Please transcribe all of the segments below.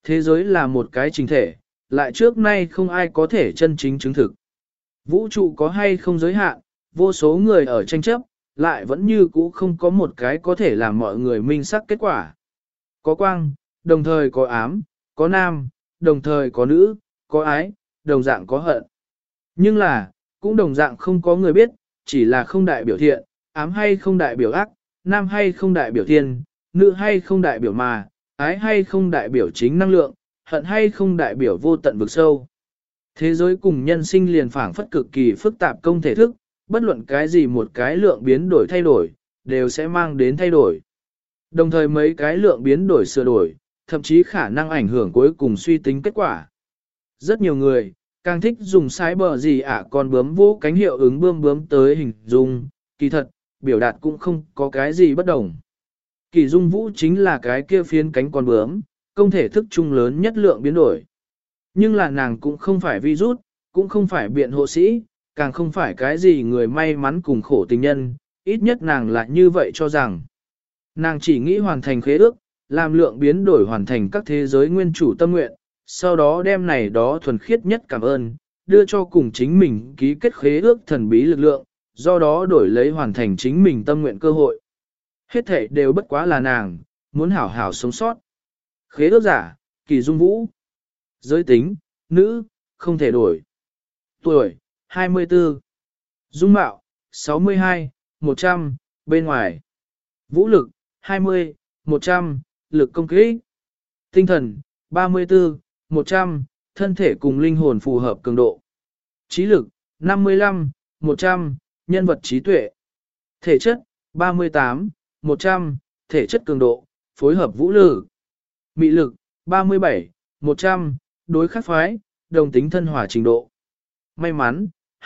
Thế giới là một cái trình thể, lại trước nay không ai có thể chân chính chứng thực. Vũ trụ có hay không giới hạn, vô số người ở tranh chấp, lại vẫn như cũ không có một cái có thể làm mọi người minh xác kết quả. Có quang, đồng thời có ám, có nam, đồng thời có nữ, có ái, đồng dạng có hận. Nhưng là, cũng đồng dạng không có người biết, chỉ là không đại biểu thiện, ám hay không đại biểu ác, nam hay không đại biểu thiên, nữ hay không đại biểu mà, ái hay không đại biểu chính năng lượng, hận hay không đại biểu vô tận vực sâu. Thế giới cùng nhân sinh liền phảng phất cực kỳ phức tạp công thể thức, bất luận cái gì một cái lượng biến đổi thay đổi, đều sẽ mang đến thay đổi. Đồng thời mấy cái lượng biến đổi sửa đổi, thậm chí khả năng ảnh hưởng cuối cùng suy tính kết quả. Rất nhiều người, càng thích dùng sái bờ gì con bướm vô cánh hiệu ứng bướm tới hình dung, kỳ thật, biểu đạt cũng không có cái gì bất đồng. Kỳ dung vũ chính là cái kia phiến cánh con bướm, công thể thức chung lớn nhất lượng biến đổi. Nhưng là nàng cũng không phải virus, cũng không phải biện hộ sĩ, càng không phải cái gì người may mắn cùng khổ tình nhân, ít nhất nàng lại như vậy cho rằng. Nàng chỉ nghĩ hoàn thành khế ước, làm lượng biến đổi hoàn thành các thế giới nguyên chủ tâm nguyện, sau đó đem này đó thuần khiết nhất cảm ơn, đưa cho cùng chính mình ký kết khế ước thần bí lực lượng, do đó đổi lấy hoàn thành chính mình tâm nguyện cơ hội. Hết thể đều bất quá là nàng, muốn hảo hảo sống sót. Khế ước giả, Kỳ Dung Vũ. Giới tính, nữ, không thể đổi. Tuổi, 24. Dung mạo, 62, 100, bên ngoài. Vũ lực, 20, 100, lực công kích. Tinh thần, 34, 100, thân thể cùng linh hồn phù hợp cường độ. Trí lực, 55, 100, nhân vật trí tuệ. Thể chất, 38, 100, thể chất cường độ, phối hợp vũ lực. Mị lực, 37, 100, đối khắc phái, đồng tính thân hòa trình độ. May mắn,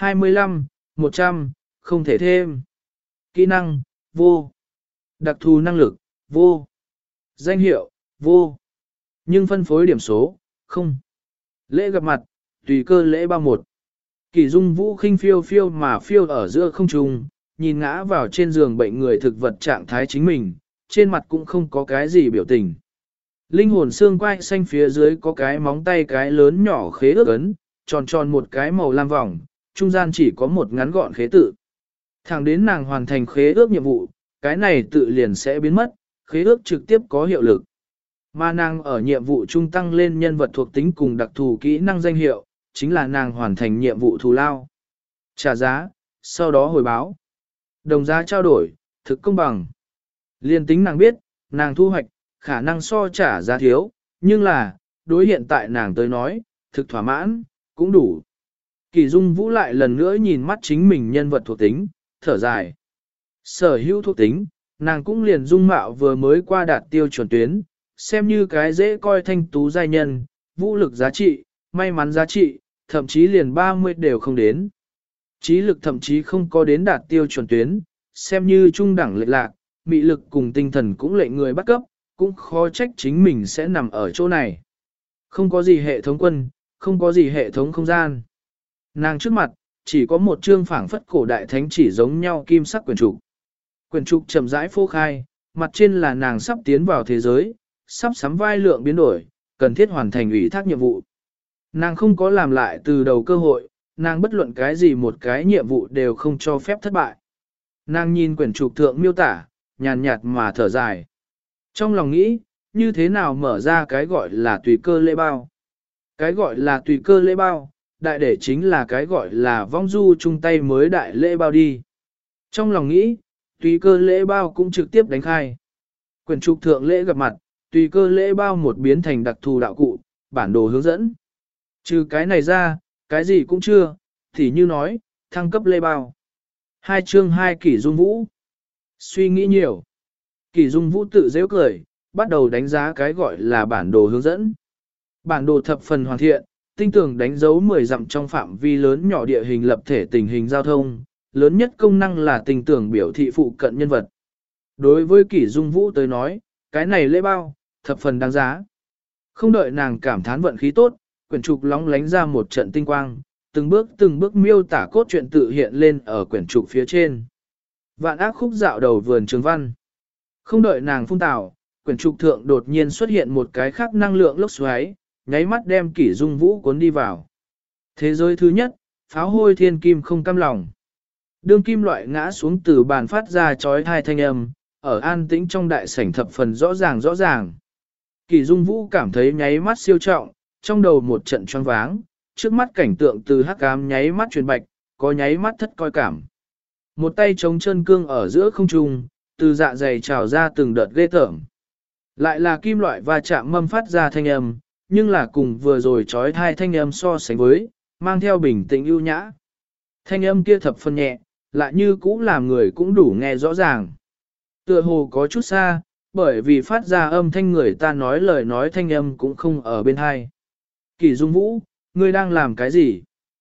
25, 100, không thể thêm. Kỹ năng, vô. Đặc thù năng lực, vô. Danh hiệu, vô. Nhưng phân phối điểm số, không. Lễ gặp mặt, tùy cơ lễ bao một. Kỳ Dung Vũ khinh phiêu phiêu mà phiêu ở giữa không trung, nhìn ngã vào trên giường bệnh người thực vật trạng thái chính mình, trên mặt cũng không có cái gì biểu tình. Linh hồn xương quai xanh phía dưới có cái móng tay cái lớn nhỏ khế ước ấn, tròn tròn một cái màu lam vòng, trung gian chỉ có một ngắn gọn khế tự. Thẳng đến nàng hoàn thành khế ước nhiệm vụ, cái này tự liền sẽ biến mất, khế ước trực tiếp có hiệu lực. Mà nàng ở nhiệm vụ trung tăng lên nhân vật thuộc tính cùng đặc thù kỹ năng danh hiệu, chính là nàng hoàn thành nhiệm vụ thù lao. Trả giá, sau đó hồi báo. Đồng giá trao đổi, thực công bằng. Liên tính nàng biết, nàng thu hoạch, khả năng so trả giá thiếu, nhưng là, đối hiện tại nàng tới nói, thực thỏa mãn, cũng đủ. Kỳ Dung Vũ lại lần nữa nhìn mắt chính mình nhân vật thuộc tính, thở dài. Sở hữu thuộc tính, nàng cũng liền dung mạo vừa mới qua đạt tiêu chuẩn tuyến, xem như cái dễ coi thanh tú giai nhân, vũ lực giá trị, may mắn giá trị, thậm chí liền 30 đều không đến. Trí lực thậm chí không có đến đạt tiêu chuẩn tuyến, xem như trung đẳng lệch lạc, mị lực cùng tinh thần cũng lệnh người bắt cấp, cũng khó trách chính mình sẽ nằm ở chỗ này. Không có gì hệ thống quân, không có gì hệ thống không gian. Nàng trước mặt, chỉ có một chương phảng phất cổ đại thánh chỉ giống nhau kim sắc quyển trục. Quyển trục chậm rãi phô khai, mặt trên là nàng sắp tiến vào thế giới, sắp sắm vai lượng biến đổi, cần thiết hoàn thành ủy thác nhiệm vụ. Nàng không có làm lại từ đầu cơ hội, nàng bất luận cái gì một cái nhiệm vụ đều không cho phép thất bại. Nàng nhìn quyển trục thượng miêu tả, nhàn nhạt mà thở dài. Trong lòng nghĩ, như thế nào mở ra cái gọi là tùy cơ lễ bao. Cái gọi là tùy cơ lễ bao, đại để chính là cái gọi là vong du chung tay mới đại lễ bao đi. Trong lòng nghĩ, tùy cơ lễ bao cũng trực tiếp đánh khai. Quyển trục thượng lễ gặp mặt, tùy cơ lễ bao một biến thành đặc thù đạo cụ, bản đồ hướng dẫn. Trừ cái này ra, cái gì cũng chưa, thì như nói, thăng cấp lễ bao. 2 chương 2 Kỷ Dung Vũ. Suy nghĩ nhiều. Kỷ Dung Vũ tự dễ cười, bắt đầu đánh giá cái gọi là bản đồ hướng dẫn. Bản đồ thập phần hoàn thiện, tinh tường đánh dấu 10 dặm trong phạm vi lớn nhỏ địa hình lập thể tình hình giao thông, lớn nhất công năng là tinh tường biểu thị phụ cận nhân vật. Đối với Kỷ Dung Vũ tới nói, cái này lễ bao, thập phần đáng giá. Không đợi nàng cảm thán vận khí tốt, quyển trục lóng lánh ra một trận tinh quang, từng bước miêu tả cốt truyện tự hiện lên ở quyển trục phía trên. Vạn ác khúc dạo đầu vườn trường văn. Không đợi nàng phun tào, quyển trục thượng đột nhiên xuất hiện một cái khác năng lượng lốc xoáy, nháy mắt đem Kỷ Dung Vũ cuốn đi vào. Thế giới thứ nhất, pháo hôi thiên kim không cam lòng. Đương kim loại ngã xuống từ bàn phát ra chói tai thanh âm, ở an tĩnh trong đại sảnh thập phần rõ ràng. Kỷ Dung Vũ cảm thấy nháy mắt siêu trọng, trong đầu một trận choáng váng, trước mắt cảnh tượng từ hắc ám nháy mắt chuyển bạch, có nháy mắt thất coi cảm. Một tay chống chân cương ở giữa không trung, từ dạ dày trào ra từng đợt ghê tởm. Lại là kim loại va chạm mâm phát ra thanh âm, nhưng là cùng vừa rồi trói thai thanh âm so sánh với, mang theo bình tĩnh ưu nhã. Thanh âm kia thập phân nhẹ, lại như cũ làm người cũng đủ nghe rõ ràng. Tựa hồ có chút xa, bởi vì phát ra âm thanh người ta nói lời nói thanh âm cũng không ở bên hai. Kỷ Dung Vũ, ngươi đang làm cái gì?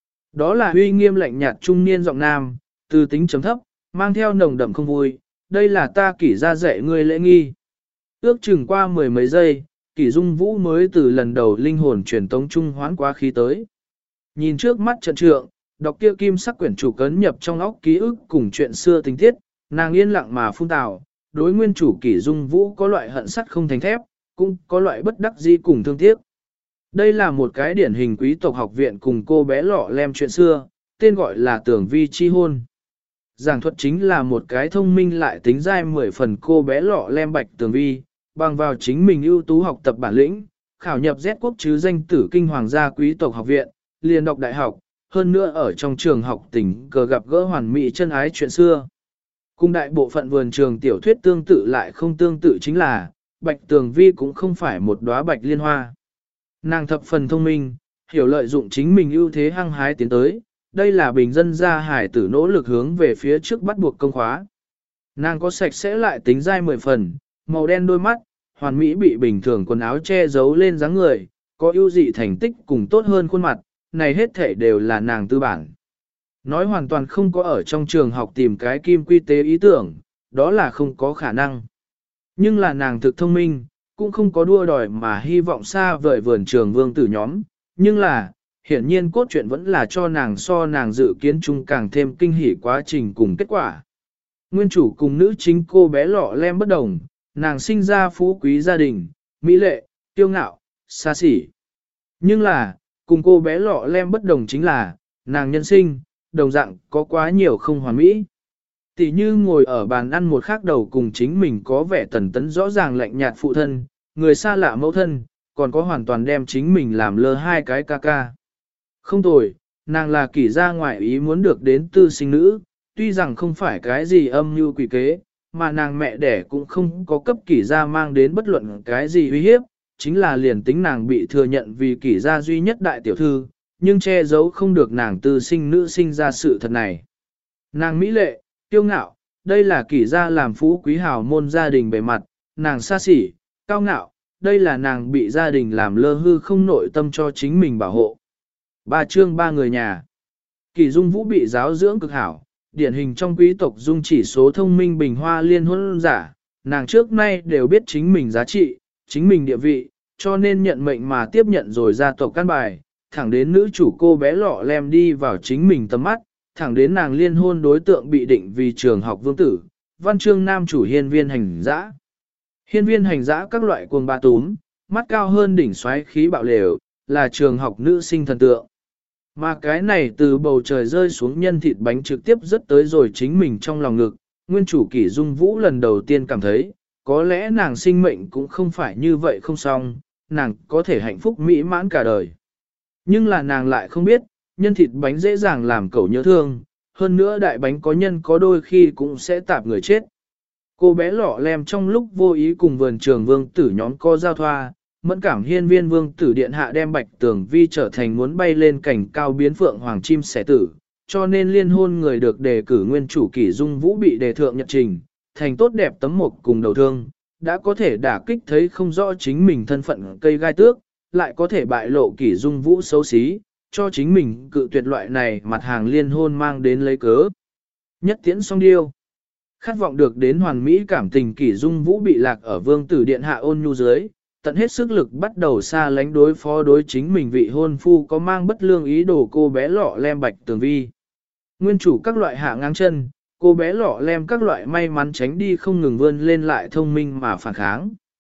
Đó là uy nghiêm lạnh nhạt trung niên giọng nam, từ tính chấm thấp, mang theo nồng đậm không vui, đây là ta Kỷ ra dạy ngươi lễ nghi. Ước chừng qua mười mấy giây, Kỷ Dung Vũ mới từ lần đầu linh hồn truyền tống trung hoán quá khí tới. Nhìn trước mắt trận trượng, đọc kia kim sắc quyển chủ cấn nhập trong óc ký ức cùng chuyện xưa tình tiết, nàng yên lặng mà phun tào, đối nguyên chủ Kỷ Dung Vũ có loại hận sắt không thành thép, cũng có loại bất đắc dĩ cùng thương tiếc. Đây là một cái điển hình quý tộc học viện cùng cô bé lọ lem chuyện xưa, tên gọi là Tưởng Vi chi hôn. Giảng thuật chính là một cái thông minh lại tính dai 10 phần cô bé lọ lem Bạch Tường Vi, bằng vào chính mình ưu tú học tập bản lĩnh, khảo nhập Z quốc chứ danh tử kinh hoàng gia quý tộc học viện, liền đọc đại học, hơn nữa ở trong trường học tình cờ gặp gỡ hoàn mỹ chân ái chuyện xưa. Cùng đại bộ phận vườn trường tiểu thuyết tương tự lại không tương tự chính là, Bạch Tường Vi cũng không phải một đóa bạch liên hoa. Nàng thập phần thông minh, hiểu lợi dụng chính mình ưu thế hăng hái tiến tới, đây là bình dân gia hải tử nỗ lực hướng về phía trước bắt buộc công khóa. Nàng có sạch sẽ lại tính dai 10 phần, màu đen đôi mắt, hoàn mỹ bị bình thường quần áo che giấu lên dáng người, có ưu dị thành tích cùng tốt hơn khuôn mặt, này hết thể đều là nàng tư bản. Nói hoàn toàn không có ở trong trường học tìm cái kim quy tế ý tưởng, đó là không có khả năng. Nhưng là nàng thực thông minh, cũng không có đua đòi mà hy vọng xa vời vườn trường vương tử nhóm, nhưng là, hiển nhiên cốt truyện vẫn là cho nàng so nàng dự kiến chung càng thêm kinh hỉ quá trình cùng kết quả. Nguyên chủ cùng nữ chính cô bé lọ lem bất đồng, nàng sinh ra phú quý gia đình, mỹ lệ, kiêu ngạo, xa xỉ. Nhưng là, cùng cô bé lọ lem bất đồng chính là, nàng nhân sinh, đồng dạng có quá nhiều không hoàn mỹ. Tỷ như ngồi ở bàn ăn một khác đầu cùng chính mình có vẻ tần tấn rõ ràng lạnh nhạt phụ thân, người xa lạ mẫu thân, còn có hoàn toàn đem chính mình làm lơ hai cái ca ca. Không tồi, nàng là Kỷ gia ngoại ý muốn được đến tư sinh nữ, tuy rằng không phải cái gì âm mưu quỷ kế, mà nàng mẹ đẻ cũng không có cấp Kỷ gia mang đến bất luận cái gì uy hiếp, chính là liền tính nàng bị thừa nhận vì Kỷ gia duy nhất đại tiểu thư, nhưng che giấu không được nàng tư sinh nữ sinh ra sự thật này. Nàng mỹ lệ, kiêu ngạo, đây là Kỷ gia làm phú quý hào môn gia đình bề mặt, nàng xa xỉ, cao ngạo, đây là nàng bị gia đình làm lơ hư không nội tâm cho chính mình bảo hộ. Ba chương ba người nhà. Kỷ Dung Vũ bị giáo dưỡng cực hảo, điển hình trong quý tộc dung chỉ số thông minh bình hoa liên hôn giả, nàng trước nay đều biết chính mình giá trị, chính mình địa vị, cho nên nhận mệnh mà tiếp nhận rồi gia tộc căn bài, thẳng đến nữ chủ cô bé lọ lem đi vào chính mình tầm mắt, thẳng đến nàng liên hôn đối tượng bị định vì trường học vương tử, văn chương nam chủ hiên viên hành dã. Hiên viên hành dã các loại cuồng ba túm, mắt cao hơn đỉnh xoáy khí bạo lều, là trường học nữ sinh thần tượng. Mà cái này từ bầu trời rơi xuống nhân thịt bánh trực tiếp rất tới rồi chính mình trong lòng ngực, nguyên chủ Kỷ Dung Vũ lần đầu tiên cảm thấy, có lẽ nàng sinh mệnh cũng không phải như vậy không xong, nàng có thể hạnh phúc mỹ mãn cả đời. Nhưng là nàng lại không biết, nhân thịt bánh dễ dàng làm cẩu nhớ thương, hơn nữa đại bánh có nhân có đôi khi cũng sẽ tạp người chết. Cô bé lọ lem trong lúc vô ý cùng vườn trường vương tử nhóm co giao thoa, mẫn cảm hiên viên vương tử điện hạ đem Bạch Tường Vi trở thành muốn bay lên cảnh cao biến phượng hoàng chim sẻ tử, cho nên liên hôn người được đề cử nguyên chủ Kỷ Dung Vũ bị đề thượng nhật trình, thành tốt đẹp tấm mộc cùng đầu thương, đã có thể đả kích thấy không rõ chính mình thân phận cây gai tước, lại có thể bại lộ Kỷ Dung Vũ xấu xí, cho chính mình cự tuyệt loại này mặt hàng liên hôn mang đến lấy cớ. Nhất tiễn song điêu. Khát vọng được đến hoàn mỹ cảm tình Kỷ Dung Vũ bị lạc ở vương tử điện hạ ôn nhu dưới, tận hết sức lực bắt đầu xa lánh đối phó đối chính mình vị hôn phu có mang bất lương ý đồ cô bé lọ lem Bạch Tường Vi. Nguyên chủ các loại hạ ngang chân, cô bé lọ lem các loại may mắn tránh đi không ngừng vươn lên lại thông minh mà phản kháng.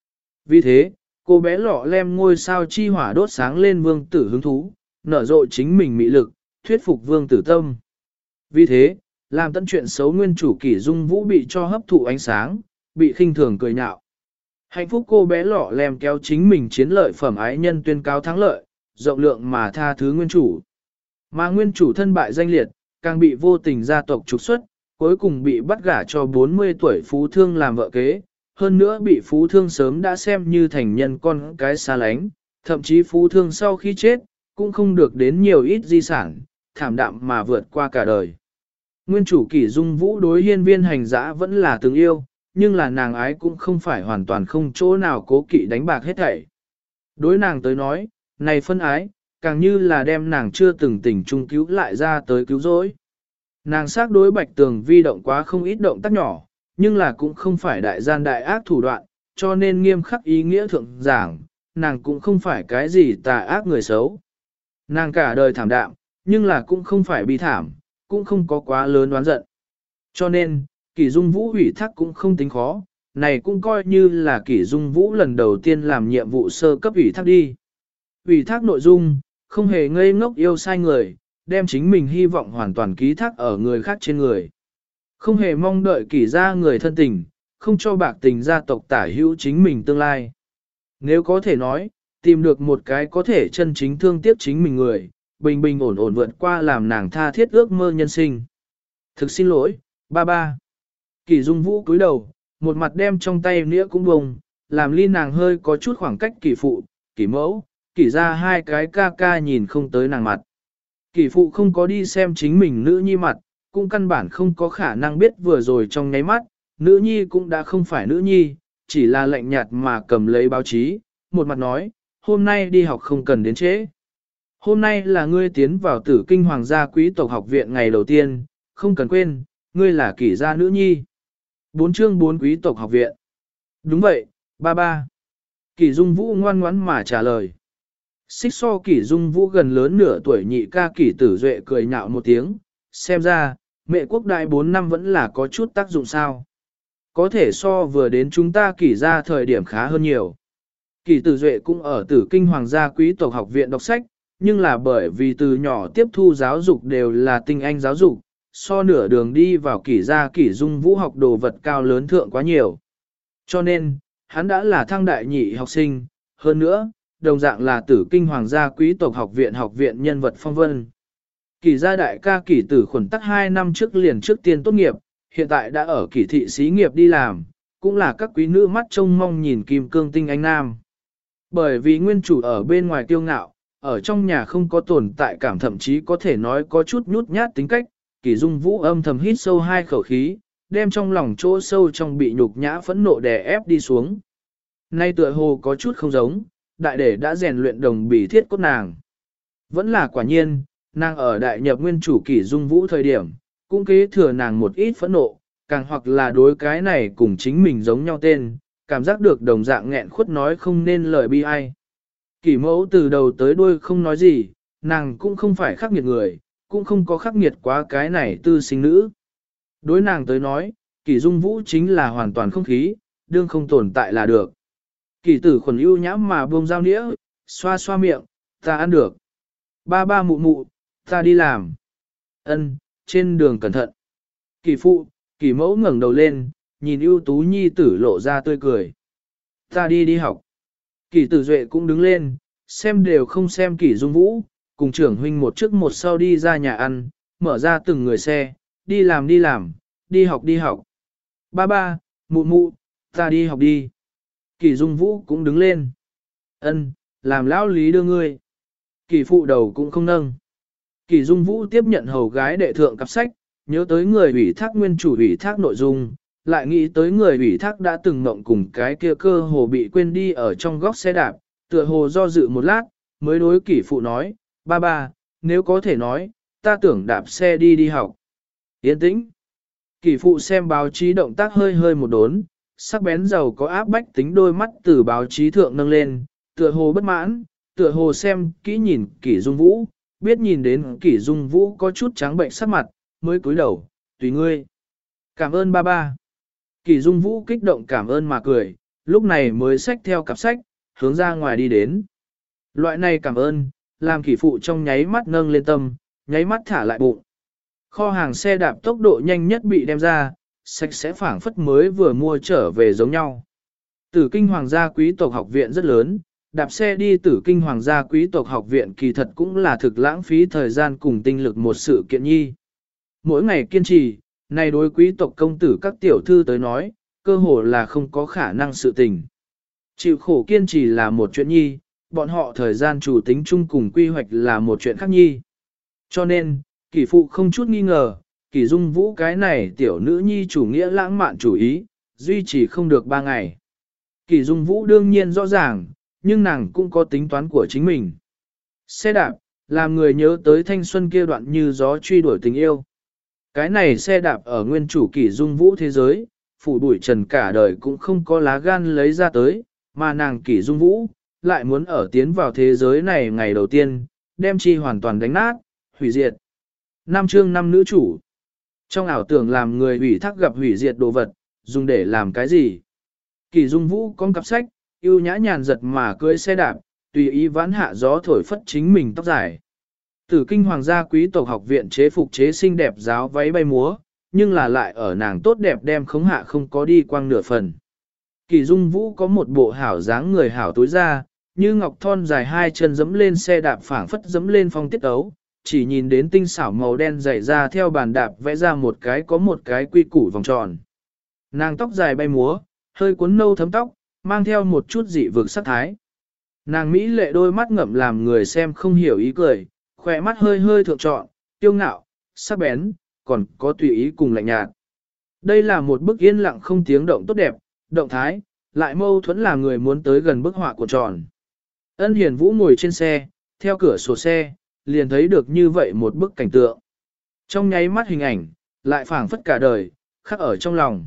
Vì thế, cô bé lọ lem ngôi sao chi hỏa đốt sáng lên vương tử hứng thú, nở rộ chính mình mị lực, thuyết phục vương tử tâm. Vì thế, làm tận chuyện xấu nguyên chủ Kỷ Dung Vũ bị cho hấp thụ ánh sáng, bị khinh thường cười nhạo. Hạnh phúc cô bé lọ lem kéo chính mình chiến lợi phẩm ái nhân tuyên cáo thắng lợi, rộng lượng mà tha thứ nguyên chủ. Mà nguyên chủ thân bại danh liệt, càng bị vô tình gia tộc trục xuất, cuối cùng bị bắt gả cho 40 tuổi phú thương làm vợ kế, hơn nữa bị phú thương sớm đã xem như thành nhân con cái xa lánh, thậm chí phú thương sau khi chết, cũng không được đến nhiều ít di sản, thảm đạm mà vượt qua cả đời. Nguyên chủ Kỷ Dung Vũ đối hiên viên hành dã vẫn là từng yêu, nhưng là nàng ái cũng không phải hoàn toàn không chỗ nào cố kỵ đánh bạc hết thảy. Đối nàng tới nói, này phân ái, càng như là đem nàng chưa từng tình chung cứu lại ra tới cứu rỗi. Nàng xác đối Bạch Tường Vi động quá không ít động tác nhỏ, nhưng là cũng không phải đại gian đại ác thủ đoạn, cho nên nghiêm khắc ý nghĩa thượng giảng, nàng cũng không phải cái gì tà ác người xấu. Nàng cả đời thảm đạm, nhưng là cũng không phải bi thảm, cũng không có quá lớn oán giận. Cho nên, Kỷ Dung Vũ ủy thác cũng không tính khó, này cũng coi như là Kỷ Dung Vũ lần đầu tiên làm nhiệm vụ sơ cấp ủy thác đi. Ủy thác nội dung, không hề ngây ngốc yêu sai người, đem chính mình hy vọng hoàn toàn ký thác ở người khác trên người. Không hề mong đợi Kỷ gia người thân tình, không cho bạc tình gia tộc tả hữu chính mình tương lai. Nếu có thể nói, tìm được một cái có thể chân chính thương tiếc chính mình người, bình bình ổn ổn vượt qua làm nàng tha thiết ước mơ nhân sinh. Thực xin lỗi, ba ba. Kỷ Dung Vũ cúi đầu, một mặt đem trong tay nĩa cũng bông, làm ly nàng hơi có chút khoảng cách Kỷ phụ, Kỷ mẫu, Kỷ ra hai cái ca ca nhìn không tới nàng mặt. Kỷ phụ không có đi xem chính mình nữ nhi mặt, cũng căn bản không có khả năng biết vừa rồi trong nháy mắt, nữ nhi cũng đã không phải nữ nhi, chỉ là lạnh nhạt mà cầm lấy báo chí, một mặt nói, hôm nay đi học không cần đến trễ. Hôm nay là ngươi tiến vào Tử Kinh Hoàng gia quý tộc học viện ngày đầu tiên, không cần quên, ngươi là Kỷ gia nữ nhi. 4 chương 4 quý tộc học viện. Đúng vậy, ba ba. Kỷ Dung Vũ ngoan ngoãn mà trả lời. Xích so Kỷ Dung Vũ gần lớn nửa tuổi nhị ca Kỷ Tử Duệ cười nhạo một tiếng, xem ra, mẹ quốc đại 4 năm vẫn là có chút tác dụng sao. Có thể so vừa đến chúng ta Kỷ gia thời điểm khá hơn nhiều. Kỷ Tử Duệ cũng ở Tử Kinh Hoàng gia quý tộc học viện đọc sách, nhưng là bởi vì từ nhỏ tiếp thu giáo dục đều là tinh anh giáo dục, so nửa đường đi vào Kỷ gia Kỷ Dung Vũ học đồ vật cao lớn thượng quá nhiều. Cho nên, hắn đã là thăng đại nhị học sinh, hơn nữa, đồng dạng là Tử Kinh Hoàng gia quý tộc học viện nhân vật phong vân. Kỷ gia đại ca Kỷ Tử Khuẩn tắc 2 năm trước liền trước tiên tốt nghiệp, hiện tại đã ở Kỷ thị xí nghiệp đi làm, cũng là các quý nữ mắt trông mong nhìn kim cương tinh anh nam. Bởi vì nguyên chủ ở bên ngoài kiêu ngạo, ở trong nhà không có tồn tại cảm, thậm chí có thể nói có chút nhút nhát tính cách, Kỷ Dung Vũ âm thầm hít sâu 2 khẩu khí, đem trong lòng chỗ sâu trong bị nhục nhã phẫn nộ đè ép đi xuống. Nay tựa hồ có chút không giống, đại để đã rèn luyện đồng bì thiết cốt nàng. Vẫn là quả nhiên, nàng ở đại nhập nguyên chủ Kỷ Dung Vũ thời điểm, cũng kế thừa nàng một ít phẫn nộ, càng hoặc là đối cái này cùng chính mình giống nhau tên, cảm giác được đồng dạng nghẹn khuất nói không nên lời bi ai. Kỷ mẫu từ đầu tới đuôi không nói gì, nàng cũng không phải khắc nghiệt người, cũng không có khắc nghiệt quá cái này tư sinh nữ. Đối nàng tới nói, Kỷ Dung Vũ chính là hoàn toàn không khí, đương không tồn tại là được. Kỷ Tử Khuẩn ưu nhãm mà buông dao nĩa, xoa xoa miệng, ta ăn được. Ba ba mụ mụ, ta đi làm. Ân, trên đường cẩn thận. Kỷ phụ, Kỷ mẫu ngẩng đầu lên, nhìn ưu tú nhi tử lộ ra tươi cười. Ta đi học. Kỷ Tử Duệ cũng đứng lên, xem đều không xem Kỷ Dung Vũ, cùng trưởng huynh một trước một sau đi ra nhà ăn, mở ra từng người xe, đi làm, đi học. Ba ba, mụ mụ, ta đi học đi. Kỷ Dung Vũ cũng đứng lên. Ân, làm lão lý đưa ngươi. Kỷ phụ đầu cũng không nâng. Kỷ Dung Vũ tiếp nhận hầu gái đệ thượng cặp sách, nhớ tới người ủy thác nguyên chủ ủy thác nội dung, lại nghĩ tới người ủy thác đã từng mộng cùng cái kia cơ hồ bị quên đi ở trong góc xe đạp, tựa hồ do dự một lát, mới đối Kỷ phụ nói, ba ba, nếu có thể nói, ta tưởng đạp xe đi học. Yên tĩnh. Kỷ phụ xem báo chí động tác hơi hơi một đốn, sắc bén giàu có áp bách tính đôi mắt từ báo chí thượng nâng lên, tựa hồ bất mãn, tựa hồ xem kỹ nhìn Kỷ Dung Vũ, biết nhìn đến Kỷ Dung Vũ có chút trắng bệnh sắc mặt, mới cúi đầu, tùy ngươi. Cảm ơn ba ba. Kỷ Dung Vũ kích động cảm ơn mà cười, lúc này mới xách theo cặp sách, hướng ra ngoài đi đến. Loại này cảm ơn, làm kỷ phụ trong nháy mắt nâng lên tâm, nháy mắt thả lại bụng. Kho hàng xe đạp tốc độ nhanh nhất bị đem ra, sạch sẽ phảng phất mới vừa mua trở về giống nhau. Tử Kinh Hoàng gia quý tộc học viện rất lớn, đạp xe đi Tử Kinh Hoàng gia quý tộc học viện kỳ thật cũng là thực lãng phí thời gian cùng tinh lực một sự kiện nhi. Mỗi ngày kiên trì, này đối quý tộc công tử các tiểu thư tới nói, cơ hồ là không có khả năng sự tình. Chịu khổ kiên trì là một chuyện nhi, bọn họ thời gian chủ tính chung cùng quy hoạch là một chuyện khác nhi. Cho nên, kỷ phụ không chút nghi ngờ, kỷ dung vũ cái này tiểu nữ nhi chủ nghĩa lãng mạn chủ ý, duy trì không được 3 ngày. Kỷ dung vũ đương nhiên rõ ràng, nhưng nàng cũng có tính toán của chính mình. Xe đạp, làm người nhớ tới thanh xuân kia đoạn như gió truy đuổi tình yêu. Cái này xe đạp ở nguyên chủ kỷ dung vũ thế giới, phủ bụi trần cả đời cũng không có lá gan lấy ra tới, mà nàng kỷ dung vũ, lại muốn ở tiến vào thế giới này ngày đầu tiên, đem chi hoàn toàn đánh nát, hủy diệt. 5 chương 5 nữ chủ. Trong ảo tưởng làm người hủy thác gặp hủy diệt đồ vật, dùng để làm cái gì? Kỷ dung vũ con cặp sách, yêu nhã nhàn giật mà cưỡi xe đạp, tùy ý vãn hạ gió thổi phất chính mình tóc dài. Tử Kinh Hoàng gia quý tộc học viện chế phục chế xinh đẹp giáo váy bay múa, nhưng là lại ở nàng tốt đẹp đem khống hạ không có đi quang nửa phần. Kỷ dung vũ có một bộ hảo dáng người hảo tối ra, như ngọc thon dài hai chân dẫm lên xe đạp phảng phất dẫm lên phong tiết ấu, chỉ nhìn đến tinh xảo màu đen dày ra theo bàn đạp vẽ ra một cái có một cái quy củ vòng tròn. Nàng tóc dài bay múa, hơi cuốn nâu thấm tóc, mang theo một chút dị vực sắc thái. Nàng mỹ lệ đôi mắt ngậm làm người xem không hiểu ý cười, khỏe mắt hơi hơi thượng trọn, tiêu ngạo, sắc bén, còn có tùy ý cùng lạnh nhạt. Đây là một bức yên lặng không tiếng động tốt đẹp, động thái, lại mâu thuẫn là người muốn tới gần bức họa của tròn. Ân Hiền Vũ ngồi trên xe, theo cửa sổ xe, liền thấy được như vậy một bức cảnh tượng. Trong nháy mắt hình ảnh, lại phảng phất cả đời, khắc ở trong lòng.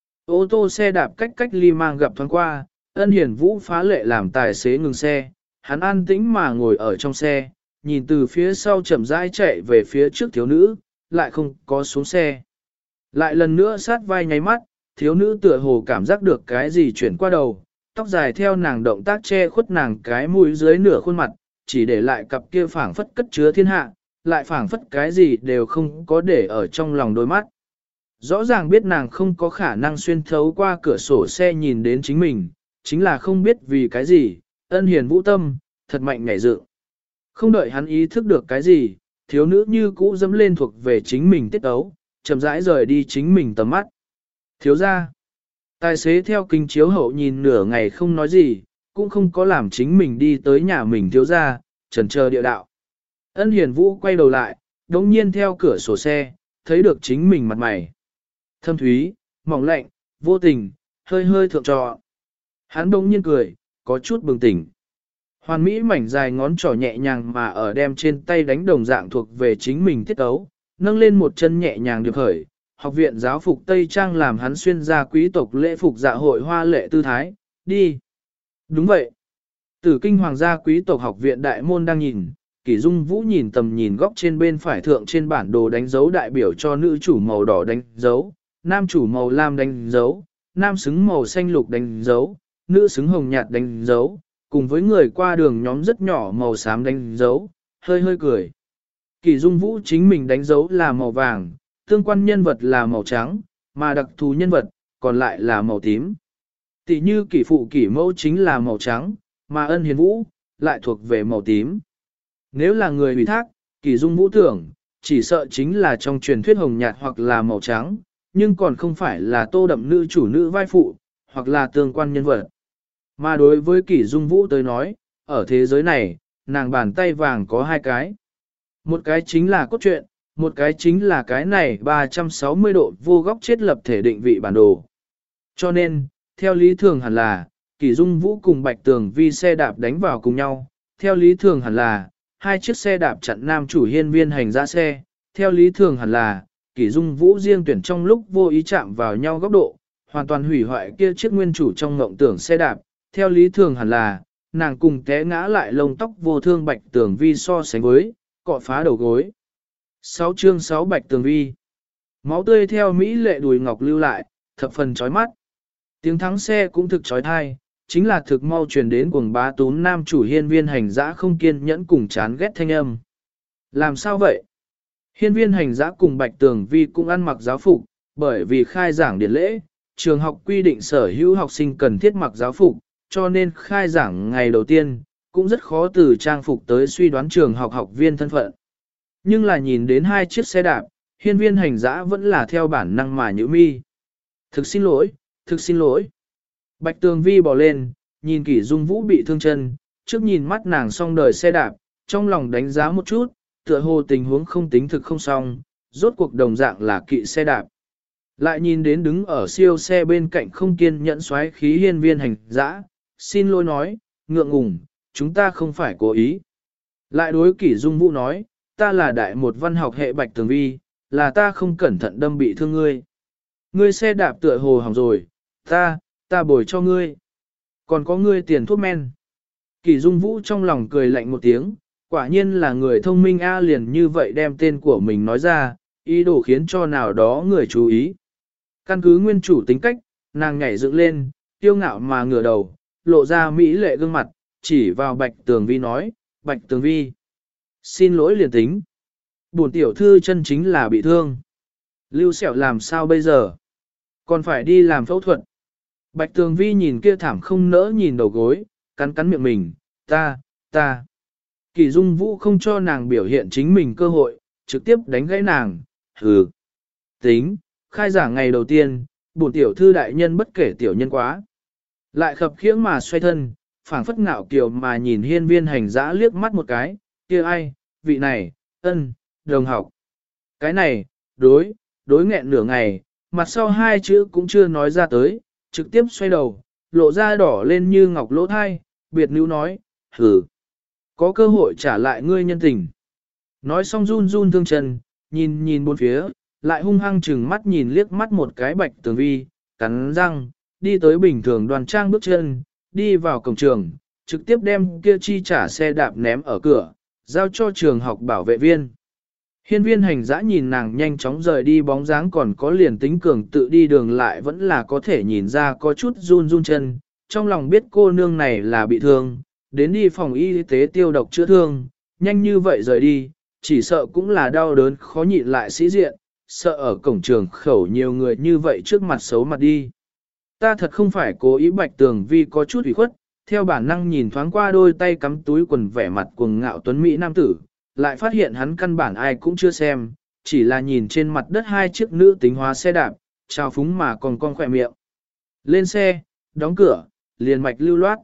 Ô tô xe đạp cách ly mang gặp thoáng qua, Ân Hiền Vũ phá lệ làm tài xế ngừng xe, hắn an tĩnh mà ngồi ở trong xe, nhìn từ phía sau chậm rãi chạy về phía trước thiếu nữ, lại không có xuống xe. Lại lần nữa sát vai nháy mắt, thiếu nữ tựa hồ cảm giác được cái gì chuyển qua đầu, tóc dài theo nàng động tác che khuất nàng cái mũi dưới nửa khuôn mặt, chỉ để lại cặp kia phảng phất cất chứa thiên hạ, lại phảng phất cái gì đều không có để ở trong lòng đôi mắt. Rõ ràng biết nàng không có khả năng xuyên thấu qua cửa sổ xe nhìn đến chính mình, chính là không biết vì cái gì, Ân Hiền Vũ tâm, thật mạnh nhảy dựng. Không đợi hắn ý thức được cái gì, thiếu nữ như cũ dẫm lên thuộc về chính mình tiết ấu, chậm rãi rời đi chính mình tầm mắt. Thiếu ra, tài xế theo kính chiếu hậu nhìn nửa ngày không nói gì, cũng không có làm chính mình đi tới nhà mình thiếu ra, chần chờ địa đạo. Ân Hiền Vũ quay đầu lại, đống nhiên theo cửa sổ xe, thấy được chính mình mặt mày. Thâm thúy, mỏng lạnh, vô tình, hơi hơi thượng trọ. Hắn đống nhiên cười, có chút bừng tỉnh. Hoàn mỹ mảnh dài ngón trỏ nhẹ nhàng mà ở đem trên tay đánh đồng dạng thuộc về chính mình tiết ấu, nâng lên một chân nhẹ nhàng điệp khởi. Học viện giáo phục Tây Trang làm hắn xuyên ra quý tộc lễ phục dạ hội hoa lệ tư thái, đi. Đúng vậy. Tử Kinh Hoàng gia quý tộc học viện đại môn đang nhìn, Kỷ Dung Vũ nhìn tầm nhìn góc trên bên phải thượng trên bản đồ đánh dấu đại biểu cho nữ chủ màu đỏ đánh dấu, nam chủ màu lam đánh dấu, nam xứng màu xanh lục đánh dấu, nữ xứng hồng nhạt đánh dấu, cùng với người qua đường nhóm rất nhỏ màu xám đánh dấu, hơi hơi cười. Kỷ Dung Vũ chính mình đánh dấu là màu vàng, tương quan nhân vật là màu trắng, mà đặc thù nhân vật, còn lại là màu tím. Tỷ như kỷ phụ kỷ mẫu chính là màu trắng, mà Ân Hiền Vũ, lại thuộc về màu tím. Nếu là người ủy thác, Kỷ Dung Vũ tưởng, chỉ sợ chính là trong truyền thuyết hồng nhạt hoặc là màu trắng, nhưng còn không phải là tô đậm nữ chủ nữ vai phụ, hoặc là tương quan nhân vật. Mà đối với Kỷ Dung Vũ tới nói, ở thế giới này, nàng bàn tay vàng có 2 cái. Một cái chính là cốt truyện, một cái chính là cái này 360 độ vô góc chết lập thể định vị bản đồ. Cho nên, theo lý thường hẳn là, Kỷ Dung Vũ cùng Bạch Tường Vi xe đạp đánh vào cùng nhau, theo lý thường hẳn là, 2 chiếc xe đạp chặn nam chủ hiên viên hành ra xe, theo lý thường hẳn là, Kỷ Dung Vũ riêng tuyển trong lúc vô ý chạm vào nhau góc độ, hoàn toàn hủy hoại kia chiếc nguyên chủ trong ngộng tưởng xe đạp, theo lý thường hẳn là, nàng cùng té ngã lại lông tóc vô thương Bạch Tường Vi so sánh với, cọ phá đầu gối. 6 chương 6 Bạch Tường Vi. Máu tươi theo mỹ lệ đùi ngọc lưu lại, thập phần chói mắt. Tiếng thắng xe cũng thực trói thai, chính là thực mau truyền đến cuồng bá túm nam chủ hiên viên hành dã không kiên nhẫn cùng chán ghét thanh âm. Làm sao vậy? Hiên viên hành dã cùng Bạch Tường Vi cũng ăn mặc giáo phục, bởi vì khai giảng điển lễ, trường học quy định sở hữu học sinh cần thiết mặc giáo phục, cho nên khai giảng ngày đầu tiên, cũng rất khó từ trang phục tới suy đoán trường học học viên thân phận. Nhưng là nhìn đến hai chiếc xe đạp, hiên viên hành dã vẫn là theo bản năng mà nhữ mi. Thực xin lỗi, thực xin lỗi. Bạch Tường Vi bỏ lên, nhìn Kỷ Dung Vũ bị thương chân, trước nhìn mắt nàng xong đời xe đạp, trong lòng đánh giá một chút, tựa hồ tình huống không tính thực không xong, rốt cuộc đồng dạng là kỵ xe đạp. Lại nhìn đến đứng ở siêu xe bên cạnh không kiên nhẫn xoáy khí hiên viên hành dã, xin lỗi nói, ngượng ngùng, chúng ta không phải cố ý. Lại đối Kỷ Dung Vũ nói, ta là đại một văn học hệ Bạch Tường Vi, là ta không cẩn thận đâm bị thương ngươi. Ngươi xe đạp tựa hồ hỏng rồi, ta bồi cho ngươi. Còn có ngươi tiền thuốc men. Kỷ Dung Vũ trong lòng cười lạnh một tiếng, quả nhiên là người thông minh A liền như vậy đem tên của mình nói ra, ý đồ khiến cho nào đó người chú ý. Căn cứ nguyên chủ tính cách, nàng nhảy dựng lên, tiêu ngạo mà ngửa đầu, lộ ra mỹ lệ gương mặt, chỉ vào Bạch Tường Vi nói, Bạch Tường Vi. Xin lỗi liền tính. Bổn tiểu thư chân chính là bị thương. Lưu Sẹo làm sao bây giờ? Còn phải đi làm phẫu thuật. Bạch Tường Vi nhìn kia thảm không nỡ nhìn đầu gối, cắn cắn miệng mình, ta. Kỷ Dung Vũ không cho nàng biểu hiện chính mình cơ hội, trực tiếp đánh gãy nàng, hừ. Tính, khai giảng ngày đầu tiên, bổn tiểu thư đại nhân bất kể tiểu nhân quá. Lại khập khiễng mà xoay thân, phảng phất ngạo kiều mà nhìn hiên viên hành dã liếc mắt một cái, kia ai, vị này, đồng học. Cái này, đối nghẹn nửa ngày, mặt sau hai chữ cũng chưa nói ra tới, trực tiếp xoay đầu, lộ ra đỏ lên như ngọc lỗ thai, biệt nữ nói, hừ. Có cơ hội trả lại ngươi nhân tình. Nói xong run run thương chân, nhìn bốn phía, lại hung hăng chừng mắt nhìn liếc mắt một cái Bạch Tường Vi, cắn răng, đi tới bình thường đoàn trang bước chân, đi vào cổng trường, trực tiếp đem kia chi trả xe đạp ném ở cửa, giao cho trường học bảo vệ viên. Hiên viên hành dã nhìn nàng nhanh chóng rời đi bóng dáng còn có liền tính cường tự đi đường lại vẫn là có thể nhìn ra có chút run chân, trong lòng biết cô nương này là bị thương, đến đi phòng y tế tiêu độc chữa thương, nhanh như vậy rời đi, chỉ sợ cũng là đau đớn khó nhịn lại sĩ diện, sợ ở cổng trường khẩu nhiều người như vậy trước mặt xấu mặt đi. Ta thật không phải cố ý. Bạch Tường Vi có chút ủy khuất, theo bản năng nhìn thoáng qua đôi tay cắm túi quần vẻ mặt cuồng ngạo tuấn Mỹ nam tử, lại phát hiện hắn căn bản ai cũng chưa xem, chỉ là nhìn trên mặt đất hai chiếc nữ tính hóa xe đạp, trao phúng mà còn con khỏe miệng. Lên xe, đóng cửa, liền mạch lưu loát.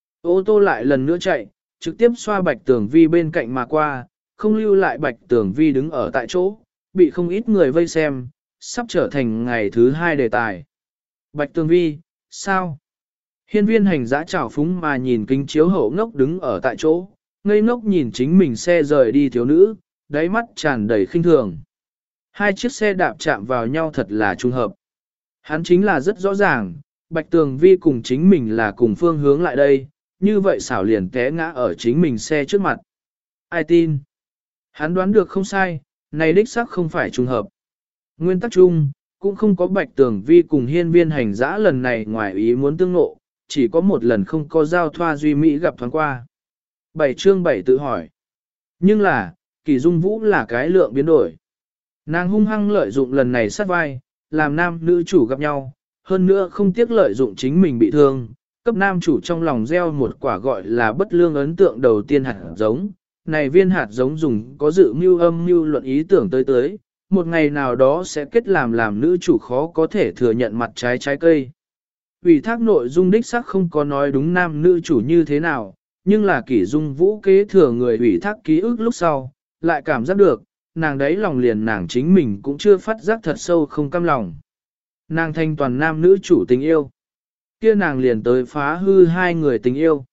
Ô tô lại lần nữa chạy, trực tiếp xoa Bạch Tường Vi bên cạnh mà qua, không lưu lại Bạch Tường Vi đứng ở tại chỗ, bị không ít người vây xem, sắp trở thành ngày thứ hai đề tài. Bạch Tường Vi, sao? Hiên viên hành dã trào phúng mà nhìn kính chiếu hậu ngốc đứng ở tại chỗ, ngây ngốc nhìn chính mình xe rời đi thiếu nữ, đáy mắt tràn đầy khinh thường. Hai chiếc xe đạp chạm vào nhau thật là trùng hợp. Hắn chính là rất rõ ràng, Bạch Tường Vi cùng chính mình là cùng phương hướng lại đây, như vậy xảo liền té ngã ở chính mình xe trước mặt. Ai tin? Hắn đoán được không sai, này đích xác không phải trùng hợp. Nguyên tắc chung, cũng không có Bạch Tường Vi cùng hiên viên hành dã lần này ngoài ý muốn tương ngộ, chỉ có một lần không có giao thoa duy mỹ gặp thoáng qua. 7 chương 7 tự hỏi. Nhưng là, Kỷ Dung Vũ là cái lượng biến đổi. Nàng hung hăng lợi dụng lần này sát vai, làm nam nữ chủ gặp nhau, hơn nữa không tiếc lợi dụng chính mình bị thương, cấp nam chủ trong lòng gieo một quả gọi là bất lương ấn tượng đầu tiên hạt giống. Này viên hạt giống dùng có dự mưu âm mưu luận ý tưởng tới, một ngày nào đó sẽ kết làm nữ chủ khó có thể thừa nhận mặt trái cây. Ủy thác nội dung đích xác không có nói đúng nam nữ chủ như thế nào, nhưng là Kỷ Dung Vũ kế thừa người ủy thác ký ức lúc sau, lại cảm giác được, nàng đấy lòng liền nàng chính mình cũng chưa phát giác thật sâu không cam lòng. Nàng thanh toàn nam nữ chủ tình yêu. Kia nàng liền tới phá hư hai người tình yêu.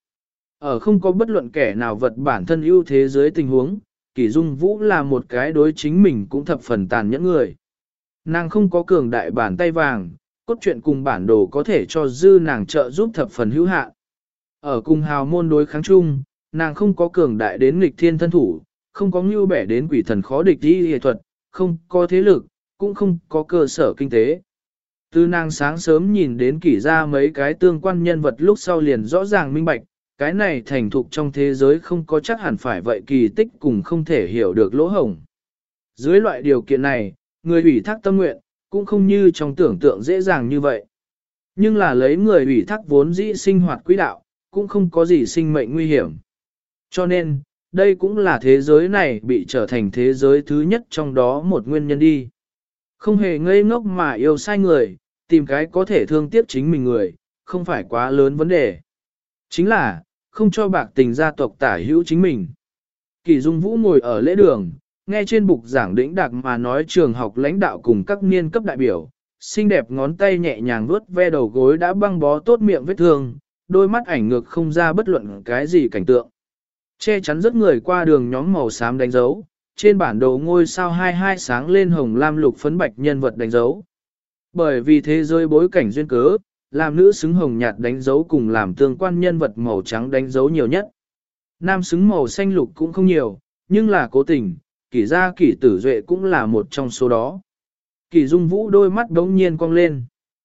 Ở không có bất luận kẻ nào vật bản thân ưu thế dưới tình huống, Kỷ Dung Vũ là một cái đối chính mình cũng thập phần tàn nhẫn người. Nàng không có cường đại bản tay vàng, cốt truyện cùng bản đồ có thể cho dư nàng trợ giúp thập phần hữu hạn. Ở cùng hào môn đối kháng chung, nàng không có cường đại đến nghịch thiên thân thủ, không có ngưu bẻ đến quỷ thần khó địch đi y thuật, không có thế lực, cũng không có cơ sở kinh tế. Từ nàng sáng sớm nhìn đến kỷ ra mấy cái tương quan nhân vật lúc sau liền rõ ràng minh bạch, cái này thành thục trong thế giới không có chắc hẳn phải vậy kỳ tích cùng không thể hiểu được lỗ hổng. Dưới loại điều kiện này, người ủy thác tâm nguyện, cũng không như trong tưởng tượng dễ dàng như vậy. Nhưng là lấy người ủy thác vốn dĩ sinh hoạt quỹ đạo, cũng không có gì sinh mệnh nguy hiểm. Cho nên, đây cũng là thế giới này bị trở thành thế giới thứ nhất trong đó một nguyên nhân đi. Không hề ngây ngốc mà yêu sai người, tìm cái có thể thương tiếc chính mình người, không phải quá lớn vấn đề. Chính là, không cho bạc tình gia tộc tả hữu chính mình. Kỳ Dung Vũ ngồi ở lễ đường, nghe trên bục giảng đĩnh đạc mà nói trường học lãnh đạo cùng các niên cấp đại biểu, xinh đẹp ngón tay nhẹ nhàng vuốt ve đầu gối đã băng bó tốt miệng vết thương, đôi mắt ảnh ngược không ra bất luận cái gì cảnh tượng. Che chắn rất người qua đường nhóm màu xám đánh dấu, trên bản đồ ngôi sao 22 sáng lên hồng lam lục phấn bạch nhân vật đánh dấu. Bởi vì thế giới bối cảnh duyên cớ, làm nữ xứng hồng nhạt đánh dấu cùng làm tương quan nhân vật màu trắng đánh dấu nhiều nhất. Nam xứng màu xanh lục cũng không nhiều, nhưng là cố tình, kỷ gia kỷ tử duệ cũng là một trong số đó. Kỷ Dung Vũ đôi mắt đống nhiên cong lên.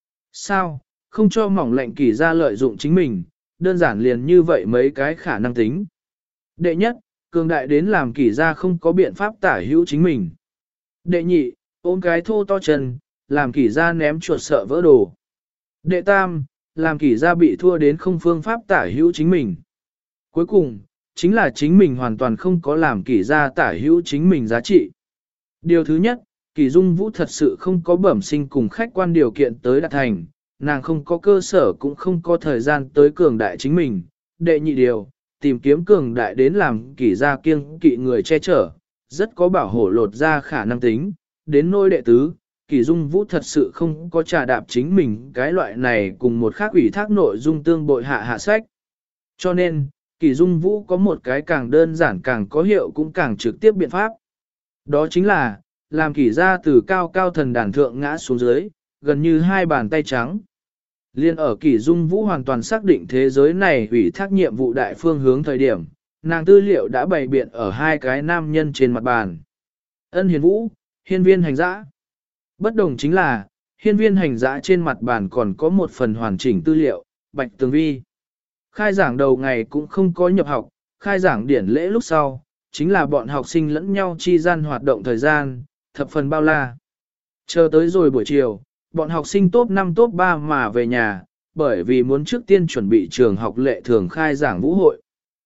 Sao, không cho mỏng lệnh kỷ gia lợi dụng chính mình, đơn giản liền như vậy mấy cái khả năng tính. Đệ nhất, cường đại đến làm kỷ gia không có biện pháp tả hữu chính mình. Đệ nhị, ôm cái thô to chân, làm kỷ gia ném chuột sợ vỡ đồ. Đệ tam, làm kỷ gia bị thua đến không phương pháp tả hữu chính mình. Cuối cùng, chính là chính mình hoàn toàn không có làm kỷ gia tả hữu chính mình giá trị. Điều thứ nhất, Kỷ Dung Vũ thật sự không có bẩm sinh cùng khách quan điều kiện tới đạt thành, nàng không có cơ sở cũng không có thời gian tới cường đại chính mình. Đệ nhị điều, tìm kiếm cường đại đến làm kỷ gia kiêng kỵ người che chở, rất có bảo hộ lột ra khả năng tính. Đến nôi đệ tứ, Kỷ Dung Vũ thật sự không có trà đạp chính mình cái loại này cùng một khác ủy thác nội dung tương bội hạ sách. Cho nên, Kỷ Dung Vũ có một cái càng đơn giản càng có hiệu cũng càng trực tiếp biện pháp. Đó chính là, làm kỷ gia từ cao cao thần đàn thượng ngã xuống dưới, gần như hai bàn tay trắng. Liên ở Kỷ Dung Vũ hoàn toàn xác định thế giới này ủy thác nhiệm vụ đại phương hướng thời điểm, nàng tư liệu đã bày biện ở hai cái nam nhân trên mặt bàn. Ân Hiền Vũ, hiên viên hành dã. Bất đồng chính là, hiên viên hành dã trên mặt bàn còn có một phần hoàn chỉnh tư liệu, Bạch Tường Vi. Khai giảng đầu ngày cũng không có nhập học, khai giảng điển lễ lúc sau, chính là bọn học sinh lẫn nhau chi gian hoạt động thời gian, thập phần bao la. Chờ tới rồi buổi chiều, bọn học sinh top 5 top 3 mà về nhà, bởi vì muốn trước tiên chuẩn bị trường học lệ thường khai giảng vũ hội.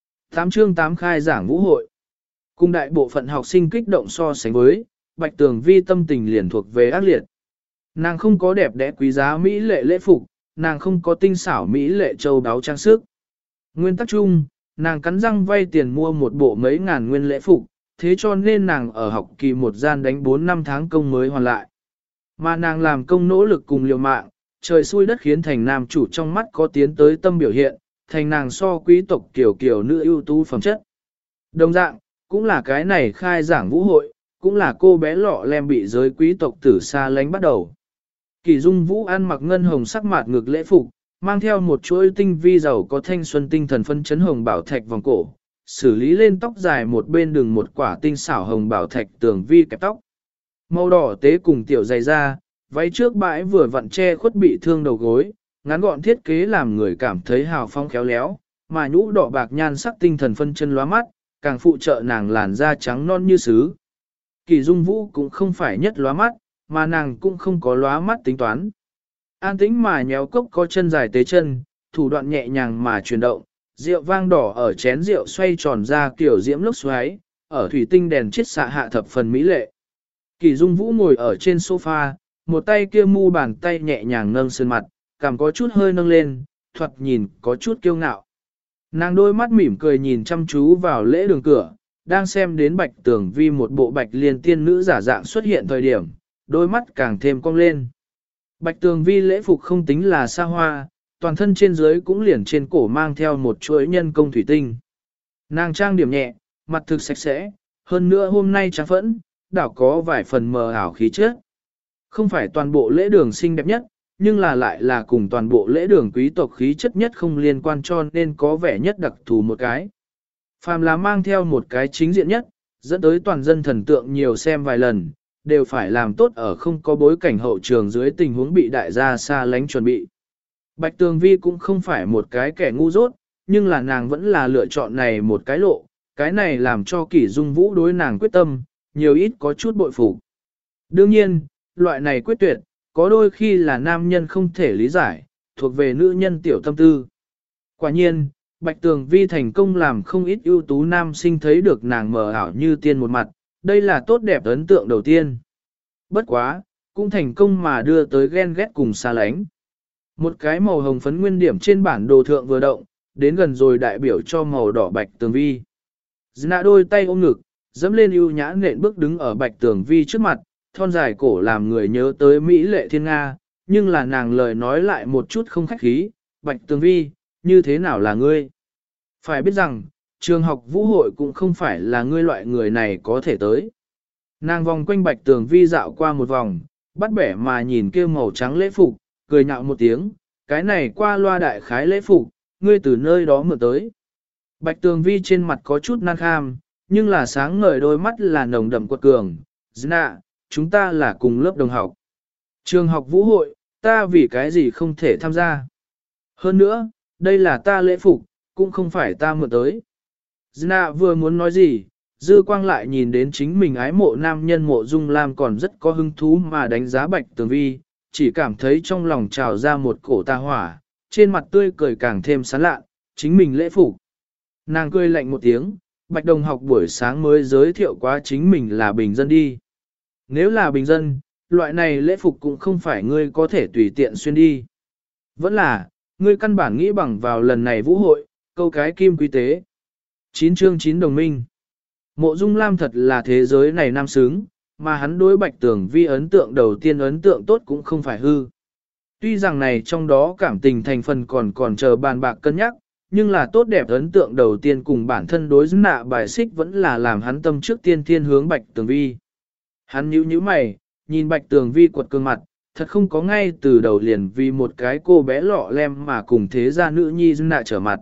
8 chương 8 khai giảng vũ hội. Cùng đại bộ phận học sinh kích động so sánh với, Bạch Tường Vi tâm tình liền thuộc về ác liệt. Nàng không có đẹp đẽ quý giá mỹ lệ lễ phục, nàng không có tinh xảo mỹ lệ châu đáo trang sức. Nguyên tắc chung, nàng cắn răng vay tiền mua một bộ mấy ngàn nguyên lễ phục, thế cho nên nàng ở học kỳ một gian đánh 4 năm tháng công mới hoàn lại. Mà nàng làm công nỗ lực cùng liều mạng, trời xui đất khiến thành nam chủ trong mắt có tiến tới tâm biểu hiện, thành nàng so quý tộc kiểu kiểu nữ ưu tú phẩm chất. Đồng dạng, cũng là cái này khai giảng vũ hội, cũng là cô bé lọ lem bị giới quý tộc tử xa lánh bắt đầu. Kỳ Dung Vũ ăn mặc ngân hồng sắc mạt ngực lễ phục, mang theo một chuỗi tinh vi giàu có thanh xuân tinh thần phân chấn hồng bảo thạch vòng cổ, xử lý lên tóc dài một bên đường một quả tinh xảo hồng bảo thạch tường vi kẹp tóc. Màu đỏ tế cùng tiểu dày da, váy trước bãi vừa vặn che khuất bị thương đầu gối, ngắn gọn thiết kế làm người cảm thấy hào phong khéo léo, mà nhũ đỏ bạc nhan sắc tinh thần phân chân lóa mắt, càng phụ trợ nàng làn da trắng non như sứ. Kỳ Dung Vũ cũng không phải nhất lóa mắt, mà nàng cũng không có lóa mắt tính toán. An tĩnh mà nhéo cốc có chân dài tế chân, thủ đoạn nhẹ nhàng mà chuyển động, rượu vang đỏ ở chén rượu xoay tròn ra kiểu diễm lốc xoáy, ở thủy tinh đèn chiết xạ hạ thập phần mỹ lệ. Kỳ Dung Vũ ngồi ở trên sofa, một tay kia mu bàn tay nhẹ nhàng nâng sơn mặt, cảm có chút hơi nâng lên, thoạt nhìn có chút kiêu ngạo. Nàng đôi mắt mỉm cười nhìn chăm chú vào lễ đường cửa, đang xem đến Bạch Tường Vi một bộ bạch liên tiên nữ giả dạng xuất hiện thời điểm, đôi mắt càng thêm cong lên. Bạch Tường Vi lễ phục không tính là xa hoa, toàn thân trên dưới cũng liền trên cổ mang theo một chuỗi nhân công thủy tinh. Nàng trang điểm nhẹ, mặt thực sạch sẽ, hơn nữa hôm nay trắng phẫn, đảo có vài phần mờ ảo khí chất. Không phải toàn bộ lễ đường xinh đẹp nhất, nhưng là lại là cùng toàn bộ lễ đường quý tộc khí chất nhất không liên quan cho nên có vẻ nhất đặc thù một cái. Phàm là mang theo một cái chính diện nhất, dẫn tới toàn dân thần tượng nhiều xem vài lần, đều phải làm tốt ở không có bối cảnh hậu trường dưới tình huống bị đại gia xa lánh chuẩn bị. Bạch Tường Vi cũng không phải một cái kẻ ngu dốt, nhưng là nàng vẫn là lựa chọn này một cái lộ, cái này làm cho Kỷ Dung Vũ đối nàng quyết tâm, nhiều ít có chút bội phục. Đương nhiên, loại này quyết tuyệt, có đôi khi là nam nhân không thể lý giải, thuộc về nữ nhân tiểu tâm tư. Quả nhiên, Bạch Tường Vi thành công làm không ít ưu tú nam sinh thấy được nàng mờ ảo như tiên một mặt, đây là tốt đẹp ấn tượng đầu tiên. Bất quá, cũng thành công mà đưa tới ghen ghét cùng xa lánh. Một cái màu hồng phấn nguyên điểm trên bản đồ thượng vừa động, đến gần rồi đại biểu cho màu đỏ Bạch Tường Vi. Dna đôi tay ôm ngực, dẫm lên ưu nhã nện bước đứng ở Bạch Tường Vi trước mặt, thon dài cổ làm người nhớ tới Mỹ lệ thiên Nga, nhưng là nàng lời nói lại một chút không khách khí, Bạch Tường Vi, như thế nào là ngươi? Phải biết rằng, trường học vũ hội cũng không phải là ngươi loại người này có thể tới. Nàng vòng quanh Bạch Tường Vi dạo qua một vòng, bắt bẻ mà nhìn kia màu trắng lễ phục, cười nhạo một tiếng, cái này qua loa đại khái lễ phục, ngươi từ nơi đó mượn tới. Bạch Tường Vi trên mặt có chút nan kham, nhưng là sáng ngời đôi mắt là nồng đậm quật cường, Dna, chúng ta là cùng lớp đồng học. Trường học vũ hội, ta vì cái gì không thể tham gia. Hơn nữa, đây là ta lễ phục, cũng không phải ta mượn tới. Dna vừa muốn nói gì, Dư Quang lại nhìn đến chính mình ái mộ nam nhân Mộ Dung Lam còn rất có hứng thú mà đánh giá Bạch Tường Vi, chỉ cảm thấy trong lòng trào ra một cổ tà hỏa, trên mặt tươi cười càng thêm sán lạ, chính mình lễ phục. Nàng cười lạnh một tiếng, Bạch đồng học buổi sáng mới giới thiệu quá chính mình là bình dân đi. Nếu là bình dân, loại này lễ phục cũng không phải ngươi có thể tùy tiện xuyên đi. Vẫn là, ngươi căn bản nghĩ bằng vào lần này vũ hội, câu cái kim quý tế. 9 chương 9 đồng minh. Mộ Dung Lam thật là thế giới này nam xứng, mà hắn đối Bạch Tường Vi ấn tượng đầu tiên ấn tượng tốt cũng không phải hư. Tuy rằng này trong đó cảm tình thành phần còn chờ bàn bạc cân nhắc, nhưng là tốt đẹp ấn tượng đầu tiên cùng bản thân đối nạ bài xích vẫn là làm hắn tâm trước tiên thiên hướng Bạch Tường Vi. Hắn nhíu mày, nhìn Bạch Tường Vi quật cường mặt, thật không có ngay từ đầu liền vì một cái cô bé lọ lem mà cùng thế gia nữ nhi nạ trở mặt.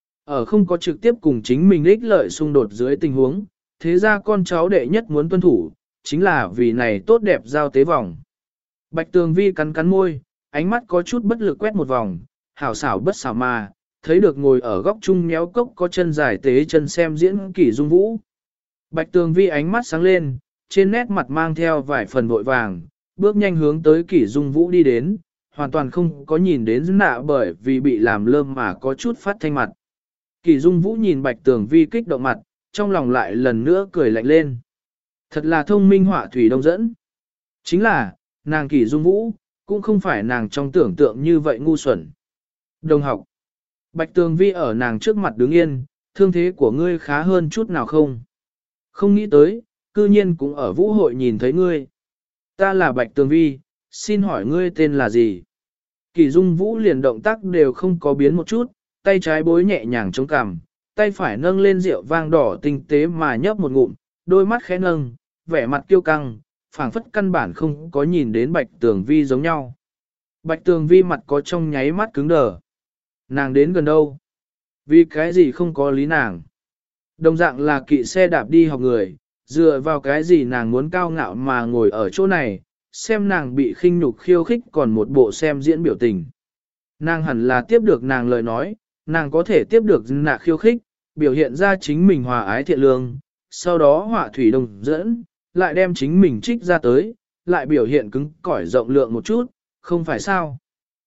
Ở không có trực tiếp cùng chính mình ích lợi xung đột dưới tình huống, thế ra con cháu đệ nhất muốn tuân thủ, chính là vì này tốt đẹp giao tế vòng. Bạch Tường Vi cắn môi, ánh mắt có chút bất lực quét một vòng, hảo xảo bất xảo mà, thấy được ngồi ở góc chung méo cốc có chân dài tế chân xem diễn Kỷ Dung Vũ. Bạch Tường Vi ánh mắt sáng lên, trên nét mặt mang theo vài phần vội vàng, bước nhanh hướng tới Kỷ Dung Vũ đi đến, hoàn toàn không có nhìn đến nạ bởi vì bị làm lơm mà có chút phát thanh mặt. Kỷ Dung Vũ nhìn Bạch Tường Vi kích động mặt, trong lòng lại lần nữa cười lạnh lên. Thật là thông minh họa thủy đông dẫn. Chính là, nàng Kỷ Dung Vũ, cũng không phải nàng trong tưởng tượng như vậy ngu xuẩn. Đồng học. Bạch Tường Vi ở nàng trước mặt đứng yên, thương thế của ngươi khá hơn chút nào không? Không nghĩ tới, cư nhiên cũng ở vũ hội nhìn thấy ngươi. Ta là Bạch Tường Vi, xin hỏi ngươi tên là gì? Kỷ Dung Vũ liền động tác đều không có biến một chút, tay trái bối nhẹ nhàng chống cằm, tay phải nâng lên rượu vang đỏ tinh tế mà nhấp một ngụm, đôi mắt khẽ nâng, vẻ mặt kiêu căng, phảng phất căn bản không có nhìn đến Bạch Tường Vi giống nhau. Bạch Tường Vi mặt có trong nháy mắt cứng đờ. Nàng đến gần đâu? Vì cái gì không có lý nàng? Đồng dạng là kỵ xe đạp đi học người, dựa vào cái gì nàng muốn cao ngạo mà ngồi ở chỗ này, xem nàng bị khinh nhục khiêu khích còn một bộ xem diễn biểu tình. Nàng hẳn là tiếp được nàng lời nói, nàng có thể tiếp được nạ khiêu khích, biểu hiện ra chính mình hòa ái thiện lương, sau đó họa thủy đồng dẫn, lại đem chính mình trích ra tới, lại biểu hiện cứng cỏi rộng lượng một chút, không phải sao.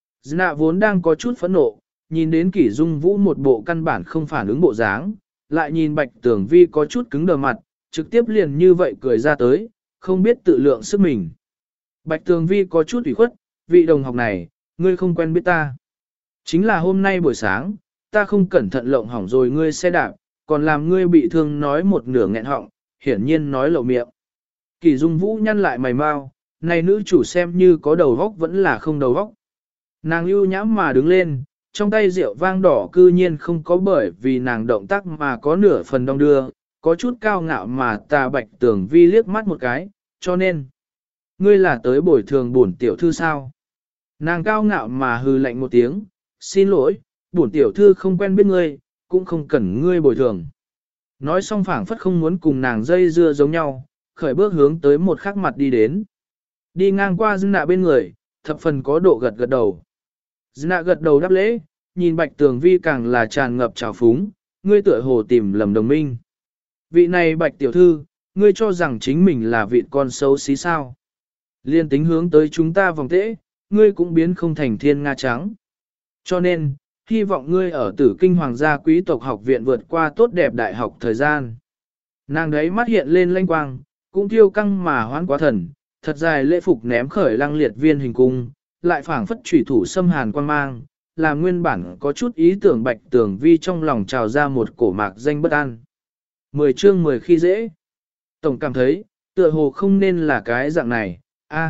Nạ vốn đang có chút phẫn nộ, nhìn đến Kỷ Dung Vũ một bộ căn bản không phản ứng bộ dáng, lại nhìn Bạch Tường Vi có chút cứng đờ mặt, trực tiếp liền như vậy cười ra tới, không biết tự lượng sức mình. Bạch Tường Vi có chút ủy khuất, vị đồng học này, ngươi không quen biết ta. Chính là hôm nay buổi sáng, ta không cẩn thận lộng hỏng rồi ngươi xe đạp, còn làm ngươi bị thương nói một nửa nghẹn họng, hiển nhiên nói lậu miệng. Kỷ Dung Vũ nhăn lại mày mau, này nữ chủ xem như có đầu óc vẫn là không đầu óc. Nàng ưu nhãm mà đứng lên, trong tay rượu vang đỏ cư nhiên không có bởi vì nàng động tác mà có nửa phần đong đưa, có chút cao ngạo mà tà Bạch Tường Vi liếc mắt một cái, cho nên, ngươi là tới bồi thường bổn tiểu thư sao? Nàng cao ngạo mà hừ lạnh một tiếng, xin lỗi, bổn tiểu thư không quen biết ngươi, cũng không cần ngươi bồi thường. Nói xong phảng phất không muốn cùng nàng dây dưa giống nhau, khởi bước hướng tới một khắc mặt đi đến. Đi ngang qua Dư Nạ bên người, thập phần có độ gật gật đầu. Dư Nạ gật đầu đáp lễ, nhìn Bạch Tường Vi càng là tràn ngập trào phúng, ngươi tựa hồ tìm lầm đồng minh. Vị này Bạch tiểu thư, ngươi cho rằng chính mình là vị con xấu xí sao. Liên tính hướng tới chúng ta vòng tễ, ngươi cũng biến không thành thiên nga trắng. Cho nên, hy vọng ngươi ở Tử Kinh Hoàng gia quý tộc học viện vượt qua tốt đẹp đại học thời gian. Nàng đấy mắt hiện lên lanh quang, cũng tiêu căng mà hoán quá thần, thật dài lễ phục ném khởi lăng liệt viên hình cung, lại phảng phất chủy thủ xâm hàn quang mang, làm nguyên bản có chút ý tưởng Bạch Tường Vi trong lòng trào ra một cổ mạc danh bất an. 10 chương 10 khi dễ. Tổng cảm thấy, tựa hồ không nên là cái dạng này,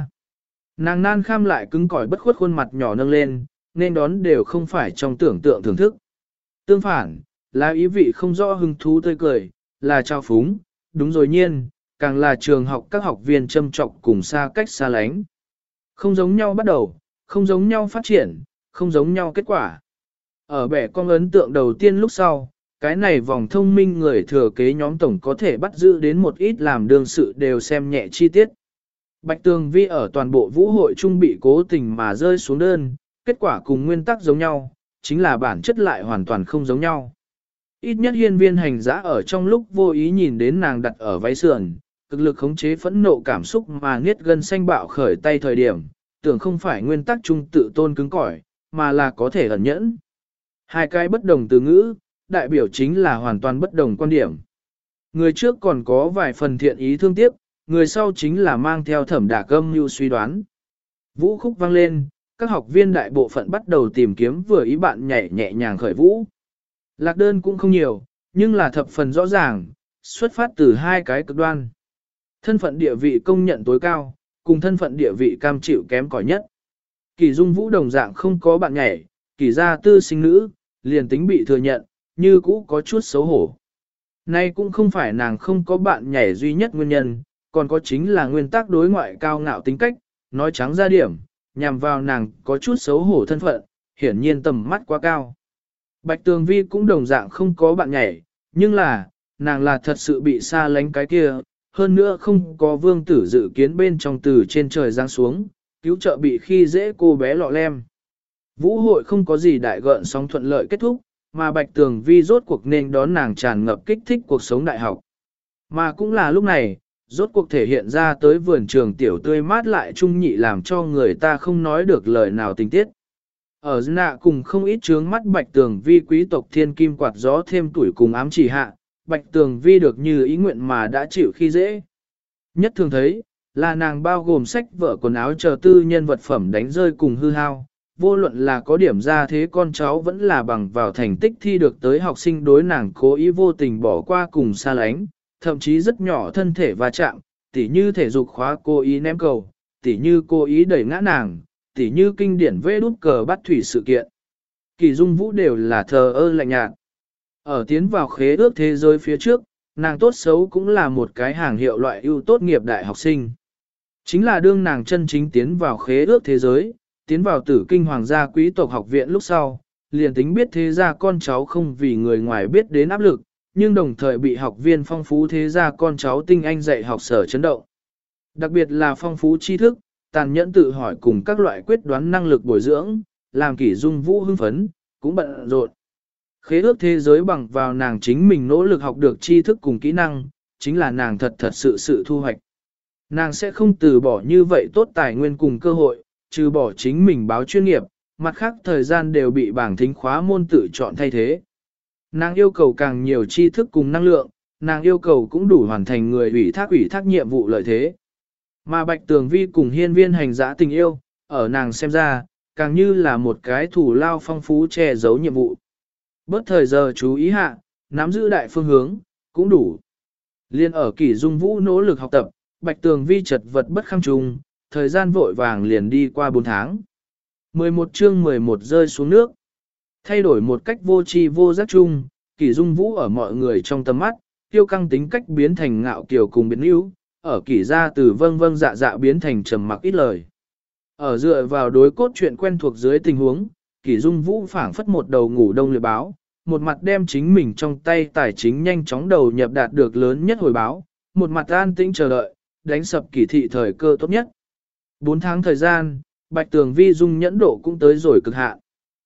Nàng nan kham lại cứng cỏi bất khuất khuôn mặt nhỏ nâng lên, nên đón đều không phải trong tưởng tượng thưởng thức. Tương phản, là ý vị không rõ hứng thú tươi cười, là trao phúng, đúng rồi nhiên, càng là trường học các học viên châm trọng cùng xa cách xa lánh. Không giống nhau bắt đầu, không giống nhau phát triển, không giống nhau kết quả. Ở bẻ con ấn tượng đầu tiên lúc sau, cái này vòng thông minh người thừa kế nhóm tổng có thể bắt giữ đến một ít làm đương sự đều xem nhẹ chi tiết. Bạch Tường Vi ở toàn bộ vũ hội trung bị cố tình mà rơi xuống đơn, kết quả cùng nguyên tắc giống nhau, chính là bản chất lại hoàn toàn không giống nhau. Ít nhất hiên viên hành giã ở trong lúc vô ý nhìn đến nàng đặt ở váy sườn, cực lực khống chế phẫn nộ cảm xúc mà nghiết gân xanh bạo khởi tay thời điểm, tưởng không phải nguyên tắc trung tự tôn cứng cỏi, mà là có thể ẩn nhẫn. Hai cái bất đồng từ ngữ, đại biểu chính là hoàn toàn bất đồng quan điểm. Người trước còn có vài phần thiện ý thương tiếc, người sau chính là mang theo thẩm đả âm mưu suy đoán. Vũ khúc vang lên, các học viên đại bộ phận bắt đầu tìm kiếm vừa ý bạn nhảy nhẹ nhàng khởi vũ. Lạc đơn cũng không nhiều, nhưng là thập phần rõ ràng, xuất phát từ hai cái cực đoan. Thân phận địa vị công nhận tối cao, cùng thân phận địa vị cam chịu kém cỏi nhất. Kỳ Dung Vũ đồng dạng không có bạn nhảy, Kỳ gia tư sinh nữ, liền tính bị thừa nhận, như cũ có chút xấu hổ. Nay cũng không phải nàng không có bạn nhảy duy nhất nguyên nhân, còn có chính là nguyên tắc đối ngoại cao ngạo tính cách, nói trắng ra điểm, nhằm vào nàng có chút xấu hổ thân phận, hiển nhiên tầm mắt quá cao. Bạch Tường Vi cũng đồng dạng không có bạn nhảy, nhưng là, nàng là thật sự bị xa lánh cái kia, hơn nữa không có vương tử dự kiến bên trong từ trên trời giáng xuống, cứu trợ bị khi dễ cô bé lọ lem. Vũ hội không có gì đại gợn sóng thuận lợi kết thúc, mà Bạch Tường Vi rốt cuộc nên đón nàng tràn ngập kích thích cuộc sống đại học. Mà cũng là lúc này, rốt cuộc thể hiện ra tới vườn trường tiểu tươi mát lại trung nhị làm cho người ta không nói được lời nào tình tiết. Ở nạ cùng không ít trướng mắt Bạch Tường Vi quý tộc thiên kim quạt gió thêm tuổi cùng ám chỉ hạ, Bạch Tường Vi được như ý nguyện mà đã chịu khi dễ. Nhất thường thấy, là nàng bao gồm sách vở quần áo chờ tư nhân vật phẩm đánh rơi cùng hư hao, vô luận là có điểm ra thế con cháu vẫn là bằng vào thành tích thi được tới học sinh đối nàng cố ý vô tình bỏ qua cùng xa lánh, thậm chí rất nhỏ thân thể va chạm, tỉ như thể dục khóa cố ý ném cầu, tỉ như cố ý đẩy ngã nàng, tỉ như kinh điển vê đút cờ bắt thủy sự kiện. Kỳ Dung Vũ đều là thờ ơ lạnh nhạt. Ở tiến vào khế ước thế giới phía trước, nàng tốt xấu cũng là một cái hàng hiệu loại ưu tốt nghiệp đại học sinh. Chính là đương nàng chân chính tiến vào khế ước thế giới, tiến vào Tử Kinh Hoàng gia quý tộc học viện lúc sau, liền tính biết thế gia con cháu không vì người ngoài biết đến áp lực, nhưng đồng thời bị học viên phong phú thế gia con cháu tinh anh dạy học sở chấn động. Đặc biệt là phong phú tri thức, tàn nhẫn tự hỏi cùng các loại quyết đoán năng lực bồi dưỡng, làm Kỷ Dung Vũ hưng phấn, cũng bận rộn. Khế ước thế giới bằng vào nàng chính mình nỗ lực học được tri thức cùng kỹ năng, chính là nàng thật sự thu hoạch. Nàng sẽ không từ bỏ như vậy tốt tài nguyên cùng cơ hội, trừ bỏ chính mình báo chuyên nghiệp, mặt khác thời gian đều bị bảng thính khóa môn tự chọn thay thế. Nàng yêu cầu càng nhiều tri thức cùng năng lượng, nàng yêu cầu cũng đủ hoàn thành người ủy thác nhiệm vụ lợi thế. Mà Bạch Tường Vi cùng hiên viên hành giã tình yêu, ở nàng xem ra, càng như là một cái thủ lao phong phú che giấu nhiệm vụ. Bớt thời giờ chú ý hạ, nắm giữ đại phương hướng, cũng đủ. Liên ở Kỷ Dung Vũ nỗ lực học tập, Bạch Tường Vi chật vật bất kham trùng, thời gian vội vàng liền đi qua 4 tháng. 11 chương 11 rơi xuống nước. Thay đổi một cách vô tri vô giác chung, Kỷ Dung Vũ ở mọi người trong tầm mắt, tiêu căng tính cách biến thành ngạo kiều cùng biến yếu, ở Kỷ gia từ vâng vâng dạ dạ biến thành trầm mặc ít lời. Ở dựa vào đối cốt truyện quen thuộc dưới tình huống, Kỷ Dung Vũ phảng phất một đầu ngủ đông liệt báo, một mặt đem chính mình trong tay tài chính nhanh chóng đầu nhập đạt được lớn nhất hồi báo, một mặt an tĩnh chờ đợi, đánh sập kỳ thị thời cơ tốt nhất. 4 tháng thời gian, Bạch Tường Vi dung nhẫn độ cũng tới rồi cực hạn.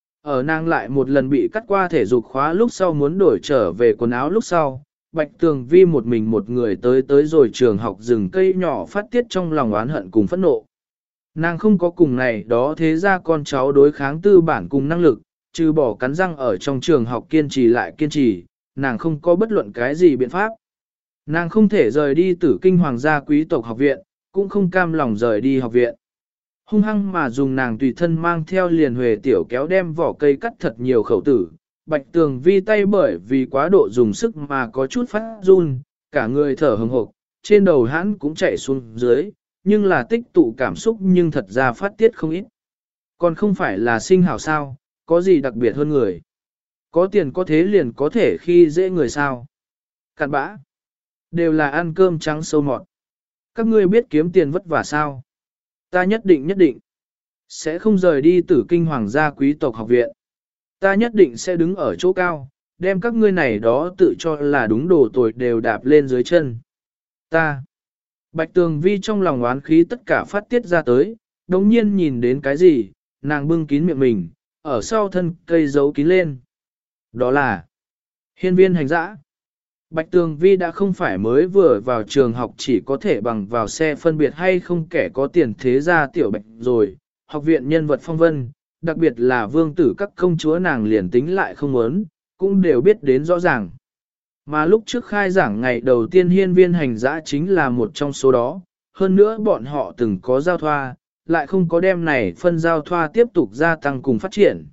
Ở nàng lại một lần bị cắt qua thể dục khóa lúc sau muốn đổi trở về quần áo lúc sau, Bạch Tường Vi một mình một người tới rồi trường học rừng cây nhỏ phát tiết trong lòng oán hận cùng phẫn nộ. Nàng không có cùng này đó thế ra con cháu đối kháng tư bản cùng năng lực, trừ bỏ cắn răng ở trong trường học kiên trì lại kiên trì, nàng không có bất luận cái gì biện pháp. Nàng không thể rời đi Tử Kinh Hoàng gia quý tộc học viện, cũng không cam lòng rời đi học viện. Hung hăng mà dùng nàng tùy thân mang theo liền huề tiểu kéo đem vỏ cây cắt thật nhiều khẩu tử. Bạch Tường Vi tay bởi vì quá độ dùng sức mà có chút phát run, cả người thở hừng hực, trên đầu hãn cũng chạy xuống dưới, nhưng là tích tụ cảm xúc nhưng thật ra phát tiết không ít. Còn không phải là sinh hảo sao, có gì đặc biệt hơn người. Có tiền có thế liền có thể khi dễ người sao. Cặn bã. Đều là ăn cơm trắng sâu mọt. Các ngươi biết kiếm tiền vất vả sao? Ta nhất định, sẽ không rời đi Tử Kinh Hoàng gia quý tộc học viện. Ta nhất định sẽ đứng ở chỗ cao, đem các ngươi này đó tự cho là đúng đồ tồi đều đạp lên dưới chân. Ta. Bạch Tường Vi trong lòng oán khí tất cả phát tiết ra tới, đồng nhiên nhìn đến cái gì, nàng bưng kín miệng mình, ở sau thân cây giấu kín lên. Đó là hiên viên hành dã. Bạch Tường Vi đã không phải mới vừa vào trường học chỉ có thể bằng vào xe phân biệt hay không kẻ có tiền thế gia tiểu bạch rồi, học viện nhân vật phong vân, đặc biệt là vương tử các công chúa nàng liền tính lại không muốn, cũng đều biết đến rõ ràng. Mà lúc trước khai giảng ngày đầu tiên hiên viên hành dã chính là một trong số đó, hơn nữa bọn họ từng có giao thoa, lại không có đem này phân giao thoa tiếp tục gia tăng cùng phát triển.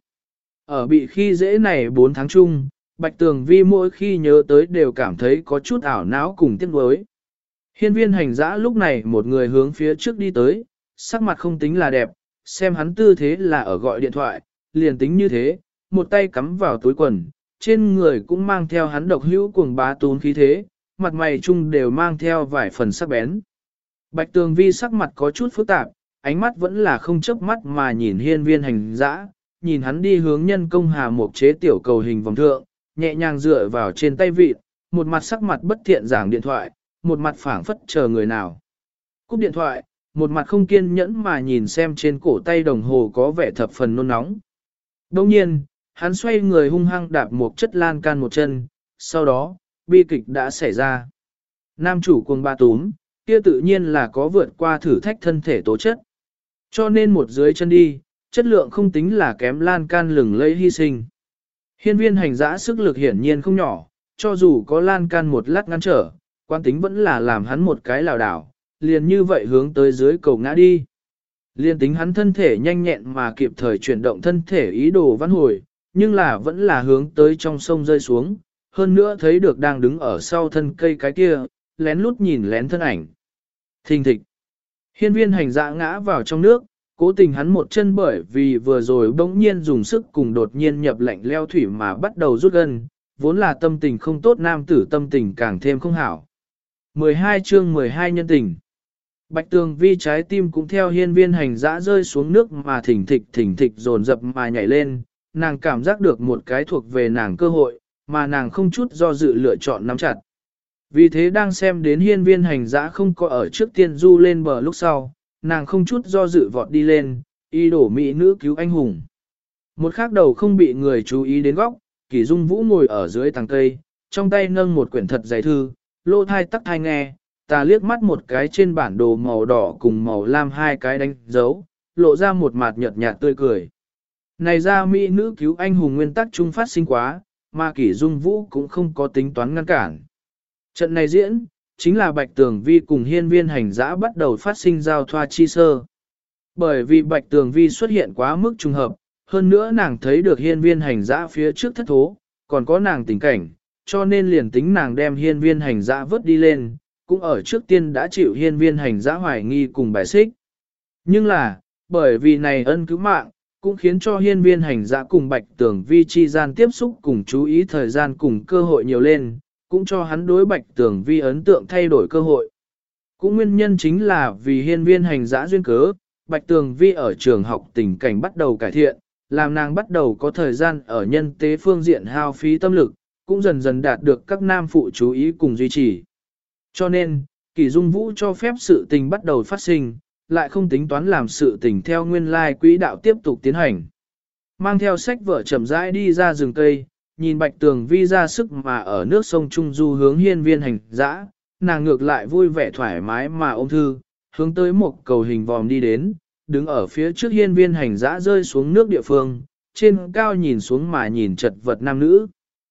Ở bị khi dễ này 4 tháng chung, Bạch Tường Vi mỗi khi nhớ tới đều cảm thấy có chút ảo não cùng tiếc nuối. Hiên viên hành dã lúc này một người hướng phía trước đi tới, sắc mặt không tính là đẹp, xem hắn tư thế là ở gọi điện thoại, liền tính như thế, một tay cắm vào túi quần, trên người cũng mang theo hắn độc hữu cuồng bá tún khí thế, mặt mày chung đều mang theo vài phần sắc bén. Bạch Tường Vi sắc mặt có chút phức tạp, ánh mắt vẫn là không chớp mắt mà nhìn hiên viên hành dã, nhìn hắn đi hướng nhân công hà một chế tiểu cầu hình vòng thượng, nhẹ nhàng dựa vào trên tay vịt, một mặt sắc mặt bất thiện giảng điện thoại, một mặt phảng phất chờ người nào. Cúp điện thoại, một mặt không kiên nhẫn mà nhìn xem trên cổ tay đồng hồ có vẻ thập phần nôn nóng. Đồng nhiên, hắn xoay người hung hăng đạp một chất lan can một chân, sau đó, bi kịch đã xảy ra. Nam chủ cuồng ba túm, kia tự nhiên là có vượt qua thử thách thân thể tố chất. Cho nên một dưới chân đi, chất lượng không tính là kém lan can lừng lẫy hy sinh. Hiên viên hành dã sức lực hiển nhiên không nhỏ, cho dù có lan can một lát ngăn trở, quan tính vẫn là làm hắn một cái lảo đảo, liền như vậy hướng tới dưới cầu ngã đi. Liên tính hắn thân thể nhanh nhẹn mà kịp thời chuyển động thân thể ý đồ vãn hồi, nhưng là vẫn là hướng tới trong sông rơi xuống, hơn nữa thấy được đang đứng ở sau thân cây cái kia, lén lút nhìn lén thân ảnh. Thình thịch. Hiên viên hành dã ngã vào trong nước, cố tình hắn một chân bởi vì vừa rồi bỗng nhiên dùng sức cùng đột nhiên nhập lạnh leo thủy mà bắt đầu rút gân, vốn là tâm tình không tốt nam tử tâm tình càng thêm không hảo. 12 chương 12 nhân tình. Bạch Tường Vi trái tim cũng theo hiên viên hành dã rơi xuống nước mà thỉnh thịch dồn dập mà nhảy lên, nàng cảm giác được một cái thuộc về nàng cơ hội, mà nàng không chút do dự lựa chọn nắm chặt. Vì thế đang xem đến hiên viên hành dã không có ở trước tiên du lên bờ lúc sau, nàng không chút do dự vọt đi lên, y đổ mỹ nữ cứu anh hùng. Một khác đầu không bị người chú ý đến góc, Kỷ Dung Vũ ngồi ở dưới tàng cây, trong tay nâng một quyển thật dày thư, lô thai tắc thai nghe, ta liếc mắt một cái trên bản đồ màu đỏ cùng màu lam hai cái đánh dấu, lộ ra một mặt nhợt nhạt tươi cười. Này ra mỹ nữ cứu anh hùng nguyên tắc chung phát sinh quá, mà Kỷ Dung Vũ cũng không có tính toán ngăn cản. Trận này diễn, chính là Bạch Tường Vi cùng hiên viên hành dã bắt đầu phát sinh giao thoa chi sơ. Bởi vì Bạch Tường Vi xuất hiện quá mức trùng hợp, hơn nữa nàng thấy được hiên viên hành dã phía trước thất thố, còn có nàng tình cảnh, cho nên liền tính nàng đem hiên viên hành dã vớt đi lên, cũng ở trước tiên đã chịu hiên viên hành dã hoài nghi cùng bài xích. Nhưng là, bởi vì này ân cứu mạng, cũng khiến cho hiên viên hành dã cùng Bạch Tường Vi chi gian tiếp xúc cùng chú ý thời gian cùng cơ hội nhiều lên, cũng cho hắn đối Bạch Tường Vi ấn tượng thay đổi cơ hội. Cũng nguyên nhân chính là vì hiên viên hành dã duyên cớ, Bạch Tường Vi ở trường học tình cảnh bắt đầu cải thiện, làm nàng bắt đầu có thời gian ở nhân tế phương diện hao phí tâm lực, cũng dần dần đạt được các nam phụ chú ý cùng duy trì. Cho nên, Kỷ Dung Vũ cho phép sự tình bắt đầu phát sinh, lại không tính toán làm sự tình theo nguyên lai quỹ đạo tiếp tục tiến hành. Mang theo sách vở chậm rãi đi ra rừng cây, nhìn Bạch Tường Vi ra sức mà ở nước sông Trung Du hướng hiên viên hành dã, nàng ngược lại vui vẻ thoải mái mà ôm thư, hướng tới một cầu hình vòm đi đến, đứng ở phía trước hiên viên hành dã rơi xuống nước địa phương, trên cao nhìn xuống mà nhìn chật vật nam nữ.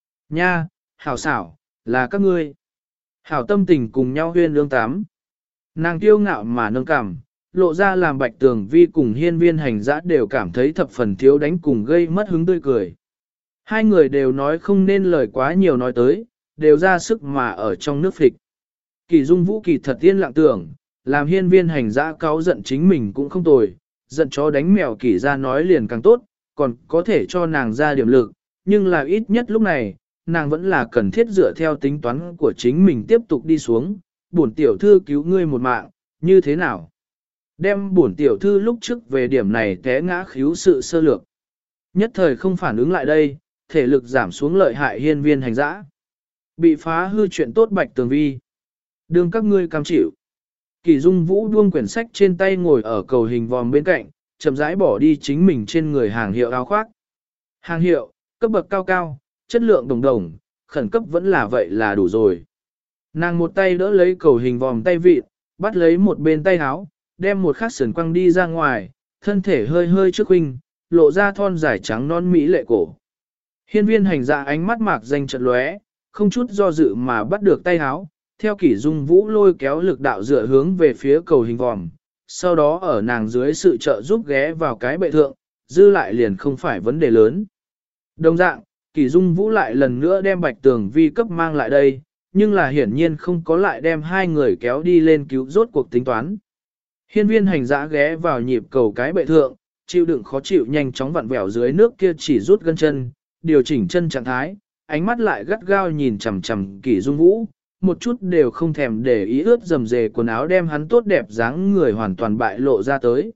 Nha, hảo xảo, là các ngươi. Hảo tâm tình cùng nhau huyên lương tám. Nàng kiêu ngạo mà nâng cằm, lộ ra làm Bạch Tường Vi cùng hiên viên hành dã đều cảm thấy thập phần thiếu đánh cùng gây mất hứng tươi cười. Hai người đều nói không nên lời quá nhiều nói tới, đều ra sức mà ở trong nước phịch. Kỳ Dung Vũ kỳ thật yên lặng tưởng, làm hiên viên hành dã cáu giận chính mình cũng không tồi, giận chó đánh mèo kỳ ra nói liền càng tốt, còn có thể cho nàng ra điểm lực, nhưng là ít nhất lúc này, nàng vẫn là cần thiết dựa theo tính toán của chính mình tiếp tục đi xuống, bổn tiểu thư cứu ngươi một mạng, như thế nào? Đem bổn tiểu thư lúc trước về điểm này té ngã khíu sự sơ lược. Nhất thời không phản ứng lại đây, thể lực giảm xuống lợi hại hiên viên hành dã. Bị phá hư chuyện tốt Bạch Tường Vi. Đương các ngươi cam chịu. Kỳ Dung Vũ buông quyển sách trên tay ngồi ở cầu hình vòm bên cạnh, chậm rãi bỏ đi chính mình trên người hàng hiệu áo khoác. Hàng hiệu, cấp bậc cao cao, chất lượng đồng đồng, khẩn cấp vẫn là vậy là đủ rồi. Nàng một tay đỡ lấy cầu hình vòm tay vịt, bắt lấy một bên tay áo, đem một khắc sườn quăng đi ra ngoài, thân thể hơi hơi trước huynh, lộ ra thon dài trắng non mỹ lệ cổ. Hiên viên hành dạ ánh mắt mạc danh trận lóe, không chút do dự mà bắt được tay áo, theo Kỷ Dung Vũ lôi kéo lực đạo dựa hướng về phía cầu hình vòm, sau đó ở nàng dưới sự trợ giúp ghé vào cái bệ thượng, dư lại liền không phải vấn đề lớn. Đồng dạng, Kỷ Dung Vũ lại lần nữa đem Bạch Tường Vi cấp mang lại đây, nhưng là hiển nhiên không có lại đem hai người kéo đi lên cứu rốt cuộc tính toán. Hiên viên hành dã ghé vào nhịp cầu cái bệ thượng, chịu đựng khó chịu nhanh chóng vặn vẹo dưới nước kia chỉ rút gân chân, điều chỉnh chân trạng thái, ánh mắt lại gắt gao nhìn chằm chằm Kỷ Dung Vũ, một chút đều không thèm để ý ướt dầm dề quần áo đem hắn tốt đẹp dáng người hoàn toàn bại lộ ra tới.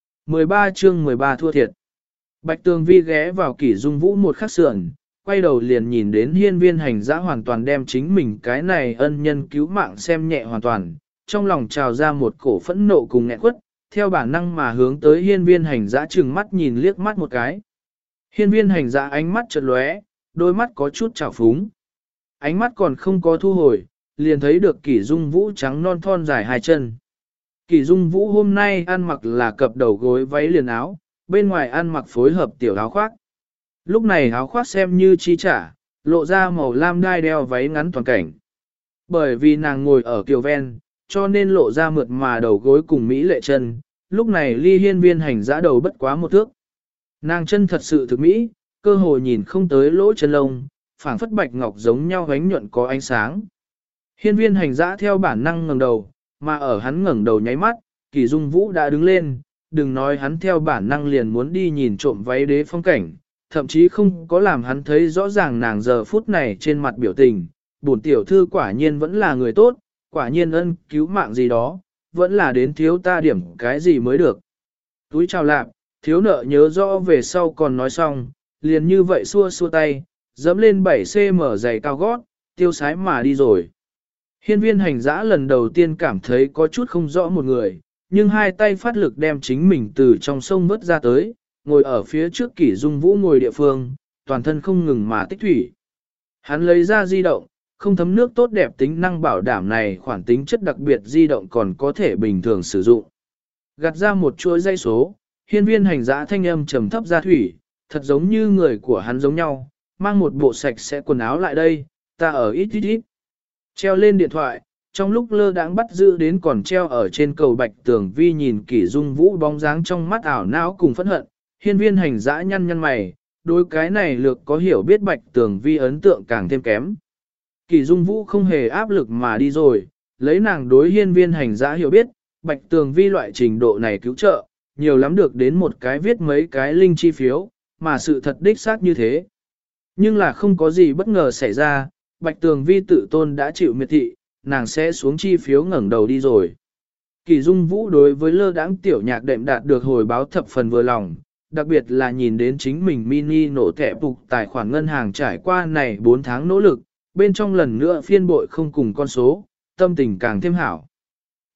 13 chương 13 thua thiệt. Bạch Tường Vi ghé vào Kỷ Dung Vũ một khắc sườn, quay đầu liền nhìn đến hiên viên hành dã hoàn toàn đem chính mình cái này ân nhân cứu mạng xem nhẹ hoàn toàn, trong lòng trào ra một cổ phẫn nộ cùng nghẹn quất, theo bản năng mà hướng tới hiên viên hành dã trừng mắt nhìn liếc mắt một cái. Hiên viên hành dã ánh mắt chợt lóe, đôi mắt có chút trào phúng. Ánh mắt còn không có thu hồi, liền thấy được Kỷ Dung Vũ trắng non thon dài hai chân. Kỷ Dung Vũ hôm nay ăn mặc là cập đầu gối váy liền áo, bên ngoài ăn mặc phối hợp tiểu áo khoác. Lúc này áo khoác xem như chi trả, lộ ra màu lam đai đeo váy ngắn toàn cảnh. Bởi vì nàng ngồi ở kiều ven, cho nên lộ ra mượt mà đầu gối cùng Mỹ lệ chân, lúc này ly hiên viên hành dã đầu bất quá một thước. Nàng chân thật sự thực Mỹ, cơ hồ nhìn không tới lỗ chân lông, phảng phất bạch ngọc giống nhau ánh nhuận có ánh sáng. Hiên viên hành dã theo bản năng ngẩng đầu, mà ở hắn ngẩng đầu nháy mắt, Kỷ Dung Vũ đã đứng lên, đừng nói hắn theo bản năng liền muốn đi nhìn trộm váy đế phong cảnh, thậm chí không có làm hắn thấy rõ ràng nàng giờ phút này trên mặt biểu tình, bổn tiểu thư quả nhiên vẫn là người tốt, quả nhiên ân cứu mạng gì đó, vẫn là đến thiếu ta điểm cái gì mới được. Túi chào lạp, thiếu nợ nhớ rõ về sau còn nói xong, liền như vậy xua xua tay, dẫm lên 7cm giày cao gót, tiêu sái mà đi rồi. Hiên viên hành dã lần đầu tiên cảm thấy có chút không rõ một người, nhưng hai tay phát lực đem chính mình từ trong sông vớt ra tới, ngồi ở phía trước Kỷ Dung Vũ ngồi địa phương, toàn thân không ngừng mà tích thủy. Hắn lấy ra di động, không thấm nước tốt đẹp tính năng bảo đảm này khoản tính chất đặc biệt di động còn có thể bình thường sử dụng. Gạt ra một chuỗi dây số, hiên viên hành dã thanh âm trầm thấp ra thủy, thật giống như người của hắn giống nhau, mang một bộ sạch sẽ quần áo lại đây, ta ở ít ít ít. Treo lên điện thoại, trong lúc lơ đãng bắt giữ đến còn treo ở trên cầu Bạch Tường Vi nhìn Kỷ Dung Vũ bóng dáng trong mắt ảo não cùng phẫn hận, hiên viên hành dã nhăn nhăn mày, đối cái này lược có hiểu biết Bạch Tường Vi ấn tượng càng thêm kém. Kỷ Dung Vũ không hề áp lực mà đi rồi, lấy nàng đối hiên viên hành dã hiểu biết, Bạch Tường Vi loại trình độ này cứu trợ, nhiều lắm được đến một cái viết mấy cái linh chi phiếu, mà sự thật đích xác như thế. Nhưng là không có gì bất ngờ xảy ra, Bạch Tường Vi tự tôn đã chịu miệt thị, nàng sẽ xuống chi phiếu ngẩng đầu đi rồi. Kỷ Dung Vũ đối với lơ đãng tiểu nhạc đệm đạt được hồi báo thập phần vừa lòng, đặc biệt là nhìn đến chính mình mini nổ thẻ phục tài khoản ngân hàng trải qua này 4 tháng nỗ lực, bên trong lần nữa phiên bội không cùng con số, tâm tình càng thêm hảo.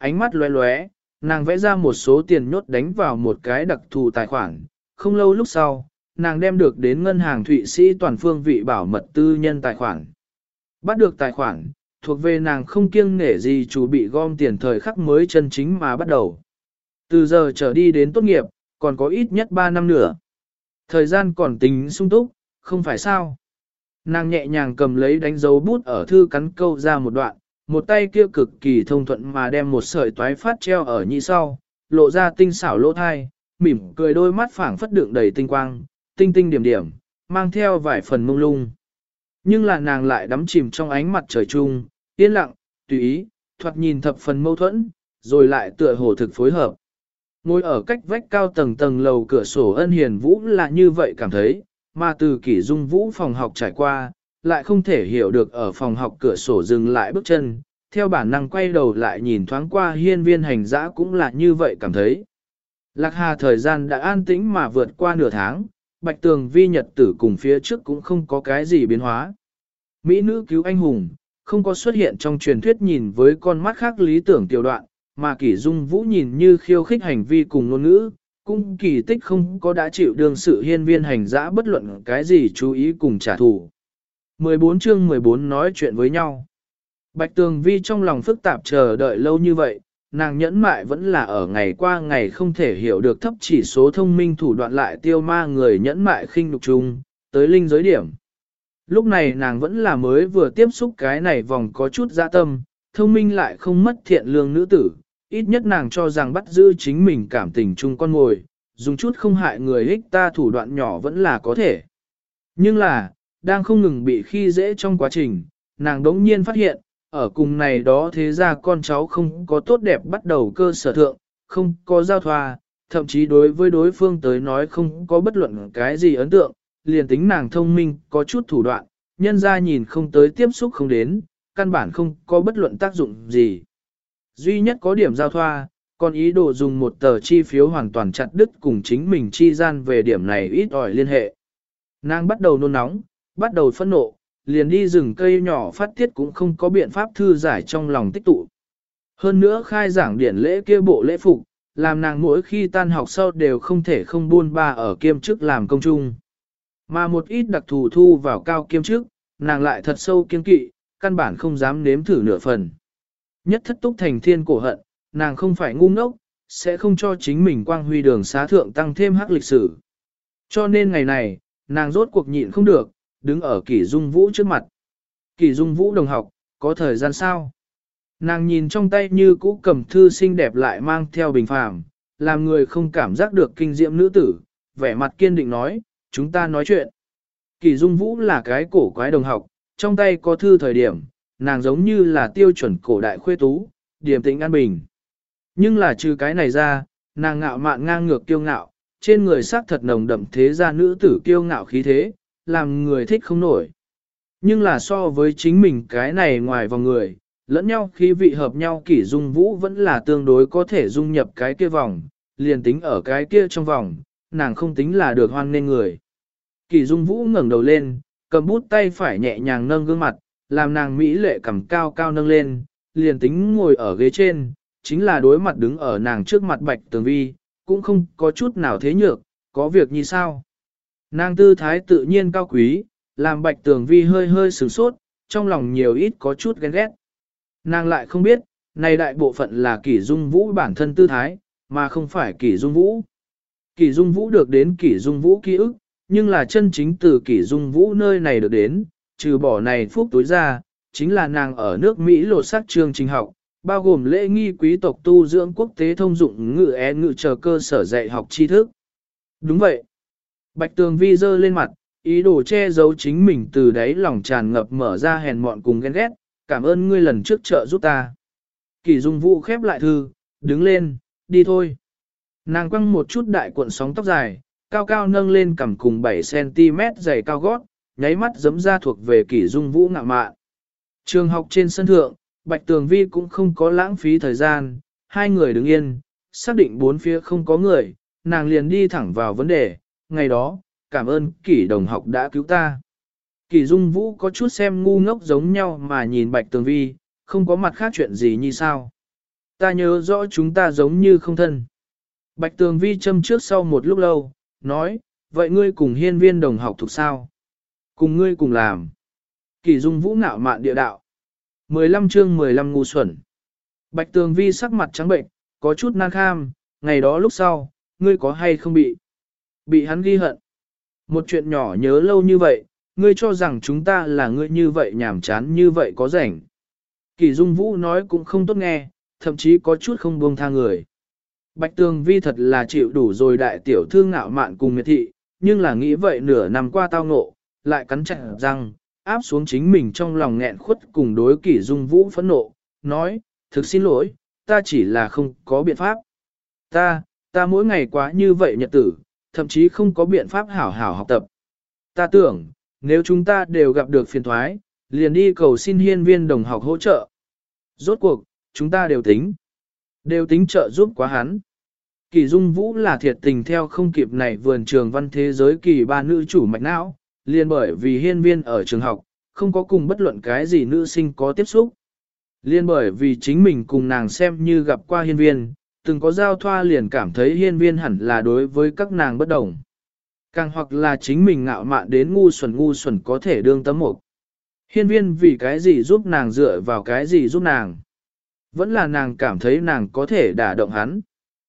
ánh mắt lóe lóe, nàng vẽ ra một số tiền nhốt đánh vào một cái đặc thù tài khoản. Không lâu lúc sau, nàng đem được đến ngân hàng Thụy Sĩ toàn phương vị bảo mật tư nhân tài khoản. Bắt được tài khoản, thuộc về nàng không kiêng nể gì chủ bị gom tiền thời khắc mới chân chính mà bắt đầu. Từ giờ trở đi đến tốt nghiệp, còn có ít nhất 3 năm nữa. Thời gian còn tính sung túc, không phải sao. Nàng nhẹ nhàng cầm lấy đánh dấu bút ở thư cắn câu ra một đoạn, một tay kia cực kỳ thông thuận mà đem một sợi toái phát treo ở nhị sau, lộ ra tinh xảo lỗ thai, mỉm cười đôi mắt phảng phất đựng đầy tinh quang, tinh tinh điểm điểm, mang theo vài phần mông lung. Nhưng là nàng lại đắm chìm trong ánh mặt trời chung, yên lặng, tùy ý, thoạt nhìn thập phần mâu thuẫn, rồi lại tựa hồ thực phối hợp. Ngồi ở cách vách cao tầng tầng lầu cửa sổ Ân Hiền Vũ là như vậy cảm thấy, mà từ Kỷ Dung Vũ phòng học trải qua, lại không thể hiểu được ở phòng học cửa sổ dừng lại bước chân, theo bản năng quay đầu lại nhìn thoáng qua hiên viên hành dã cũng là như vậy cảm thấy. Lạc Hà thời gian đã an tĩnh mà vượt qua nửa tháng, Bạch Tường Vi nhật tử cùng phía trước cũng không có cái gì biến hóa. Mỹ nữ cứu anh hùng, không có xuất hiện trong truyền thuyết nhìn với con mắt khác lý tưởng tiểu đoạn, mà Kỷ Dung Vũ nhìn như khiêu khích hành vi cùng ngôn ngữ, cũng kỳ tích không có đã chịu đương sự hiên viên hành dã bất luận cái gì chú ý cùng trả thù. 14 chương 14 nói chuyện với nhau. Bạch Tường Vi trong lòng phức tạp chờ đợi lâu như vậy, nàng nhẫn mại vẫn là ở ngày qua ngày không thể hiểu được thấp chỉ số thông minh thủ đoạn lại tiêu ma người nhẫn mại khinh đục chung, tới linh giới điểm. Lúc này nàng vẫn là mới vừa tiếp xúc cái này vòng có chút dạ tâm, thông minh lại không mất thiện lương nữ tử, ít nhất nàng cho rằng bắt giữ chính mình cảm tình chung con ngồi, dùng chút không hại người ích ta thủ đoạn nhỏ vẫn là có thể. Nhưng là, đang không ngừng bị khi dễ trong quá trình, nàng đống nhiên phát hiện, ở cùng này đó thế ra con cháu không có tốt đẹp bắt đầu cơ sở thượng, không có giao thoa, thậm chí đối với đối phương tới nói không có bất luận cái gì ấn tượng, liền tính nàng thông minh có chút thủ đoạn, nhân ra nhìn không tới tiếp xúc không đến, căn bản không có bất luận tác dụng gì. Duy nhất có điểm giao thoa, còn ý đồ dùng một tờ chi phiếu hoàn toàn chặt đứt cùng chính mình chi gian về điểm này ít ỏi liên hệ. Nàng bắt đầu nôn nóng, bắt đầu phẫn nộ, liền đi rừng cây nhỏ phát tiết cũng không có biện pháp thư giải trong lòng tích tụ. Hơn nữa khai giảng điển lễ kia bộ lễ phục, làm nàng mỗi khi tan học sau đều không thể không buôn ba ở kiêm chức làm công chung. Mà một ít đặc thù thu vào cao kiêm chức, nàng lại thật sâu kiên kỵ, căn bản không dám nếm thử nửa phần. Nhất thất túc thành thiên cổ hận, nàng không phải ngu ngốc, sẽ không cho chính mình quang huy đường xá thượng tăng thêm hắc lịch sử. Cho nên ngày này, nàng rốt cuộc nhịn không được, đứng ở Kỷ Dung Vũ trước mặt. Kỷ Dung Vũ đồng học, có thời gian sao? Nàng nhìn trong tay như cũ cầm thư xinh đẹp lại mang theo bình phàm, làm người không cảm giác được kinh diệm nữ tử, vẻ mặt kiên định nói, chúng ta nói chuyện. Kỷ Dung Vũ là cái cổ quái đồng học, trong tay có thư thời điểm, nàng giống như là tiêu chuẩn cổ đại khuê tú, điềm tĩnh an bình. Nhưng là trừ cái này ra, nàng ngạo mạn ngang ngược kiêu ngạo, trên người sắc thật nồng đậm thế gia nữ tử kiêu ngạo khí thế, làm người thích không nổi. Nhưng là so với chính mình cái này ngoài vòng người, lẫn nhau khi vị hợp nhau Kỷ Dung Vũ vẫn là tương đối có thể dung nhập cái kia vòng, liền tính ở cái kia trong vòng, nàng không tính là được hoan nên người. Kỷ Dung Vũ ngẩng đầu lên, cầm bút tay phải nhẹ nhàng nâng gương mặt, làm nàng mỹ lệ cầm cao cao nâng lên, liền tính ngồi ở ghế trên, chính là đối mặt đứng ở nàng trước mặt Bạch Tường Vi, cũng không có chút nào thế nhược, có việc như sao. Nàng tư thái tự nhiên cao quý, làm Bạch Tường Vi hơi hơi sửng sốt, trong lòng nhiều ít có chút ghen ghét. Nàng lại không biết, này đại bộ phận là Kỷ Dung Vũ bản thân tư thái, mà không phải Kỷ Dung Vũ. Kỷ Dung Vũ được đến Kỷ Dung Vũ ký ức, nhưng là chân chính từ Kỷ Dung Vũ nơi này được đến, trừ bỏ này phúc tối ra, chính là nàng ở nước Mỹ lột xác chương trình học, bao gồm lễ nghi quý tộc tu dưỡng quốc tế thông dụng ngữ ngữ chờ cơ sở dạy học tri thức. Đúng vậy. Bạch Tường Vi giơ lên mặt, ý đồ che giấu chính mình từ đáy lòng tràn ngập mở ra hèn mọn cùng ghen ghét, cảm ơn ngươi lần trước trợ giúp ta. Kỷ Dung Vũ khép lại thư, đứng lên, đi thôi. Nàng quăng một chút đại cuộn sóng tóc dài, cao cao nâng lên cằm cùng 7cm dày cao gót, nháy mắt giấm ra thuộc về Kỷ Dung Vũ ngạo mạn. Trường học trên sân thượng, Bạch Tường Vi cũng không có lãng phí thời gian, hai người đứng yên, xác định bốn phía không có người, nàng liền đi thẳng vào vấn đề, ngày đó, cảm ơn Kỷ đồng học đã cứu ta. Kỷ Dung Vũ có chút xem ngu ngốc giống nhau mà nhìn Bạch Tường Vi, không có mặt khác chuyện gì như sao. Ta nhớ rõ chúng ta giống như không thân. Bạch Tường Vi châm trước sau một lúc lâu, nói, vậy ngươi cùng hiên viên đồng học thuộc sao? Cùng ngươi cùng làm. Kỷ Dung Vũ ngạo mạn địa đạo. 15 chương 15 ngu xuẩn. Bạch Tường Vi sắc mặt trắng bệnh, có chút nan kham, ngày đó lúc sau, ngươi có hay không bị hắn ghi hận. Một chuyện nhỏ nhớ lâu như vậy, ngươi cho rằng chúng ta là ngươi như vậy nhảm chán như vậy có rảnh. Kỷ Dung Vũ nói cũng không tốt nghe, thậm chí có chút không buông tha người. Bạch Tường Vi thật là chịu đủ rồi đại tiểu thư ngạo mạn cùng miệt thị, nhưng là nghĩ vậy nửa năm qua tao ngộ, lại cắn chặt răng, áp xuống chính mình trong lòng nghẹn khuất cùng đối Kỷ Dung Vũ phẫn nộ, nói, thực xin lỗi, ta chỉ là không có biện pháp. Ta mỗi ngày quá như vậy nhật tử, thậm chí không có biện pháp hảo hảo học tập. Ta tưởng, nếu chúng ta đều gặp được phiền thoái, liền đi cầu xin hiên viên đồng học hỗ trợ. Rốt cuộc, chúng ta đều tính trợ giúp quá hắn. Kỳ Dung Vũ là thiệt tình theo không kịp này vườn trường văn thế giới kỳ ba nữ chủ mạch não, liền bởi vì hiên viên ở trường học, không có cùng bất luận cái gì nữ sinh có tiếp xúc. Liên bởi vì chính mình cùng nàng xem như gặp qua hiên viên, từng có giao thoa liền cảm thấy hiên viên hẳn là đối với các nàng bất đồng. Càng hoặc là chính mình ngạo mạn đến ngu xuẩn có thể đương tấm mục. Hiên viên vì cái gì giúp nàng dựa vào cái gì giúp nàng. Vẫn là nàng cảm thấy nàng có thể đả động hắn.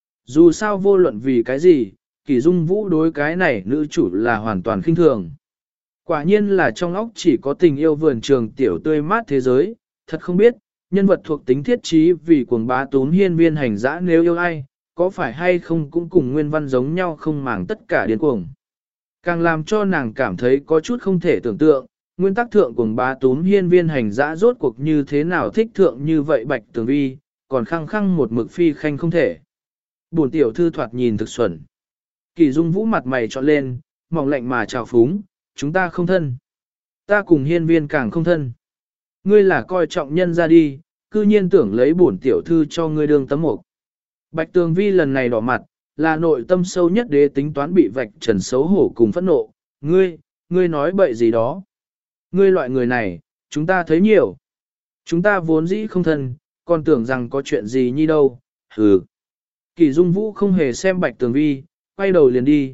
Dù sao vô luận vì cái gì, Kỳ Dung Vũ đối cái này nữ chủ là hoàn toàn khinh thường. Quả nhiên là trong óc chỉ có tình yêu vườn trường tiểu tươi mát thế giới, thật không biết, nhân vật thuộc tính thiết trí vì cuồng bá tún hiên viên hành dã nếu yêu ai, có phải hay không cũng cùng nguyên văn giống nhau không màng tất cả điên cuồng. Càng làm cho nàng cảm thấy có chút không thể tưởng tượng, nguyên tắc thượng cuồng bá tún hiên viên hành dã rốt cuộc như thế nào thích thượng như vậy Bạch Tường Vi, còn khăng khăng một mực phi khanh không thể. Bổn tiểu thư thoạt nhìn thực xuẩn. Kỳ Dung Vũ mặt mày trọn lên, mỏng lạnh mà trào phúng, chúng ta không thân. Ta cùng hiên viên càng không thân. Ngươi là coi trọng nhân ra đi, cư nhiên tưởng lấy bổn tiểu thư cho ngươi đương tấm mục. Bạch Tường Vi lần này đỏ mặt, là nội tâm sâu nhất đế tính toán bị vạch trần xấu hổ cùng phẫn nộ. Ngươi nói bậy gì đó. Ngươi loại người này, chúng ta thấy nhiều. Chúng ta vốn dĩ không thân, còn tưởng rằng có chuyện gì như đâu, hừ. Kỳ Dung Vũ không hề xem Bạch Tường Vi, quay đầu liền đi,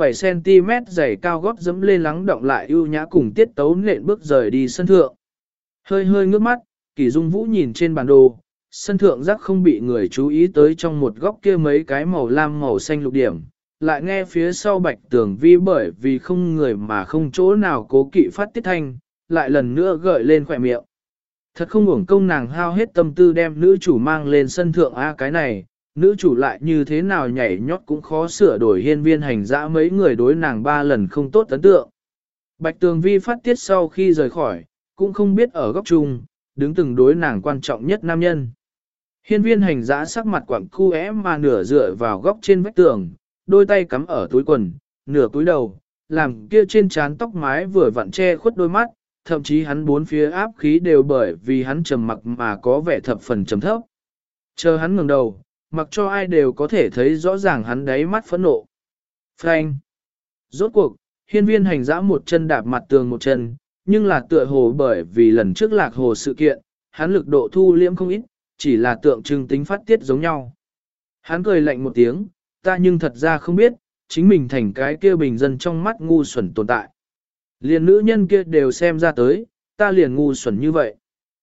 7cm giày cao gót dẫm lên lắng động lại ưu nhã cùng tiết tấu nện bước rời đi sân thượng. Hơi hơi ngước mắt, Kỳ Dung Vũ nhìn trên bản đồ, sân thượng rắc không bị người chú ý tới trong một góc kia mấy cái màu lam màu xanh lục điểm, lại nghe phía sau Bạch Tường Vi bởi vì không người mà không chỗ nào cố kỵ phát tiết thanh, lại lần nữa gợi lên khỏe miệng. Thật không uổng công nàng hao hết tâm tư đem nữ chủ mang lên sân thượng cái này, nữ chủ lại như thế nào nhảy nhót cũng khó sửa đổi hiên viên hành dã mấy người đối nàng 3 lần không tốt ấn tượng. Bạch Tường Vi phát tiết sau khi rời khỏi, cũng không biết ở góc chung, đứng từng đối nàng quan trọng nhất nam nhân. Hiên viên hành dã sắc mặt quặng cu mà nửa dựa vào góc trên vách tường, đôi tay cắm ở túi quần, nửa cúi đầu, làm kia trên trán tóc mái vừa vặn che khuất đôi mắt, thậm chí hắn bốn phía áp khí đều bởi vì hắn trầm mặc mà có vẻ thập phần trầm thấp. Chờ hắn ngẩng đầu, mặc cho ai đều có thể thấy rõ ràng hắn đáy mắt phẫn nộ. Frank! Rốt cuộc, hiên viên hành dã một chân đạp mặt tường một chân, nhưng là tựa hồ bởi vì lần trước lạc hồ sự kiện, hắn lực độ thu liễm không ít, chỉ là tượng trưng tính phát tiết giống nhau. Hắn cười lạnh một tiếng, ta nhưng thật ra không biết, chính mình thành cái kia bình dân trong mắt ngu xuẩn tồn tại. Liền nữ nhân kia đều xem ra tới, ta liền ngu xuẩn như vậy.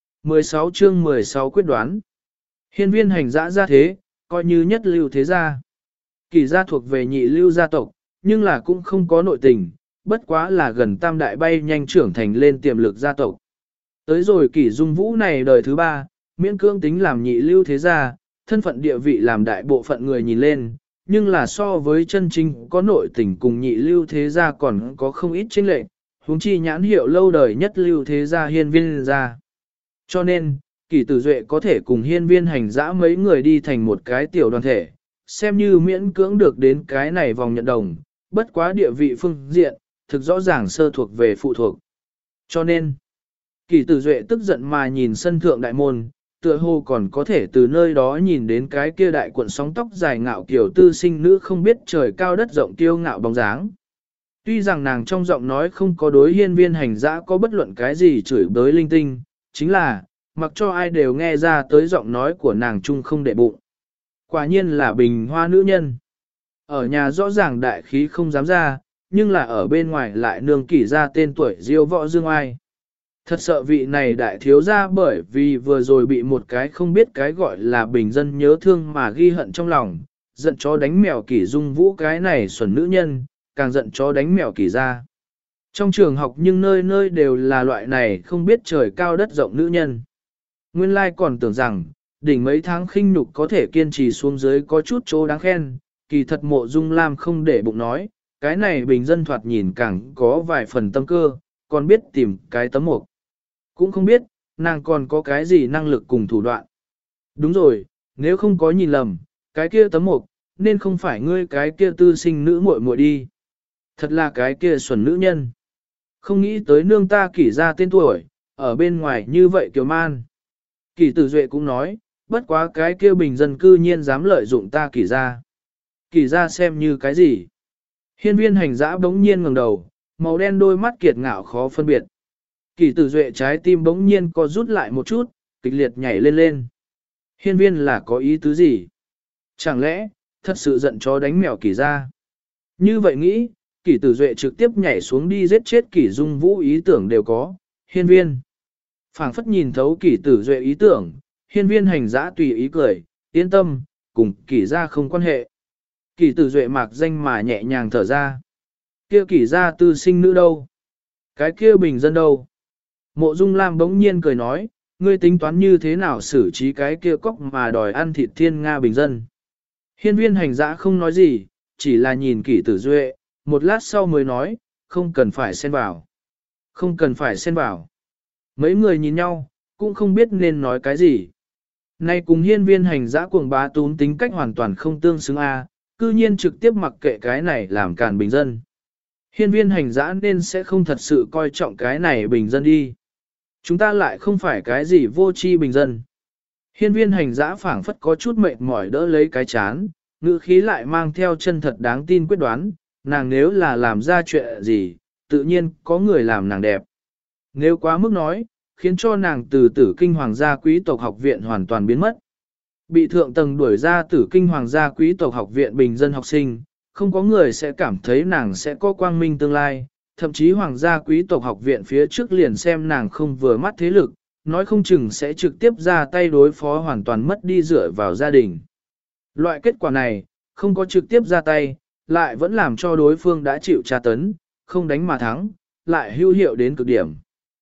16 chương 16 quyết đoán. Hiên viên hành dã ra thế, coi như nhất lưu thế gia. Kỳ gia thuộc về nhị lưu gia tộc, nhưng là cũng không có nội tình, bất quá là gần tam đại bay nhanh trưởng thành lên tiềm lực gia tộc. Tới rồi Kỷ Dung Vũ này đời thứ 3, miễn cưỡng tính làm nhị lưu thế gia, thân phận địa vị làm đại bộ phận người nhìn lên, nhưng là so với chân chính có nội tình cùng nhị lưu thế gia còn có không ít chênh lệch, huống chi nhãn hiệu lâu đời nhất lưu thế gia hiên viên gia. Cho nên, Kỷ Tử Duệ có thể cùng hiên viên hành dã mấy người đi thành một cái tiểu đoàn thể, xem như miễn cưỡng được đến cái này vòng nhận đồng, bất quá địa vị phương diện, thực rõ ràng sơ thuộc về phụ thuộc. Cho nên, Kỷ Tử Duệ tức giận mà nhìn sân thượng đại môn, tựa hồ còn có thể từ nơi đó nhìn đến cái kia đại cuộn sóng tóc dài ngạo kiểu tư sinh nữ không biết trời cao đất rộng tiêu ngạo bóng dáng. Tuy rằng nàng trong giọng nói không có đối hiên viên hành dã có bất luận cái gì chửi bới linh tinh, chính là, mặc cho ai đều nghe ra tới giọng nói của nàng chung không để bụng. Quả nhiên là bình hoa nữ nhân. Ở nhà rõ ràng đại khí không dám ra, nhưng là ở bên ngoài lại nương kỷ ra tên tuổi diêu võ dương ai. Thật sợ vị này đại thiếu ra bởi vì vừa rồi bị một cái không biết cái gọi là bình dân nhớ thương mà ghi hận trong lòng, giận chó đánh mèo kỷ dung vũ cái này xuẩn nữ nhân, càng giận chó đánh mèo kỷ ra. Trong trường học nhưng nơi nơi đều là loại này không biết trời cao đất rộng nữ nhân. Nguyên lai còn tưởng rằng, đỉnh mấy tháng khinh nhục có thể kiên trì xuống dưới có chút chỗ đáng khen, kỳ thật Mộ Dung Lam không để bụng nói, cái này bình dân thoạt nhìn càng có vài phần tâm cơ, còn biết tìm cái tấm mục. Cũng không biết, nàng còn có cái gì năng lực cùng thủ đoạn. Đúng rồi, nếu không có nhìn lầm, cái kia tấm mục, nên không phải ngươi cái kia tư sinh nữ muội muội đi. Thật là cái kia xuẩn nữ nhân. Không nghĩ tới nương ta kỷ ra tên tuổi, ở bên ngoài như vậy kiều man. Kỷ tử duệ cũng nói, bất quá cái kia bình dân cư nhiên dám lợi dụng ta kỷ ra. Kỷ ra xem như cái gì? Hiên viên hành dã bỗng nhiên ngẩng đầu, màu đen đôi mắt kiệt ngạo khó phân biệt. Kỷ tử duệ trái tim bỗng nhiên co rút lại một chút, kịch liệt nhảy lên lên. Hiên viên là có ý tứ gì? Chẳng lẽ, thật sự giận chó đánh mèo kỷ ra? Như vậy nghĩ, kỷ tử duệ trực tiếp nhảy xuống đi giết chết kỷ dung vũ ý tưởng đều có. Hiên viên. Phảng phất nhìn thấu kỷ tử duệ ý tưởng, hiên viên hành dã tùy ý cười, yên tâm, cùng kỷ ra không quan hệ. Kỷ tử duệ mạc danh mà nhẹ nhàng thở ra. Kia kỷ ra tư sinh nữ đâu? Cái kia bình dân đâu? Mộ Dung Lam bỗng nhiên cười nói, ngươi tính toán như thế nào xử trí cái kia cóc mà đòi ăn thịt thiên Nga bình dân. Hiên viên hành dã không nói gì, chỉ là nhìn kỷ tử duệ, một lát sau mới nói, không cần phải xen vào. Không cần phải xen vào. Mấy người nhìn nhau, cũng không biết nên nói cái gì. Nay cùng hiên viên hành dã cuồng bá tún tính cách hoàn toàn không tương xứng a, cư nhiên trực tiếp mặc kệ cái này làm càn bình dân. Hiên viên hành dã nên sẽ không thật sự coi trọng cái này bình dân đi. Chúng ta lại không phải cái gì vô tri bình dân. Hiên viên hành dã phảng phất có chút mệt mỏi đỡ lấy cái chán, ngữ khí lại mang theo chân thật đáng tin quyết đoán, nàng nếu là làm ra chuyện gì, tự nhiên có người làm nàng đẹp. Nếu quá mức nói, khiến cho nàng từ Tử Kinh Hoàng gia quý tộc học viện hoàn toàn biến mất. Bị thượng tầng đuổi ra Tử Kinh Hoàng gia quý tộc học viện bình dân học sinh, không có người sẽ cảm thấy nàng sẽ có quang minh tương lai, thậm chí Hoàng gia quý tộc học viện phía trước liền xem nàng không vừa mắt thế lực, nói không chừng sẽ trực tiếp ra tay đối phó hoàn toàn mất đi dựa vào gia đình. Loại kết quả này, không có trực tiếp ra tay, lại vẫn làm cho đối phương đã chịu tra tấn, không đánh mà thắng, lại hữu hiệu đến cực điểm.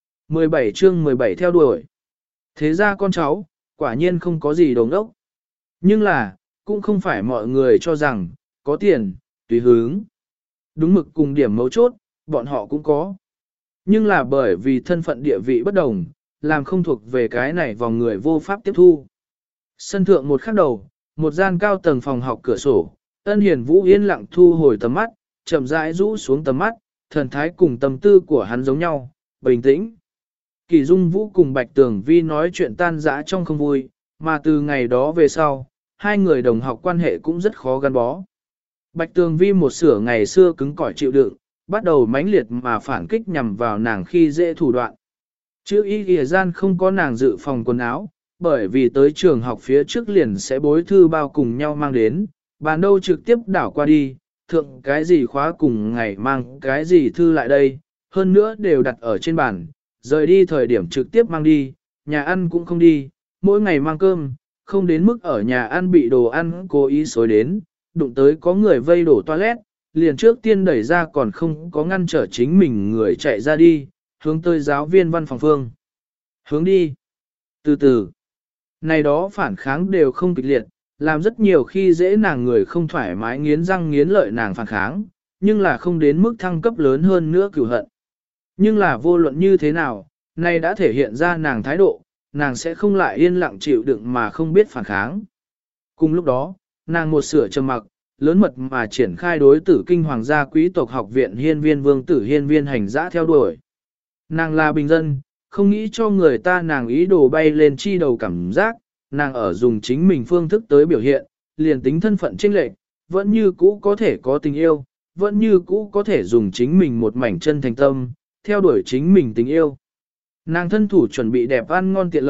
17 chương 17 theo đuổi. Thế ra con cháu, quả nhiên không có gì đồng ốc. Nhưng là, cũng không phải mọi người cho rằng, có tiền, tùy hướng. Đúng mực cùng điểm mấu chốt, bọn họ cũng có. Nhưng là bởi vì thân phận địa vị bất đồng, làm không thuộc về cái này vòng người vô pháp tiếp thu. Sân thượng một khắc đầu, một gian cao tầng phòng học cửa sổ, Ân Hiền Vũ yên lặng thu hồi tầm mắt, chậm rãi rũ xuống tầm mắt, thần thái cùng tâm tư của hắn giống nhau, bình tĩnh. Kỳ Dung Vũ cùng Bạch Tường Vi nói chuyện tan dã trong không vui, mà từ ngày đó về sau, hai người đồng học quan hệ cũng rất khó gắn bó. Bạch Tường Vi một sửa ngày xưa cứng cỏi chịu đựng, bắt đầu mãnh liệt mà phản kích nhằm vào nàng khi dễ thủ đoạn. Chữ y ghi gian không có nàng dự phòng quần áo, bởi vì tới trường học phía trước liền sẽ bối thư bao cùng nhau mang đến, bàn đâu trực tiếp đảo qua đi, thượng cái gì khóa cùng ngày mang cái gì thư lại đây, hơn nữa đều đặt ở trên bàn, rời đi thời điểm trực tiếp mang đi, nhà ăn cũng không đi, mỗi ngày mang cơm, không đến mức ở nhà ăn bị đồ ăn cố ý xối đến, đụng tới có người vây đổ toilet, liền trước tiên đẩy ra còn không có ngăn trở chính mình người chạy ra đi, hướng tới giáo viên văn phòng phương. Hướng đi. Từ từ. Này đó phản kháng đều không kịch liệt, làm rất nhiều khi dễ nàng người không thoải mái nghiến răng nghiến lợi nàng phản kháng, nhưng là không đến mức thăng cấp lớn hơn nữa cửu hận. Nhưng là vô luận như thế nào, này đã thể hiện ra nàng thái độ, nàng sẽ không lại yên lặng chịu đựng mà không biết phản kháng. Cùng lúc đó, nàng một sửa trầm mặc, lớn mật mà triển khai đối tử kinh hoàng gia quý tộc học viện hiên viên vương tử hiên viên hành dã theo đuổi. Nàng là bình dân, không nghĩ cho người ta nàng ý đồ bay lên chi đầu cảm giác, nàng ở dùng chính mình phương thức tới biểu hiện, liền tính thân phận chênh lệch, vẫn như cũ có thể có tình yêu, vẫn như cũ có thể dùng chính mình một mảnh chân thành tâm, theo đuổi chính mình tình yêu. Nàng thân thủ chuẩn bị đẹp ăn ngon tiện lợi,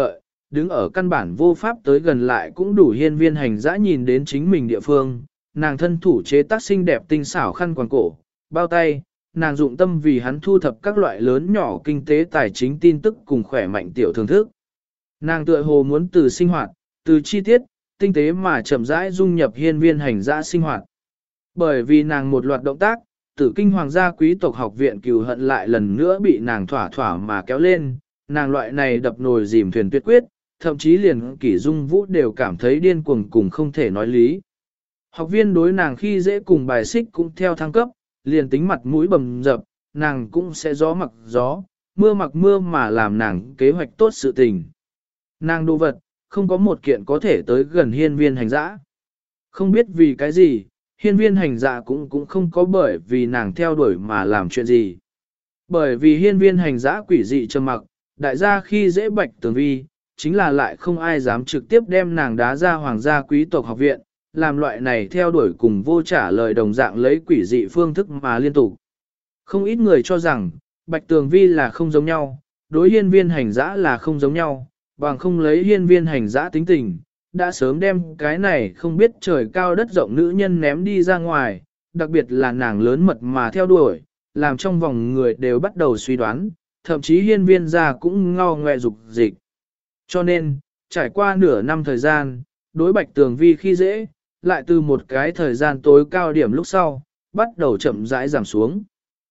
đứng ở căn bản vô pháp tới gần lại cũng đủ hiên viên hành dã nhìn đến chính mình địa phương, nàng thân thủ chế tác xinh đẹp tinh xảo khăn quàng cổ, bao tay, nàng dụng tâm vì hắn thu thập các loại lớn nhỏ kinh tế tài chính tin tức cùng khỏe mạnh tiểu thưởng thức. Nàng tựa hồ muốn từ sinh hoạt, từ chi tiết, tinh tế mà chậm rãi dung nhập hiên viên hành dã sinh hoạt. Bởi vì nàng một loạt động tác, Tử Kinh Hoàng gia quý tộc học viện cừu hận lại lần nữa bị nàng thỏa thỏa mà kéo lên, nàng loại này đập nồi dìm thuyền tuyệt quyết, thậm chí liền Kỷ Dung Vũ đều cảm thấy điên cuồng cùng không thể nói lý. Học viên đối nàng khi dễ cùng bài xích cũng theo thăng cấp, liền tính mặt mũi bầm dập, nàng cũng sẽ gió mặc gió, mưa mặc mưa mà làm nàng kế hoạch tốt sự tình. Nàng đồ vật, không có một kiện có thể tới gần hiên viên hành dã. Không biết vì cái gì, hiên viên hành dã cũng không có bởi vì nàng theo đuổi mà làm chuyện gì. Bởi vì hiên viên hành dã quỷ dị trầm mặc, đại gia khi dễ Bạch Tường Vi, chính là lại không ai dám trực tiếp đem nàng đá ra hoàng gia quý tộc học viện, làm loại này theo đuổi cùng vô trả lời đồng dạng lấy quỷ dị phương thức mà liên tục. Không ít người cho rằng, Bạch Tường Vi là không giống nhau, đối hiên viên hành dã là không giống nhau, bằng không lấy hiên viên hành dã tính tình, đã sớm đem cái này không biết trời cao đất rộng nữ nhân ném đi ra ngoài, đặc biệt là nàng lớn mật mà theo đuổi, làm trong vòng người đều bắt đầu suy đoán, thậm chí hiên viên gia cũng ngao ngoe dục dịch. Cho nên, trải qua nửa năm thời gian, đối Bạch Tường Vi khi dễ, lại từ một cái thời gian tối cao điểm lúc sau, bắt đầu chậm rãi giảm xuống.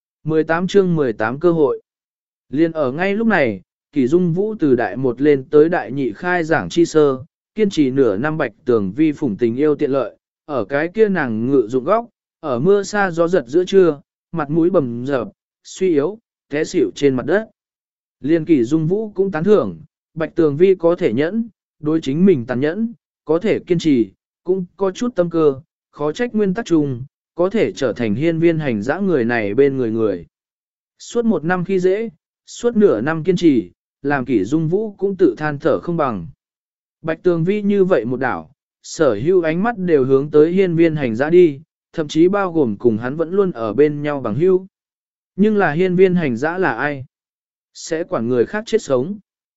18 chương 18 cơ hội. Liên ở ngay lúc này, Kỷ Dung Vũ từ đại một lên tới đại nhị khai giảng chi sơ, kiên trì nửa năm Bạch Tường Vi phủng tình yêu tiện lợi, ở cái kia nàng ngự dụng góc, ở mưa xa gió giật giữa trưa, mặt mũi bầm dập, suy yếu, té xỉu trên mặt đất. Liên Kỷ Dung Vũ cũng tán thưởng, Bạch Tường Vi có thể nhẫn, đối chính mình tàn nhẫn, có thể kiên trì, cũng có chút tâm cơ, khó trách nguyên tắc chung, có thể trở thành hiên viên hành dã người này bên người. Suốt một năm khi dễ, suốt nửa năm kiên trì, làm Kỷ Dung Vũ cũng tự than thở không bằng. Bạch Tường Vi như vậy một đảo, sở hữu ánh mắt đều hướng tới hiên viên hành dã đi, thậm chí bao gồm cùng hắn vẫn luôn ở bên nhau bằng hữu. Nhưng là hiên viên hành dã là ai? Sẽ quản người khác chết sống.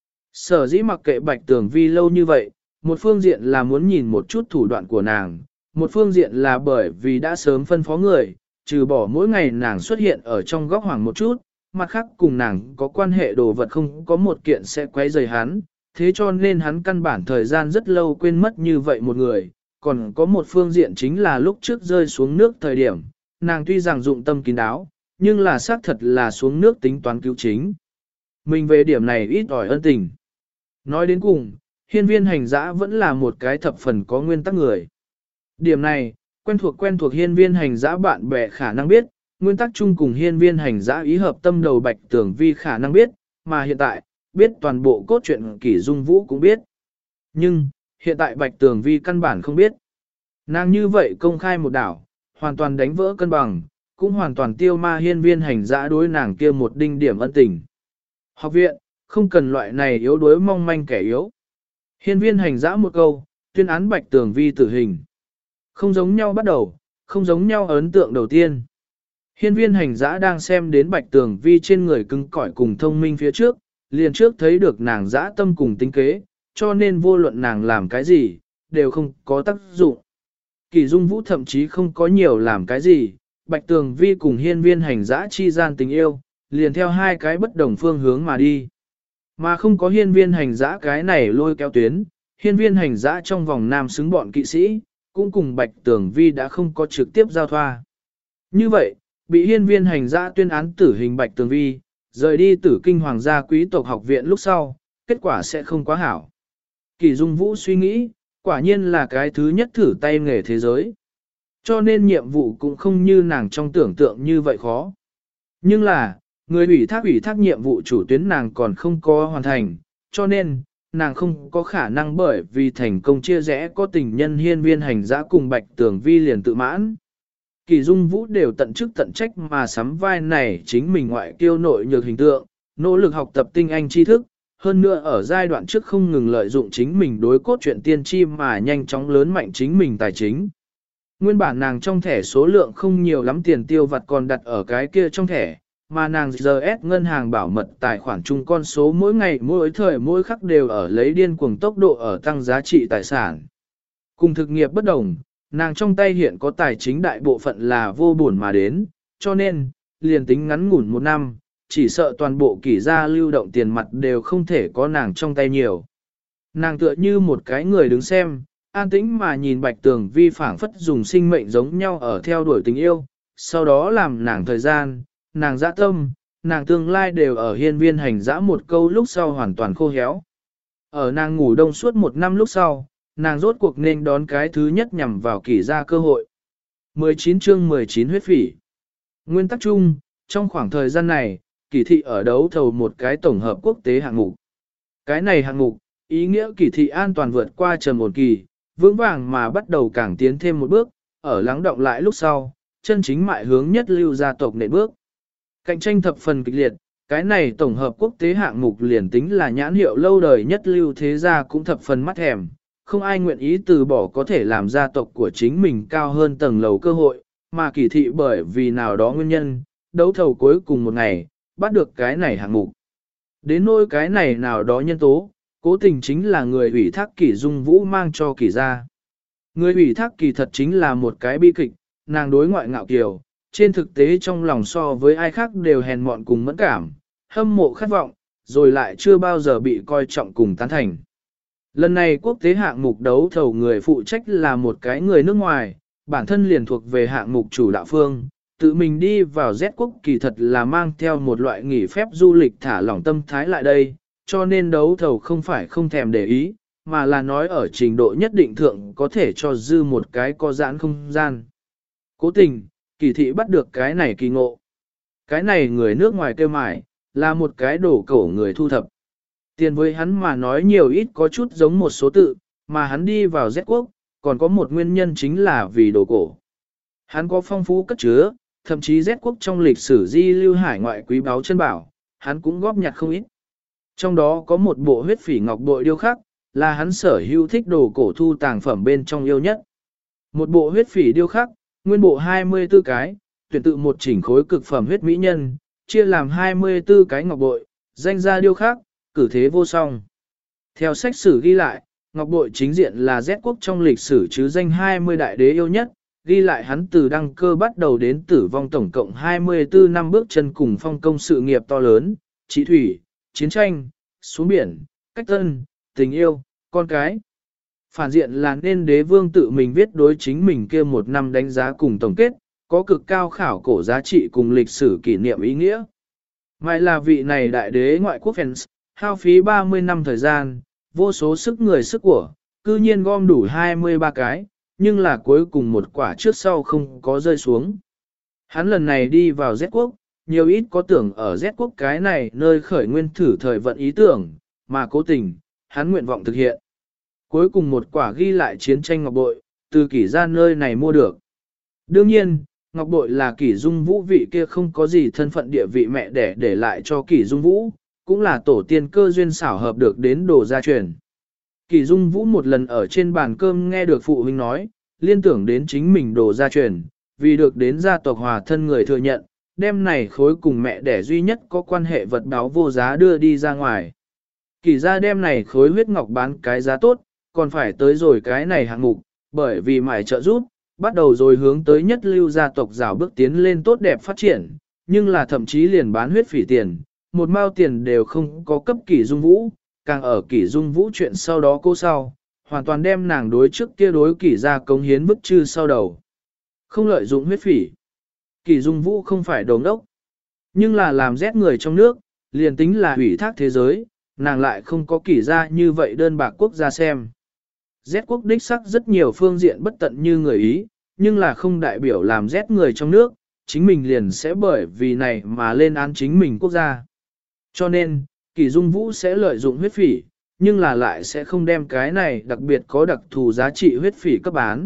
Sở dĩ mặc kệ Bạch Tường Vi lâu như vậy, một phương diện là muốn nhìn một chút thủ đoạn của nàng, một phương diện là bởi vì đã sớm phân phó người, trừ bỏ mỗi ngày nàng xuất hiện ở trong góc hoàng một chút, mặt khác cùng nàng có quan hệ đồ vật không có một kiện sẽ quấy rầy hắn, thế cho nên hắn căn bản thời gian rất lâu quên mất như vậy một người, còn có một phương diện chính là lúc trước rơi xuống nước thời điểm, nàng tuy rằng dụng tâm kín đáo, nhưng là xác thật là xuống nước tính toán cứu chính. Mình về điểm này ít ỏi ân tình. Nói đến cùng, hiên viên hành dã vẫn là một cái thập phần có nguyên tắc người. Điểm này, quen thuộc hiên viên hành dã bạn bè khả năng biết, nguyên tắc chung cùng hiên viên hành dã ý hợp tâm đầu Bạch Tường Vi khả năng biết, mà hiện tại, biết toàn bộ cốt truyện Kỷ Dung Vũ cũng biết. Nhưng, hiện tại Bạch Tường Vi căn bản không biết. Nàng như vậy công khai một đảo, hoàn toàn đánh vỡ cân bằng, cũng hoàn toàn tiêu ma hiên viên hành dã đối nàng kia một đinh điểm ân tình. Học viện, không cần loại này yếu đuối mong manh kẻ yếu. Hiên viên hành dã một câu, tuyên án Bạch Tường Vi tử hình. Không giống nhau bắt đầu, không giống nhau ấn tượng đầu tiên. Hiên viên hành dã đang xem đến Bạch Tường Vi trên người cứng cỏi cùng thông minh phía trước, liền trước thấy được nàng dã tâm cùng tính kế, cho nên vô luận nàng làm cái gì, đều không có tác dụng. Kỷ Dung Vũ thậm chí không có nhiều làm cái gì, Bạch Tường Vi cùng hiên viên hành dã chi gian tình yêu, liền theo hai cái bất đồng phương hướng mà đi. Mà không có hiên viên hành dã cái này lôi kéo tuyến, hiên viên hành dã trong vòng nam xứng bọn kỵ sĩ, cũng cùng Bạch Tường Vi đã không có trực tiếp giao thoa. Như vậy, bị hiên viên hành dã tuyên án tử hình Bạch Tường Vi, rời đi Tử Kinh Hoàng gia quý tộc học viện lúc sau, kết quả sẽ không quá hảo. Kỷ Dung Vũ suy nghĩ, quả nhiên là cái thứ nhất thử tay nghề thế giới. Cho nên nhiệm vụ cũng không như nàng trong tưởng tượng như vậy khó. Nhưng là, người ủy thác nhiệm vụ chủ tuyến nàng còn không có hoàn thành, cho nên, nàng không có khả năng bởi vì thành công chia rẽ có tình nhân hiên viên hành dã cùng Bạch Tường Vi liền tự mãn. Kỷ Dung Vũ đều tận chức tận trách mà sắm vai này chính mình ngoại kiêu nội nhược hình tượng, nỗ lực học tập tinh anh tri thức, hơn nữa ở giai đoạn trước không ngừng lợi dụng chính mình đối cốt truyện tiên tri mà nhanh chóng lớn mạnh chính mình tài chính. Nguyên bản nàng trong thẻ số lượng không nhiều lắm tiền tiêu vặt còn đặt ở cái kia trong thẻ, mà nàng GS ngân hàng bảo mật tài khoản chung con số mỗi ngày mỗi thời mỗi khắc đều ở lấy điên cuồng tốc độ ở tăng giá trị tài sản. Cùng thực nghiệp bất đồng, nàng trong tay hiện có tài chính đại bộ phận là vô buồn mà đến, cho nên, liền tính ngắn ngủn một năm, chỉ sợ toàn bộ kỷ gia lưu động tiền mặt đều không thể có nàng trong tay nhiều. Nàng tựa như một cái người đứng xem, an tĩnh mà nhìn Bạch Tường Vi phảng phất dùng sinh mệnh giống nhau ở theo đuổi tình yêu, sau đó làm nàng thời gian, nàng dã tâm, nàng tương lai đều ở hiên viên hành dã một câu lúc sau hoàn toàn khô héo. Ở nàng ngủ đông suốt một năm lúc sau, nàng rốt cuộc nên đón cái thứ nhất nhằm vào kỷ gia cơ hội. 19 chương 19 huyết phỉ. Nguyên tắc chung, trong khoảng thời gian này, kỳ thị ở đấu thầu một cái tổng hợp quốc tế hạng mục. Cái này hạng mục, ý nghĩa kỳ thị an toàn vượt qua trầm một kỳ, vững vàng mà bắt đầu càng tiến thêm một bước, ở lắng động lại lúc sau, chân chính mại hướng nhất lưu gia tộc nền bước. Cạnh tranh thập phần kịch liệt, cái này tổng hợp quốc tế hạng mục liền tính là nhãn hiệu lâu đời nhất lưu thế gia cũng thập phần mắt thèm, không ai nguyện ý từ bỏ có thể làm gia tộc của chính mình cao hơn tầng lầu cơ hội, mà kỳ thị bởi vì nào đó nguyên nhân, đấu thầu cuối cùng một ngày, bắt được cái này hạng mục. Đến nỗi cái này nào đó nhân tố, cố tình chính là người ủy thác Kỷ Dung Vũ mang cho Kỷ gia. Người ủy thác Kỳ thật chính là một cái bi kịch, nàng đối ngoại ngạo kiều, trên thực tế trong lòng so với ai khác đều hèn mọn cùng mẫn cảm, hâm mộ khát vọng, rồi lại chưa bao giờ bị coi trọng cùng tán thành. Lần này quốc tế hạng mục đấu thầu người phụ trách là một cái người nước ngoài, bản thân liền thuộc về hạng mục chủ đạo phương, tự mình đi vào Z quốc kỳ thật là mang theo một loại nghỉ phép du lịch thả lỏng tâm thái lại đây, cho nên đấu thầu không phải không thèm để ý, mà là nói ở trình độ nhất định thượng có thể cho dư một cái có giãn không gian. Cố tình, kỳ thị bắt được cái này kỳ ngộ. Cái này người nước ngoài kêu mải, là một cái đổ cổ người thu thập. Tiền với hắn mà nói nhiều ít có chút giống một số tự, mà hắn đi vào Z quốc, còn có một nguyên nhân chính là vì đồ cổ. Hắn có phong phú cất chứa, thậm chí Z quốc trong lịch sử di lưu hải ngoại quý báu chân bảo, hắn cũng góp nhặt không ít. Trong đó có một bộ huyết phỉ ngọc bội điêu khắc, là hắn sở hữu thích đồ cổ thu tàng phẩm bên trong yêu nhất. Một bộ huyết phỉ điêu khắc, nguyên bộ 24 cái, tuyển tự một chỉnh khối cực phẩm huyết mỹ nhân, chia làm 24 cái ngọc bội, danh gia điêu khắc, cử thế vô song. Theo sách sử ghi lại, ngọc bội chính diện là Z quốc trong lịch sử chứ danh 20 đại đế yêu nhất, ghi lại hắn từ đăng cơ bắt đầu đến tử vong tổng cộng 24 năm bước chân cùng phong công sự nghiệp to lớn, trị thủy, chiến tranh, xuống biển, cách tân, tình yêu, con cái. Phản diện là nên đế vương tự mình viết đối chính mình kia một năm đánh giá cùng tổng kết, có cực cao khảo cổ giá trị cùng lịch sử kỷ niệm ý nghĩa. Mãi là vị này đại đế ngoại quốc fans, hao phí 30 năm thời gian, vô số sức người sức của, cư nhiên gom đủ 23 cái, nhưng là cuối cùng một quả trước sau không có rơi xuống. Hắn lần này đi vào Z quốc, nhiều ít có tưởng ở Z quốc cái này nơi khởi nguyên thử thời vận ý tưởng, mà cố tình, hắn nguyện vọng thực hiện. Cuối cùng một quả ghi lại chiến tranh ngọc bội, từ kỷ ra nơi này mua được. Đương nhiên, ngọc bội là kỷ dung vũ vị kia không có gì thân phận địa vị mẹ để lại cho kỷ dung vũ, cũng là tổ tiên cơ duyên xảo hợp được đến đồ gia truyền. Kỷ dung vũ một lần ở trên bàn cơm nghe được phụ huynh nói, liên tưởng đến chính mình đồ gia truyền, vì được đến gia tộc hòa thân người thừa nhận, đem này khối cùng mẹ đẻ duy nhất có quan hệ vật báo vô giá đưa đi ra ngoài. Kỷ gia đem này khối huyết ngọc bán cái giá tốt, còn phải tới rồi cái này hạng mục, bởi vì mải trợ giúp, bắt đầu rồi hướng tới nhất lưu gia tộc rào bước tiến lên tốt đẹp phát triển, nhưng là thậm chí liền bán huyết phỉ tiền, một mao tiền đều không có cấp Kỷ Dung Vũ, càng ở Kỷ Dung Vũ chuyện sau đó cô sau, hoàn toàn đem nàng đối trước kia đối Kỷ gia cống hiến vứt chư sau đầu. Không lợi dụng huyết phỉ. Kỷ Dung Vũ không phải đồ ngốc, nhưng là làm rét người trong nước, liền tính là hủy thác thế giới, nàng lại không có Kỷ gia như vậy đơn bạc quốc gia xem. Z quốc đích sắc rất nhiều phương diện bất tận như người Ý, nhưng là không đại biểu làm Z người trong nước, chính mình liền sẽ bởi vì này mà lên án chính mình quốc gia. Cho nên, Kỷ Dung Vũ sẽ lợi dụng huyết phỉ, nhưng là lại sẽ không đem cái này đặc biệt có đặc thù giá trị huyết phỉ cấp bán.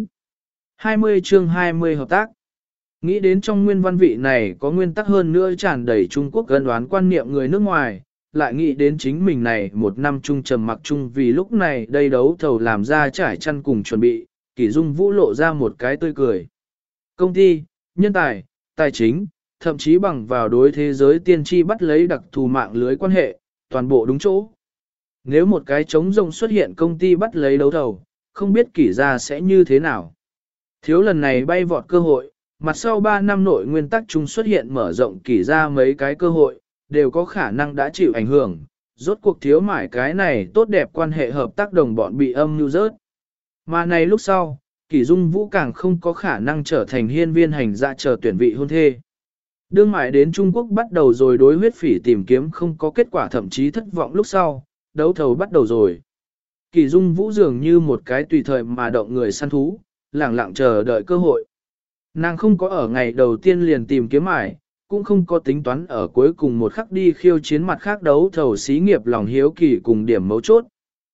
20 chương 20 hợp tác. Nghĩ đến trong nguyên văn vị này có nguyên tắc hơn nữa tràn đầy Trung Quốc gần đoán quan niệm người nước ngoài, lại nghĩ đến chính mình này một năm chung trầm mặc chung vì lúc này đây đấu thầu làm ra trải chăn cùng chuẩn bị, Kỷ Dung Vũ lộ ra một cái tươi cười. Công ty, nhân tài, tài chính, thậm chí bằng vào đối thế giới tiên tri bắt lấy đặc thù mạng lưới quan hệ, toàn bộ đúng chỗ. Nếu một cái trống rông xuất hiện công ty bắt lấy đấu thầu, không biết kỷ gia sẽ như thế nào. Thiếu lần này bay vọt cơ hội, mặt sau 3 năm nội nguyên tắc chung xuất hiện mở rộng kỷ gia mấy cái cơ hội, đều có khả năng đã chịu ảnh hưởng, rốt cuộc thiếu mãi cái này tốt đẹp quan hệ hợp tác đồng bọn bị âm mưu rớt. Mà này lúc sau, Kỷ Dung Vũ càng không có khả năng trở thành hiên viên hành dạ chờ tuyển vị hôn thê. Đương mãi đến Trung Quốc bắt đầu rồi đối huyết phỉ tìm kiếm không có kết quả thậm chí thất vọng lúc sau, đấu thầu bắt đầu rồi. Kỷ Dung Vũ dường như một cái tùy thời mà động người săn thú, lẳng lặng chờ đợi cơ hội. Nàng không có ở ngày đầu tiên liền tìm kiếm mãi, cũng không có tính toán ở cuối cùng một khắc đi khiêu chiến mặt khác đấu thầu xí nghiệp lòng hiếu kỳ cùng điểm mấu chốt.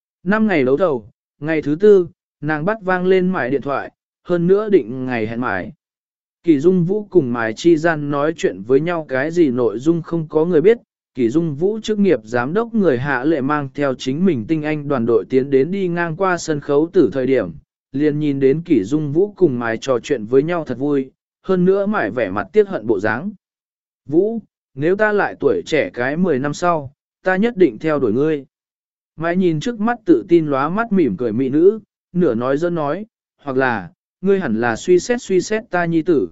5 ngày đấu thầu, ngày thứ 4, nàng bắt vang lên mãi điện thoại, hơn nữa định ngày hẹn mãi. Kỷ Dung Vũ cùng Mai Chi Gian nói chuyện với nhau cái gì nội dung không có người biết, Kỷ Dung Vũ chức nghiệp giám đốc người Hạ Lệ mang theo chính mình tinh anh đoàn đội tiến đến đi ngang qua sân khấu từ thời điểm, liền nhìn đến Kỷ Dung Vũ cùng Mai trò chuyện với nhau thật vui, hơn nữa Mai vẻ mặt tiếc hận bộ dáng. Vũ, nếu ta lại tuổi trẻ cái 10 năm sau, ta nhất định theo đuổi ngươi. Mai nhìn trước mắt tự tin lóa mắt mỉm cười mỹ nữ, nửa nói dẫn nói, hoặc là, ngươi hẳn là suy xét ta nhi tử.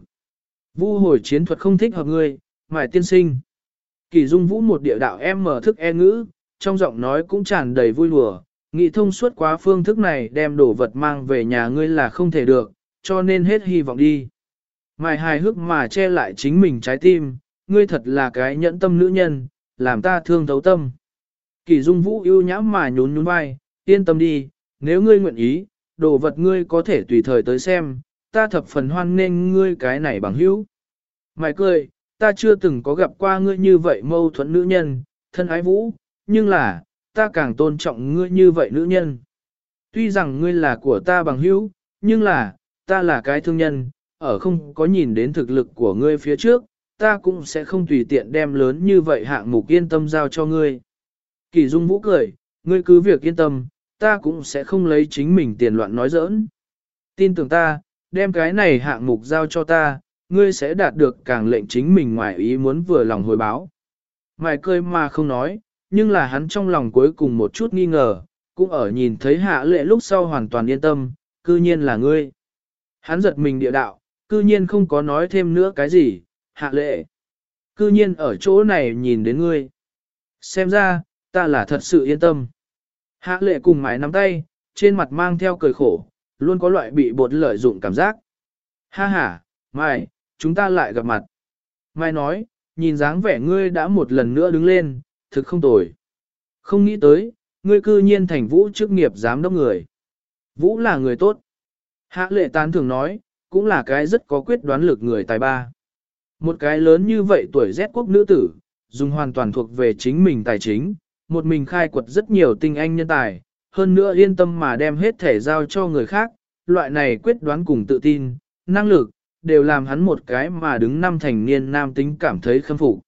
Vũ hồi chiến thuật không thích hợp ngươi, Mai tiên sinh. Kỷ Dung Vũ một địa đạo em mở thức e ngữ, trong giọng nói cũng tràn đầy vui lùa, nghĩ thông suốt quá phương thức này đem đồ vật mang về nhà ngươi là không thể được, cho nên hết hy vọng đi. Mai hài hước mà che lại chính mình trái tim, ngươi thật là cái nhẫn tâm nữ nhân, làm ta thương thấu tâm. Kỷ Dung Vũ yêu nhã mà nhún nhún vai, yên tâm đi, nếu ngươi nguyện ý, đồ vật ngươi có thể tùy thời tới xem, ta thập phần hoan nghênh ngươi cái này bằng hữu. Mày cười, ta chưa từng có gặp qua ngươi như vậy mâu thuẫn nữ nhân, thân ái Vũ, nhưng là, ta càng tôn trọng ngươi như vậy nữ nhân. Tuy rằng ngươi là của ta bằng hữu, nhưng là, ta là cái thương nhân, ở không có nhìn đến thực lực của ngươi phía trước, ta cũng sẽ không tùy tiện đem lớn như vậy hạng mục yên tâm giao cho ngươi. Kỷ Dung Vũ cười, ngươi cứ việc yên tâm, ta cũng sẽ không lấy chính mình tiền loạn nói giỡn. Tin tưởng ta, đem cái này hạng mục giao cho ta, ngươi sẽ đạt được càng lệnh chính mình ngoài ý muốn vừa lòng hồi báo. Mày cười mà không nói, nhưng là hắn trong lòng cuối cùng một chút nghi ngờ, cũng ở nhìn thấy Hạ Lệ lúc sau hoàn toàn yên tâm, cư nhiên là ngươi. Hắn giật mình địa đạo, cư nhiên không có nói thêm nữa cái gì, Hạ Lệ. Cư nhiên ở chỗ này nhìn đến ngươi. Xem ra, ta là thật sự yên tâm. Hạ Lệ cùng mái nắm tay, trên mặt mang theo cười khổ, luôn có loại bị bột lợi dụng cảm giác. Ha ha, Mai, chúng ta lại gặp mặt. Mai nói, nhìn dáng vẻ ngươi đã một lần nữa đứng lên, thực không tồi. Không nghĩ tới, ngươi cư nhiên thành Vũ chức nghiệp giám đốc người. Vũ là người tốt. Hạ Lệ tán thường nói, cũng là cái rất có quyết đoán lực người tài ba. Một cái lớn như vậy tuổi Z quốc nữ tử, dùng hoàn toàn thuộc về chính mình tài chính, một mình khai quật rất nhiều tinh anh nhân tài, hơn nữa yên tâm mà đem hết thể giao cho người khác, loại này quyết đoán cùng tự tin, năng lực, đều làm hắn một cái mà đứng năm thành niên nam tính cảm thấy khâm phục.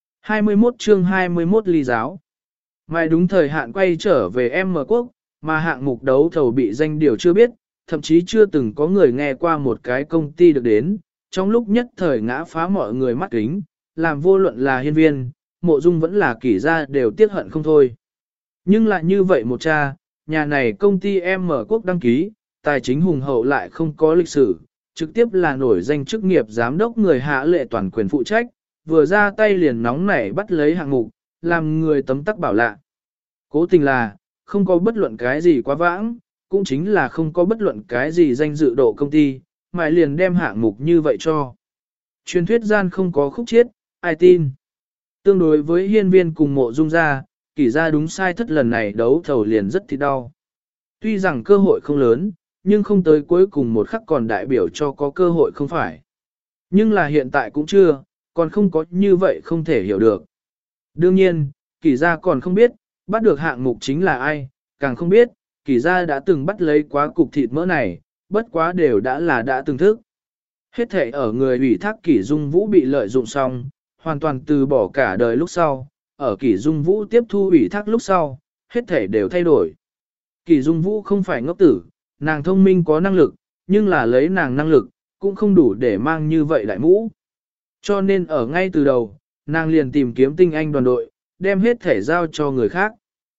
21 chương 21 ly giáo. Mai đúng thời hạn quay trở về M quốc, mà hạng mục đấu thầu bị danh điều chưa biết, thậm chí chưa từng có người nghe qua một cái công ty được đến, trong lúc nhất thời ngã phá mọi người mắt kính, làm vô luận là hiên viên, mộ dung vẫn là kỷ gia đều tiếc hận không thôi. Nhưng lại như vậy một cha, nhà này công ty M quốc đăng ký, tài chính hùng hậu lại không có lịch sử, trực tiếp là nổi danh chức nghiệp giám đốc người Hạ Lệ toàn quyền phụ trách, vừa ra tay liền nóng nảy bắt lấy hạng mục, làm người tấm tắc bảo lạ. Cố tình là, không có bất luận cái gì quá vãng, cũng chính là không có bất luận cái gì danh dự độ công ty, mà liền đem hạng mục như vậy cho. Truyền thuyết gian không có khúc chiết, ai tin. Tương đối với hiên viên cùng mộ dung gia, kỷ gia đúng sai thất lần này đấu thầu liền rất thì đau. Tuy rằng cơ hội không lớn, nhưng không tới cuối cùng một khắc còn đại biểu cho có cơ hội không phải. Nhưng là hiện tại cũng chưa, còn không có như vậy không thể hiểu được. Đương nhiên, kỷ gia còn không biết, bắt được hạng mục chính là ai, càng không biết, kỷ gia đã từng bắt lấy quá cục thịt mỡ này, bất quá đều đã từng thức. Hết thể ở người ủy thác kỷ dung vũ bị lợi dụng xong, hoàn toàn từ bỏ cả đời lúc sau, ở kỷ dung vũ tiếp thu ủy thác lúc sau, hết thể đều thay đổi. Kỷ dung vũ không phải ngốc tử, nàng thông minh có năng lực, nhưng là lấy nàng năng lực, cũng không đủ để mang như vậy đại mũ. Cho nên ở ngay từ đầu, nàng liền tìm kiếm tinh anh đoàn đội, đem hết thể giao cho người khác.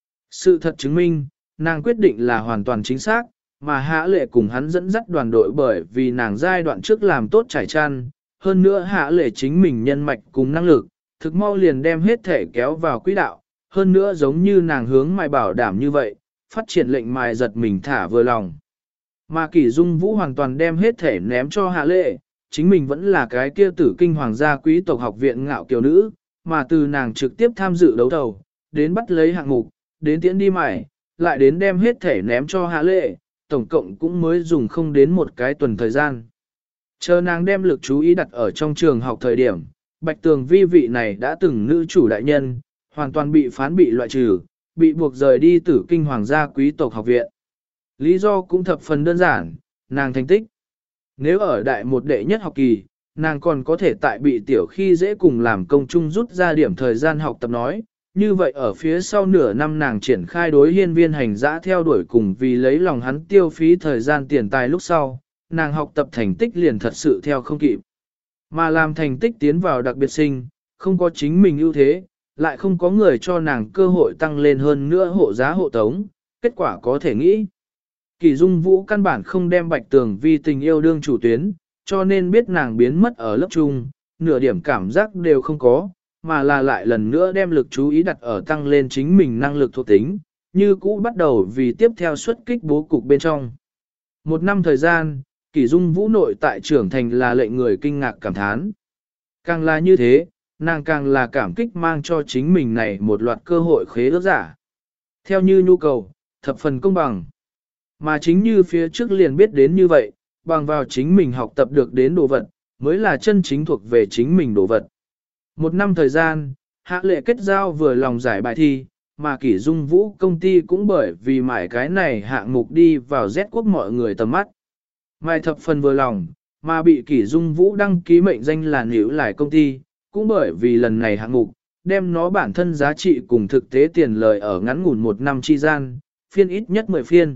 Sự thật chứng minh, nàng quyết định là hoàn toàn chính xác, mà Hạ Lệ cùng hắn dẫn dắt đoàn đội bởi vì nàng giai đoạn trước làm tốt trải chăn, hơn nữa Hạ Lệ chính mình nhân mạch cùng năng lực, thực mau liền đem hết thể kéo vào quỹ đạo, hơn nữa giống như nàng hướng mài bảo đảm như vậy, phát triển lệnh mài giật mình thả vừa lòng. Mà Kỷ Dung Vũ hoàn toàn đem hết thể ném cho Hạ Lệ, chính mình vẫn là cái kia tử kinh hoàng gia quý tộc học viện ngạo kiều nữ, mà từ nàng trực tiếp tham dự đấu thầu, đến bắt lấy hạng mục, đến tiễn đi mải, lại đến đem hết thể ném cho Hạ Lệ, tổng cộng cũng mới dùng không đến một cái tuần thời gian. Chờ nàng đem lực chú ý đặt ở trong trường học thời điểm, Bạch Tường Vi vị này đã từng nữ chủ đại nhân, hoàn toàn bị phán bị loại trừ, bị buộc rời đi tử kinh hoàng gia quý tộc học viện. Lý do cũng thập phần đơn giản, nàng thành tích. Nếu ở đại một đệ nhất học kỳ, nàng còn có thể tại bị tiểu khi dễ cùng làm công chung rút ra điểm thời gian học tập nói, như vậy ở phía sau nửa năm nàng triển khai đối hiên viên hành dã theo đuổi cùng vì lấy lòng hắn tiêu phí thời gian tiền tài lúc sau, nàng học tập thành tích liền thật sự theo không kịp. Mà làm thành tích tiến vào đặc biệt sinh, không có chính mình ưu thế, lại không có người cho nàng cơ hội tăng lên hơn nữa hộ giá hộ tống, kết quả có thể nghĩ. Kỳ Dung Vũ căn bản không đem Bạch Tường Vi tình yêu đương chủ tuyến, cho nên biết nàng biến mất ở lớp trung, nửa điểm cảm giác đều không có, mà là lại lần nữa đem lực chú ý đặt ở tăng lên chính mình năng lực thuộc tính, như cũ bắt đầu vì tiếp theo xuất kích bố cục bên trong. Một năm thời gian, Kỷ Dung Vũ nội tại trưởng thành là lệnh người kinh ngạc cảm thán. Càng là như thế, nàng càng là cảm kích mang cho chính mình này một loạt cơ hội khế ước giả. Theo như nhu cầu, thập phần công bằng. Mà chính như phía trước liền biết đến như vậy, bằng vào chính mình học tập được đến đồ vật, mới là chân chính thuộc về chính mình đồ vật. Một năm thời gian, Hạ Lệ kết giao vừa lòng giải bài thi, mà Kỷ Dung Vũ công ty cũng bởi vì mải cái này hạng mục đi vào Z quốc mọi người tầm mắt. Mai thập phần vừa lòng, mà bị Kỷ Dung Vũ đăng ký mệnh danh là Níu Lại công ty, cũng bởi vì lần này hạng mục, đem nó bản thân giá trị cùng thực tế tiền lời ở ngắn ngủn một năm chi gian, phiên ít nhất 10 phiên.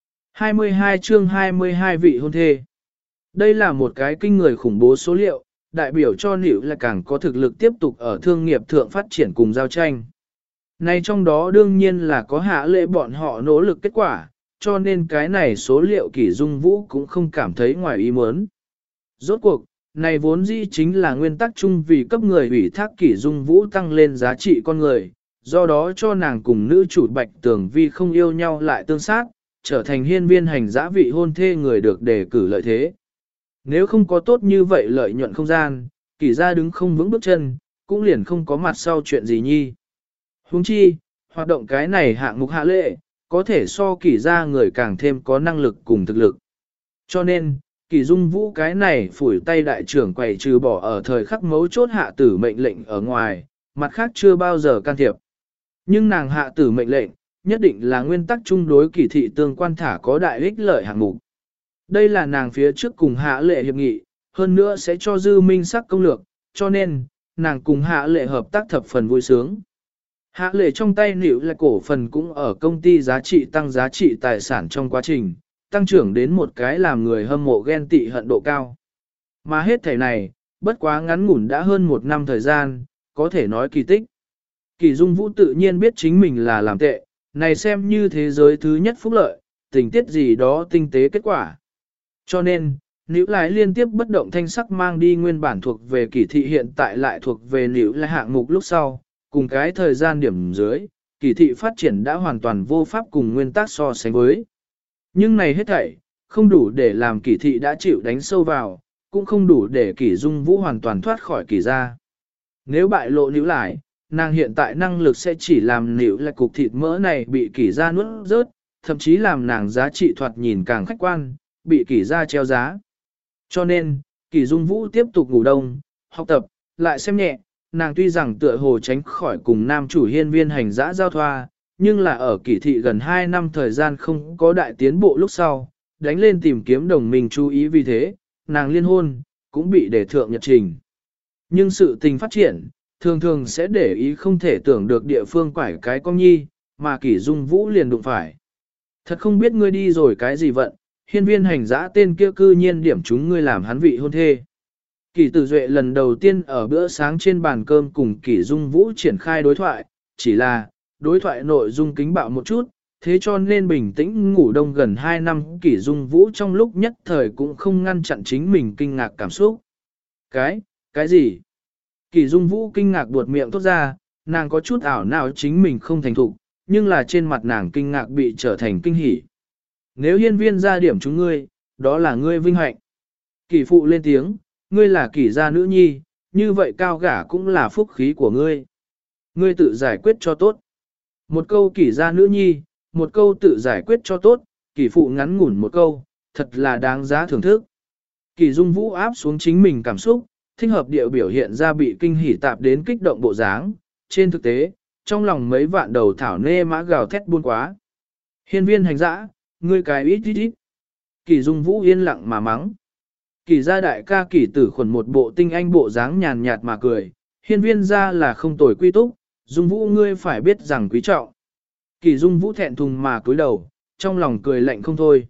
22 chương 22 vị hôn thê. Đây là một cái kinh người khủng bố số liệu, đại biểu cho Níu là càng có thực lực tiếp tục ở thương nghiệp thượng phát triển cùng giao tranh. Này trong đó đương nhiên là có Hạ Lệ bọn họ nỗ lực kết quả, cho nên cái này số liệu Kỷ Dung Vũ cũng không cảm thấy ngoài ý muốn. Rốt cuộc, này vốn dĩ chính là nguyên tắc chung vì cấp người ủy thác Kỷ Dung Vũ tăng lên giá trị con người, do đó cho nàng cùng nữ chủ Bạch Tường Vi không yêu nhau lại tương sát, trở thành hiên viên hành dã vị hôn thê người được đề cử lợi thế. Nếu không có tốt như vậy lợi nhuận không gian, Kỷ gia đứng không vững bước chân, cũng liền không có mặt sau chuyện gì nhi. Huống chi, hoạt động cái này hạng mục Hạ Lệ, có thể so Kỷ gia người càng thêm có năng lực cùng thực lực. Cho nên, Kỷ Dung Vũ cái này phủi tay đại trưởng quầy trừ bỏ ở thời khắc mấu chốt hạ tử mệnh lệnh ở ngoài, mặt khác chưa bao giờ can thiệp. Nhưng nàng hạ tử mệnh lệnh, nhất định là nguyên tắc chung đối Kỷ thị tương quan thả có đại ích lợi hạng mục. Đây là nàng phía trước cùng Hạ Lệ hiệp nghị, hơn nữa sẽ cho dư minh sắc công lược, cho nên, nàng cùng Hạ Lệ hợp tác thập phần vui sướng. Hạ Lệ trong tay Níu là cổ phần cũng ở công ty giá trị tăng giá trị tài sản trong quá trình, tăng trưởng đến một cái làm người hâm mộ ghen tị hận độ cao. Mà hết thảy này, bất quá ngắn ngủn đã hơn một năm thời gian, có thể nói kỳ tích. Kỷ Dung Vũ tự nhiên biết chính mình là làm tệ, này xem như thế giới thứ nhất phúc lợi, tình tiết gì đó tinh tế kết quả. Cho nên, Níu Lại liên tiếp bất động thanh sắc mang đi nguyên bản thuộc về Kỷ thị hiện tại lại thuộc về Níu Lại hạng mục lúc sau, cùng cái thời gian điểm dưới, Kỷ thị phát triển đã hoàn toàn vô pháp cùng nguyên tắc so sánh với. Nhưng này hết thảy, không đủ để làm Kỷ thị đã chịu đánh sâu vào, cũng không đủ để Kỷ Dung Vũ hoàn toàn thoát khỏi Kỷ gia. Nếu bại lộ Níu Lại, nàng hiện tại năng lực sẽ chỉ làm Níu Lại cục thịt mỡ này bị Kỷ gia nuốt rớt, thậm chí làm nàng giá trị thoạt nhìn càng khách quan, bị Kỷ gia treo giá. Cho nên, Kỷ Dung Vũ tiếp tục ngủ đông, học tập, lại xem nhẹ, nàng tuy rằng tựa hồ tránh khỏi cùng nam chủ hiên viên hành dã giao thoa, nhưng là ở Kỷ thị gần 2 năm thời gian không có đại tiến bộ lúc sau, đánh lên tìm kiếm đồng minh chú ý vì thế, nàng liên hôn, cũng bị đề thượng nhật trình. Nhưng sự tình phát triển, thường thường sẽ để ý không thể tưởng được địa phương quải cái con nhi, mà Kỷ Dung Vũ liền đụng phải. Thật không biết ngươi đi rồi cái gì vận, hiên viên hành dã tên kia cư nhiên điểm chúng ngươi làm hắn vị hôn thê. Kỷ Tử Duệ lần đầu tiên ở bữa sáng trên bàn cơm cùng Kỷ Dung Vũ triển khai đối thoại, chỉ là đối thoại nội dung kính bạo một chút, thế cho nên bình tĩnh ngủ đông gần 2 năm Kỷ Dung Vũ trong lúc nhất thời cũng không ngăn chặn chính mình kinh ngạc cảm xúc. Cái gì? Kỷ Dung Vũ kinh ngạc buột miệng thốt ra, nàng có chút ảo não chính mình không thành thục, nhưng là trên mặt nàng kinh ngạc bị trở thành kinh hỉ. Nếu hiên viên ra điểm chúng ngươi, đó là ngươi vinh hạnh. Kỷ phụ lên tiếng, ngươi là Kỷ gia nữ nhi, như vậy cao gả cũng là phúc khí của ngươi. Ngươi tự giải quyết cho tốt. Một câu Kỷ gia nữ nhi, một câu tự giải quyết cho tốt, Kỷ phụ ngắn ngủn một câu, thật là đáng giá thưởng thức. Kỷ Dung Vũ áp xuống chính mình cảm xúc, thích hợp địa biểu hiện ra bị kinh hỉ tạp đến kích động bộ dáng. Trên thực tế, trong lòng mấy vạn đầu thảo nê mã gào thét buôn quá. Hiên viên hành dã, ngươi cái ít ít ít. Kỷ Dung Vũ yên lặng mà mắng. Kỷ gia đại ca Kỷ Tử Khuẩn một bộ tinh anh bộ dáng nhàn nhạt mà cười, hiên viên gia là không tồi quy túc, Dung Vũ ngươi phải biết rằng quý trọng. Kỷ Dung Vũ thẹn thùng mà cúi đầu, trong lòng cười lạnh không thôi.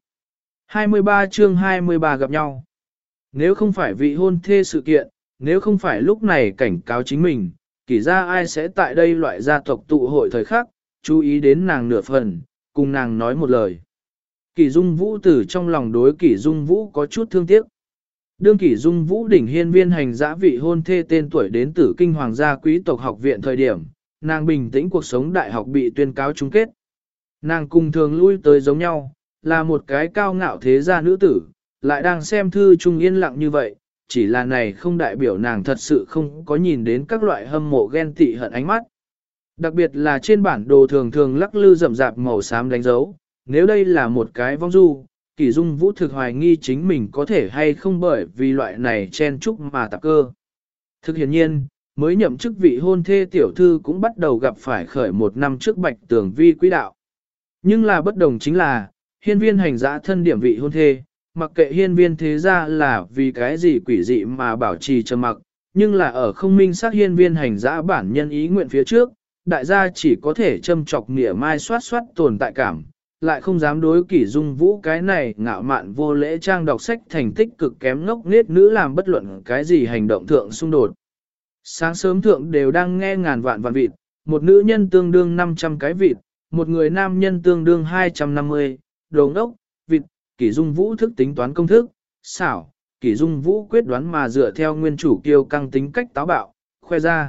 23 chương 23 gặp nhau. Nếu không phải vị hôn thê sự kiện, nếu không phải lúc này cảnh cáo chính mình, Kỷ gia ai sẽ tại đây loại gia tộc tụ hội thời khắc, chú ý đến nàng nửa phần, cùng nàng nói một lời. Kỷ Dung Vũ từ trong lòng đối Kỷ Dung Vũ có chút thương tiếc. Đương Kỷ Dung Vũ đỉnh hiên viên hành dã vị hôn thê tên tuổi đến Tử Kinh Hoàng gia quý tộc học viện thời điểm, nàng bình tĩnh cuộc sống đại học bị tuyên cáo chung kết. Nàng cùng thường lui tới giống nhau, là một cái cao ngạo thế gia nữ tử, lại đang xem thư trung yên lặng như vậy, chỉ là này không đại biểu nàng thật sự không có nhìn đến các loại hâm mộ ghen tị hận ánh mắt. Đặc biệt là trên bản đồ thường thường lắc lư rậm rạp màu xám đánh dấu, nếu đây là một cái vong du, Kỷ Dung Vũ thực hoài nghi chính mình có thể hay không bởi vì loại này chen chúc mà tạp cơ. Thực hiện nhiên, mới nhậm chức vị hôn thê tiểu thư cũng bắt đầu gặp phải khởi một năm trước bạch tường vi quỹ đạo. Nhưng là bất đồng chính là, hiên viên hành dã thân điểm vị hôn thê, mặc kệ hiên viên thế ra là vì cái gì quỷ dị mà bảo trì trầm mặc, nhưng là ở không minh xác hiên viên hành dã bản nhân ý nguyện phía trước, đại gia chỉ có thể châm chọc nghĩa mai soát soát tồn tại cảm, lại không dám đối Kỷ Dung Vũ cái này ngạo mạn vô lễ trang đọc sách thành tích cực kém ngốc nghếch nữ làm bất luận cái gì hành động thượng xung đột. Sáng sớm thượng đều đang nghe ngàn vạn vạn vịt, một nữ nhân tương đương 500 cái vịt, một người nam nhân tương đương 250, đồ ngốc, vịt, Kỷ Dung Vũ thức tính toán công thức, xảo, Kỷ Dung Vũ quyết đoán mà dựa theo nguyên chủ kiêu căng tính cách táo bạo, khoe ra.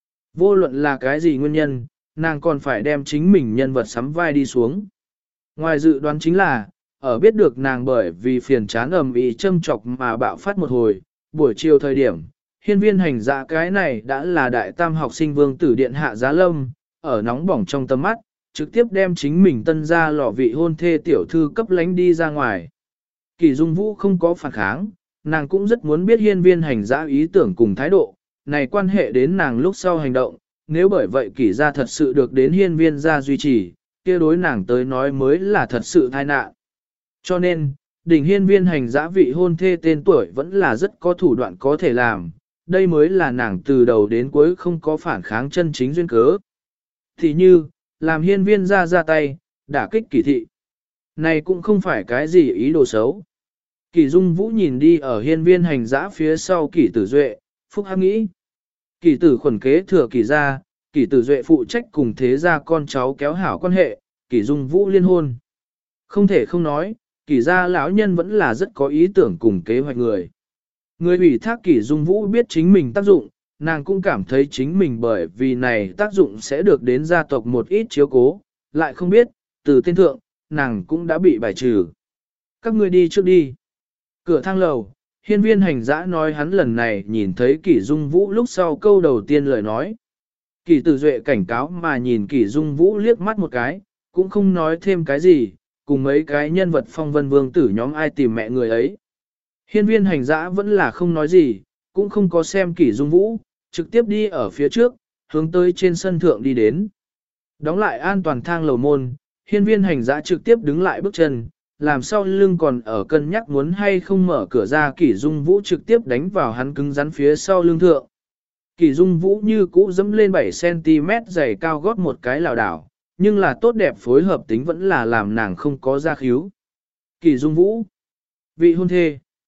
Vô luận là cái gì nguyên nhân, nàng còn phải đem chính mình nhân vật sắm vai đi xuống. Ngoài dự đoán chính là, ở biết được nàng bởi vì phiền chán ầm ĩ châm chọc mà bạo phát một hồi, buổi chiều thời điểm, hiên viên hành dạ cái này đã là đại tam học sinh vương tử điện hạ giá lâm, ở nóng bỏng trong tầm mắt, trực tiếp đem chính mình tân ra lò vị hôn thê tiểu thư cấp lánh đi ra ngoài. Kỷ Dung Vũ không có phản kháng, nàng cũng rất muốn biết hiên viên hành dạ ý tưởng cùng thái độ, này quan hệ đến nàng lúc sau hành động, nếu bởi vậy Kỷ gia thật sự được đến hiên viên gia duy trì, kia đối nàng tới nói mới là thật sự tai nạn. Cho nên, đỉnh hiên viên hành dã vị hôn thê tên tuổi vẫn là rất có thủ đoạn có thể làm, đây mới là nàng từ đầu đến cuối không có phản kháng chân chính duyên cớ. Thì như, làm hiên viên ra tay, đả kích Kỷ thị. Này cũng không phải cái gì ý đồ xấu. Kỷ Dung Vũ nhìn đi ở hiên viên hành dã phía sau Kỷ Tử Duệ, phúc hắc nghĩ. Kỷ Tử Khuẩn kế thừa Kỷ gia, Kỷ Tử Duệ phụ trách cùng thế gia con cháu kéo hảo quan hệ, Kỷ Dung Vũ liên hôn. Không thể không nói, Kỷ gia lão nhân vẫn là rất có ý tưởng cùng kế hoạch người. Người ủy thác Kỷ Dung Vũ biết chính mình tác dụng, nàng cũng cảm thấy chính mình bởi vì này tác dụng sẽ được đến gia tộc một ít chiếu cố, lại không biết, từ tên thượng, nàng cũng đã bị bài trừ. Các ngươi đi trước đi. Cửa thang lầu, hiên viên hành dã nói hắn lần này nhìn thấy Kỷ Dung Vũ lúc sau câu đầu tiên lời nói. Kỷ Tử Duệ cảnh cáo mà nhìn Kỷ Dung Vũ liếc mắt một cái, cũng không nói thêm cái gì, cùng mấy cái nhân vật phong vân vương tử nhóm ai tìm mẹ người ấy. Hiên viên hành dã vẫn là không nói gì, cũng không có xem Kỷ Dung Vũ, trực tiếp đi ở phía trước, hướng tới trên sân thượng đi đến. Đóng lại an toàn thang lầu môn, hiên viên hành dã trực tiếp đứng lại bước chân, làm sao lưng còn ở cân nhắc muốn hay không mở cửa ra. Kỷ Dung Vũ trực tiếp đánh vào hắn cứng rắn phía sau lưng thượng. Kỷ Dung Vũ như cũ dẫm lên 7cm dày cao gót một cái lảo đảo, nhưng là tốt đẹp phối hợp tính vẫn là làm nàng không có ra khíu. Kỷ Dung Vũ, vị hôn thê.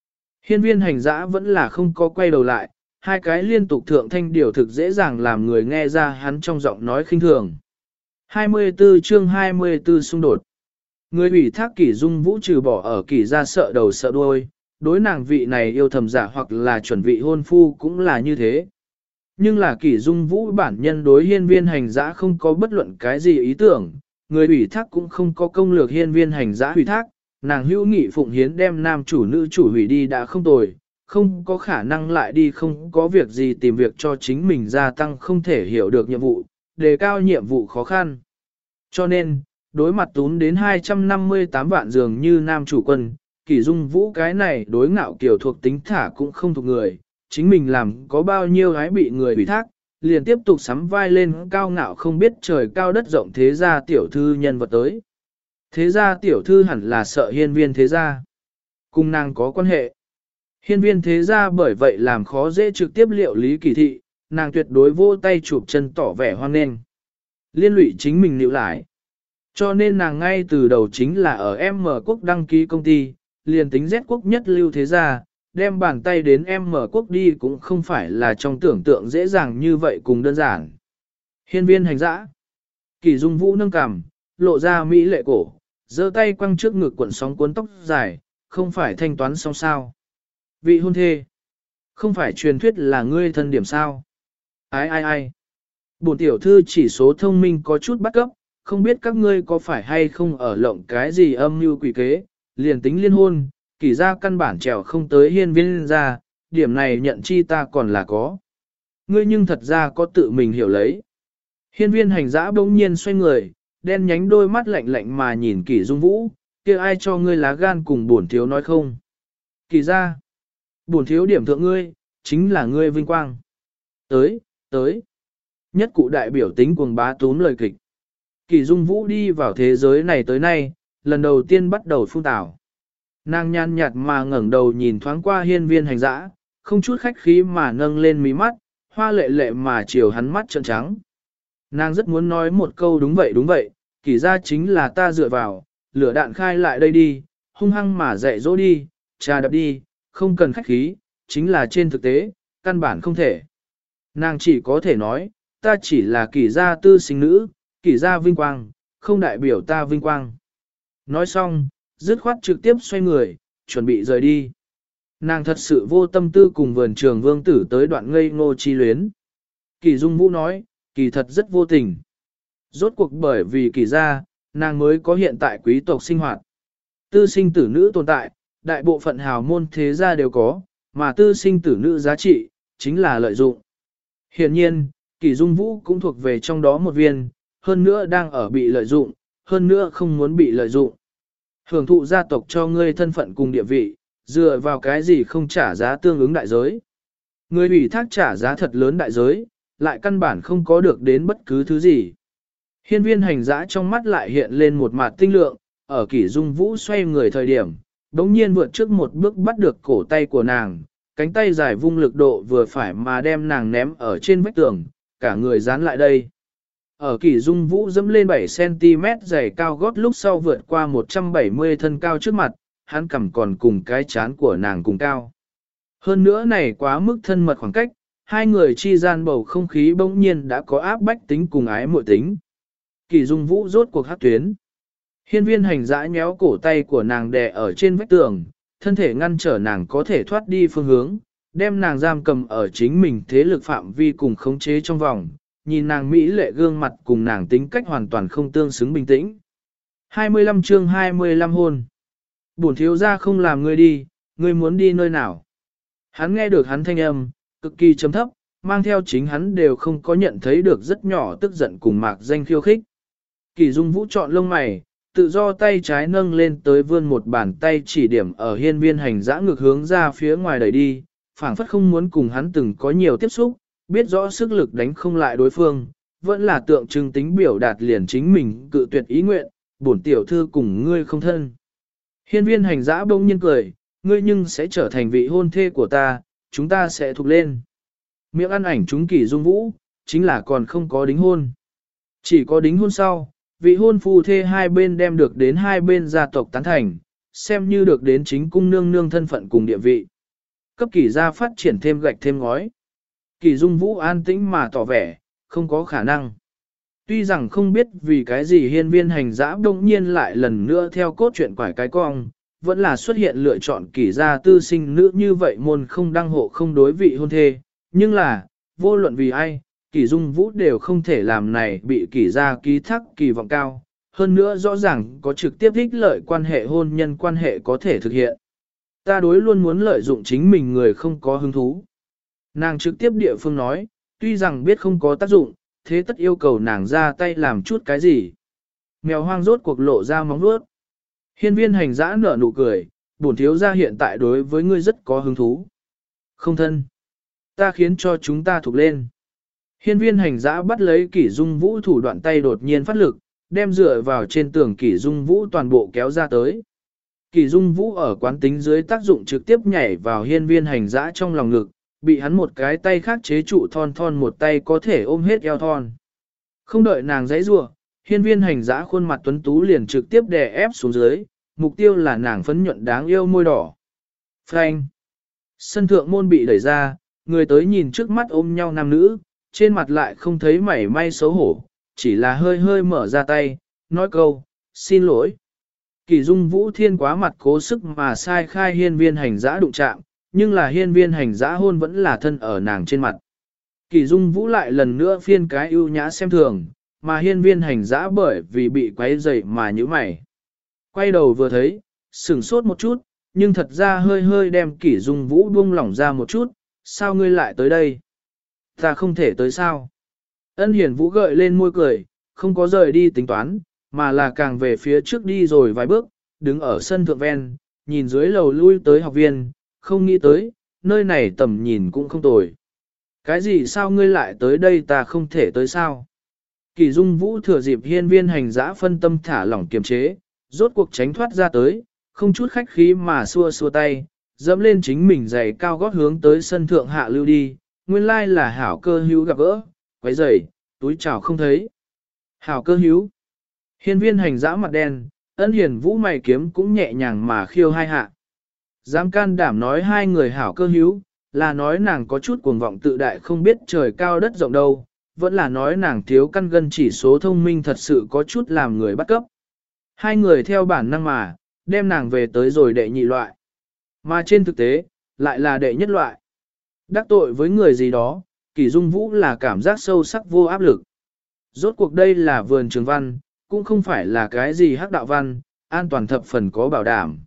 Hiên viên hành dã vẫn là không có quay đầu lại, hai cái liên tục thượng thanh điều thực dễ dàng làm người nghe ra hắn trong giọng nói khinh thường. 24 chương 24 xung đột. Người ủy thác Kỷ Dung Vũ trừ bỏ ở Kỷ gia sợ đầu sợ đuôi, đối nàng vị này yêu thầm giả hoặc là chuẩn vị hôn phu cũng là như thế. Nhưng là Kỷ Dung Vũ bản nhân đối hiên viên hành dã không có bất luận cái gì ý tưởng, người ủy thác cũng không có công lược hiên viên hành dã ủy thác, nàng hữu nghị phụng hiến đem nam chủ nữ chủ hủy đi đã không tồi, không có khả năng lại đi không có việc gì tìm việc cho chính mình gia tăng không thể hiểu được nhiệm vụ, đề cao nhiệm vụ khó khăn. Cho nên, đối mặt tún đến 258 vạn dường như nam chủ quân, Kỷ Dung Vũ cái này đối ngạo kiểu thuộc tính thả cũng không thuộc người, chính mình làm có bao nhiêu gái bị người ủy thác, liền tiếp tục sắm vai lên cao ngạo không biết trời cao đất rộng thế gia tiểu thư nhân vật tới. Thế gia tiểu thư hẳn là sợ hiên viên thế gia. Cùng nàng có quan hệ. Hiên viên thế gia bởi vậy làm khó dễ trực tiếp liệu lý kỳ thị, nàng tuyệt đối vô tay chụp chân tỏ vẻ hoan nghênh. Liên lụy chính mình liệu lại. Cho nên nàng ngay từ đầu chính là ở M quốc đăng ký công ty, liền tính Z quốc nhất lưu thế gia, đem bàn tay đến M quốc đi cũng không phải là trong tưởng tượng dễ dàng như vậy cùng đơn giản. Hiên viên hành dã. Kỷ Dung Vũ nâng cằm, lộ ra mỹ lệ cổ, giơ tay quăng trước ngực cuộn sóng cuốn tóc dài, không phải thanh toán xong sao. Vị hôn thê. Không phải truyền thuyết là ngươi thân điểm sao. Ai ai ai. Bổn tiểu thư chỉ số thông minh có chút bắt cấp, không biết các ngươi có phải hay không ở lộng cái gì âm mưu quỷ kế, liền tính liên hôn, Kỷ gia căn bản trèo không tới hiên viên gia, điểm này nhận chi ta còn là có. Ngươi nhưng thật ra có tự mình hiểu lấy. Hiên viên hành dã bỗng nhiên xoay người, đen nhánh đôi mắt lạnh lạnh mà nhìn Kỷ Dung Vũ, kia ai cho ngươi lá gan cùng bổn thiếu nói không. Kỷ gia, bổn thiếu điểm thượng ngươi, chính là ngươi vinh quang. Tới. Nhất cụ đại biểu tính cuồng bá túm lời kịch. Kỷ Dung Vũ đi vào thế giới này tới nay, lần đầu tiên bắt đầu phun tảo. Nàng nhàn nhạt mà ngẩng đầu nhìn thoáng qua hiên viên hành dã, không chút khách khí mà nâng lên mí mắt, hoa lệ lệ mà chiều hắn mắt trợn trắng. Nàng rất muốn nói một câu đúng vậy, Kỷ gia chính là ta dựa vào, lửa đạn khai lại đây đi, hung hăng mà dạy dỗ đi, trà đập đi, không cần khách khí, chính là trên thực tế, căn bản không thể. Nàng chỉ có thể nói, ta chỉ là Kỷ gia tư sinh nữ, Kỷ gia vinh quang, không đại biểu ta vinh quang. Nói xong, dứt khoát trực tiếp xoay người, chuẩn bị rời đi. Nàng thật sự vô tâm tư cùng vườn trường vương tử tới đoạn ngây ngô chi luyến. Kỷ Dung Vũ nói, kỳ thật rất vô tình. Rốt cuộc bởi vì Kỷ gia, nàng mới có hiện tại quý tộc sinh hoạt. Tư sinh tử nữ tồn tại, đại bộ phận hào môn thế gia đều có, mà tư sinh tử nữ giá trị, chính là lợi dụng. Hiện nhiên, Kỷ Dung Vũ cũng thuộc về trong đó một viên, hơn nữa đang ở bị lợi dụng, hơn nữa không muốn bị lợi dụng. Hưởng thụ gia tộc cho ngươi thân phận cùng địa vị, dựa vào cái gì không trả giá tương ứng đại giới. Người ủy thác trả giá thật lớn đại giới, lại căn bản không có được đến bất cứ thứ gì. Hiên viên hành dã trong mắt lại hiện lên một mặt tinh lượng, ở Kỷ Dung Vũ xoay người thời điểm, đống nhiên vượt trước một bước bắt được cổ tay của nàng, cánh tay dài vung lực độ vừa phải mà đem nàng ném ở trên vách tường, cả người dán lại đây. Ở Kỷ Dung Vũ dẫm lên 7cm dày cao gót lúc sau vượt qua 170 thân cao trước mặt, hắn cầm còn cùng cái chán của nàng cùng cao. Hơn nữa này quá mức thân mật khoảng cách, hai người chi gian bầu không khí bỗng nhiên đã có áp bách tính cùng ái muội tính. Kỷ Dung Vũ rốt cuộc hát tuyến. Hiên viên hành dã nhéo cổ tay của nàng đè ở trên vách tường, thân thể ngăn trở nàng có thể thoát đi phương hướng, đem nàng giam cầm ở chính mình thế lực phạm vi cùng khống chế trong vòng, nhìn nàng mỹ lệ gương mặt cùng nàng tính cách hoàn toàn không tương xứng bình tĩnh. 25 chương 25 hôn. Bổn thiếu gia không làm ngươi đi, ngươi muốn đi nơi nào? Hắn nghe được hắn thanh âm, cực kỳ trầm thấp, mang theo chính hắn đều không có nhận thấy được rất nhỏ tức giận cùng mạc danh khiêu khích. Kỷ Dung Vũ chọn lông mày, tự do tay trái nâng lên tới vươn một bàn tay chỉ điểm ở hiên viên hành dã ngược hướng ra phía ngoài đẩy đi, phảng phất không muốn cùng hắn từng có nhiều tiếp xúc, biết rõ sức lực đánh không lại đối phương, vẫn là tượng trưng tính biểu đạt liền chính mình cự tuyệt ý nguyện, bổn tiểu thư cùng ngươi không thân. Hiên viên hành dã bỗng nhiên cười, ngươi nhưng sẽ trở thành vị hôn thê của ta, chúng ta sẽ thuộc lên. Miệng ăn ảnh chúng Kỷ Dung Vũ, chính là còn không có đính hôn. Chỉ có đính hôn sau, vị hôn phu thê hai bên đem được đến hai bên gia tộc tán thành, xem như được đến chính cung nương nương thân phận cùng địa vị. cấp Kỷ gia phát triển thêm gạch thêm ngói. Kỷ Dung Vũ an tĩnh mà tỏ vẻ, không có khả năng. Tuy rằng không biết vì cái gì hiên viên hành giã đông nhiên lại lần nữa theo cốt truyện quải cái cong, vẫn là xuất hiện lựa chọn Kỷ gia tư sinh nữ như vậy môn không đăng hộ không đối vị hôn thê, nhưng là, vô luận vì ai, Kỷ Dung Vũ đều không thể làm này bị Kỷ gia ký thác kỳ vọng cao, hơn nữa rõ ràng có trực tiếp ích lợi quan hệ hôn nhân quan hệ có thể thực hiện. Ta đối luôn muốn lợi dụng chính mình người không có hứng thú. Nàng trực tiếp địa phương nói, tuy rằng biết không có tác dụng, thế tất yêu cầu nàng ra tay làm chút cái gì. Mèo hoang rốt cuộc lộ ra móng vuốt. Hiên viên hành giã nở nụ cười, bổn thiếu gia hiện tại đối với ngươi rất có hứng thú. Không thân. Ta khiến cho chúng ta thuộc lên. Hiên viên hành giã bắt lấy Kỷ Dung Vũ thủ đoạn tay đột nhiên phát lực, đem dựa vào trên tường Kỷ Dung Vũ toàn bộ kéo ra tới. Kỷ Dung Vũ ở quán tính dưới tác dụng trực tiếp nhảy vào hiên viên hành giã trong lòng ngực, bị hắn một cái tay khác chế trụ thon thon một tay có thể ôm hết eo thon. Không đợi nàng giãy giụa, hiên viên hành giã khuôn mặt tuấn tú liền trực tiếp đè ép xuống dưới, mục tiêu là nàng phấn nhuận đáng yêu môi đỏ. Phanh! Sân thượng môn bị đẩy ra, người tới nhìn trước mắt ôm nhau nam nữ, trên mặt lại không thấy mảy may xấu hổ, chỉ là hơi hơi mở ra tay, nói câu, xin lỗi. Kỷ Dung Vũ thiên quá mặt cố sức mà sai khai hiên viên hành giã đụng chạm, nhưng là hiên viên hành giã hôn vẫn là thân ở nàng trên mặt. Kỷ Dung Vũ lại lần nữa phiên cái ưu nhã xem thường, mà hiên viên hành giã bởi vì bị quấy rầy mà nhíu mày. Quay đầu vừa thấy, sửng sốt một chút, nhưng thật ra hơi hơi đem Kỷ Dung Vũ buông lỏng ra một chút, sao ngươi lại tới đây? Ta không thể tới sao? Ân Hiển Vũ gợi lên môi cười, không có rời đi tính toán, mà là càng về phía trước đi rồi vài bước, đứng ở sân thượng ven, nhìn dưới lầu lui tới học viên, không nghĩ tới, nơi này tầm nhìn cũng không tồi. Cái gì sao ngươi lại tới đây ta không thể tới sao? Kỷ Dung Vũ thừa dịp hiên viên hành giã phân tâm thả lỏng kiềm chế, rốt cuộc tránh thoát ra tới, không chút khách khí mà xua xua tay, dẫm lên chính mình giày cao gót hướng tới sân thượng hạ lưu đi, nguyên lai là hảo cơ hữu gặp gỡ, quấy giày, túi chào không thấy. Hảo cơ hữu. Hiên viên hành giã mặt đen, Ân Hiển Vũ mày kiếm cũng nhẹ nhàng mà khiêu hai hạ. Dám can đảm nói hai người hảo cơ hữu, là nói nàng có chút cuồng vọng tự đại không biết trời cao đất rộng đâu, vẫn là nói nàng thiếu căn gân chỉ số thông minh thật sự có chút làm người bắt cấp. Hai người theo bản năng mà, đem nàng về tới rồi đệ nhị loại. Mà trên thực tế, lại là đệ nhất loại. Đắc tội với người gì đó, Kỷ Dung Vũ là cảm giác sâu sắc vô áp lực. Rốt cuộc đây là vườn trường văn, cũng không phải là cái gì hắc đạo văn, an toàn thập phần có bảo đảm.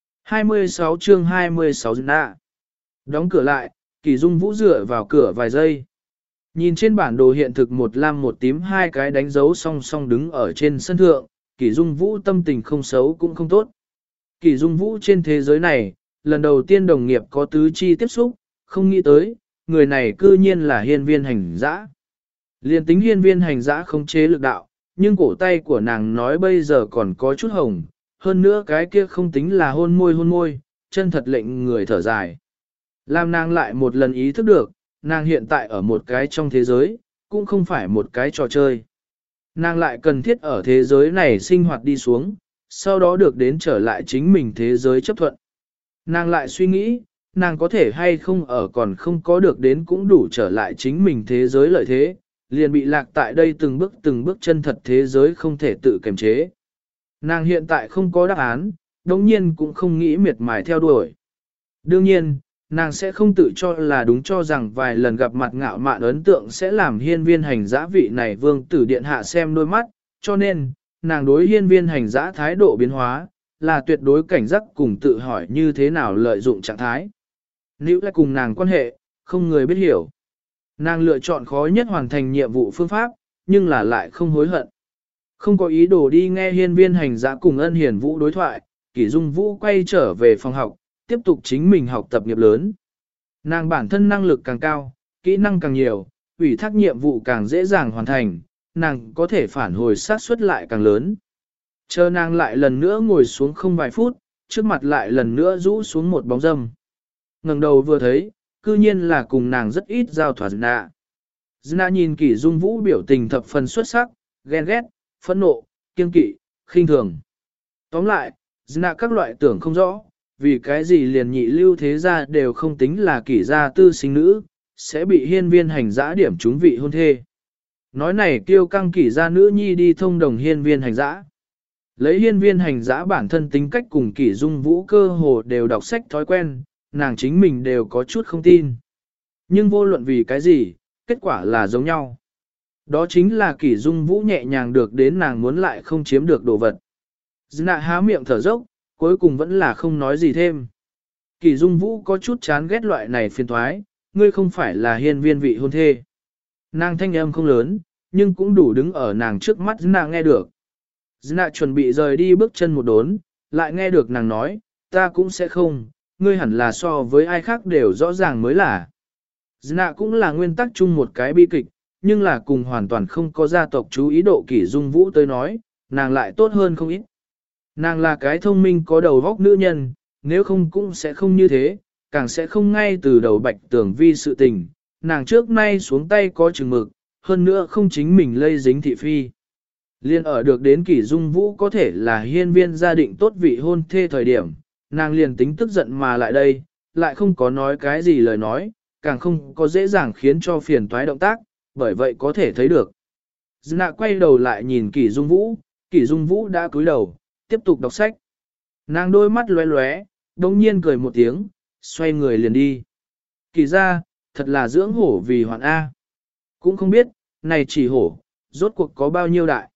26 chương 26 nạ. Đóng cửa lại, Kỷ Dung Vũ dựa vào cửa vài giây. Nhìn trên bản đồ hiện thực một lam một tím hai cái đánh dấu song song đứng ở trên sân thượng, Kỷ Dung Vũ tâm tình không xấu cũng không tốt. Kỷ Dung Vũ trên thế giới này, lần đầu tiên đồng nghiệp có tứ chi tiếp xúc, không nghĩ tới, người này cư nhiên là hiên viên hành dã. Liên tính hiên viên hành dã không chế lực đạo, nhưng cổ tay của nàng nói bây giờ còn có chút hồng, hơn nữa cái kia không tính là hôn môi, chân thật lệnh người thở dài. Làm nàng lại một lần ý thức được, nàng hiện tại ở một cái trong thế giới, cũng không phải một cái trò chơi. Nàng lại cần thiết ở thế giới này sinh hoạt đi xuống, sau đó được đến trở lại chính mình thế giới chấp thuận. Nàng lại suy nghĩ, nàng có thể hay không ở còn không có được đến cũng đủ trở lại chính mình thế giới lợi thế, liền bị lạc tại đây từng bước chân thật thế giới không thể tự kiềm chế. Nàng hiện tại không có đáp án, đồng nhiên cũng không nghĩ miệt mài theo đuổi. Đương nhiên, nàng sẽ không tự cho là đúng cho rằng vài lần gặp mặt ngạo mạn ấn tượng sẽ làm hiên viên hành giã vị này vương tử điện hạ xem đôi mắt, cho nên, nàng đối hiên viên hành giã thái độ biến hóa, là tuyệt đối cảnh giác cùng tự hỏi như thế nào lợi dụng trạng thái. Nếu là cùng nàng quan hệ, không người biết hiểu. Nàng lựa chọn khó nhất hoàn thành nhiệm vụ phương pháp, nhưng là lại không hối hận. Không có ý đồ đi nghe hiên viên hành giã cùng Ân Hiển Vũ đối thoại, Kỷ Dung Vũ quay trở về phòng học, tiếp tục chính mình học tập nghiệp lớn. Nàng bản thân năng lực càng cao, kỹ năng càng nhiều, ủy thác nhiệm vụ càng dễ dàng hoàn thành, nàng có thể phản hồi sát suất lại càng lớn. Chờ nàng lại lần nữa ngồi xuống không vài phút, trước mặt lại lần nữa rũ xuống một bóng dâm. Ngẩng đầu vừa thấy, cư nhiên là cùng nàng rất ít giao thoa Dna. Dna nhìn Kỷ Dung Vũ biểu tình thập phần xuất sắc, ghen ghét, phẫn nộ, kiêng kỵ, khinh thường. Tóm lại, Dna các loại tưởng không rõ, vì cái gì liền nhị lưu thế gia đều không tính là kỷ gia tư sinh nữ, sẽ bị hiên viên hành giã điểm trúng vị hôn thê. Nói này kêu căng kỷ gia nữ nhi đi thông đồng hiên viên hành giã. Lấy hiên viên hành giã bản thân tính cách cùng kỷ dung vũ cơ hồ đều đọc sách thói quen, nàng chính mình đều có chút không tin. Nhưng vô luận vì cái gì, kết quả là giống nhau. Đó chính là kỷ dung vũ nhẹ nhàng được đến nàng muốn lại không chiếm được đồ vật. Nạ há miệng thở dốc, cuối cùng vẫn là không nói gì thêm. Kỷ dung vũ có chút chán ghét loại này phiền thoái, ngươi không phải là hiên viên vị hôn thê. Nàng thanh âm không lớn, nhưng cũng đủ đứng ở nàng trước mắt nàng nghe được. Nạ chuẩn bị rời đi bước chân một đốn, lại nghe được nàng nói, ta cũng sẽ không, ngươi hẳn là so với ai khác đều rõ ràng mới là. Nạ cũng là nguyên tắc chung một cái bi kịch, nhưng là cùng hoàn toàn không có gia tộc chú ý độ kỷ dung vũ tới nói, nàng lại tốt hơn không ít. Nàng là cái thông minh có đầu vóc nữ nhân, nếu không cũng sẽ không như thế, càng sẽ không ngay từ đầu Bạch Tường Vi sự tình, nàng trước nay xuống tay có chừng mực, hơn nữa không chính mình lây dính thị phi. Liên ở được đến kỷ dung vũ có thể là hiên viên gia định tốt vị hôn thê thời điểm, nàng liền tính tức giận mà lại đây, lại không có nói cái gì lời nói, càng không có dễ dàng khiến cho phiền toái động tác, bởi vậy có thể thấy được. Nạ quay đầu lại nhìn kỷ dung vũ đã cúi đầu, tiếp tục đọc sách. Nàng đôi mắt lóe lóe, đồng nhiên cười một tiếng, xoay người liền đi. Kỳ ra, thật là dưỡng hổ vì hoạn A. Cũng không biết, này chỉ hổ, rốt cuộc có bao nhiêu đại.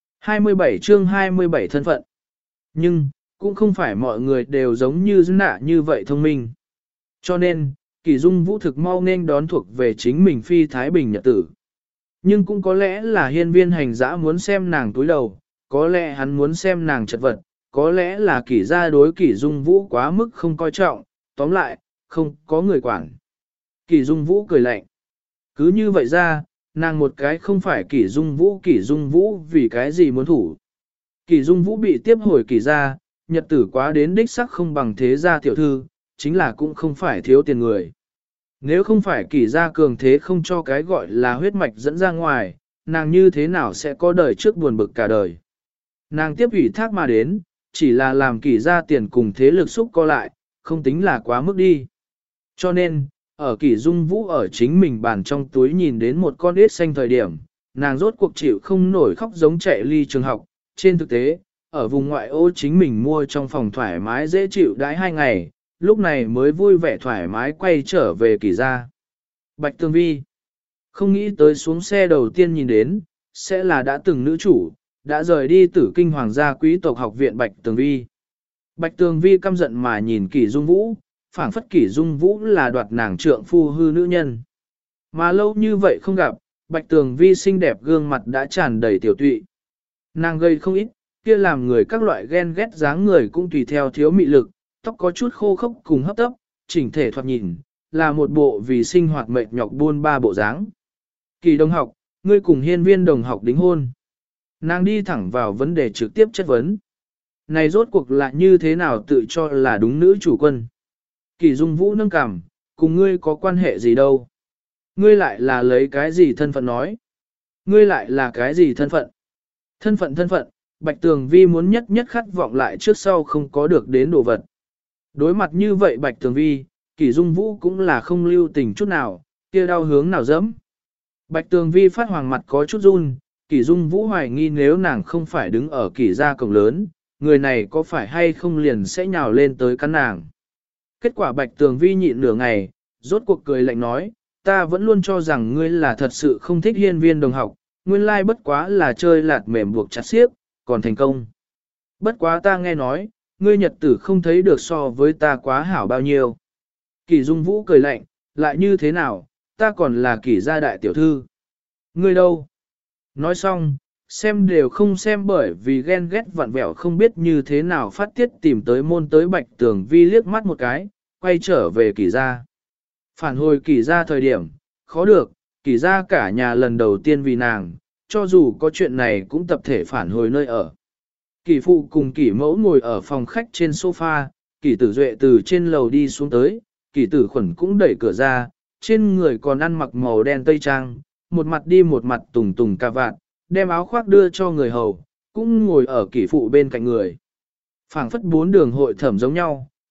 27 chương 27 thân phận. Nhưng, cũng không phải mọi người đều giống như nạ như vậy thông minh. Cho nên, Kỳ Dung Vũ thực mau nên đón thuộc về chính mình phi Thái Bình nhật tử. Nhưng cũng có lẽ là hiên viên hành dã muốn xem nàng túi đầu, có lẽ hắn muốn xem nàng chật vật, có lẽ là Kỷ gia đối Kỷ Dung Vũ quá mức không coi trọng, tóm lại, không có người quản. Kỷ Dung Vũ cười lạnh. Cứ như vậy ra, nàng một cái không phải Kỷ Dung Vũ vì cái gì muốn thủ. Kỷ Dung Vũ bị tiếp hồi Kỷ gia, nhật tử quá đến đích sắc không bằng thế gia tiểu thư, chính là cũng không phải thiếu tiền người. Nếu không phải Kỷ gia cường thế không cho cái gọi là huyết mạch dẫn ra ngoài, nàng như thế nào sẽ có đời trước buồn bực cả đời. Nàng tiếp ủy thác mà đến, chỉ là làm Kỷ gia tiền cùng thế lực xúc co lại, không tính là quá mức đi. Cho nên, ở Kỷ Dung Vũ ở chính mình bàn trong túi nhìn đến một con ếch xanh thời điểm, nàng rốt cuộc chịu không nổi khóc giống chạy ly trường học. Trên thực tế, ở vùng ngoại ô chính mình mua trong phòng thoải mái dễ chịu đãi 2 ngày, lúc này mới vui vẻ thoải mái quay trở về Kỷ gia. Bạch Tường Vi không nghĩ tới xuống xe đầu tiên nhìn đến, sẽ là đã từng nữ chủ, đã rời đi Tử Kinh Hoàng gia quý tộc học viện Bạch Tường Vi. Bạch Tường Vi căm giận mà nhìn Kỷ Dung Vũ, phảng phất Kỷ Dung Vũ là đoạt nàng trượng phu hư nữ nhân. Mà lâu như vậy không gặp, Bạch Tường Vi xinh đẹp gương mặt đã tràn đầy tiểu tụy. Nàng gây không ít, kia làm người các loại ghen ghét dáng người cũng tùy theo thiếu mị lực, tóc có chút khô khốc cùng hấp tấp, chỉnh thể thoạt nhìn, là một bộ vì sinh hoạt mệt nhọc buôn ba bộ dáng. Kỳ đồng học, ngươi cùng hiên viên đồng học đính hôn. Nàng đi thẳng vào vấn đề trực tiếp chất vấn. Này rốt cuộc là như thế nào tự cho là đúng nữ chủ quân. Kỳ Dung Vũ nâng cằm, cùng ngươi có quan hệ gì đâu. Ngươi lại là lấy cái gì thân phận nói. Ngươi lại là cái gì thân phận. Thân phận, Bạch Tường Vi muốn nhất khát vọng lại trước sau không có được đến đồ vật. Đối mặt như vậy Bạch Tường Vi, Kỷ Dung Vũ cũng là không lưu tình chút nào, kia đau hướng nào dẫm. Bạch Tường Vi phát hoàng mặt có chút run, Kỷ Dung Vũ hoài nghi nếu nàng không phải đứng ở Kỷ gia cổng lớn, người này có phải hay không liền sẽ nhào lên tới cắn nàng. Kết quả Bạch Tường Vi nhịn nửa ngày, rốt cuộc cười lạnh nói, ta vẫn luôn cho rằng ngươi là thật sự không thích hiên viên đồng học, nguyên lai bất quá là chơi lạt mềm buộc chặt xiếc, còn thành công. Bất quá ta nghe nói, ngươi nhật tử không thấy được so với ta quá hảo bao nhiêu. Kỷ Dung Vũ cười lạnh, lại như thế nào, ta còn là Kỷ gia đại tiểu thư. Ngươi đâu? Nói xong, xem đều không xem bởi vì ghen ghét vặn vẹo không biết như thế nào phát tiết tìm tới môn tới Bạch Tường Vi liếc mắt một cái, quay trở về Kỷ gia. Phản hồi Kỷ gia thời điểm, khó được, Kỷ gia cả nhà lần đầu tiên vì nàng, cho dù có chuyện này cũng tập thể phản hồi nơi ở. Kỷ phụ cùng Kỷ mẫu ngồi ở phòng khách trên sofa, Kỷ tử duệ từ trên lầu đi xuống tới, Kỷ tử khuẩn cũng đẩy cửa ra, trên người còn ăn mặc màu đen tây trang, một mặt đi một mặt tùng tùng cà vạt, đem áo khoác đưa cho người hầu, cũng ngồi ở Kỷ phụ bên cạnh người. Phảng phất 4 đường hội thẩm giống nhau,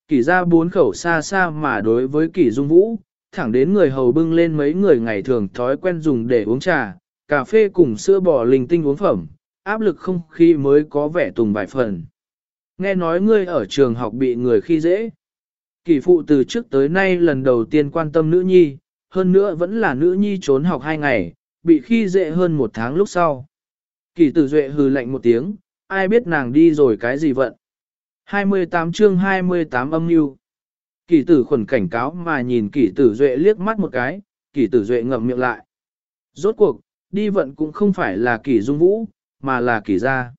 Kỷ ra bốn khẩu xa xa mà đối với Kỷ Dung Vũ, thẳng đến người hầu bưng lên mấy người ngày thường thói quen dùng để uống trà, cà phê cùng sữa bò linh tinh uống phẩm, áp lực không khí mới có vẻ tùng vài phần. Nghe nói ngươi ở trường học bị người khi dễ. Kỷ phụ từ trước tới nay lần đầu tiên quan tâm nữ nhi, hơn nữa vẫn là nữ nhi trốn học 2 ngày, bị khi dễ hơn 1 tháng lúc sau. Kỷ tử duệ hừ lạnh một tiếng, ai biết nàng đi rồi cái gì vận. 28 chương 28 âm mưu. Kỷ tử khuẩn cảnh cáo mà nhìn kỷ tử duệ liếc mắt một cái, kỷ tử duệ ngậm miệng lại. Rốt cuộc, đi vận cũng không phải là kỷ dung vũ, mà là kỷ gia.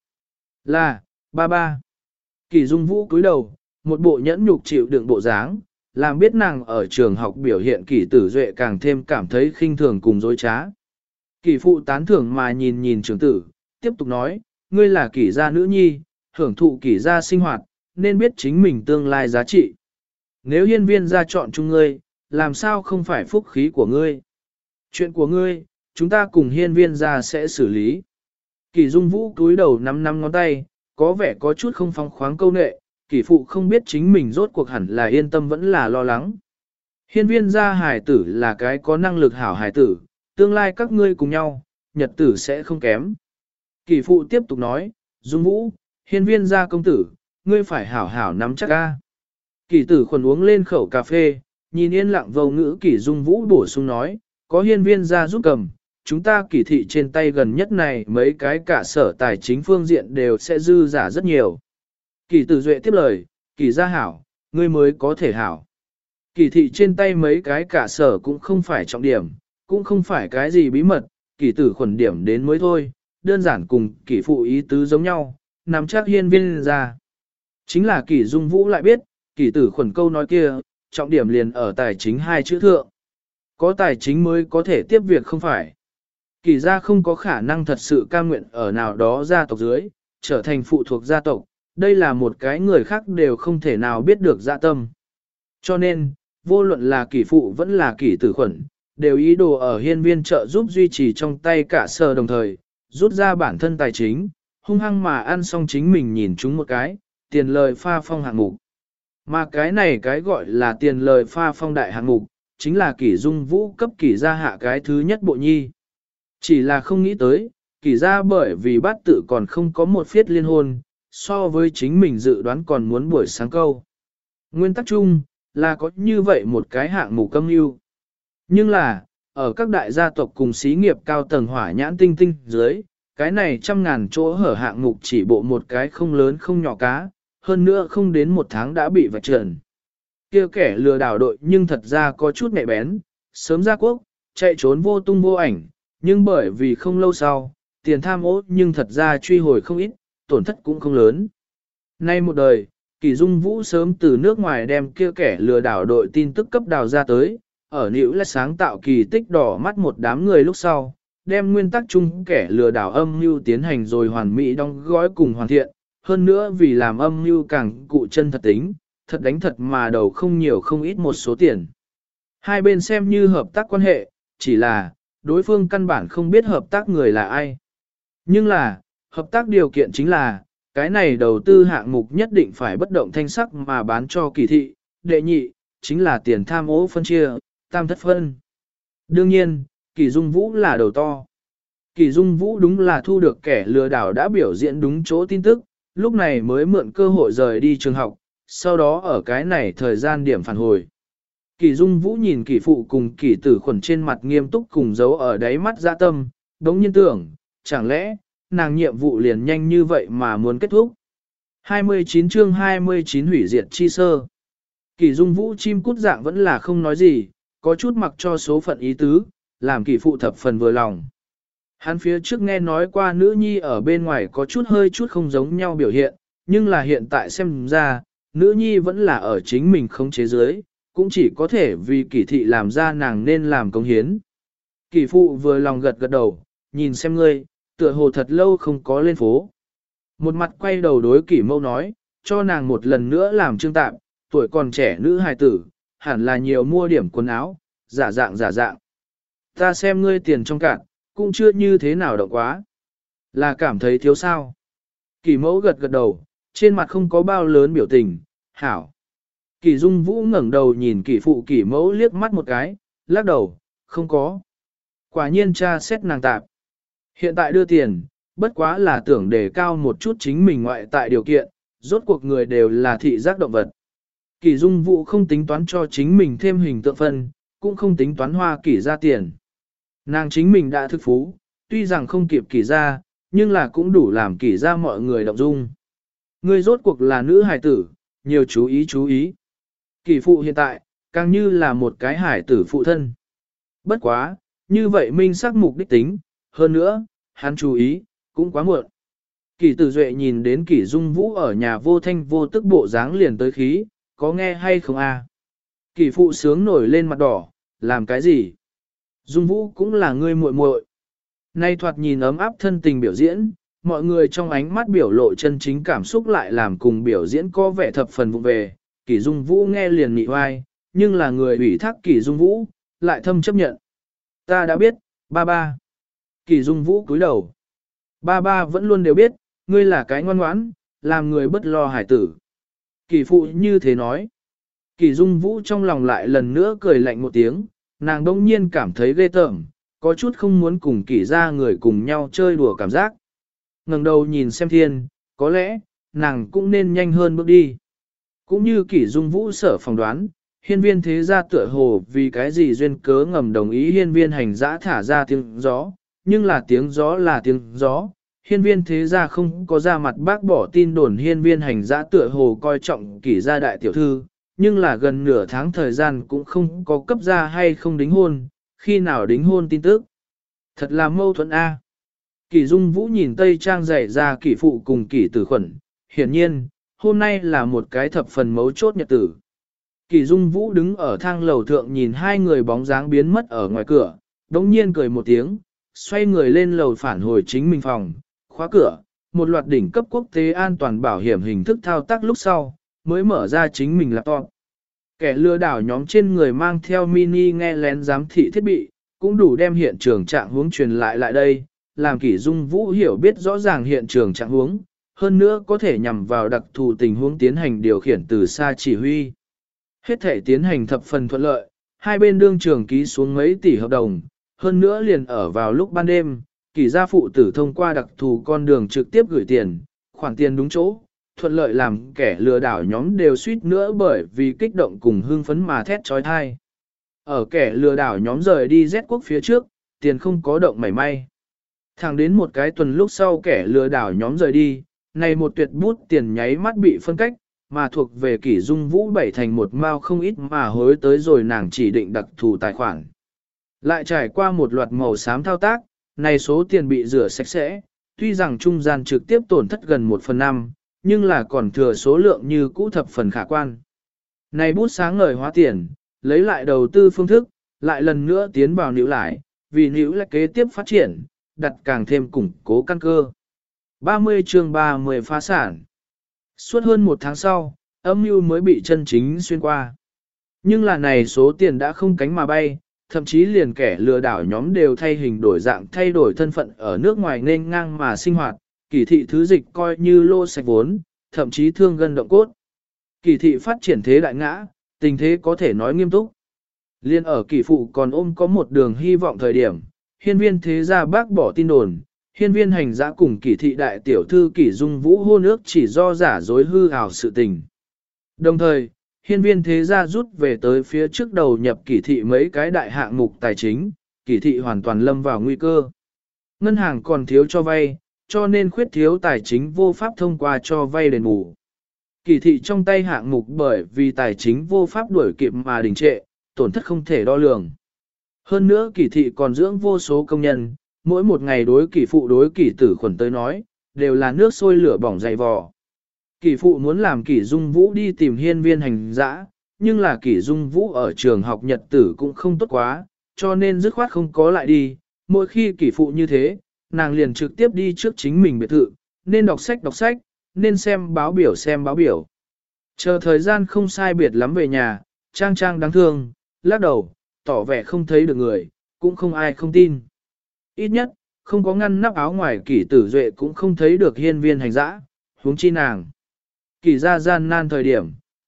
Là, ba ba. Kỷ dung vũ cúi đầu, một bộ nhẫn nhục chịu đựng bộ dáng, làm biết nàng ở trường học biểu hiện kỷ tử duệ càng thêm cảm thấy khinh thường cùng dối trá. Kỷ phụ tán thưởng mà nhìn nhìn trưởng tử, tiếp tục nói, ngươi là kỷ gia nữ nhi, hưởng thụ kỷ gia sinh hoạt, nên biết chính mình tương lai giá trị. Nếu hiên viên gia chọn chung ngươi, làm sao không phải phúc khí của ngươi? Chuyện của ngươi, chúng ta cùng hiên viên gia sẽ xử lý. Kỷ dung vũ cúi đầu nắm ngón tay, có vẻ có chút không phóng khoáng câu nệ, kỷ phụ không biết chính mình rốt cuộc hẳn là yên tâm vẫn là lo lắng. Hiên viên gia hài tử là cái có năng lực hảo hài tử, tương lai các ngươi cùng nhau, nhật tử sẽ không kém. Kỷ phụ tiếp tục nói, dung vũ, hiên viên gia công tử, ngươi phải hảo hảo nắm chắc ga. Kỷ tử khuẩn uống lên khẩu cà phê, nhìn yên lặng vô ngữ kỷ dung vũ bổ sung nói, có hiên viên gia giúp cầm, chúng ta kỷ thị trên tay gần nhất này mấy cái cả sở tài chính phương diện đều sẽ dư giả rất nhiều. Kỷ tử duệ tiếp lời, kỷ gia hảo, ngươi mới có thể hảo. Kỷ thị trên tay mấy cái cả sở cũng không phải trọng điểm, cũng không phải cái gì bí mật, kỷ tử khuẩn điểm đến mới thôi, đơn giản cùng kỷ phụ ý tứ giống nhau, nắm chắc hiên viên gia. Chính là kỷ dung vũ lại biết, kỷ tử khuẩn câu nói kia, trọng điểm liền ở tài chính 2 chữ thượng. Có tài chính mới có thể tiếp việc không phải. Kỷ gia không có khả năng thật sự cam nguyện ở nào đó gia tộc dưới, trở thành phụ thuộc gia tộc, đây là một cái người khác đều không thể nào biết được dạ tâm. Cho nên, vô luận là kỷ phụ vẫn là kỷ tử khuẩn, đều ý đồ ở hiên viên trợ giúp duy trì trong tay cả sở đồng thời, rút ra bản thân tài chính, hung hăng mà ăn xong chính mình nhìn chúng một cái, tiền lời pha phong hạng mục. Mà cái này cái gọi là tiền lời pha phong đại hạng mục, chính là kỷ dung vũ cấp kỷ gia hạ cái thứ nhất bộ nhi. Chỉ là không nghĩ tới, kỷ gia bởi vì bát tự còn không có một phiết liên hôn, so với chính mình dự đoán còn muốn buổi sáng câu. Nguyên tắc chung, là có như vậy một cái hạng mục âm mưu. Nhưng là, ở các đại gia tộc cùng xí nghiệp cao tầng hỏa nhãn tinh tinh dưới, cái này 100.000 chỗ hở hạng mục chỉ bộ một cái không lớn không nhỏ cá, hơn nữa không đến 1 tháng đã bị vạch trần. Kia kẻ lừa đảo đội nhưng thật ra có chút nhạy bén, sớm ra quốc, chạy trốn vô tung vô ảnh, nhưng bởi vì không lâu sau, tiền tham ô nhưng thật ra truy hồi không ít, tổn thất cũng không lớn. Nay một đời, Kỷ Dung Vũ sớm từ nước ngoài đem kia kẻ lừa đảo đội tin tức cấp đào ra tới, ở Nữ là sáng tạo kỳ tích đỏ mắt một đám người lúc sau, đem nguyên tắc chung kẻ lừa đảo âm mưu tiến hành rồi hoàn mỹ đóng gói cùng hoàn thiện, hơn nữa vì làm âm mưu càng cụ chân thật tính, thật đánh thật mà đầu không nhiều không ít một số tiền. Hai bên xem như hợp tác quan hệ, chỉ là, đối phương căn bản không biết hợp tác người là ai. Nhưng là, hợp tác điều kiện chính là, cái này đầu tư hạng mục nhất định phải bất động thanh sắc mà bán cho kỳ thị, đệ nhị, chính là tiền tham ô phân chia, tam thất phân. Đương nhiên, Kỷ Dung Vũ là đầu to. Kỷ Dung Vũ đúng là thu được kẻ lừa đảo đã biểu diễn đúng chỗ tin tức, lúc này mới mượn cơ hội rời đi trường học, sau đó ở cái này thời gian điểm phản hồi. Kỷ Dung Vũ nhìn Kỷ phụ cùng Kỷ tử khuẩn trên mặt nghiêm túc cùng giấu ở đáy mắt dạ tâm, đống nhiên tưởng, chẳng lẽ, nàng nhiệm vụ liền nhanh như vậy mà muốn kết thúc. 29 chương 29 hủy diệt chi sơ. Kỷ Dung Vũ chim cút dạng vẫn là không nói gì, có chút mặc cho số phận ý tứ, làm Kỷ phụ thập phần vừa lòng. Hắn phía trước nghe nói qua nữ nhi ở bên ngoài có chút hơi chút không giống nhau biểu hiện, nhưng là hiện tại xem ra, nữ nhi vẫn là ở chính mình không chế giới, cũng chỉ có thể vì Kỷ thị làm ra nàng nên làm công hiến. Kỷ phụ vừa lòng gật gật đầu, nhìn xem ngươi, tựa hồ thật lâu không có lên phố. Một mặt quay đầu đối Kỷ mâu nói, cho nàng một lần nữa làm trương tạm, tuổi còn trẻ nữ hài tử, hẳn là nhiều mua điểm quần áo, giả dạng. Ta xem ngươi tiền trong cạn, cũng chưa như thế nào động quá. Là cảm thấy thiếu sao. Kỷ mẫu gật gật đầu, trên mặt không có bao lớn biểu tình, hảo. Kỷ Dung Vũ ngẩng đầu nhìn kỷ phụ kỷ mẫu liếc mắt một cái, lắc đầu, không có. Quả nhiên cha xét nàng tạp. Hiện tại đưa tiền, bất quá là tưởng đề cao một chút chính mình ngoại tại điều kiện, rốt cuộc người đều là thị giác động vật. Kỷ Dung Vũ không tính toán cho chính mình thêm hình tượng phân, cũng không tính toán hoa kỷ ra tiền. Nàng chính mình đã thức phú, tuy rằng không kịp kỷ ra, nhưng là cũng đủ làm kỷ ra mọi người động dung. Người rốt cuộc là nữ hài tử, nhiều chú ý chú ý. Kỷ phụ hiện tại, càng như là một cái hải tử phụ thân. Bất quá, như vậy minh xác mục đích tính, hơn nữa, hắn chú ý, cũng quá muộn. Kỷ tử duệ nhìn đến kỷ Dung Vũ ở nhà vô thanh vô tức bộ dáng liền tới khí, có nghe hay không a? Kỷ phụ sướng nổi lên mặt đỏ, làm cái gì? Dung Vũ cũng là ngươi muội muội. Nay thoạt nhìn ấm áp thân tình biểu diễn, mọi người trong ánh mắt biểu lộ chân chính cảm xúc lại làm cùng biểu diễn có vẻ thập phần vụ về. Kỷ Dung Vũ nghe liền nị oai, nhưng là người ủy thác Kỷ Dung Vũ, lại thâm chấp nhận. Ta đã biết, ba ba. Kỷ Dung Vũ cúi đầu. Ba ba vẫn luôn đều biết, ngươi là cái ngoan ngoãn, làm người bất lo hải tử. Kỷ phụ như thế nói. Kỷ Dung Vũ trong lòng lại lần nữa cười lạnh một tiếng, nàng đông nhiên cảm thấy ghê tởm, có chút không muốn cùng kỷ ra người cùng nhau chơi đùa cảm giác. Ngẩng đầu nhìn xem thiên, có lẽ, nàng cũng nên nhanh hơn bước đi. Cũng như kỷ Dung Vũ sở phỏng đoán, hiên viên thế gia tựa hồ vì cái gì duyên cớ ngầm đồng ý hiên viên hành giã thả ra tiếng gió, nhưng là tiếng gió, hiên viên thế gia không có ra mặt bác bỏ tin đồn hiên viên hành giã tựa hồ coi trọng kỷ gia đại tiểu thư, nhưng là gần nửa tháng thời gian cũng không có cấp ra hay không đính hôn, khi nào đính hôn tin tức. Thật là mâu thuẫn A. Kỷ Dung Vũ nhìn Tây Trang dạy ra kỷ phụ cùng kỷ tử khuẩn, hiển nhiên, hôm nay là một cái thập phần mấu chốt nhật tử. Kỷ Dung Vũ đứng ở thang lầu thượng nhìn hai người bóng dáng biến mất ở ngoài cửa, đống nhiên cười một tiếng, xoay người lên lầu phản hồi chính mình phòng, khóa cửa, một loạt đỉnh cấp quốc tế an toàn bảo hiểm hình thức thao tác lúc sau, mới mở ra chính mình laptop. Kẻ lừa đảo nhóm trên người mang theo mini nghe lén giám thị thiết bị, cũng đủ đem hiện trường trạng huống truyền lại đây, làm Kỷ Dung Vũ hiểu biết rõ ràng hiện trường trạng huống, hơn nữa có thể nhằm vào đặc thù tình huống tiến hành điều khiển từ xa chỉ huy. Hết thể tiến hành thập phần thuận lợi, hai bên đương trường ký xuống mấy tỷ hợp đồng, hơn nữa liền ở vào lúc ban đêm, Kỷ gia phụ tử thông qua đặc thù con đường trực tiếp gửi tiền, khoản tiền đúng chỗ, thuận lợi làm kẻ lừa đảo nhóm đều suýt nữa bởi vì kích động cùng hưng phấn mà thét trói thai. Ở kẻ lừa đảo nhóm rời đi Z quốc phía trước, tiền không có động mảy may. Thẳng đến một cái tuần lúc sau kẻ lừa đảo nhóm rời đi, này một tuyệt bút tiền nháy mắt bị phân cách, mà thuộc về Kỷ Dung Vũ bảy thành một mao không ít mà hối tới rồi nàng chỉ định đặc thù tài khoản. Lại trải qua một loạt màu xám thao tác, này số tiền bị rửa sạch sẽ, tuy rằng trung gian trực tiếp tổn thất gần 1/5, nhưng là còn thừa số lượng như cũ thập phần khả quan. Này bút sáng ngời hóa tiền, lấy lại đầu tư phương thức, lại lần nữa tiến vào níu lại, vì níu lại kế tiếp phát triển, đặt càng thêm củng cố căn cơ. 30 chương 30 phá sản. Suốt hơn một tháng sau, âm mưu mới bị chân chính xuyên qua. Nhưng là này số tiền đã không cánh mà bay, thậm chí liền kẻ lừa đảo nhóm đều thay hình đổi dạng thay đổi thân phận ở nước ngoài nên ngang mà sinh hoạt, Kỳ thị thứ dịch coi như lô sạch vốn, thậm chí thương gân động cốt. Kỳ thị phát triển thế đại ngã, tình thế có thể nói nghiêm túc. Liên ở Kỳ phụ còn ôm có một đường hy vọng thời điểm, hiên viên thế gia bác bỏ tin đồn, hiên viên hành giã cùng Kỳ thị đại tiểu thư Kỳ Dung Vũ hôn ước chỉ do giả dối hư ảo sự tình. Đồng thời, hiên viên thế gia rút về tới phía trước đầu nhập Kỳ thị mấy cái đại hạng mục tài chính, Kỳ thị hoàn toàn lâm vào nguy cơ. Ngân hàng còn thiếu cho vay, cho nên khuyết thiếu tài chính vô pháp thông qua cho vay đền bù. Kỳ thị trong tay hạng mục bởi vì tài chính vô pháp đuổi kịp mà đình trệ, tổn thất không thể đo lường. Hơn nữa kỳ thị còn dưỡng vô số công nhân, mỗi một ngày đối kỳ phụ đối kỳ tử khuẩn tới nói, đều là nước sôi lửa bỏng dày vò. Kỳ phụ muốn làm Kỳ Dung Vũ đi tìm hiên viên hành dã, nhưng là Kỳ Dung Vũ ở trường học nhật tử cũng không tốt quá, cho nên dứt khoát không có lại đi. Mỗi khi kỳ phụ như thế, nàng liền trực tiếp đi trước chính mình biệt thự, nên đọc sách, nên xem báo biểu. Chờ thời gian không sai biệt lắm về nhà, Trang Trang đáng thương, lắc đầu, tỏ vẻ không thấy được người, cũng không ai không tin. Ít nhất, không có ngăn nắp áo ngoài Kỷ Tử Duệ cũng không thấy được hiên viên hành dã, huống chi nàng. Kỷ ra gian nan thời điểm,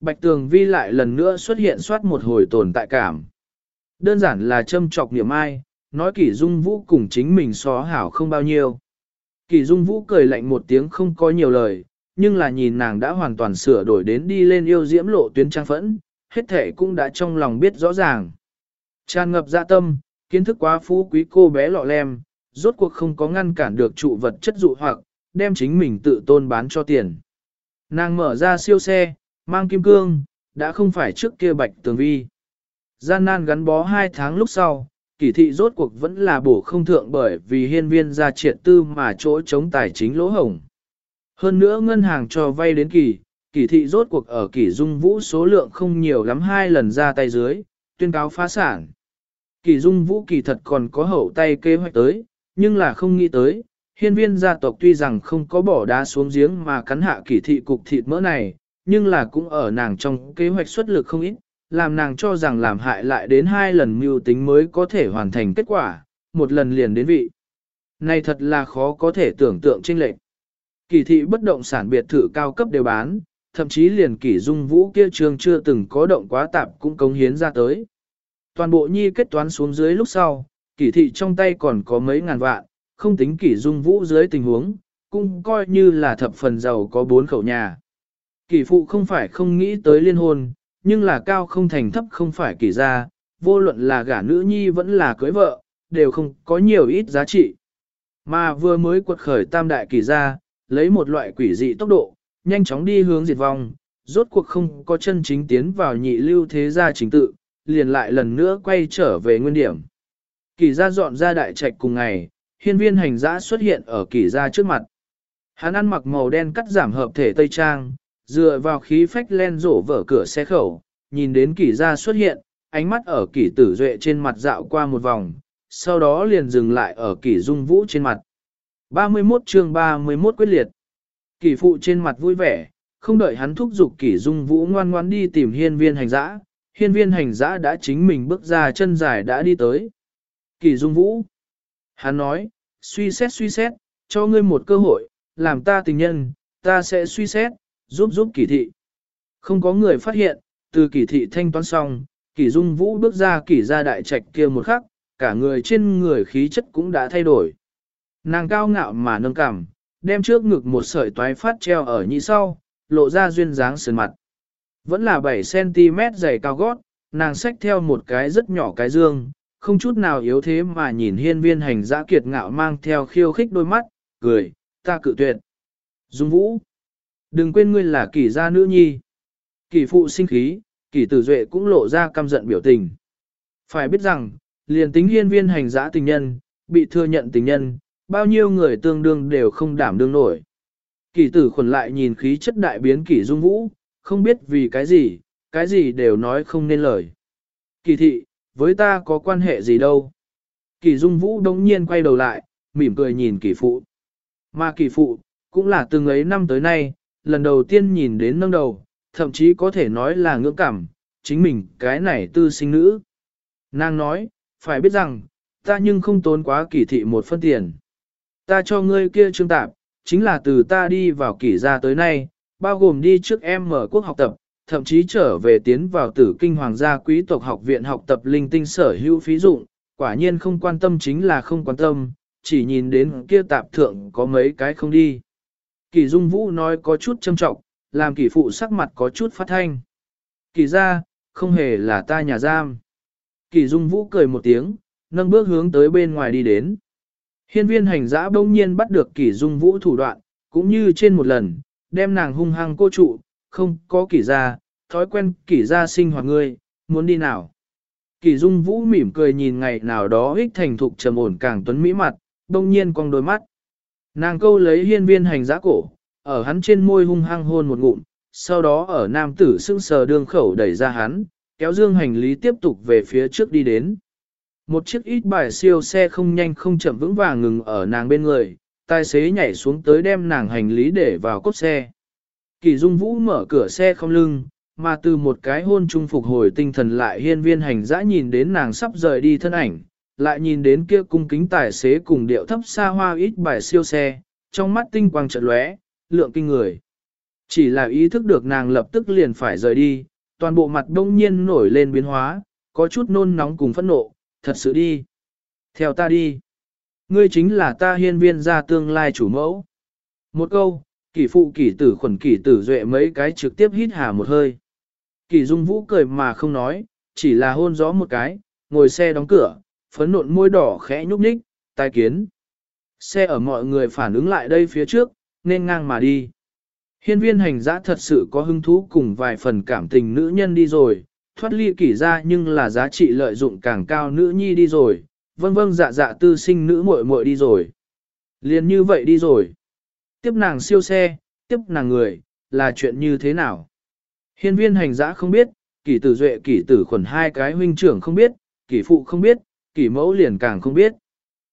Bạch Tường Vi lại lần nữa xuất hiện soát một hồi tồn tại cảm. Đơn giản là châm chọc niệm ai, nói Kỷ Dung Vũ cùng chính mình so hảo không bao nhiêu. Kỷ Dung Vũ cười lạnh một tiếng không có nhiều lời, nhưng là nhìn nàng đã hoàn toàn sửa đổi đến đi lên yêu diễm lộ tuyến trang phẫn, hết thể cũng đã trong lòng biết rõ ràng. Tràn ngập dạ tâm, kiến thức quá phú quý cô bé lọ lem, rốt cuộc không có ngăn cản được trụ vật chất dụ hoặc, đem chính mình tự tôn bán cho tiền. Nàng mở ra siêu xe, mang kim cương, đã không phải trước kia Bạch Tường Vi. Gian nan gắn bó 2 tháng lúc sau, Kỷ thị rốt cuộc vẫn là bổ không thượng bởi vì hiên viên ra triệt tư mà chỗ chống tài chính lỗ hổng. Hơn nữa ngân hàng cho vay đến Kỷ thị rốt cuộc ở Kỷ Dung Vũ số lượng không nhiều lắm 2 lần ra tay dưới, tuyên cáo phá sản. Kỷ Dung Vũ kỳ thật còn có hậu tay kế hoạch tới, nhưng là không nghĩ tới, hiên viên gia tộc tuy rằng không có bỏ đá xuống giếng mà cắn hạ Kỷ thị cục thịt mỡ này, nhưng là cũng ở nàng trong kế hoạch xuất lực không ít, làm nàng cho rằng làm hại lại đến 2 lần mưu tính mới có thể hoàn thành kết quả, một lần liền đến vị. Này thật là khó có thể tưởng tượng chênh lệch. Kỷ thị bất động sản biệt thự cao cấp đều bán, thậm chí liền Kỷ Dung Vũ kia trường chưa từng có động quá tạp cũng cống hiến ra tới. Toàn bộ nhi kết toán xuống dưới lúc sau, Kỷ thị trong tay còn có mấy ngàn vạn, không tính Kỷ Dung Vũ dưới tình huống, cũng coi như là thập phần giàu có 4 khẩu nhà. Kỷ phụ không phải không nghĩ tới liên hôn, nhưng là cao không thành thấp không phải Kỷ gia, vô luận là gả nữ nhi vẫn là cưới vợ, đều không có nhiều ít giá trị. Mà vừa mới quật khởi tam đại Kỷ gia, lấy một loại quỷ dị tốc độ, nhanh chóng đi hướng diệt vong, rốt cuộc không có chân chính tiến vào nhị lưu thế gia chính tự, liền lại lần nữa quay trở về nguyên điểm. Kỷ gia dọn ra đại trạch cùng ngày, hiên viên hành dã xuất hiện ở Kỷ gia trước mặt. Hắn ăn mặc màu đen cắt giảm hợp thể tây trang, dựa vào khí phách len rổ vở cửa xe khẩu, nhìn đến Kỷ gia xuất hiện, ánh mắt ở Kỷ Tử Duệ trên mặt dạo qua một vòng, sau đó liền dừng lại ở Kỷ Dung Vũ trên mặt. 31 chương 31 quyết liệt. Kỷ phụ trên mặt vui vẻ, không đợi hắn thúc giục Kỷ Dung Vũ ngoan ngoãn đi tìm hiên viên hành dã, hiên viên hành dã đã chính mình bước ra chân dài đã đi tới. Kỷ Dung Vũ. Hắn nói, suy xét, cho ngươi một cơ hội, làm ta tình nhân, ta sẽ suy xét, giúp Kỷ thị. Không có người phát hiện, từ Kỷ thị thanh toán xong, Kỷ Dung Vũ bước ra Kỷ gia đại trạch kia một khắc, cả người trên người khí chất cũng đã thay đổi. Nàng cao ngạo mà nâng cằm, đem trước ngực một sợi toái phát treo ở nhị sau, lộ ra duyên dáng sườn mặt. Vẫn là 7cm dày cao gót, nàng xách theo một cái rất nhỏ cái dương, không chút nào yếu thế mà nhìn hiên viên hành dã kiệt ngạo mang theo khiêu khích đôi mắt, cười, ta cự tuyệt. Dung Vũ, đừng quên ngươi là Kỷ gia nữ nhi. Kỷ phụ sinh khí, Kỷ Tử Duệ cũng lộ ra căm giận biểu tình. Phải biết rằng, liền tính hiên viên hành dã tình nhân, bị thừa nhận tình nhân, bao nhiêu người tương đương đều không đảm đương nổi. Kỷ Tử Khuẩn lại nhìn khí chất đại biến Kỷ Dung Vũ, không biết vì cái gì đều nói không nên lời. Kỷ thị, với ta có quan hệ gì đâu. Kỷ Dung Vũ đống nhiên quay đầu lại, mỉm cười nhìn Kỷ phụ. Mà Kỷ phụ, cũng là từng ấy năm tới nay, lần đầu tiên nhìn đến nâng đầu, thậm chí có thể nói là ngưỡng cảm, chính mình cái này tư sinh nữ. Nàng nói, phải biết rằng, ta nhưng không tốn quá Kỷ thị một phân tiền. Ta cho ngươi kia trương tạp, chính là từ ta đi vào Kỷ gia tới nay, bao gồm đi trước em mở quốc học tập, thậm chí trở về tiến vào Tử Kinh Hoàng gia quý tộc học viện học tập linh tinh sở hữu phí dụng, quả nhiên không quan tâm chính là không quan tâm, chỉ nhìn đến kia tạp thượng có mấy cái không đi. Kỷ Dung Vũ nói có chút châm trọng, làm Kỷ phụ sắc mặt có chút phát thanh. Kỷ gia, không hề là ta nhà giam. Kỷ Dung Vũ cười một tiếng, nâng bước hướng tới bên ngoài đi đến. Hiên viên hành dã bỗng nhiên bắt được Kỷ Dung Vũ thủ đoạn, cũng như trên một lần, đem nàng hung hăng cô trụ, không có Kỷ gia, thói quen Kỷ gia sinh hoạt ngươi, muốn đi nào. Kỷ Dung Vũ mỉm cười nhìn ngày nào đó ích thành thục trầm ổn càng tuấn mỹ mặt, bỗng nhiên cong đôi mắt. Nàng câu lấy hiên viên hành dã cổ, ở hắn trên môi hung hăng hôn một ngụm, sau đó ở nam tử sưng sờ đương khẩu đẩy ra hắn, kéo dương hành lý tiếp tục về phía trước đi đến. Một chiếc ít bài siêu xe không nhanh không chậm vững vàng ngừng ở nàng bên người, tài xế nhảy xuống tới đem nàng hành lý để vào cốp xe. Kỷ Dung Vũ mở cửa xe không lưng, mà từ một cái hôn trung phục hồi tinh thần lại hiên viên hành dã nhìn đến nàng sắp rời đi thân ảnh, lại nhìn đến kia cung kính tài xế cùng điệu thấp xa hoa ít bài siêu xe, trong mắt tinh quang chợt lóe, lượng kinh người. Chỉ là ý thức được nàng lập tức liền phải rời đi, toàn bộ mặt đông nhiên nổi lên biến hóa, có chút nôn nóng cùng phẫn nộ, thật sự đi. Theo ta đi. Ngươi chính là ta hiên viên gia tương lai chủ mẫu. Một câu, kỷ phụ kỷ tử khuẩn kỷ tử duệ mấy cái trực tiếp hít hà một hơi. Kỷ Dung Vũ cười mà không nói, chỉ là hôn gió một cái, ngồi xe đóng cửa, phấn nộn môi đỏ khẽ nhúc nhích, tai kiến. Xe ở mọi người phản ứng lại đây phía trước, nên ngang mà đi. Hiên viên hành giã thật sự có hứng thú cùng vài phần cảm tình nữ nhân đi rồi, thoát ly kỷ ra nhưng là giá trị lợi dụng càng cao nữ nhi đi rồi, vâng vâng dạ dạ tư sinh nữ muội muội đi rồi. Liền như vậy đi rồi. Tiếp nàng siêu xe, tiếp nàng người, là chuyện như thế nào? Hiên viên hành giã không biết, kỷ tử duệ kỷ tử khuẩn hai cái huynh trưởng không biết, kỷ phụ không biết, kỷ mẫu liền càng không biết.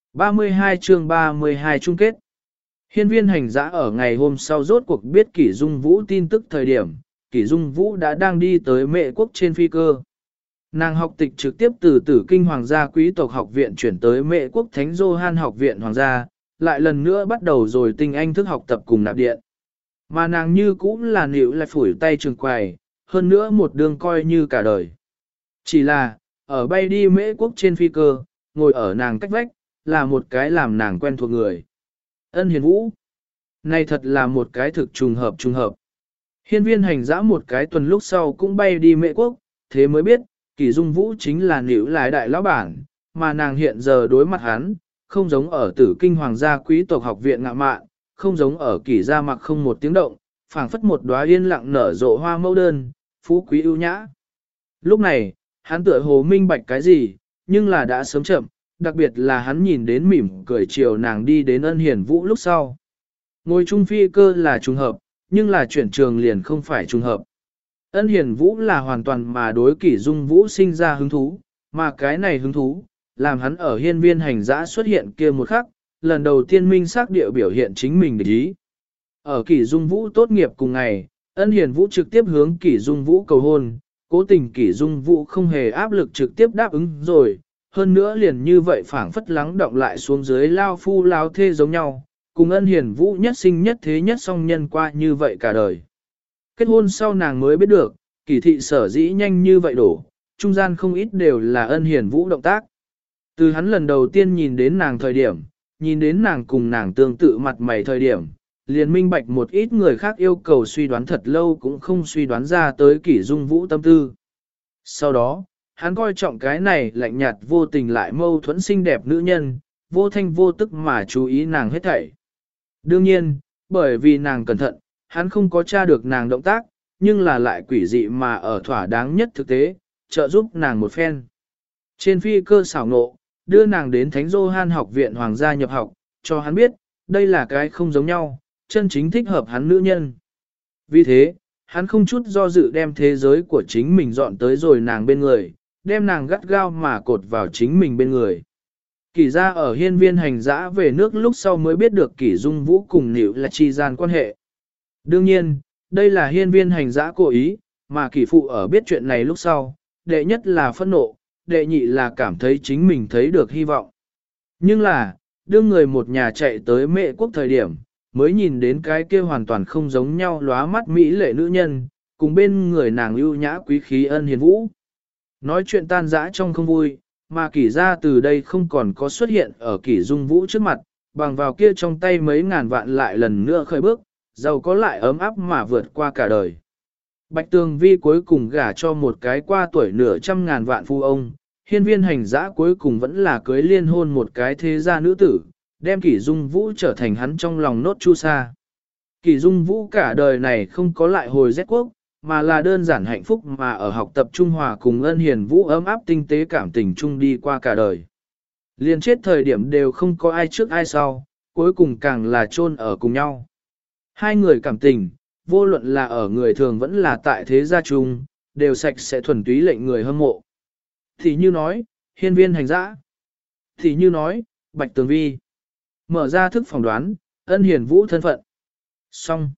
32 chương 32 chung kết. Hiên viên hành giã ở ngày hôm sau rốt cuộc biết kỷ dung vũ tin tức thời điểm, kỷ dung vũ đã đang đi tới mệ quốc trên phi cơ. Nàng học tịch trực tiếp từ Tử Kinh Hoàng gia quý tộc học viện chuyển tới mệ quốc Thánh Johann học viện Hoàng gia, lại lần nữa bắt đầu rồi tinh anh thức học tập cùng nạp điện. Mà nàng như cũng là nịu lại phủi tay trường quài, hơn nữa một đường coi như cả đời. Chỉ là, ở bay đi mễ quốc trên phi cơ, ngồi ở nàng cách vách, là một cái làm nàng quen thuộc người. Ân Hiền Vũ. Này thật là một cái thực trùng hợp. Hiên viên hành giã một cái tuần lúc sau cũng bay đi mễ quốc, thế mới biết, Kỷ Dung Vũ chính là nịu lại đại lão bản, mà nàng hiện giờ đối mặt hắn, không giống ở Tử Kinh Hoàng gia quý tộc học viện ngạ mạn, không giống ở Kỷ gia mặc không một tiếng động, phảng phất một đóa yên lặng nở rộ hoa mẫu đơn, phú quý ưu nhã. Lúc này, hắn tựa hồ minh bạch cái gì, nhưng là đã sớm chậm, đặc biệt là hắn nhìn đến mỉm cười chiều nàng đi đến Ân Hiền Vũ lúc sau. Ngồi chung phi cơ là trùng hợp, nhưng là chuyển trường liền không phải trùng hợp. Ân Hiền Vũ là hoàn toàn mà đối Kỷ Dung Vũ sinh ra hứng thú, mà cái này hứng thú, làm hắn ở hiên viên hành giã xuất hiện kia một khắc, lần đầu tiên minh xác địa biểu hiện chính mình để ý. Ở Kỷ Dung Vũ tốt nghiệp cùng ngày, Ân Hiền Vũ trực tiếp hướng Kỷ Dung Vũ cầu hôn, cố tình Kỷ Dung Vũ không hề áp lực trực tiếp đáp ứng rồi, hơn nữa liền như vậy phảng phất lắng động lại xuống dưới lao phu lao thê giống nhau, cùng Ân Hiền Vũ nhất sinh nhất thế nhất song nhân qua như vậy cả đời. Kết hôn sau nàng mới biết được, Kỷ thị sở dĩ nhanh như vậy đổ, trung gian không ít đều là Ân Hiền Vũ động tác. Từ hắn lần đầu tiên nhìn đến nàng thời điểm, nhìn đến nàng cùng nàng tương tự mặt mày thời điểm, liền minh bạch một ít người khác yêu cầu suy đoán thật lâu cũng không suy đoán ra tới Kỷ Dung Vũ tâm tư. Sau đó, hắn coi trọng cái này lạnh nhạt vô tình lại mâu thuẫn xinh đẹp nữ nhân, vô thanh vô tức mà chú ý nàng hết thảy. Đương nhiên, bởi vì nàng cẩn thận, hắn không có tra được nàng động tác, nhưng là lại quỷ dị mà ở thỏa đáng nhất thực tế, trợ giúp nàng một phen. Trên phi cơ xảo ngộ, đưa nàng đến Thánh Johann học viện Hoàng gia nhập học, cho hắn biết, đây là cái không giống nhau, chân chính thích hợp hắn nữ nhân. Vì thế, hắn không chút do dự đem thế giới của chính mình dọn tới rồi nàng bên người, đem nàng gắt gao mà cột vào chính mình bên người. Kỷ gia ở hiên viên hành giã về nước lúc sau mới biết được Kỷ Dung Vũ cùng Nịu là chi gian quan hệ. Đương nhiên, đây là hiên viên hành giã cố ý, mà Kỷ phụ ở biết chuyện này lúc sau, đệ nhất là phẫn nộ, đệ nhị là cảm thấy chính mình thấy được hy vọng. Nhưng là, đương người một nhà chạy tới mệ quốc thời điểm, mới nhìn đến cái kia hoàn toàn không giống nhau lóa mắt mỹ lệ nữ nhân, cùng bên người nàng ưu nhã quý khí Ân Hiền Vũ. Nói chuyện tan dã trong không vui, mà Kỷ gia từ đây không còn có xuất hiện ở Kỷ Dung Vũ trước mặt, bằng vào kia trong tay mấy ngàn vạn lại lần nữa khởi bước, giàu có lại ấm áp mà vượt qua cả đời. Bạch Tường Vi cuối cùng gả cho một cái qua tuổi nửa trăm ngàn vạn phu ông, hiên viên hành giã cuối cùng vẫn là cưới liên hôn một cái thế gia nữ tử, đem Kỷ Dung Vũ trở thành hắn trong lòng nốt chu sa. Kỷ Dung Vũ cả đời này không có lại hồi rét quốc, mà là đơn giản hạnh phúc mà ở học tập Trung Hòa cùng Ân Hiền Vũ ấm áp tinh tế cảm tình chung đi qua cả đời. Liên chết thời điểm đều không có ai trước ai sau, cuối cùng càng là chôn ở cùng nhau. Hai người cảm tình, vô luận là ở người thường vẫn là tại thế gia chung, đều sạch sẽ thuần túy lệnh người hâm mộ. Thì như nói, hiên viên hành dã. Thì như nói, Bạch Tường Vi. Mở ra thức phỏng đoán, Ân Hiền Vũ thân phận. Xong.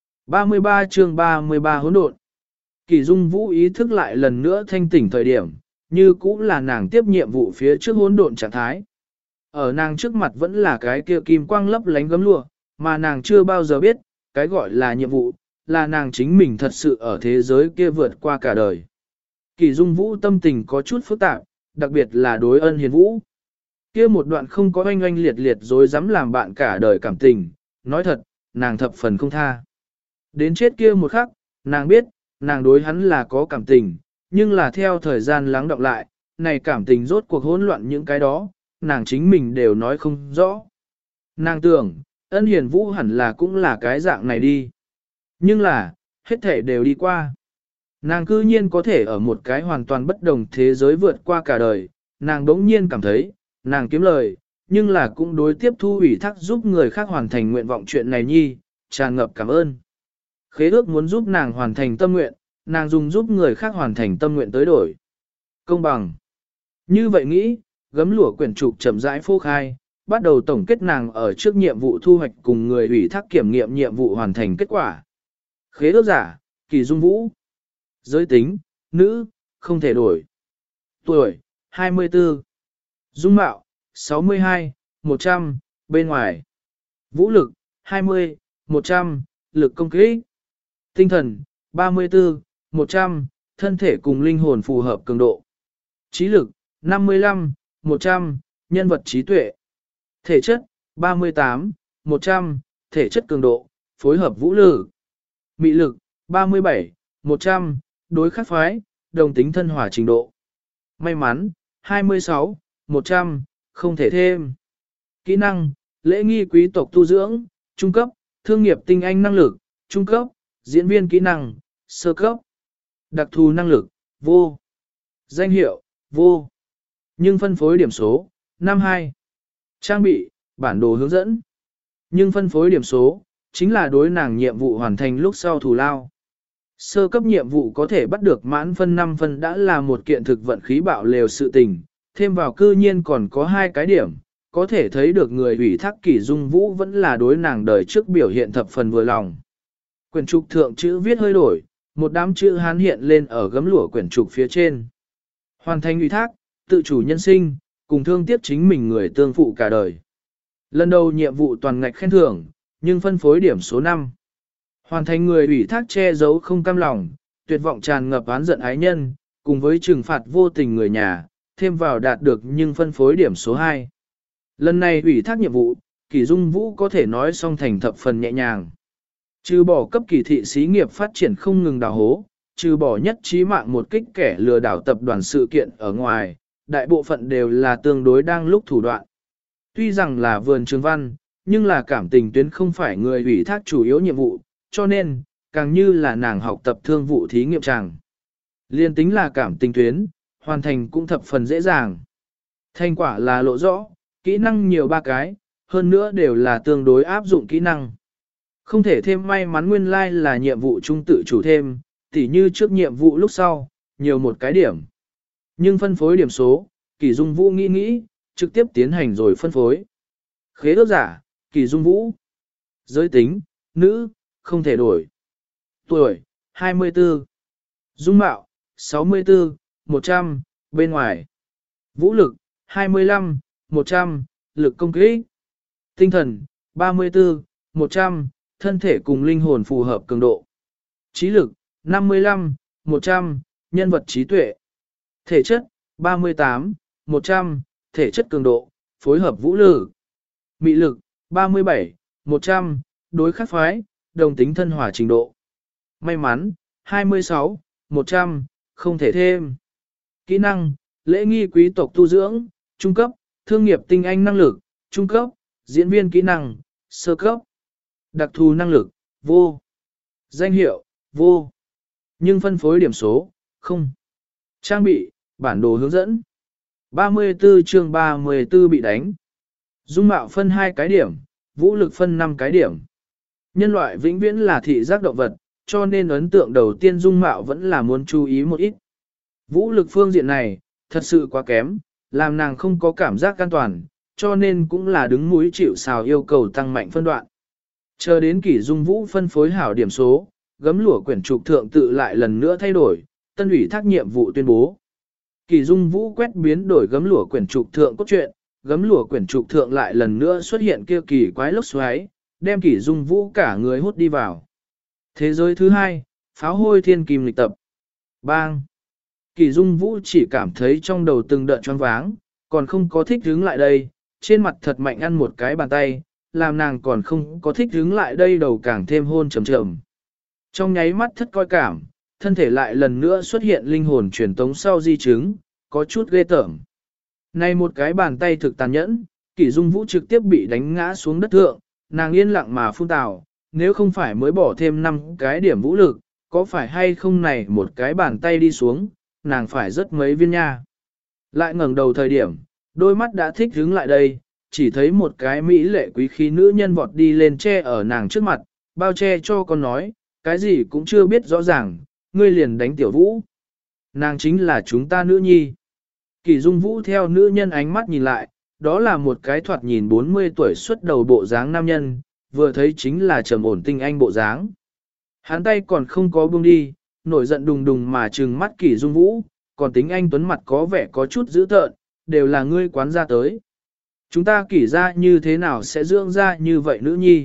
33 chương 33 hỗn độn. Kỷ Dung Vũ ý thức lại lần nữa thanh tỉnh thời điểm, như cũng là nàng tiếp nhiệm vụ phía trước hỗn độn trạng thái. Ở nàng trước mặt vẫn là cái kia kim quang lấp lánh gấm lụa, mà nàng chưa bao giờ biết, cái gọi là nhiệm vụ, là nàng chính mình thật sự ở thế giới kia vượt qua cả đời. Kỳ Dung Vũ tâm tình có chút phức tạp, đặc biệt là đối Ân Hiền Vũ. Kia một đoạn không có oanh oanh liệt liệt dối dám làm bạn cả đời cảm tình, nói thật, nàng thập phần không tha. Đến chết kia một khắc, nàng biết, nàng đối hắn là có cảm tình, nhưng là theo thời gian lắng đọng lại, này cảm tình rốt cuộc hỗn loạn những cái đó, nàng chính mình đều nói không rõ. Nàng tưởng, Ân Hiền Vũ hẳn là cũng là cái dạng này đi. Nhưng là, hết thể đều đi qua. Nàng cư nhiên có thể ở một cái hoàn toàn bất đồng thế giới vượt qua cả đời, nàng đống nhiên cảm thấy, nàng kiếm lời, nhưng là cũng đối tiếp thu ủy thác giúp người khác hoàn thành nguyện vọng chuyện này nhi, tràn ngập cảm ơn. Khế ước muốn giúp nàng hoàn thành tâm nguyện, nàng dùng giúp người khác hoàn thành tâm nguyện tới đổi. Công bằng. Như vậy nghĩ, gấm lụa quyển trục chậm rãi phô khai, bắt đầu tổng kết nàng ở trước nhiệm vụ thu hoạch cùng người ủy thác kiểm nghiệm nhiệm vụ hoàn thành kết quả. Khế ước giả, Kỳ Dung Vũ. Giới tính, nữ, không thể đổi. Tuổi, 24. Dung mạo, 62, 100, bên ngoài. Vũ lực, 20, 100, lực công kích. Tinh thần, 34, 100, thân thể cùng linh hồn phù hợp cường độ. Trí lực, 55, 100, nhân vật trí tuệ. Thể chất, 38, 100, thể chất cường độ, phối hợp vũ lực. Mị lực, 37, 100, đối khắc phái, đồng tính thân hòa trình độ. May mắn, 26, 100, không thể thêm. Kỹ năng, lễ nghi quý tộc tu dưỡng, trung cấp, thương nghiệp tinh anh năng lực, trung cấp, diễn viên kỹ năng, sơ cấp. Đặc thù năng lực, vô. Danh hiệu, vô. Nhưng phân phối điểm số, 52. Trang bị, bản đồ hướng dẫn. Nhưng phân phối điểm số, chính là đối nàng nhiệm vụ hoàn thành lúc sau thù lao. Sơ cấp nhiệm vụ có thể bắt được mãn phân 5 phân đã là một kiện thực vận khí bạo lều sự tình, thêm vào cư nhiên còn có 2 cái điểm, có thể thấy được người ủy thác Kỷ Dung Vũ vẫn là đối nàng đời trước biểu hiện thập phần vừa lòng. Quyển trục thượng chữ viết hơi đổi, một đám chữ Hán hiện lên ở gấm lụa quyển trục phía trên. Hoàn thành ủy thác, tự chủ nhân sinh, cùng thương tiếc chính mình người tương phụ cả đời. Lần đầu nhiệm vụ toàn ngạch khen thưởng, nhưng phân phối điểm số 5. Hoàn thành người ủy thác che giấu không cam lòng, tuyệt vọng tràn ngập oán giận ái nhân, cùng với trừng phạt vô tình người nhà, thêm vào đạt được nhưng phân phối điểm số 2. Lần này ủy thác nhiệm vụ, Kỷ Dung Vũ có thể nói song thành thập phần nhẹ nhàng. Trừ bỏ cấp kỳ thị xí nghiệp phát triển không ngừng đào hố, trừ bỏ nhất trí mạng một kích kẻ lừa đảo tập đoàn sự kiện ở ngoài, đại bộ phận đều là tương đối đang lúc thủ đoạn. Tuy rằng là vườn trường văn, nhưng là cảm tình tuyến không phải người ủy thác chủ yếu nhiệm vụ, cho nên, càng như là nàng học tập thương vụ thí nghiệm tràng. Liên tính là cảm tình tuyến, hoàn thành cũng thập phần dễ dàng. Thành quả là lộ rõ, kỹ năng nhiều 3 cái, hơn nữa đều là tương đối áp dụng kỹ năng. Không thể thêm may mắn nguyên lai là nhiệm vụ trung tự chủ thêm, tỉ như trước nhiệm vụ lúc sau, nhiều một cái điểm. Nhưng phân phối điểm số, Kỷ Dung Vũ nghĩ, trực tiếp tiến hành rồi phân phối. Khế ước giả, Kỷ Dung Vũ. Giới tính, nữ, không thể đổi. Tuổi, 24. Dung mạo, 64, 100, bên ngoài. Vũ lực, 25, 100, lực công kích. Tinh thần, 34, 100, thân thể cùng linh hồn phù hợp cường độ. Trí lực, 55, 100, nhân vật trí tuệ. Thể chất, 38, 100, thể chất cường độ, phối hợp vũ lực. Mị lực, 37, 100, đối khắc phái, đồng tính thân hòa trình độ. May mắn, 26, 100, không thể thêm. Kỹ năng, lễ nghi quý tộc tu dưỡng, trung cấp, thương nghiệp tinh anh năng lực, trung cấp, diễn viên kỹ năng, sơ cấp. Đặc thù năng lực, vô. Danh hiệu, vô. Nhưng phân phối điểm số, không. Trang bị, bản đồ hướng dẫn. 34 chương 34 bị đánh. Dung mạo phân 2 cái điểm, vũ lực phân 5 cái điểm. Nhân loại vĩnh viễn là thị giác động vật, cho nên ấn tượng đầu tiên dung mạo vẫn là muốn chú ý một ít. Vũ lực phương diện này, thật sự quá kém, làm nàng không có cảm giác an toàn, cho nên cũng là đứng mũi chịu sào yêu cầu tăng mạnh phân đoạn. Chờ đến Kỷ Dung Vũ phân phối hảo điểm số, gấm lụa quyển trục thượng tự lại lần nữa thay đổi, tân ủy thác nhiệm vụ tuyên bố. Kỷ Dung Vũ quét biến đổi gấm lụa quyển trục thượng cốt truyện, gấm lụa quyển trục thượng lại lần nữa xuất hiện kia kỳ quái lốc xoáy, đem Kỷ Dung Vũ cả người hút đi vào. Thế giới thứ hai, pháo hôi thiên kim lịch tập. Bang! Kỳ Dung Vũ chỉ cảm thấy trong đầu từng đợt choáng váng, còn không có thích hứng lại đây, trên mặt thật mạnh ăn một cái bàn tay, làm nàng còn không có thích hứng lại đây đầu càng thêm hôn trầm trầm. Trong nháy mắt thất coi cảm, thân thể lại lần nữa xuất hiện linh hồn truyền tống sau di chứng, có chút ghê tởm. Này một cái bàn tay thực tàn nhẫn, Kỷ Dung Vũ trực tiếp bị đánh ngã xuống đất thượng, nàng yên lặng mà phun tào, nếu không phải mới bỏ thêm 5 cái điểm vũ lực, có phải hay không này một cái bàn tay đi xuống, nàng phải rất mấy viên nha. Lại ngẩng đầu thời điểm, đôi mắt đã thích hứng lại đây, chỉ thấy một cái mỹ lệ quý khí nữ nhân vọt đi lên che ở nàng trước mặt, bao che cho con nói, cái gì cũng chưa biết rõ ràng, ngươi liền đánh tiểu vũ. Nàng chính là chúng ta nữ nhi. Kỷ Dung Vũ theo nữ nhân ánh mắt nhìn lại, đó là một cái thoạt nhìn 40 tuổi xuất đầu bộ dáng nam nhân, vừa thấy chính là trầm ổn tinh anh bộ dáng. Hắn tay còn không có buông đi, nổi giận đùng đùng mà trừng mắt Kỷ Dung Vũ, còn tính anh tuấn mặt có vẻ có chút dữ tợn, đều là ngươi quán ra tới. Chúng ta Kỷ ra như thế nào sẽ dưỡng ra như vậy nữ nhi?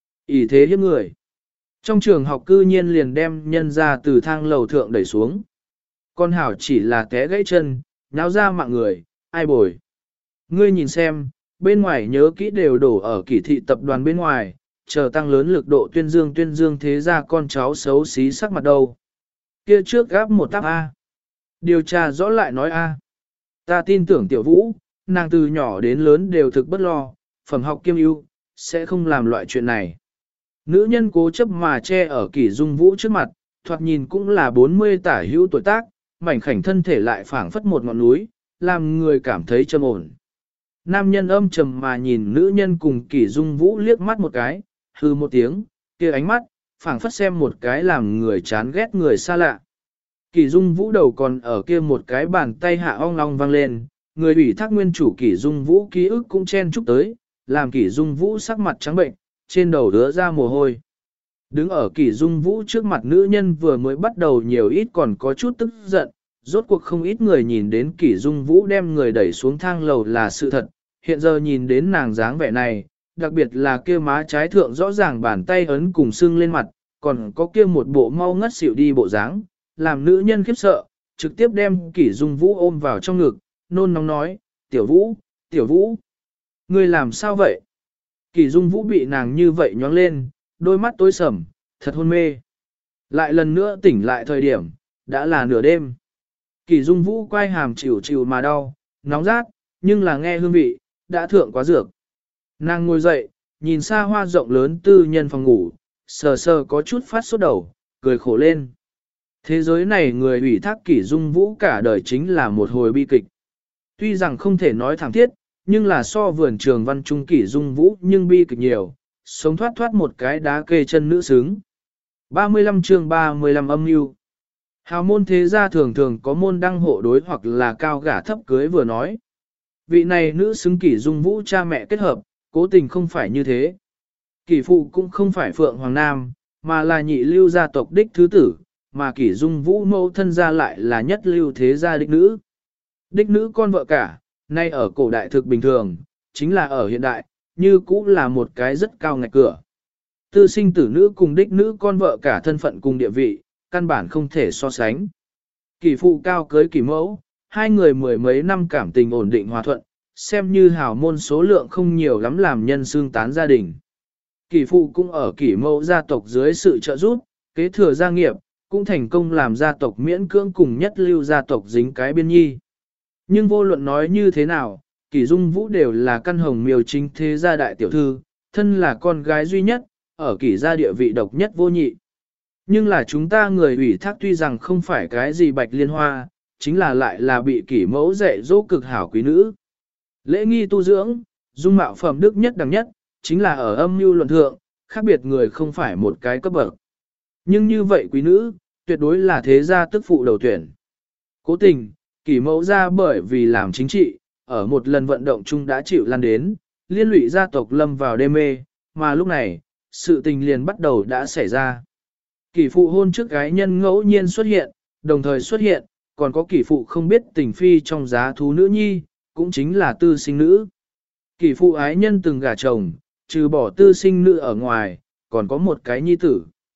ỷ thế hiếp người. Trong trường học cư nhiên liền đem nhân ra từ thang lầu thượng đẩy xuống. Con hảo chỉ là té gãy chân, nháo ra mạng người, ai bồi. Ngươi nhìn xem, bên ngoài nhớ kỹ đều đổ ở Kỷ thị tập đoàn bên ngoài, chờ tăng lớn lực độ tuyên dương thế ra con cháu xấu xí sắc mặt đâu. Kia trước gáp một tác A. Điều tra rõ lại nói A. Ta tin tưởng tiểu vũ, nàng từ nhỏ đến lớn đều thực bất lo, phẩm học kiêm ưu, sẽ không làm loại chuyện này. Nữ nhân cố chấp mà che ở Kỷ Dung Vũ trước mặt, thoạt nhìn cũng là 40 tả hữu tuổi tác, mảnh khảnh thân thể lại phảng phất một ngọn núi, làm người cảm thấy trầm ổn. Nam nhân âm trầm mà nhìn nữ nhân cùng Kỷ Dung Vũ liếc mắt một cái, hư một tiếng, kia ánh mắt, phảng phất xem một cái làm người chán ghét người xa lạ. Kỷ Dung Vũ đầu còn ở kia một cái bàn tay hạ ong long vang lên, người ủy thác nguyên chủ Kỷ Dung Vũ ký ức cũng chen chúc tới, làm Kỷ Dung Vũ sắc mặt trắng bệnh, trên đầu đứa ra mồ hôi. Đứng ở Kỷ Dung Vũ trước mặt nữ nhân vừa mới bắt đầu nhiều ít còn có chút tức giận, rốt cuộc không ít người nhìn đến Kỷ Dung Vũ đem người đẩy xuống thang lầu là sự thật, hiện giờ nhìn đến nàng dáng vẻ này, đặc biệt là kia má trái thượng rõ ràng bàn tay ấn cùng sưng lên mặt, còn có kia một bộ mau ngất xỉu đi bộ dáng, làm nữ nhân khiếp sợ, trực tiếp đem Kỷ Dung Vũ ôm vào trong ngực, nôn nóng nói, tiểu Vũ, tiểu Vũ, ngươi làm sao vậy? Kỷ Dung Vũ bị nàng như vậy nhoáng lên, đôi mắt tối sầm, thật hôn mê. Lại lần nữa tỉnh lại thời điểm, đã là nửa đêm. Kỷ Dung Vũ quay hàm chịu chịu mà đau, nóng rát, nhưng là nghe hương vị, đã thượng quá dược. Nàng ngồi dậy, nhìn xa hoa rộng lớn tư nhân phòng ngủ, sờ sờ có chút phát sốt đầu, cười khổ lên. Thế giới này người ủy thác Kỷ Dung Vũ cả đời chính là một hồi bi kịch. Tuy rằng không thể nói thẳng thiết, nhưng là so vườn trường văn trung Kỷ Dung Vũ nhưng bi kịch nhiều, sống thoát thoát một cái đá kê chân nữ xứng. 35 chương 35 âm mưu. Hào môn thế gia thường thường có môn đăng hộ đối hoặc là cao gả thấp cưới vừa nói. Vị này nữ xứng Kỷ Dung Vũ cha mẹ kết hợp, cố tình không phải như thế. Kỷ phụ cũng không phải Phượng Hoàng Nam, mà là nhị lưu gia tộc đích thứ tử, mà Kỷ Dung Vũ mẫu thân gia lại là nhất lưu thế gia đích nữ. Đích nữ con vợ cả, nay ở cổ đại thực bình thường, chính là ở hiện đại, như cũ là một cái rất cao ngạch cửa. Tư sinh tử nữ cùng đích nữ con vợ cả thân phận cùng địa vị, căn bản không thể so sánh. Kỷ phụ cao cưới kỷ mẫu, hai người mười mấy năm cảm tình ổn định hòa thuận, xem như hào môn số lượng không nhiều lắm làm nhân xương tán gia đình. Kỷ phụ cũng ở kỷ mẫu gia tộc dưới sự trợ giúp, kế thừa gia nghiệp, cũng thành công làm gia tộc miễn cưỡng cùng nhất lưu gia tộc dính cái biên nhi. Nhưng vô luận nói như thế nào, Kỷ Dung Vũ đều là căn hồng miêu chính thế gia đại tiểu thư, thân là con gái duy nhất, ở Kỷ gia địa vị độc nhất vô nhị. Nhưng là chúng ta người ủy thác tuy rằng không phải cái gì bạch liên hoa, chính là lại là bị Kỷ mẫu dạy dỗ cực hảo quý nữ. Lễ nghi tu dưỡng, dung mạo phẩm đức nhất đẳng nhất, chính là ở âm mưu luận thượng, khác biệt người không phải một cái cấp bậc. Nhưng như vậy quý nữ, tuyệt đối là thế gia tức phụ đầu tuyển. Cố tình, Kỷ mẫu gia bởi vì làm chính trị, ở một lần vận động chung đã chịu lan đến, liên lụy gia tộc lâm vào đê mê, mà lúc này, sự tình liền bắt đầu đã xảy ra. Kỷ phụ hôn trước gái nhân ngẫu nhiên xuất hiện, đồng thời xuất hiện, còn có kỷ phụ không biết tình phi trong giá thú nữ nhi, cũng chính là tư sinh nữ. Kỷ phụ ái nhân từng gả chồng, trừ bỏ tư sinh nữ ở ngoài, còn có một cái nhi tử.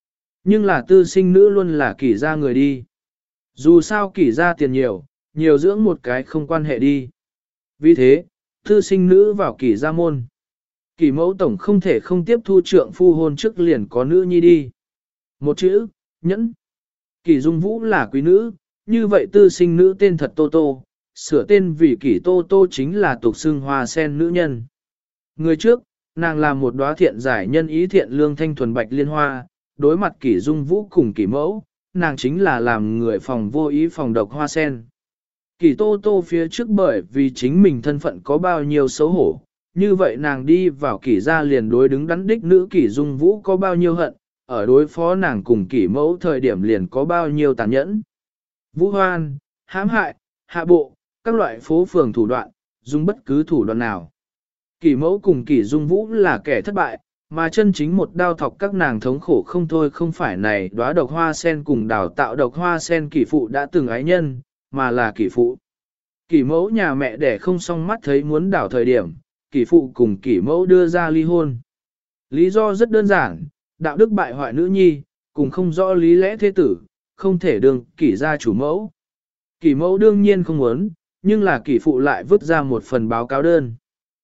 Nhưng là tư sinh nữ luôn là kỷ gia người đi. Dù sao kỷ gia tiền nhiều, nhiều dưỡng một cái không quan hệ đi. Vì thế, tư sinh nữ vào kỷ gia môn. Kỷ mẫu tổng không thể không tiếp thu trượng phu hôn trước liền có nữ nhi đi. Một chữ, nhẫn. Kỷ Dung Vũ là quý nữ, như vậy tư sinh nữ tên thật Tô Tô, sửa tên vì Kỷ Tô Tô chính là tục xưng hoa sen nữ nhân. Người trước, nàng là một đóa thiện giải nhân ý thiện lương thanh thuần bạch liên hoa, đối mặt Kỷ Dung Vũ cùng Kỷ mẫu, nàng chính là làm người phòng vô ý phòng độc hoa sen. Kỷ Tô Tô phía trước bởi vì chính mình thân phận có bao nhiêu xấu hổ, như vậy nàng đi vào Kỷ gia liền đối đứng đắn đích nữ Kỷ Dung Vũ có bao nhiêu hận, ở đối phó nàng cùng Kỷ mẫu thời điểm liền có bao nhiêu tàn nhẫn. Vũ hoan, hãm hại, hạ bộ, các loại phố phường thủ đoạn, dùng bất cứ thủ đoạn nào. Kỷ mẫu cùng Kỷ Dung Vũ là kẻ thất bại, mà chân chính một đao thọc các nàng thống khổ không thôi không phải này đóa độc hoa sen cùng đào tạo độc hoa sen Kỷ phụ đã từng ái nhân, mà là Kỷ phụ. Kỷ mẫu nhà mẹ đẻ không song mắt thấy muốn đảo thời điểm, Kỷ phụ cùng Kỷ mẫu đưa ra ly hôn. Lý do rất đơn giản, đạo đức bại hoại nữ nhi, cùng không rõ lý lẽ thế tử, không thể đương Kỷ gia chủ mẫu. Kỷ mẫu đương nhiên không muốn, nhưng là Kỷ phụ lại vứt ra một phần báo cáo đơn.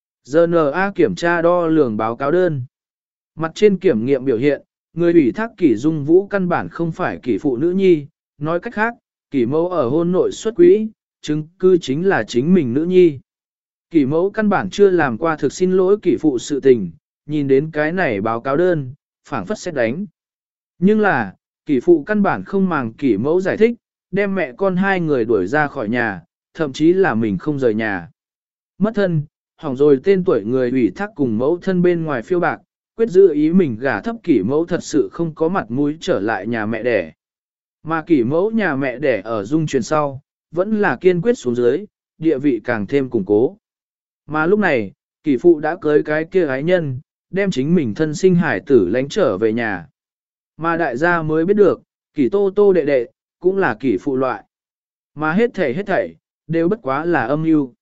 GNA kiểm tra đo lường báo cáo đơn. Mặt trên kiểm nghiệm biểu hiện, người ủy thác Kỷ Dung Vũ căn bản không phải Kỷ phụ nữ nhi, nói cách khác, Kỷ mẫu ở hôn nội xuất quỹ, chứng cứ chính là chính mình nữ nhi. Kỷ mẫu căn bản chưa làm qua thực xin lỗi Kỷ phụ sự tình, nhìn đến cái này báo cáo đơn, phảng phất xét đánh. Nhưng là, Kỷ phụ căn bản không màng Kỷ mẫu giải thích, đem mẹ con hai người đuổi ra khỏi nhà, thậm chí là mình không rời nhà. Mất thân, hỏng rồi tên tuổi người ủy thác cùng mẫu thân bên ngoài phiêu bạc, quyết giữ ý mình gả thấp Kỷ mẫu thật sự không có mặt mũi trở lại nhà mẹ đẻ. Mà Kỷ mẫu nhà mẹ đẻ ở dung truyền sau, vẫn là kiên quyết xuống dưới, địa vị càng thêm củng cố. Mà lúc này, Kỷ phụ đã cưới cái kia ái nhân, đem chính mình thân sinh hải tử lánh trở về nhà. Mà đại gia mới biết được, Kỷ Tô Tô đệ đệ, cũng là Kỷ phụ loại. Mà hết thảy, đều bất quá là âm mưu.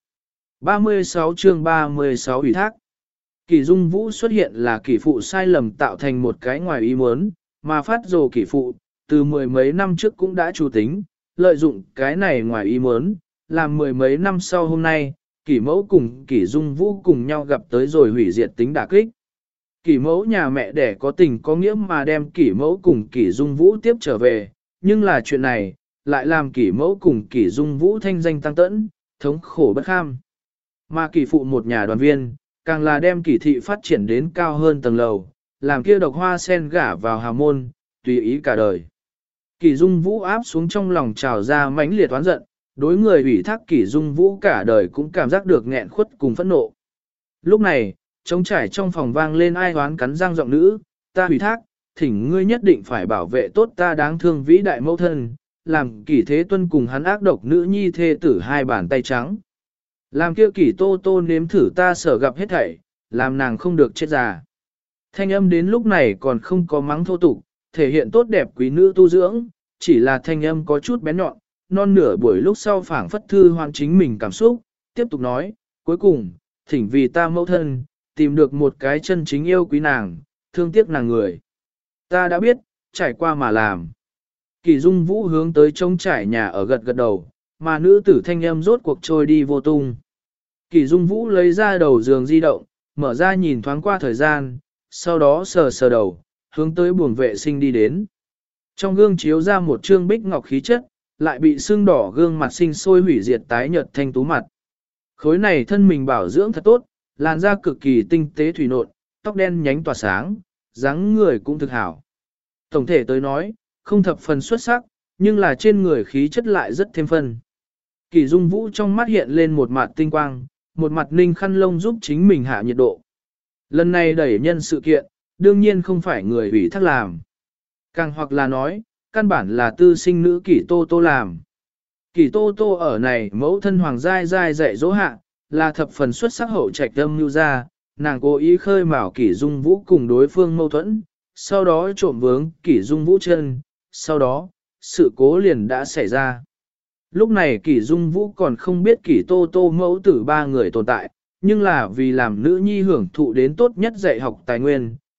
36 chương 36 ủy thác. Kỷ Dung Vũ xuất hiện là Kỷ phụ sai lầm tạo thành một cái ngoài ý muốn, mà phát rồ Kỷ phụ, từ mười mấy năm trước cũng đã chủ tính, lợi dụng cái này ngoài ý muốn, làm mười mấy năm sau hôm nay, Kỷ mẫu cùng Kỷ Dung Vũ cùng nhau gặp tới rồi hủy diệt tính đả kích. Kỷ mẫu nhà mẹ đẻ có tình có nghĩa mà đem Kỷ mẫu cùng Kỷ Dung Vũ tiếp trở về, nhưng là chuyện này, lại làm Kỷ mẫu cùng Kỷ Dung Vũ thanh danh tăng tẫn, thống khổ bất kham. Mà Kỷ phụ một nhà đoàn viên, càng là đem Kỷ thị phát triển đến cao hơn tầng lầu, làm kia độc hoa sen gả vào hào môn, tùy ý cả đời. Kỷ Dung Vũ áp xuống trong lòng trào ra mãnh liệt oán giận, đối người ủy thác Kỷ Dung Vũ cả đời cũng cảm giác được nghẹn khuất cùng phẫn nộ. Lúc này, trống trải trong phòng vang lên ai oán cắn răng giọng nữ, ta ủy thác, thỉnh ngươi nhất định phải bảo vệ tốt ta đáng thương vĩ đại mẫu thân, làm Kỷ Thế Tuân cùng hắn ác độc nữ nhi thê tử hai bàn tay trắng. Làm kia Kỷ Tô Tô nếm thử ta sở gặp hết thảy, làm nàng không được chết già. Thanh âm đến lúc này còn không có mắng thô tục, thể hiện tốt đẹp quý nữ tu dưỡng, chỉ là thanh âm có chút bén nhọn, non nửa buổi lúc sau phảng phất thư hoan chính mình cảm xúc, tiếp tục nói, cuối cùng, thỉnh vì ta mẫu thân, tìm được một cái chân chính yêu quý nàng, thương tiếc nàng người. Ta đã biết, trải qua mà làm. Kỷ Dung Vũ hướng tới trông trải nhà ở gật gật đầu, mà nữ tử thanh âm rốt cuộc trôi đi vô tung. Kỷ Dung Vũ lấy ra đầu giường di động, mở ra nhìn thoáng qua thời gian, sau đó sờ sờ đầu, hướng tới buồng vệ sinh đi đến. Trong gương chiếu ra một trương bích ngọc khí chất, lại bị sưng đỏ gương mặt sinh sôi hủy diệt tái nhợt thanh tú mặt. Khối này thân mình bảo dưỡng thật tốt, làn da cực kỳ tinh tế thủy nộn, tóc đen nhánh tỏa sáng, dáng người cũng thực hảo. Tổng thể tới nói, không thập phần xuất sắc, nhưng là trên người khí chất lại rất thêm phân. Kỷ Dung Vũ trong mắt hiện lên một mặt tinh quang, một mặt ninh khăn lông giúp chính mình hạ nhiệt độ. Lần này đẩy nhân sự kiện, đương nhiên không phải người ủy thác làm. Càng hoặc là nói, căn bản là tư sinh nữ Kỷ Tô Tô làm. Kỷ Tô Tô ở này mẫu thân hoàng giai giai dạy dỗ hạ, là thập phần xuất sắc hậu trạch âm lưu ra, nàng cố ý khơi mào Kỷ Dung Vũ cùng đối phương mâu thuẫn, sau đó trộm vướng Kỷ Dung Vũ chân, sau đó, sự cố liền đã xảy ra. Lúc này Kỷ Dung Vũ còn không biết Kỷ Tô Tô mẫu tử ba người tồn tại, nhưng là vì làm nữ nhi hưởng thụ đến tốt nhất dạy học tài nguyên,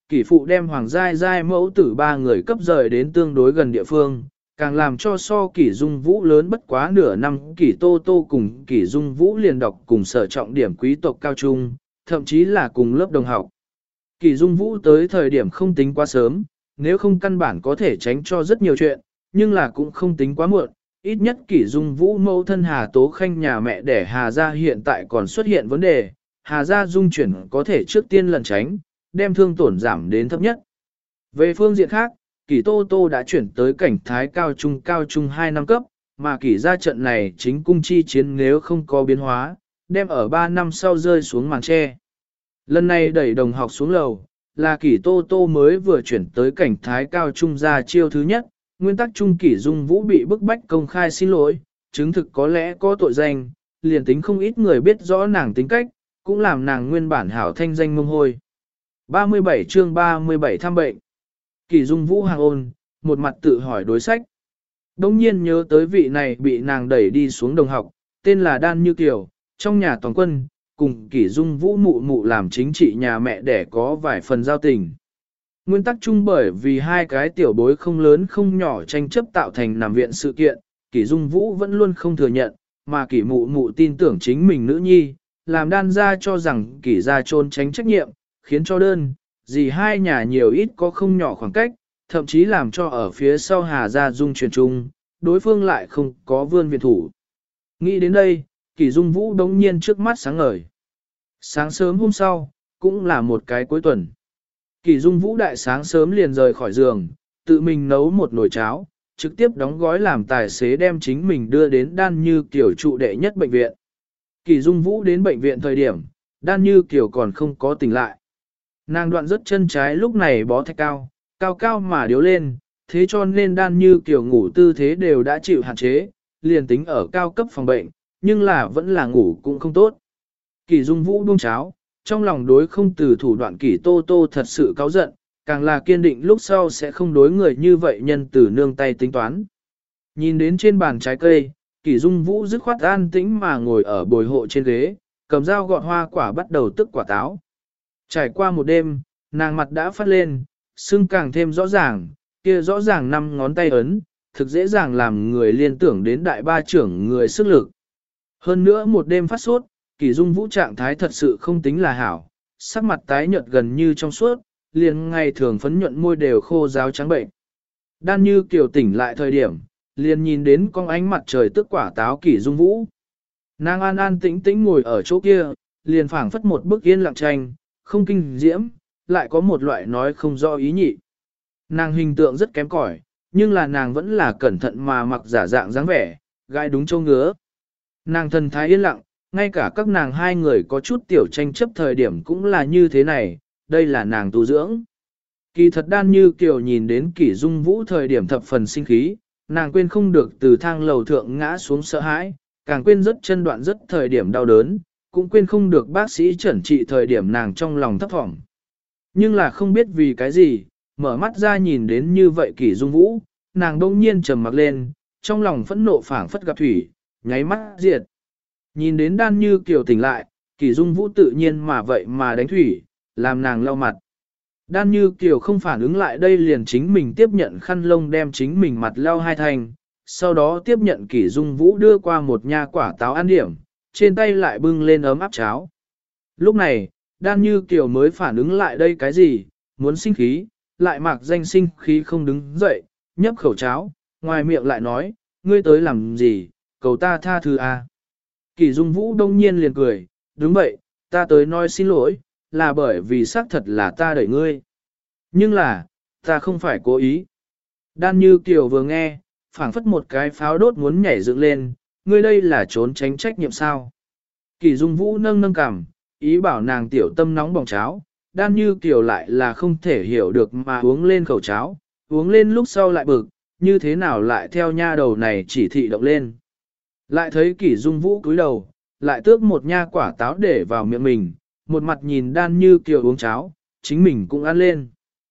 kỷ phụ đem Hoàng Giai Giai mẫu tử ba người cấp rời đến tương đối gần địa phương, càng làm cho so kỷ dung vũ lớn bất quá nửa năm. Kỷ Tô Tô cùng kỷ dung vũ liền đọc cùng sở trọng điểm quý tộc cao trung, thậm chí là cùng lớp đồng học. Kỷ dung vũ tới thời điểm không tính quá sớm, nếu không căn bản có thể tránh cho rất nhiều chuyện, nhưng là cũng không tính quá muộn. Ít nhất kỷ dung vũ mẫu thân Hà Tố Khanh nhà mẹ đẻ Hà gia hiện tại còn xuất hiện vấn đề, Hà gia dung chuyển có thể trước tiên lẩn tránh, đem thương tổn giảm đến thấp nhất. Về phương diện khác, kỷ Tô Tô đã chuyển tới cảnh thái cao trung 2 năm cấp, mà kỷ gia trận này chính cung chi chiến nếu không có biến hóa, đem ở 3 năm sau rơi xuống màn tre. Lần này đẩy đồng học xuống lầu, là kỷ Tô Tô mới vừa chuyển tới cảnh thái cao trung ra chiêu thứ nhất, nguyên tắc trung kỷ dung vũ bị bức bách công khai xin lỗi, chứng thực có lẽ có tội danh, liền tính không ít người biết rõ nàng tính cách, cũng làm nàng nguyên bản hảo thanh danh mông hôi. 37 chương 37 thăm bệnh. Kỷ dung vũ hàng ôn, một mặt tự hỏi đối sách. Đông nhiên nhớ tới vị này bị nàng đẩy đi xuống đồng học, tên là Đan Như Kiều, trong nhà toàn quân, cùng kỷ dung vũ mụ mụ làm chính trị nhà mẹ để có vài phần giao tình. Nguyên tắc chung bởi vì hai cái tiểu bối không lớn không nhỏ tranh chấp tạo thành nằm viện sự kiện, kỷ dung vũ vẫn luôn không thừa nhận, mà kỷ mụ mụ tin tưởng chính mình nữ nhi, làm Đan gia cho rằng kỷ gia trôn tránh trách nhiệm, khiến cho đơn, gì hai nhà nhiều ít có không nhỏ khoảng cách, thậm chí làm cho ở phía sau Hà gia dung truyền chung, đối phương lại không có vươn viện thủ. Nghĩ đến đây, kỷ dung vũ đống nhiên trước mắt sáng ngời. Sáng sớm hôm sau, cũng là một cái cuối tuần. Kỷ dung vũ đại sáng sớm liền rời khỏi giường, tự mình nấu một nồi cháo, trực tiếp đóng gói làm tài xế đem chính mình đưa đến Đan Như Kiều trụ đệ nhất bệnh viện. Kỷ dung vũ đến bệnh viện thời điểm, Đan Như Kiều còn không có tỉnh lại. Nàng đoạn rất chân trái lúc này bó thạch cao, cao cao mà điếu lên, thế cho nên Đan Như Kiều ngủ tư thế đều đã chịu hạn chế, liền tính ở cao cấp phòng bệnh, nhưng là vẫn là ngủ cũng không tốt. Kỷ dung vũ buông cháo, trong lòng đối không từ thủ đoạn kỷ Tô Tô thật sự cáu giận, càng là kiên định lúc sau sẽ không đối người như vậy nhân từ nương tay tính toán. Nhìn đến trên bàn trái cây, kỷ dung vũ dứt khoát an tĩnh mà ngồi ở bồi hộ trên ghế, cầm dao gọt hoa quả bắt đầu tức quả táo. Trải qua một đêm, nàng mặt đã phát lên, sưng càng thêm rõ ràng, kia rõ ràng 5 ngón tay ấn, thực dễ dàng làm người liên tưởng đến đại ba trưởng người sức lực. Hơn nữa một đêm phát sốt, kỷ dung vũ trạng thái thật sự không tính là hảo, sắc mặt tái nhợt gần như trong suốt, liền ngày thường phấn nhuận môi đều khô ráo trắng bệnh. Đan Như Kiều tỉnh lại thời điểm, liền nhìn đến con ánh mặt trời tức quả táo kỷ dung vũ. Nàng an an tĩnh tĩnh ngồi ở chỗ kia, liền phảng phất một bức yên lặng tranh, không kinh diễm, lại có một loại nói không rõ ý nhị. Nàng hình tượng rất kém cỏi, nhưng là nàng vẫn là cẩn thận mà mặc giả dạng dáng vẻ, gai đúng châu ngứa. Nàng thần thái yên lặng, ngay cả các nàng hai người có chút tiểu tranh chấp thời điểm cũng là như thế này, đây là nàng tu dưỡng. Kỳ thật Đan Như Kiều nhìn đến kỷ dung vũ thời điểm thập phần sinh khí, nàng quên không được từ thang lầu thượng ngã xuống sợ hãi, càng quên rất chân đoạn rất thời điểm đau đớn, cũng quên không được bác sĩ chẩn trị thời điểm nàng trong lòng thấp thỏm. Nhưng là không biết vì cái gì, mở mắt ra nhìn đến như vậy kỷ dung vũ, nàng đông nhiên trầm mặc lên, trong lòng phẫn nộ phảng phất gặp thủy, nháy mắt diệt. Nhìn đến Đan Như Kiều tỉnh lại, kỷ dung vũ tự nhiên mà vậy mà đánh thủy, làm nàng lau mặt. Đan Như Kiều không phản ứng lại đây liền chính mình tiếp nhận khăn lông đem chính mình mặt lau hai thành, sau đó tiếp nhận kỷ dung vũ đưa qua một nha quả táo ăn điểm, trên tay lại bưng lên ấm áp cháo. Lúc này, Đan Như Kiều mới phản ứng lại đây cái gì, muốn sinh khí, lại mặc danh sinh khí không đứng dậy, nhấp khẩu cháo, ngoài miệng lại nói, ngươi tới làm gì, cầu ta tha thứ à. Kỷ dung vũ đông nhiên liền cười, đúng vậy, ta tới nói xin lỗi, là bởi vì xác thật là ta đẩy ngươi. Nhưng là, ta không phải cố ý. Đan Như Kiều vừa nghe, phảng phất một cái pháo đốt muốn nhảy dựng lên, ngươi đây là trốn tránh trách nhiệm sao. Kỷ dung vũ nâng nâng cằm, ý bảo nàng tiểu tâm nóng bỏng cháo, Đan Như Kiều lại là không thể hiểu được mà uống lên khẩu cháo, uống lên lúc sau lại bực, như thế nào lại theo nha đầu này chỉ thị động lên. Lại thấy kỷ dung vũ cúi đầu, lại tước một nha quả táo để vào miệng mình, một mặt nhìn Đan Như Kiều uống cháo, chính mình cũng ăn lên.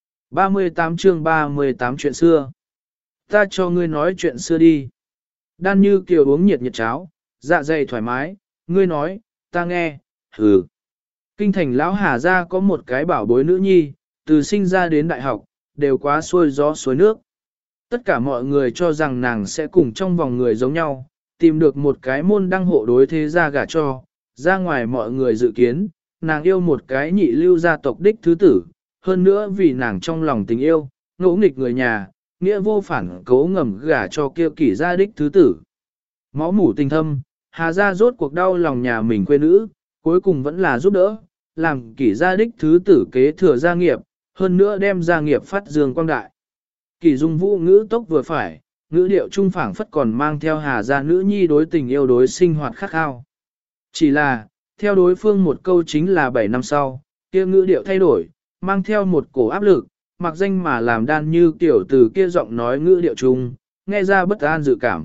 38 chương 38 chuyện xưa. Ta cho ngươi nói chuyện xưa đi. Đan Như Kiều uống nhiệt nhiệt cháo, dạ dày thoải mái, ngươi nói, ta nghe, hừ. Kinh thành lão Hà gia có một cái bảo bối nữ nhi, từ sinh ra đến đại học, đều quá xuôi gió suối nước. Tất cả mọi người cho rằng nàng sẽ cùng trong vòng người giống nhau, tìm được một cái môn đăng hộ đối thế gia gả cho, ra ngoài mọi người dự kiến, nàng yêu một cái nhị lưu gia tộc đích thứ tử, hơn nữa vì nàng trong lòng tình yêu, ngỗ nghịch người nhà, nghĩa vô phản cố ngầm gả cho kia kỷ gia đích thứ tử. Máu mủ tình thâm, Hà gia rốt cuộc đau lòng nhà mình quê nữ, cuối cùng vẫn là giúp đỡ, làm kỷ gia đích thứ tử kế thừa gia nghiệp, hơn nữa đem gia nghiệp phát dương quang đại. Kỷ Dung Vũ ngữ tốc vừa phải, ngữ điệu trung phảng phất còn mang theo Hà gia nữ nhi đối tình yêu đối sinh hoạt khắc khao. Chỉ là, theo đối phương một câu chính là 7 năm sau, kia ngữ điệu thay đổi, mang theo một cổ áp lực, mặc danh mà làm Đan Như Kiều từ kia giọng nói ngữ điệu trung, nghe ra bất an dự cảm.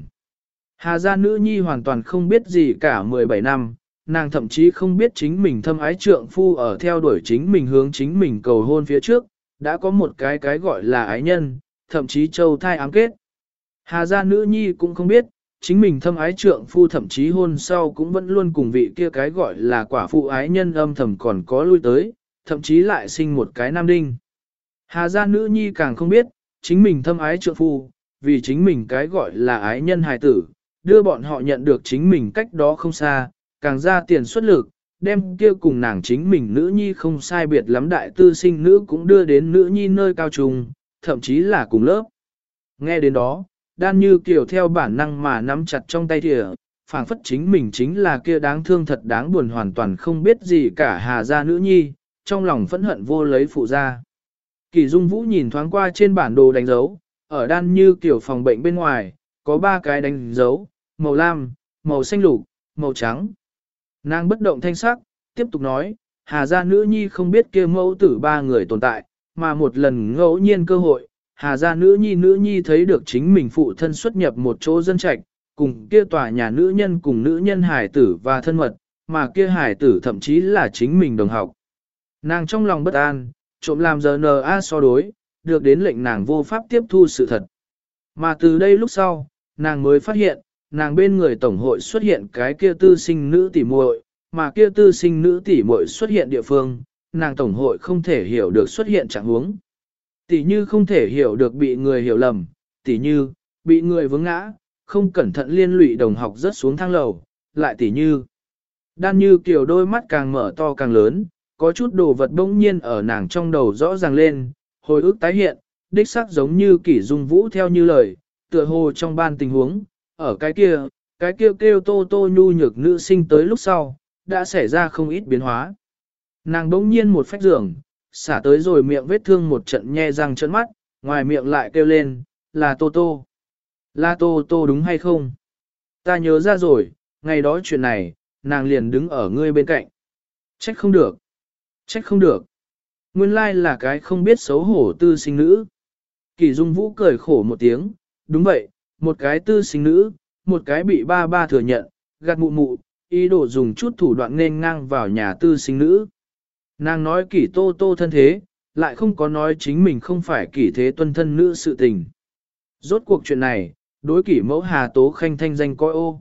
Hà gia nữ nhi hoàn toàn không biết gì cả 17 năm, nàng thậm chí không biết chính mình thâm ái trượng phu ở theo đuổi chính mình hướng chính mình cầu hôn phía trước, đã có một cái gọi là ái nhân, thậm chí châu thai ám kết. Hà gia nữ nhi cũng không biết, chính mình thâm ái trượng phu thậm chí hôn sau cũng vẫn luôn cùng vị kia cái gọi là quả phụ ái nhân âm thầm còn có lui tới, thậm chí lại sinh một cái nam đinh. Hà gia nữ nhi càng không biết, chính mình thâm ái trượng phu, vì chính mình cái gọi là ái nhân hài tử, đưa bọn họ nhận được chính mình cách đó không xa, càng ra tiền xuất lực, đem kia cùng nàng chính mình nữ nhi không sai biệt lắm đại tư sinh nữ cũng đưa đến nữ nhi nơi cao trung, thậm chí là cùng lớp. Nghe đến đó, Đan Như Kiều theo bản năng mà nắm chặt trong tay thìa, phảng phất chính mình chính là kia đáng thương thật đáng buồn hoàn toàn không biết gì cả Hà gia nữ nhi, trong lòng phẫn hận vô lấy phụ ra. Kỳ Dung Vũ nhìn thoáng qua trên bản đồ đánh dấu, ở Đan Như Kiều phòng bệnh bên ngoài, có 3 cái đánh dấu, màu lam, màu xanh lục, màu trắng. Nàng bất động thanh sắc, tiếp tục nói, Hà gia nữ nhi không biết kia mẫu tử 3 người tồn tại, mà một lần ngẫu nhiên cơ hội, Hà gia nữ nhi thấy được chính mình phụ thân xuất nhập một chỗ dân trạch, cùng kia tòa nhà nữ nhân cùng nữ nhân hải tử và thân mật, mà kia hải tử thậm chí là chính mình đồng học. Nàng trong lòng bất an, trộm làm DNA so đối, được đến lệnh nàng vô pháp tiếp thu sự thật. Mà từ đây lúc sau, nàng mới phát hiện, nàng bên người tổng hội xuất hiện cái kia tư sinh nữ tỉ muội, mà kia tư sinh nữ tỉ muội xuất hiện địa phương, nàng tổng hội không thể hiểu được xuất hiện trạng huống. Tỉ như không thể hiểu được bị người hiểu lầm, tỉ như bị người vướng ngã, không cẩn thận liên lụy đồng học rớt xuống thang lầu, lại tỉ như Đan Như Kiều đôi mắt càng mở to càng lớn, có chút đồ vật bỗng nhiên ở nàng trong đầu rõ ràng lên, hồi ức tái hiện, đích xác giống như Kỷ Dung Vũ theo như lời, tựa hồ trong ban tình huống, ở cái kia kêu tô tô nhu nhược nữ sinh tới lúc sau, đã xảy ra không ít biến hóa. Nàng bỗng nhiên một phách giường, xả tới rồi miệng vết thương một trận nhe răng trợn mắt, ngoài miệng lại kêu lên, là tô tô. Là tô tô đúng hay không? Ta nhớ ra rồi, ngày đó chuyện này, nàng liền đứng ở ngươi bên cạnh. Trách không được. Trách không được. Nguyên lai là cái không biết xấu hổ tư sinh nữ. Kỳ Dung Vũ cười khổ một tiếng, đúng vậy, một cái tư sinh nữ, một cái bị ba thừa nhận, gạt mụ mụ, ý đồ dùng chút thủ đoạn nên ngang vào nhà tư sinh nữ. Nàng nói Kỷ Tô Tô thân thế, lại không có nói chính mình không phải Kỷ Thế Tuân thân nữ sự tình. Rốt cuộc chuyện này, đối Kỷ mẫu Hà Tố Khanh thanh danh coi ô.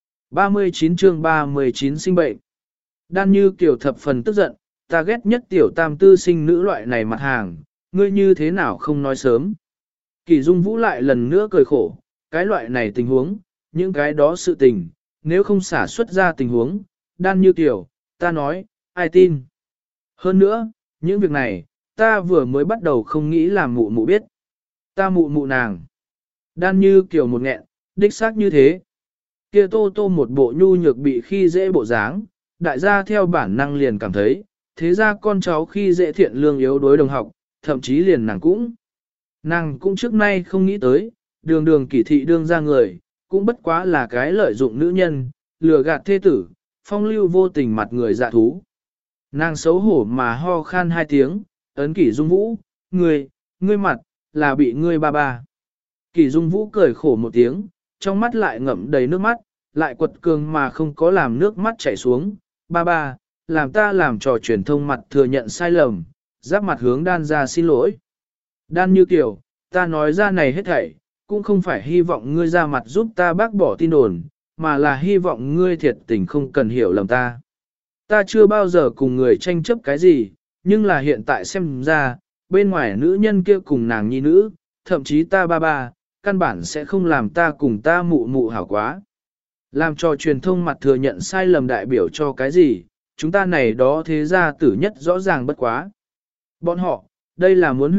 39 chương 39 sinh bệnh. Đan Như Kiều thập phần tức giận, ta ghét nhất tiểu tam tư sinh nữ loại này mặt hàng, ngươi như thế nào không nói sớm. Kỷ Dung Vũ lại lần nữa cười khổ, cái loại này tình huống, những cái đó sự tình, nếu không xả xuất ra tình huống, Đan Như Kiều, ta nói, ai tin. Hơn nữa, những việc này, ta vừa mới bắt đầu không nghĩ làm mụ mụ biết. Ta mụ mụ nàng. Đan Như Kiều một nghẹn, đích xác như thế. Kia tô tô một bộ nhu nhược bị khi dễ bộ dáng, đại gia theo bản năng liền cảm thấy, thế ra con cháu khi dễ thiện lương yếu đối đồng học, thậm chí liền nàng cũng. Nàng cũng trước nay không nghĩ tới, đường đường Kỷ thị đương ra người, cũng bất quá là cái lợi dụng nữ nhân, lừa gạt thê tử, phong lưu vô tình mặt người dạ thú. Nàng xấu hổ mà ho khan 2 tiếng, ấn Kỷ Dung Vũ, ngươi mặt, là bị ngươi ba. Kỷ Dung Vũ cười khổ một tiếng, trong mắt lại ngậm đầy nước mắt, lại quật cường mà không có làm nước mắt chảy xuống, ba, làm ta làm trò truyền thông mặt thừa nhận sai lầm, giáp mặt hướng Đan ra xin lỗi. Đan Như Kiều, ta nói ra này hết thảy, cũng không phải hy vọng ngươi ra mặt giúp ta bác bỏ tin đồn, mà là hy vọng ngươi thiệt tình không cần hiểu lầm ta. Ta chưa bao giờ cùng người tranh chấp cái gì, nhưng là hiện tại xem ra, bên ngoài nữ nhân kia cùng nàng nhi nữ, thậm chí ta ba ba, căn bản sẽ không làm ta cùng ta mụ mụ hảo quá. Làm cho truyền thông mặt thừa nhận sai lầm đại biểu cho cái gì, chúng ta này đó thế gia tử nhất rõ ràng bất quá. Bọn họ, đây là muốn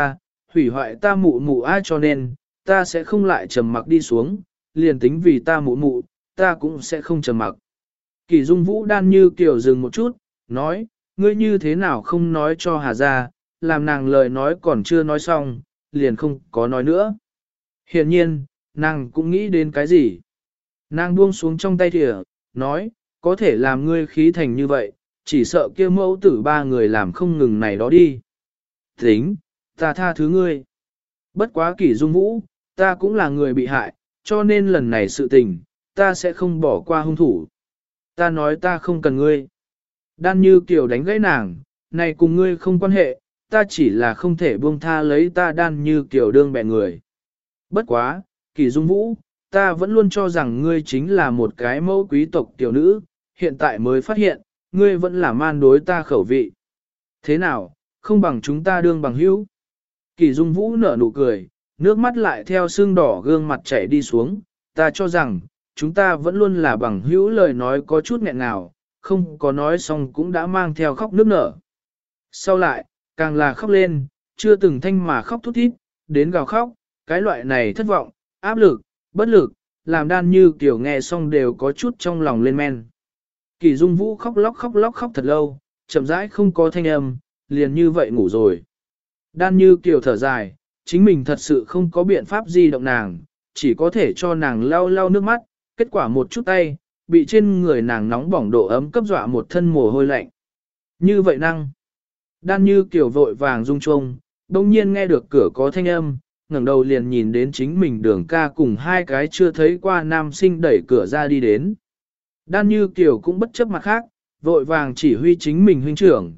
hủy hoại ta mụ mụ ai, cho nên, ta sẽ không lại trầm mặc đi xuống, liền tính vì ta mụ mụ, ta cũng sẽ không trầm mặc. Kỷ Dung Vũ đan như kiểu dừng một chút, nói, ngươi như thế nào không nói cho Hà gia, làm nàng lời nói còn chưa nói xong, liền không có nói nữa. Hiển nhiên, nàng cũng nghĩ đến cái gì. Nàng buông xuống trong tay thìa, nói, có thể làm ngươi khí thành như vậy, chỉ sợ kia mẫu tử ba người làm không ngừng này đó đi. Tính, ta tha thứ ngươi. Bất quá Kỷ Dung Vũ, ta cũng là người bị hại, cho nên lần này sự tình, ta sẽ không bỏ qua hung thủ. Ta nói ta không cần ngươi. Đan Như Kiều đánh gãy nàng, này cùng ngươi không quan hệ, ta chỉ là không thể buông tha lấy ta Đan Như Kiều đương bè người. Bất quá, Kỷ Dung Vũ, ta vẫn luôn cho rằng ngươi chính là một cái mẫu quý tộc tiểu nữ, hiện tại mới phát hiện, ngươi vẫn là man đối ta khẩu vị. Thế nào, không bằng chúng ta đương bằng hữu. Kỷ Dung Vũ nở nụ cười, nước mắt lại theo sưng đỏ gương mặt chảy đi xuống, ta cho rằng, chúng ta vẫn luôn là bằng hữu, lời nói có chút nghẹn ngào, không có nói xong cũng đã mang theo khóc nước nở. Sau lại, càng là khóc lên, chưa từng thanh mà khóc thút thít, đến gào khóc, cái loại này thất vọng, áp lực, bất lực, làm Đan Như Kiều nghe xong đều có chút trong lòng lên men. Kỷ Dung Vũ khóc lóc thật lâu, chậm rãi không có thanh âm, liền như vậy ngủ rồi. Đan Như Kiều thở dài, chính mình thật sự không có biện pháp di động nàng, chỉ có thể cho nàng lau lau nước mắt, kết quả một chút tay, bị trên người nàng nóng bỏng độ ấm cấp dọa một thân mồ hôi lạnh. Như vậy năng. Đan Như Kiều vội vàng rung chuông, đông nhiên nghe được cửa có thanh âm, ngẩng đầu liền nhìn đến chính mình Đường ca cùng hai cái chưa thấy qua nam sinh đẩy cửa ra đi đến. Đan Như Kiều cũng bất chấp mặt khác, vội vàng chỉ huy chính mình huynh trưởng,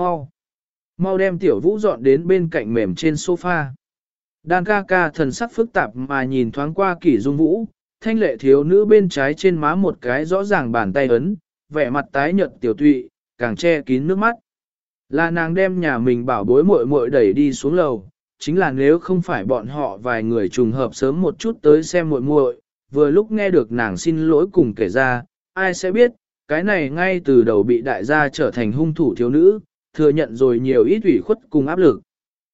mau đem Tiểu Vũ dọn đến bên cạnh mềm trên sofa. Đan ca ca thần sắc phức tạp mà nhìn thoáng qua Kỷ Dung Vũ, thanh lệ thiếu nữ bên trái trên má một cái rõ ràng bàn tay ấn, vẻ mặt tái nhợt tiểu tụy, càng che kín nước mắt. Là nàng đem nhà mình bảo bối muội muội đẩy đi xuống lầu, chính là nếu không phải bọn họ vài người trùng hợp sớm một chút tới xem muội muội, vừa lúc nghe được nàng xin lỗi cùng kể ra, ai sẽ biết, cái này ngay từ đầu bị đại gia trở thành hung thủ thiếu nữ, thừa nhận rồi nhiều ít ủy khuất cùng áp lực.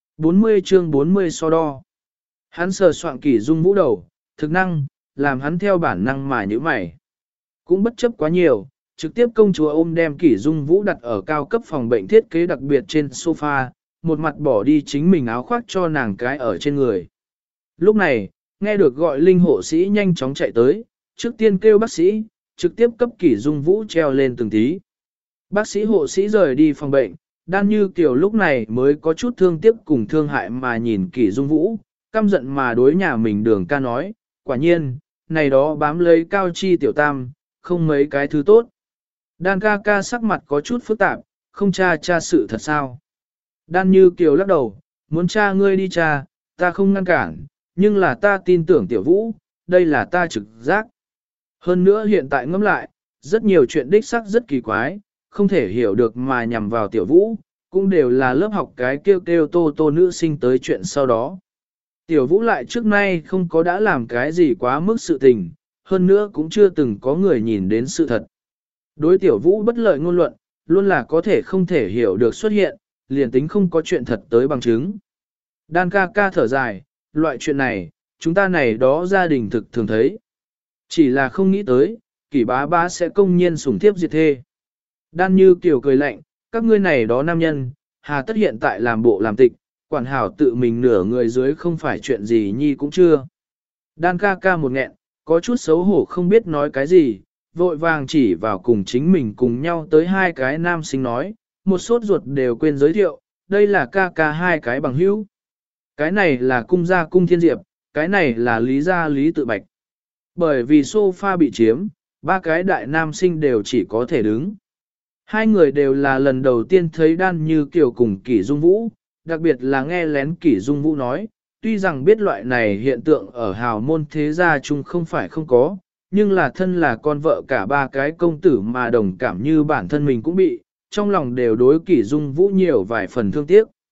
40 chương 40 so đo. Hắn sờ soạn Kỷ Dung Vũ đầu, thực năng, làm hắn theo bản năng mà nhíu mày. Cũng bất chấp quá nhiều, trực tiếp công chúa ôm đem Kỷ Dung Vũ đặt ở cao cấp phòng bệnh thiết kế đặc biệt trên sofa, một mặt bỏ đi chính mình áo khoác cho nàng cái ở trên người. Lúc này, nghe được gọi linh hộ sĩ nhanh chóng chạy tới, trước tiên kêu bác sĩ, trực tiếp cấp Kỷ Dung Vũ treo lên từng tí. Bác sĩ hộ sĩ rời đi phòng bệnh, Đan Như Kiều lúc này mới có chút thương tiếc cùng thương hại mà nhìn Kỷ Dung Vũ, căm giận mà đối nhà mình Đường ca nói, quả nhiên, này đó bám lấy cao chi tiểu tam, không mấy cái thứ tốt. Đan ca ca sắc mặt có chút phức tạp, không tra sự thật sao. Đan Như Kiều lắc đầu, muốn tra ngươi đi tra, ta không ngăn cản, nhưng là ta tin tưởng Tiểu Vũ, đây là ta trực giác. Hơn nữa hiện tại ngẫm lại, rất nhiều chuyện đích xác rất kỳ quái, không thể hiểu được mà nhằm vào Tiểu Vũ, cũng đều là lớp học cái kêu kêu tô nữ sinh tới chuyện sau đó. Tiểu Vũ lại trước nay không có đã làm cái gì quá mức sự tình, hơn nữa cũng chưa từng có người nhìn đến sự thật. Đối Tiểu Vũ bất lợi ngôn luận, luôn là có thể không thể hiểu được xuất hiện, liền tính không có chuyện thật tới bằng chứng. Đan ca ca thở dài, loại chuyện này, chúng ta này đó gia đình thực thường thấy. Chỉ là không nghĩ tới, Kỷ bá bá sẽ công nhiên sủng thiếp diệt thê. Đan Như Kiều cười lạnh, các ngươi này đó nam nhân, hà tất hiện tại làm bộ làm tịch, quản hảo tự mình nửa người dưới không phải chuyện gì nhi cũng chưa. Đan ca ca một nghẹn, có chút xấu hổ không biết nói cái gì, vội vàng chỉ vào cùng chính mình cùng nhau tới hai cái nam sinh nói, một sốt ruột đều quên giới thiệu, đây là ca ca hai cái bằng hữu. Cái này là cung gia cung thiên diệp, cái này là lý gia lý tự bạch. Bởi vì sofa bị chiếm, ba cái đại nam sinh đều chỉ có thể đứng. Hai người đều là lần đầu tiên thấy Đan Như Kiều cùng Kỷ Dung Vũ, đặc biệt là nghe lén Kỷ Dung Vũ nói, tuy rằng biết loại này hiện tượng ở hào môn thế gia chung không phải không có, nhưng là thân là con vợ cả ba cái công tử mà đồng cảm như bản thân mình cũng bị, trong lòng đều đối Kỷ Dung Vũ nhiều vài phần thương tiếc.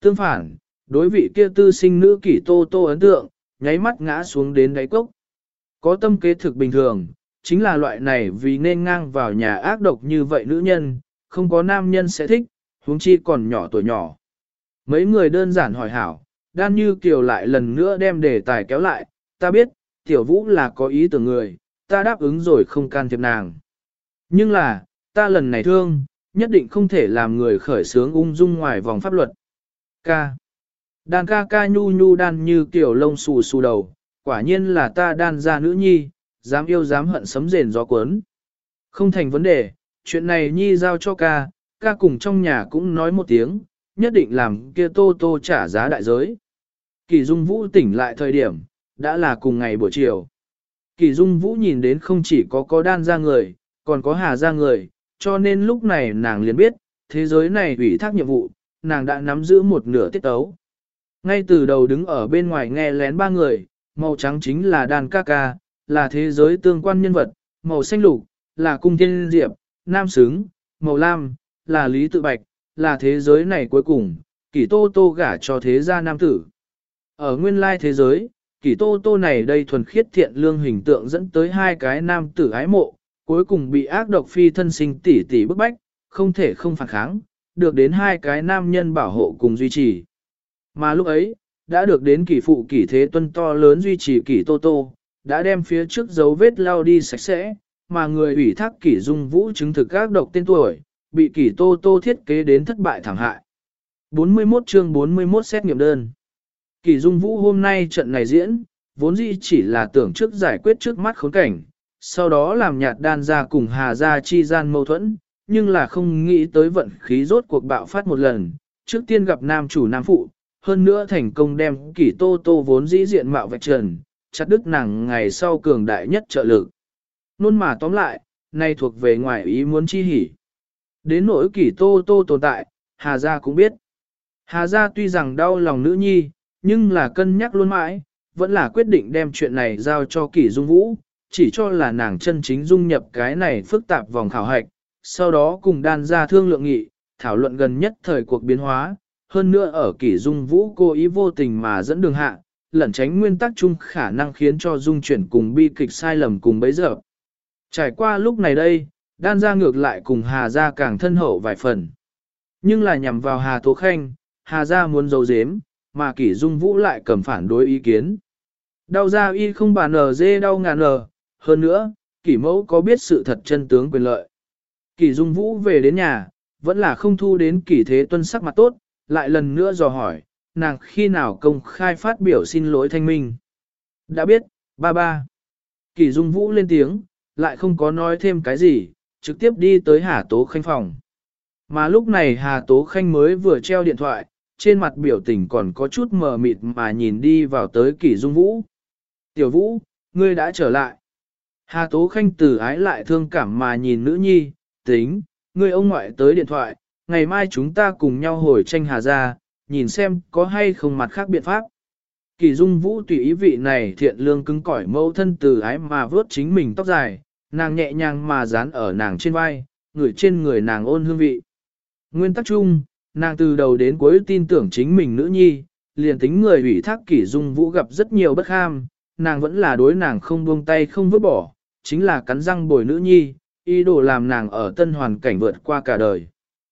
Tương phản, đối vị kia tư sinh nữ Kỷ Tô Tô ấn tượng, nháy mắt ngã xuống đến đáy cốc. Có tâm kế thực bình thường, chính là loại này vì nên ngang vào nhà ác độc như vậy nữ nhân, không có nam nhân sẽ thích, huống chi còn nhỏ tuổi nhỏ. Mấy người đơn giản hỏi hảo, Đan Như Kiều lại lần nữa đem đề tài kéo lại, ta biết, Tiểu Vũ là có ý tưởng người, ta đáp ứng rồi không can thiệp nàng. Nhưng là, ta lần này thương, nhất định không thể làm người khởi sướng ung dung ngoài vòng pháp luật. Ca. Đan ca ca nhu nhu Đan Như Kiều lông xù xù đầu, quả nhiên là ta Đan gia nữ nhi, dám yêu dám hận sấm rền gió cuốn. Không thành vấn đề, chuyện này nhi giao cho ca, ca cùng trong nhà cũng nói một tiếng, nhất định làm kia Tô Tô trả giá đại giới. Kỳ Dung Vũ tỉnh lại thời điểm, đã là cùng ngày buổi chiều. Kỳ Dung Vũ nhìn đến không chỉ có Đan gia người, còn có Hà gia người, cho nên lúc này nàng liền biết, thế giới này ủy thác nhiệm vụ, nàng đã nắm giữ một nửa tiết tấu. Ngay từ đầu đứng ở bên ngoài nghe lén ba người, màu trắng chính là Đan ca ca, là thế giới tương quan nhân vật, màu xanh lục, là cung thiên diệp, nam xứng, màu lam, là lý tự bạch, là thế giới này cuối cùng, Kỷ Tô Tô gả cho thế gia nam tử. Ở nguyên lai thế giới, Kỷ Tô Tô này đây thuần khiết thiện lương hình tượng dẫn tới hai cái nam tử ái mộ, cuối cùng bị ác độc phi thân sinh tỷ tỷ bức bách, không thể không phản kháng, được đến hai cái nam nhân bảo hộ cùng duy trì. Mà lúc ấy, đã được đến Kỷ phụ Kỷ Thế Tuân to lớn duy trì Kỷ Tô Tô, đã đem phía trước dấu vết lao đi sạch sẽ, mà người ủy thác Kỷ Dung Vũ chứng thực ác độc tên tuổi, bị Kỷ Tô Tô thiết kế đến thất bại thảm hại. 41 chương 41 xét nghiệm đơn. Kỷ Dung Vũ hôm nay trận này diễn, vốn dĩ chỉ là tưởng trước giải quyết trước mắt khốn cảnh, sau đó làm nhạt Đan gia cùng Hà gia chi gian mâu thuẫn, nhưng là không nghĩ tới vận khí rốt cuộc bạo phát một lần, trước tiên gặp nam chủ nam phụ, hơn nữa thành công đem Kỷ Tô Tô vốn dĩ diện mạo vạch trần, chặt đứt nàng ngày sau cường đại nhất trợ lực. Luôn mà tóm lại, nay thuộc về ngoài ý muốn chi hỉ. Đến nỗi Kỷ Tô Tô tồn tại, Hà gia cũng biết. Hà gia tuy rằng đau lòng nữ nhi, nhưng là cân nhắc luôn mãi, vẫn là quyết định đem chuyện này giao cho Kỷ Dung Vũ, chỉ cho là nàng chân chính dung nhập cái này phức tạp vòng khảo hạch, sau đó cùng Đan gia thương lượng nghị, thảo luận gần nhất thời cuộc biến hóa, hơn nữa ở Kỷ Dung Vũ cố ý vô tình mà dẫn đường hạ, lẩn tránh nguyên tắc chung khả năng khiến cho dung chuyển cùng bi kịch sai lầm cùng bấy giờ. Trải qua lúc này đây, Đan gia ngược lại cùng Hà gia càng thân hậu vài phần. Nhưng là nhằm vào Hà Tố Khanh, Hà gia muốn giấu giếm, mà Kỷ Dung Vũ lại cầm phản đối ý kiến. Đau ra y không bàn nở dê đau ngàn nở, hơn nữa, Kỷ mẫu có biết sự thật chân tướng quyền lợi. Kỷ Dung Vũ về đến nhà, vẫn là không thu đến Kỷ Thế Tuân sắc mặt tốt, lại lần nữa dò hỏi, nàng khi nào công khai phát biểu xin lỗi thanh minh. Đã biết, ba ba. Kỷ Dung Vũ lên tiếng, lại không có nói thêm cái gì, trực tiếp đi tới Hà Tố Khanh phòng. Mà lúc này Hà Tố Khanh mới vừa treo điện thoại, trên mặt biểu tình còn có chút mờ mịt mà nhìn đi vào tới Kỷ Dung Vũ. Tiểu Vũ, ngươi đã trở lại. Hà Tố Khanh từ ái lại thương cảm mà nhìn nữ nhi, tính, ngươi ông ngoại tới điện thoại, ngày mai chúng ta cùng nhau hồi tranh Hà gia, nhìn xem có hay không mặt khác biện pháp. Kỷ Dung Vũ tùy ý vị này thiện lương cứng cỏi mẫu thân từ ái mà vớt chính mình tóc dài, nàng nhẹ nhàng mà dán ở nàng trên vai, ngửi trên người nàng ôn hương vị. Nguyên tắc chung, nàng từ đầu đến cuối tin tưởng chính mình nữ nhi, liền tính người ủy thác Kỷ Dung Vũ gặp rất nhiều bất kham, nàng vẫn là đối nàng không buông tay không vứt bỏ, chính là cắn răng bồi nữ nhi, ý đồ làm nàng ở tân hoàn cảnh vượt qua cả đời.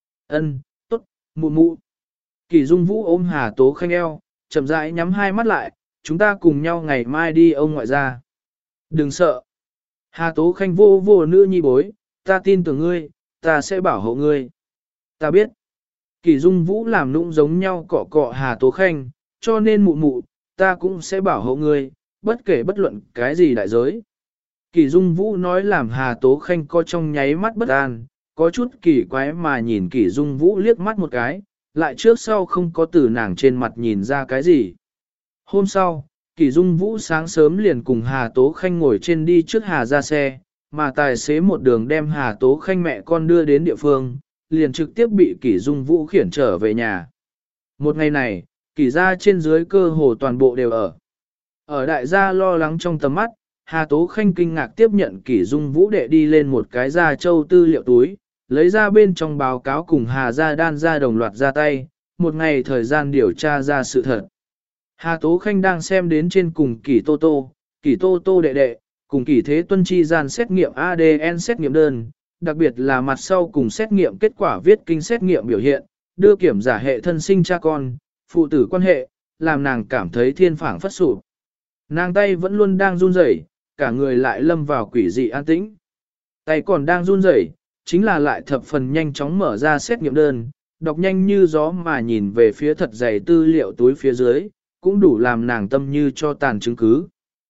Ân, tốt, mụ mụ. Kỷ Dung Vũ ôm Hà Tố Khanh eo, chậm rãi nhắm hai mắt lại, chúng ta cùng nhau ngày mai đi ông ngoại gia. Đừng sợ. Hà Tố Khanh vô vô nữ nhi bối, ta tin tưởng ngươi, ta sẽ bảo hộ ngươi. Ta biết. Kỷ Dung Vũ làm nũng giống nhau cọ cọ Hà Tố Khanh, cho nên mụ mụ, ta cũng sẽ bảo hộ ngươi, bất kể bất luận cái gì đại giới. Kỷ Dung Vũ nói làm Hà Tố Khanh có trong nháy mắt bất an, có chút kỳ quái mà nhìn Kỷ Dung Vũ liếc mắt một cái, lại trước sau không có từ nàng trên mặt nhìn ra cái gì. Hôm sau, Kỷ Dung Vũ sáng sớm liền cùng Hà Tố Khanh ngồi trên đi trước Hà ra xe, mà tài xế một đường đem Hà Tố Khanh mẹ con đưa đến địa phương, liền trực tiếp bị Kỷ Dung Vũ khiển trở về nhà. Một ngày này, Kỷ gia trên dưới cơ hồ toàn bộ đều ở. Ở đại gia lo lắng trong tầm mắt, Hà Tố Khanh kinh ngạc tiếp nhận Kỷ Dung Vũ đệ đi lên một cái da châu tư liệu túi, lấy ra bên trong báo cáo cùng Hà gia Đan gia đồng loạt ra tay, một ngày thời gian điều tra ra sự thật. Hà Tố Khanh đang xem đến trên cùng Kỷ Tô Tô đệ đệ, cùng Kỷ Thế Tuân chi gian xét nghiệm ADN xét nghiệm đơn, đặc biệt là mặt sau cùng xét nghiệm kết quả viết kinh xét nghiệm biểu hiện, đưa kiểm giả hệ thân sinh cha con, phụ tử quan hệ, làm nàng cảm thấy thiên phảng phất sụp. Nàng tay vẫn luôn đang run rẩy, cả người lại lâm vào quỷ dị an tĩnh. Tay còn đang run rẩy, chính là lại thập phần nhanh chóng mở ra xét nghiệm đơn, đọc nhanh như gió mà nhìn về phía thật dày tư liệu túi phía dưới, cũng đủ làm nàng tâm như cho tàn chứng cứ.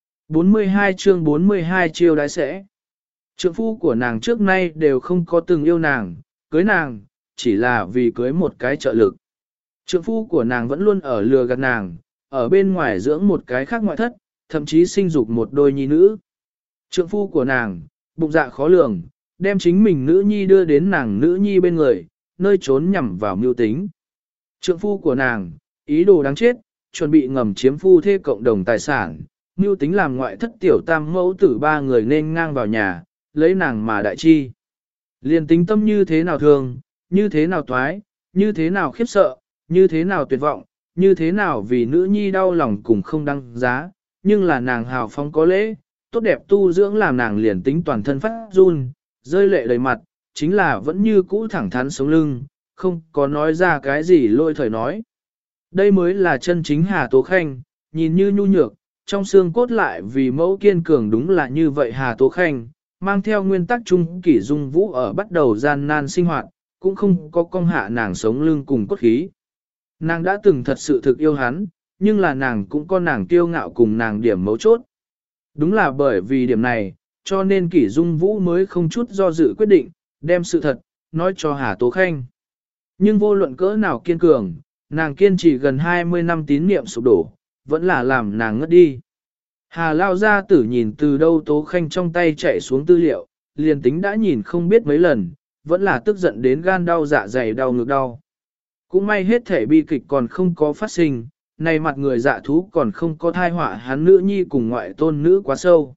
42 chương 42 chiêu đái sẽ. Trượng phu của nàng trước nay đều không có từng yêu nàng, cưới nàng, chỉ là vì cưới một cái trợ lực. Trượng phu của nàng vẫn luôn ở lừa gạt nàng, ở bên ngoài dưỡng một cái khác ngoại thất, thậm chí sinh dục một đôi nhi nữ. Trượng phu của nàng, bụng dạ khó lường, đem chính mình nữ nhi đưa đến nàng nữ nhi bên người, nơi trốn nhằm vào mưu tính. Trượng phu của nàng, ý đồ đáng chết, chuẩn bị ngầm chiếm phu thê cộng đồng tài sản, mưu tính làm ngoại thất tiểu tam mẫu tử ba người nên ngang vào nhà, lấy nàng mà đại chi. Liền tính tâm như thế nào thường, như thế nào toái, như thế nào khiếp sợ, như thế nào tuyệt vọng, như thế nào vì nữ nhi đau lòng cùng không đăng giá, nhưng là nàng hào phóng có lễ, tốt đẹp tu dưỡng làm nàng liền tính toàn thân phát run, rơi lệ đầy mặt, chính là vẫn như cũ thẳng thắn sống lưng, không có nói ra cái gì lôi thời nói. Đây mới là chân chính Hà Tố Khanh, nhìn như nhu nhược, trong xương cốt lại vì mẫu kiên cường đúng là như vậy Hà Tố Khanh, mang theo nguyên tắc chung kỷ dung vũ ở bắt đầu gian nan sinh hoạt, cũng không có công hạ nàng sống lưng cùng cốt khí. Nàng đã từng thật sự thực yêu hắn, nhưng là nàng cũng có nàng kiêu ngạo cùng nàng điểm mấu chốt. Đúng là bởi vì điểm này, cho nên kỷ dung vũ mới không chút do dự quyết định, đem sự thật, nói cho Hà Tố Khanh. Nhưng vô luận cỡ nào kiên cường, nàng kiên trì gần 20 năm tín niệm sụp đổ, vẫn là làm nàng ngất đi. Hà lao gia tử nhìn từ đâu Tố Khanh trong tay chạy xuống tư liệu, liền tính đã nhìn không biết mấy lần, vẫn là tức giận đến gan đau dạ dày đau ngực đau. Cũng may hết thể bi kịch còn không có phát sinh, này mặt người dạ thú còn không có thai họa hắn nữ nhi cùng ngoại tôn nữ quá sâu.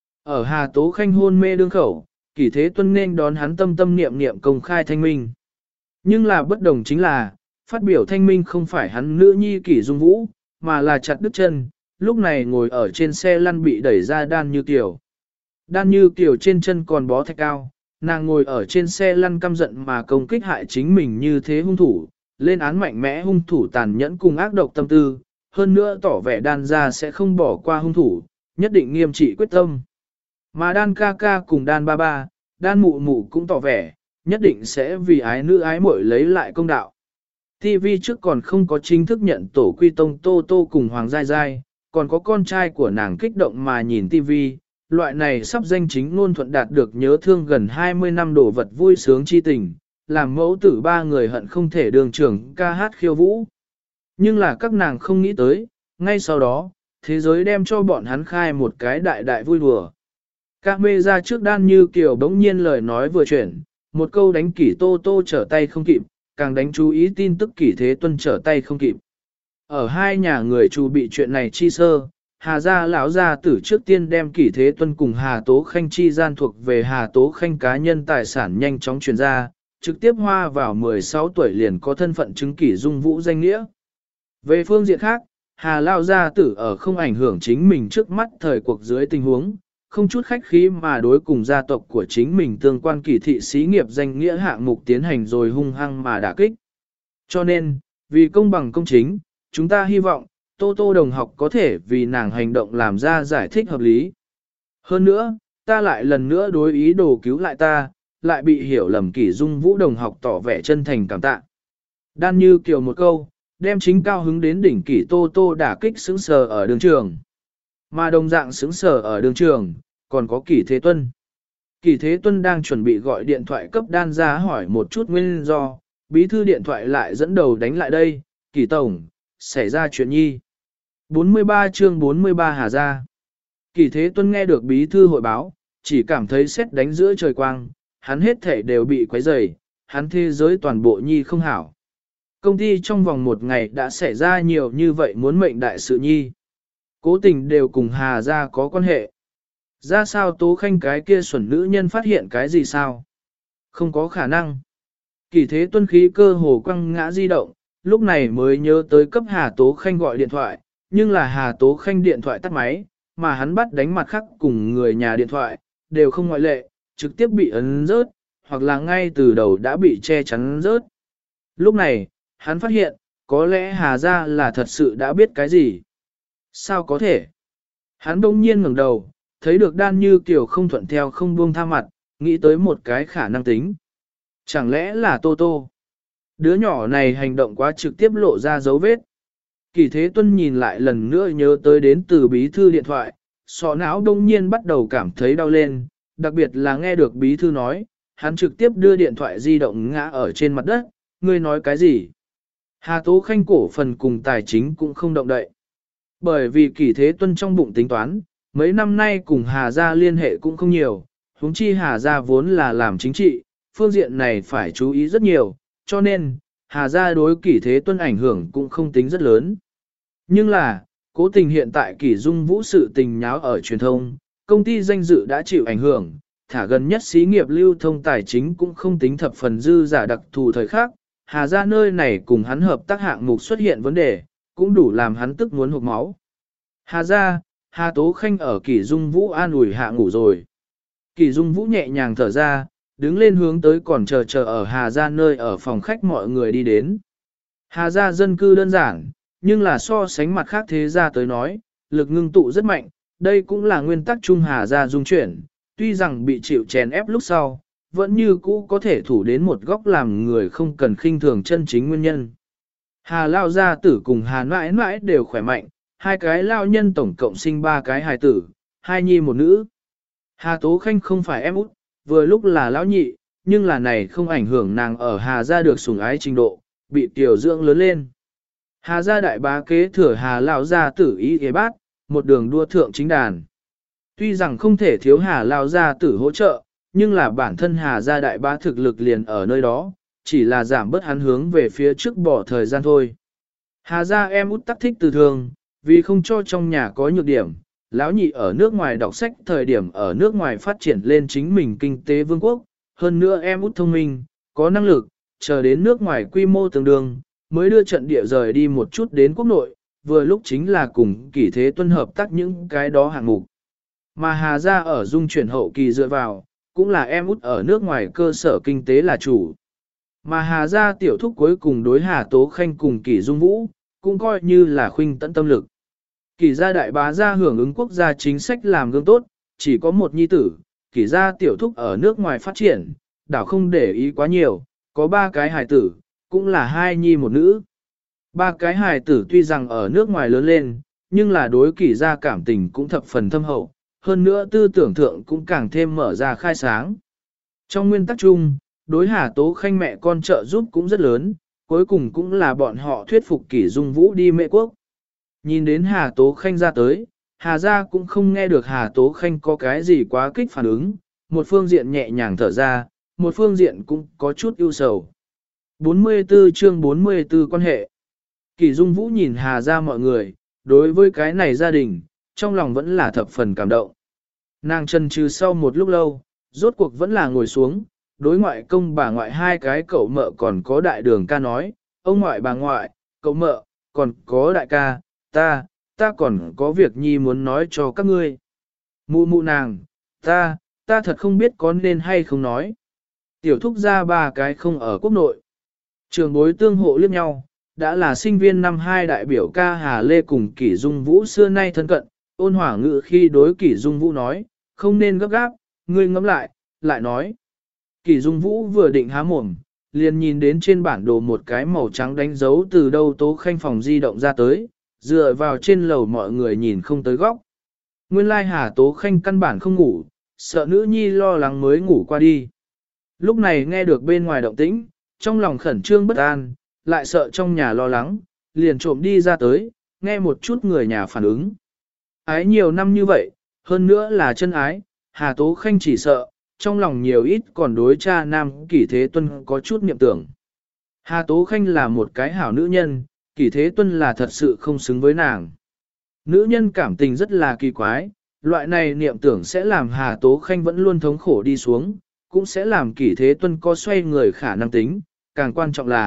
Ở Hà Tố Khanh hôn mê đương khẩu, Kỷ Thế Tuân nên đón hắn tâm tâm niệm niệm công khai thanh minh. Nhưng là bất đồng chính là, phát biểu thanh minh không phải hắn nữ nhi Kỷ Dung Vũ, mà là chặt đứt chân, lúc này ngồi ở trên xe lăn bị đẩy ra Đan Như Kiều. Đan Như Kiều trên chân còn bó thạch cao, nàng ngồi ở trên xe lăn căm giận mà công kích hại chính mình như thế hung thủ, lên án mạnh mẽ hung thủ tàn nhẫn cùng ác độc tâm tư, hơn nữa tỏ vẻ Đan gia sẽ không bỏ qua hung thủ, nhất định nghiêm trị quyết tâm. Mà Đan ca ca cùng Đan ba ba, Đan mụ mụ cũng tỏ vẻ, nhất định sẽ vì ái nữ ái muội lấy lại công đạo. TV trước còn không có chính thức nhận tổ quy tông Tô Tô cùng Hoàng Giai Giai, còn có con trai của nàng kích động mà nhìn TV, loại này sắp danh chính ngôn thuận đạt được nhớ thương gần 20 năm đồ vật vui sướng chi tình, làm mẫu tử ba người hận không thể đường trưởng ca hát khiêu vũ. Nhưng là các nàng không nghĩ tới, ngay sau đó, thế giới đem cho bọn hắn khai một cái đại đại vui đùa. Các mê ra trước Đan Như Kiều bỗng nhiên lời nói vừa chuyển, một câu đánh Kỷ Tô Tô trở tay không kịp, càng đánh chú ý tin tức Kỷ Thế Tuân trở tay không kịp. Ở hai nhà người chủ bị chuyện này chi sơ, Hà gia lão gia tử trước tiên đem Kỷ Thế Tuân cùng Hà Tố Khanh chi gian thuộc về Hà Tố Khanh cá nhân tài sản nhanh chóng truyền ra, trực tiếp hoa vào 16 tuổi liền có thân phận chứng Kỷ Dung Vũ danh nghĩa. Về phương diện khác, Hà lão gia tử ở không ảnh hưởng chính mình trước mắt thời cuộc dưới tình huống, không chút khách khí mà đối cùng gia tộc của chính mình tương quan kỳ thị xí nghiệp danh nghĩa hạng mục tiến hành rồi hung hăng mà đả kích. Cho nên, vì công bằng công chính, chúng ta hy vọng, Tô Tô đồng học có thể vì nàng hành động làm ra giải thích hợp lý. Hơn nữa, ta lại lần nữa đối ý đồ cứu lại ta, lại bị hiểu lầm Kỷ Dung Vũ đồng học tỏ vẻ chân thành cảm tạ. Đan Như Kiều một câu, đem chính cao hứng đến đỉnh Kỷ Tô Tô đả kích sững sờ ở đường trường. Mà đồng dạng sững sờ ở đường trường, còn có Kỷ Thế Tuân. Kỷ Thế Tuân đang chuẩn bị gọi điện thoại cấp Đan ra hỏi một chút nguyên do, bí thư điện thoại lại dẫn đầu đánh lại đây, Kỷ Tổng, xảy ra chuyện nhi. 43 chương 43 Hà Gia. Kỷ Thế Tuân nghe được bí thư hội báo, chỉ cảm thấy sét đánh giữa trời quang, hắn hết thể đều bị quấy rầy, hắn thế giới toàn bộ nhi không hảo. Công ty trong vòng một ngày đã xảy ra nhiều như vậy muốn mệnh đại sự nhi. Cố tình đều cùng Hà Gia có quan hệ. Ra sao Tố Khanh cái kia xuẩn nữ nhân phát hiện cái gì sao? Không có khả năng. Kỷ Thế Tuân khí cơ hồ quăng ngã di động, lúc này mới nhớ tới cấp Hà Tố Khanh gọi điện thoại, nhưng là Hà Tố Khanh điện thoại tắt máy, mà hắn bắt đánh mặt khác cùng người nhà điện thoại, đều không ngoại lệ, trực tiếp bị ấn rớt, hoặc là ngay từ đầu đã bị che chắn rớt. Lúc này, hắn phát hiện, có lẽ Hà gia là thật sự đã biết cái gì. Sao có thể? Hắn đông nhiên ngẩng đầu, thấy được Đan Như Kiều không thuận theo không buông tha mặt, nghĩ tới một cái khả năng tính. Chẳng lẽ là Tô Tô? Đứa nhỏ này hành động quá trực tiếp lộ ra dấu vết. Kỳ Thế Tuân nhìn lại lần nữa nhớ tới đến từ bí thư điện thoại, sọ não đông nhiên bắt đầu cảm thấy đau lên, đặc biệt là nghe được bí thư nói, hắn trực tiếp đưa điện thoại di động ngã ở trên mặt đất, ngươi nói cái gì? Hà Tố Khanh cổ phần cùng tài chính cũng không động đậy. Bởi vì Kỳ Thế Tuân trong bụng tính toán, mấy năm nay cùng Hà gia liên hệ cũng không nhiều, huống chi Hà gia vốn là làm chính trị, phương diện này phải chú ý rất nhiều, cho nên, Hà gia đối Kỳ Thế Tuân ảnh hưởng cũng không tính rất lớn. Nhưng là, cố tình hiện tại Kỳ Dung Vũ sự tình nháo ở truyền thông, công ty danh dự đã chịu ảnh hưởng, thả gần nhất xí nghiệp lưu thông tài chính cũng không tính thập phần dư giả đặc thù thời khác, Hà gia nơi này cùng hắn hợp tác hạng mục xuất hiện vấn đề, cũng đủ làm hắn tức muốn hụt máu. Hà gia, Hà Tố Khanh ở Kỳ Dung Vũ an ủi hạ ngủ rồi. Kỳ Dung Vũ nhẹ nhàng thở ra, đứng lên hướng tới còn chờ ở Hà gia nơi ở phòng khách mọi người đi đến. Hà gia dân cư đơn giản, nhưng là so sánh mặt khác thế gia tới nói, lực ngưng tụ rất mạnh, đây cũng là nguyên tắc chung Hà gia dung chuyển, tuy rằng bị chịu chèn ép lúc sau, vẫn như cũ có thể thủ đến một góc làm người không cần khinh thường chân chính nguyên nhân. Hà Lao gia tử cùng Hà mãi mãi đều khỏe mạnh, hai cái lao nhân tổng cộng sinh ba cái hài tử, hai nhi một nữ. Hà Tố Khanh không phải em út, vừa lúc là lão nhị, nhưng là này không ảnh hưởng nàng ở Hà gia được sủng ái trình độ, bị tiểu dưỡng lớn lên. Hà gia đại bá kế thừa Hà Lao gia tử ý ghế bát, một đường đua thượng chính đàn. Tuy rằng không thể thiếu Hà Lao gia tử hỗ trợ, nhưng là bản thân Hà gia đại bá thực lực liền ở nơi đó, chỉ là giảm bớt hắn hướng về phía trước bỏ thời gian thôi. Hà gia em út tắc thích từ thường, vì không cho trong nhà có nhược điểm, lão nhị ở nước ngoài đọc sách thời điểm ở nước ngoài phát triển lên chính mình kinh tế vương quốc, hơn nữa em út thông minh, có năng lực, chờ đến nước ngoài quy mô tương đương, mới đưa trận địa rời đi một chút đến quốc nội, vừa lúc chính là cùng Kỳ Thế Tuân hợp tác những cái đó hạng mục. Mà Hà gia ở dung chuyển hậu kỳ dựa vào, cũng là em út ở nước ngoài cơ sở kinh tế là chủ. Mà Hà gia tiểu thúc cuối cùng đối Hà Tố Khanh cùng Kỳ Dung Vũ, cũng coi như là khuynh tận tâm lực. Kỳ gia đại bá gia hưởng ứng quốc gia chính sách làm gương tốt, chỉ có một nhi tử, Kỳ gia tiểu thúc ở nước ngoài phát triển, đảo không để ý quá nhiều, có ba cái hài tử, cũng là hai nhi một nữ. Ba cái hài tử tuy rằng ở nước ngoài lớn lên, nhưng là đối Kỳ gia cảm tình cũng thập phần thâm hậu, hơn nữa tư tưởng thượng cũng càng thêm mở ra khai sáng. Trong nguyên tắc chung, đối Hà Tố Khanh mẹ con trợ giúp cũng rất lớn, cuối cùng cũng là bọn họ thuyết phục Kỳ Dung Vũ đi Mễ Quốc. Nhìn đến Hà Tố Khanh ra tới, Hà gia cũng không nghe được Hà Tố Khanh có cái gì quá kích phản ứng, một phương diện nhẹ nhàng thở ra, một phương diện cũng có chút ưu sầu. 44 chương 44 quan hệ. Kỳ Dung Vũ nhìn Hà gia mọi người, đối với cái này gia đình, trong lòng vẫn là thập phần cảm động. Nàng chần chừ sau một lúc lâu, rốt cuộc vẫn là ngồi xuống, đối ngoại công bà ngoại hai cái cậu mợ còn có đại đường ca nói, ông ngoại bà ngoại, cậu mợ, còn có đại ca, ta còn có việc nhi muốn nói cho các ngươi. Mụ mụ nàng, ta thật không biết có nên hay không nói. Tiểu thúc ra ba cái không ở quốc nội. Trường bối tương hộ liếc nhau, đã là sinh viên năm 2 đại biểu ca Hà Lê cùng Kỷ Dung Vũ xưa nay thân cận, ôn hỏa ngự khi đối Kỷ Dung Vũ nói, không nên gấp gáp, ngươi ngẫm lại nói. Kỷ Dung Vũ vừa định há mồm, liền nhìn đến trên bản đồ một cái màu trắng đánh dấu từ đâu Tố Khanh phòng di động ra tới, dựa vào trên lầu mọi người nhìn không tới góc. Nguyên lai Hà Tố Khanh căn bản không ngủ, sợ nữ nhi lo lắng mới ngủ qua đi. Lúc này nghe được bên ngoài động tĩnh, trong lòng khẩn trương bất an, lại sợ trong nhà lo lắng, liền trộm đi ra tới, nghe một chút người nhà phản ứng. Ái nhiều năm như vậy, hơn nữa là chân ái, Hà Tố Khanh chỉ sợ, trong lòng nhiều ít còn đối cha nam Kỷ Thế Tuân có chút niệm tưởng. Hà Tố Khanh là một cái hảo nữ nhân, Kỷ Thế Tuân là thật sự không xứng với nàng. Nữ nhân cảm tình rất là kỳ quái, loại này niệm tưởng sẽ làm Hà Tố Khanh vẫn luôn thống khổ đi xuống, cũng sẽ làm Kỷ Thế Tuân có xoay người khả năng tính, càng quan trọng là,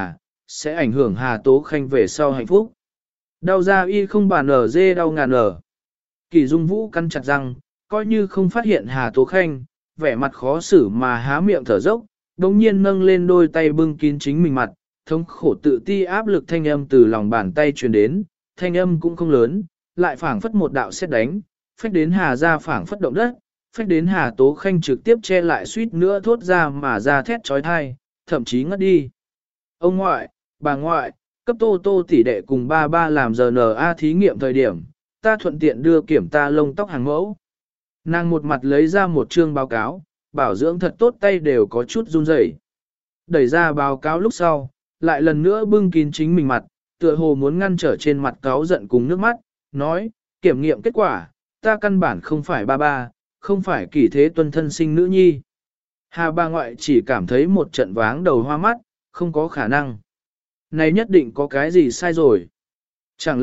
sẽ ảnh hưởng Hà Tố Khanh về sau hạnh phúc. Đau da y không bàn ở dê đau ngàn ở. Kỷ Dung Vũ cắn chặt răng, coi như không phát hiện Hà Tố Khanh, vẻ mặt khó xử mà há miệng thở dốc, đồng nhiên nâng lên đôi tay bưng kín chính mình mặt, thống khổ tự ti áp lực thanh âm từ lòng bàn tay truyền đến, thanh âm cũng không lớn, lại phảng phất một đạo sét đánh, phách đến Hà ra phảng phất động đất, phách đến Hà Tố Khanh trực tiếp che lại suýt nữa thốt ra mà ra thét trói thai, thậm chí ngất đi. Ông ngoại, bà ngoại, cấp Tô Tô tỷ đệ cùng ba ba làm RNA thí nghiệm thời điểm, ta thuận tiện đưa kiểm ta lông tóc hàng mẫu. Nàng một mặt lấy ra một chương báo cáo, bảo dưỡng thật tốt tay đều có chút run rẩy. Đẩy ra báo cáo lúc sau, lại lần nữa bưng kín chính mình mặt, tựa hồ muốn ngăn trở trên mặt cáu giận cùng nước mắt, nói, kiểm nghiệm kết quả, ta căn bản không phải ba ba, không phải Kỷ Thế Tuân thân sinh nữ nhi. Hà bà ngoại chỉ cảm thấy một trận váng đầu hoa mắt, không có khả năng. Này nhất định có cái gì sai rồi. Chẳng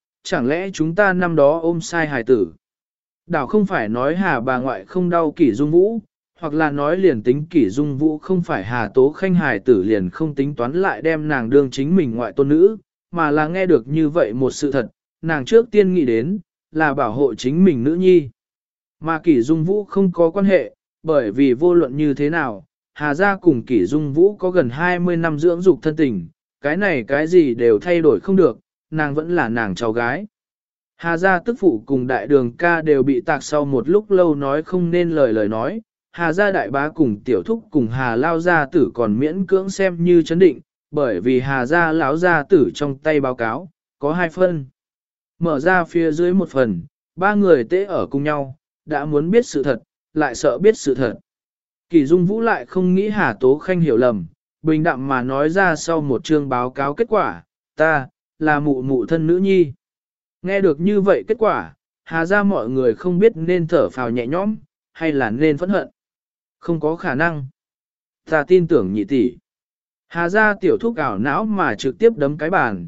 lẽ chúng ta năm đó ôm sai hài tử. Đảo không phải nói Hà bà ngoại không đau Kỷ Dung Vũ, hoặc là nói liền tính Kỷ Dung Vũ không phải Hà Tố Khanh hài tử liền không tính toán lại đem nàng đương chính mình ngoại tôn nữ, mà là nghe được như vậy một sự thật, nàng trước tiên nghĩ đến, là bảo hộ chính mình nữ nhi. Mà Kỷ Dung Vũ không có quan hệ, bởi vì vô luận như thế nào, Hà gia cùng Kỷ Dung Vũ có gần 20 năm dưỡng dục thân tình, cái này cái gì đều thay đổi không được, nàng vẫn là nàng cháu gái. Hà gia tức phụ cùng đại đường ca đều bị tạc sau một lúc lâu nói không nên lời nói, Hà gia đại bá cùng tiểu thúc cùng Hà lao gia tử còn miễn cưỡng xem như chấn định, bởi vì Hà gia lão gia tử trong tay báo cáo, có 2 phân. Mở ra phía dưới một phần, 3 người tế ở cùng nhau, đã muốn biết sự thật, lại sợ biết sự thật. Kỷ Dung Vũ lại không nghĩ Hà Tố Khanh hiểu lầm, bình đạm mà nói ra sau một chương báo cáo kết quả, ta, là mụ mụ thân nữ nhi. Nghe được như vậy kết quả, Hà ra mọi người không biết nên thở phào nhẹ nhõm, hay là nên phẫn hận. Không có khả năng. Ta tin tưởng nhị tỷ. Hà ra tiểu thúc ảo não mà trực tiếp đấm cái bàn,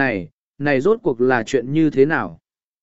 này rốt cuộc là chuyện như thế nào?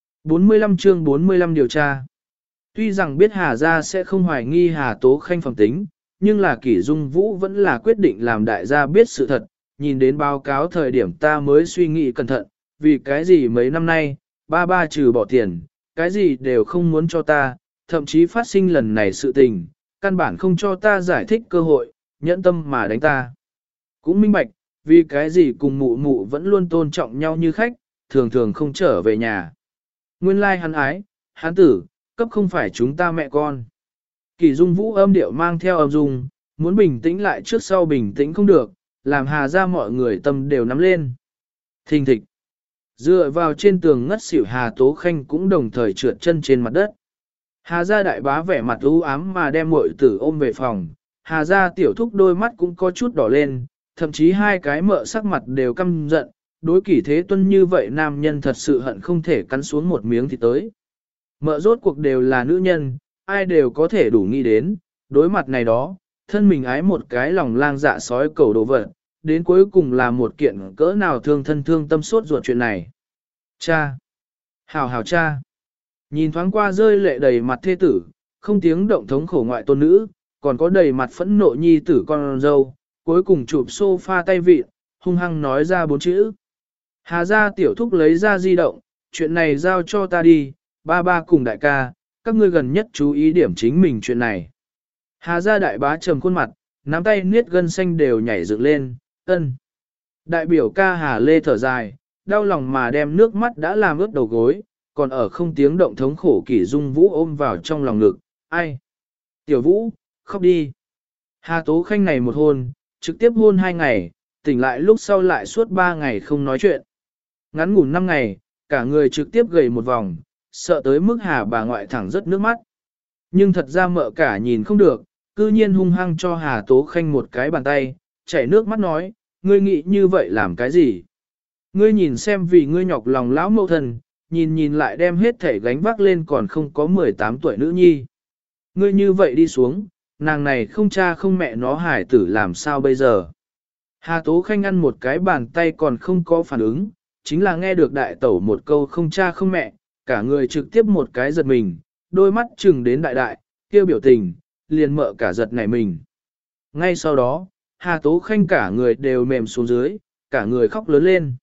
45 chương 45 điều tra. Tuy rằng biết Hà gia sẽ không hoài nghi Hà Tố Khanh phẩm tính, nhưng là Kỷ Dung Vũ vẫn là quyết định làm đại gia biết sự thật, nhìn đến báo cáo thời điểm ta mới suy nghĩ cẩn thận, vì cái gì mấy năm nay, ba trừ bỏ tiền, cái gì đều không muốn cho ta, thậm chí phát sinh lần này sự tình, căn bản không cho ta giải thích cơ hội, nhẫn tâm mà đánh ta. Cũng minh bạch, vì cái gì cùng mụ mụ vẫn luôn tôn trọng nhau như khách, thường thường không trở về nhà. Nguyên lai hắn ái, hắn tử, cấp không phải chúng ta mẹ con. Kỷ Dung Vũ âm điệu mang theo âm dung, muốn bình tĩnh lại trước sau bình tĩnh không được, làm Hà ra mọi người tâm đều nắm lên. Thình thịch. Dựa vào trên tường ngất xỉu Hà Tố Khanh cũng đồng thời trượt chân trên mặt đất. Hà gia đại bá vẻ mặt u ám mà đem muội tử ôm về phòng. Hà gia tiểu thúc đôi mắt cũng có chút đỏ lên, thậm chí 2 cái mợ sắc mặt đều căm giận. Đối Kỷ Thế Tuân như vậy nam nhân thật sự hận không thể cắn xuống một miếng thì tới. Mợ rốt cuộc đều là nữ nhân, ai đều có thể đủ nghĩ đến, đối mặt này đó, thân mình ái một cái lòng lang dạ sói cầu đồ vật, đến cuối cùng là một kiện cỡ nào thương thân thương tâm suốt ruột chuyện này. Cha! Hảo cha! Nhìn thoáng qua rơi lệ đầy mặt thê tử, không tiếng động thống khổ ngoại tôn nữ, còn có đầy mặt phẫn nộ nhi tử con dâu, cuối cùng chụp sofa tay vịn, hung hăng nói ra 4 chữ. Hà gia tiểu thúc lấy ra di động, chuyện này giao cho ta đi, ba cùng đại ca, các ngươi gần nhất chú ý điểm chính mình chuyện này. Hà gia đại bá trầm khuôn mặt, nắm tay niết gân xanh đều nhảy dựng lên, ân. Đại biểu ca Hà Lê thở dài, đau lòng mà đem nước mắt đã làm ướt đầu gối, còn ở không tiếng động thống khổ Kỷ Dung Vũ ôm vào trong lòng ngực, ai? Tiểu Vũ, khóc đi. Hà Tố Khanh này một hôn, trực tiếp hôn 2 ngày, tỉnh lại lúc sau lại suốt 3 ngày không nói chuyện. Ngắn ngủn 5 ngày, cả người trực tiếp gầy một vòng, sợ tới mức Hà bà ngoại thẳng rất nước mắt. Nhưng thật ra mợ cả nhìn không được, cư nhiên hung hăng cho Hà Tố Khanh một cái bàn tay, chảy nước mắt nói, ngươi nghĩ như vậy làm cái gì? Ngươi nhìn xem vì ngươi nhọc lòng lão mẫu thân, nhìn lại đem hết thể gánh vác lên còn không có 18 tuổi nữ nhi. Ngươi như vậy đi xuống, nàng này không cha không mẹ nó hải tử làm sao bây giờ? Hà Tố Khanh ăn một cái bàn tay còn không có phản ứng, chính là nghe được đại tẩu một câu không cha không mẹ, cả người trực tiếp một cái giật mình, đôi mắt chừng đến đại, kêu biểu tình, liền mợ cả giật nảy mình. Ngay sau đó, Hà Tố Khanh cả người đều mềm xuống dưới, cả người khóc lớn lên.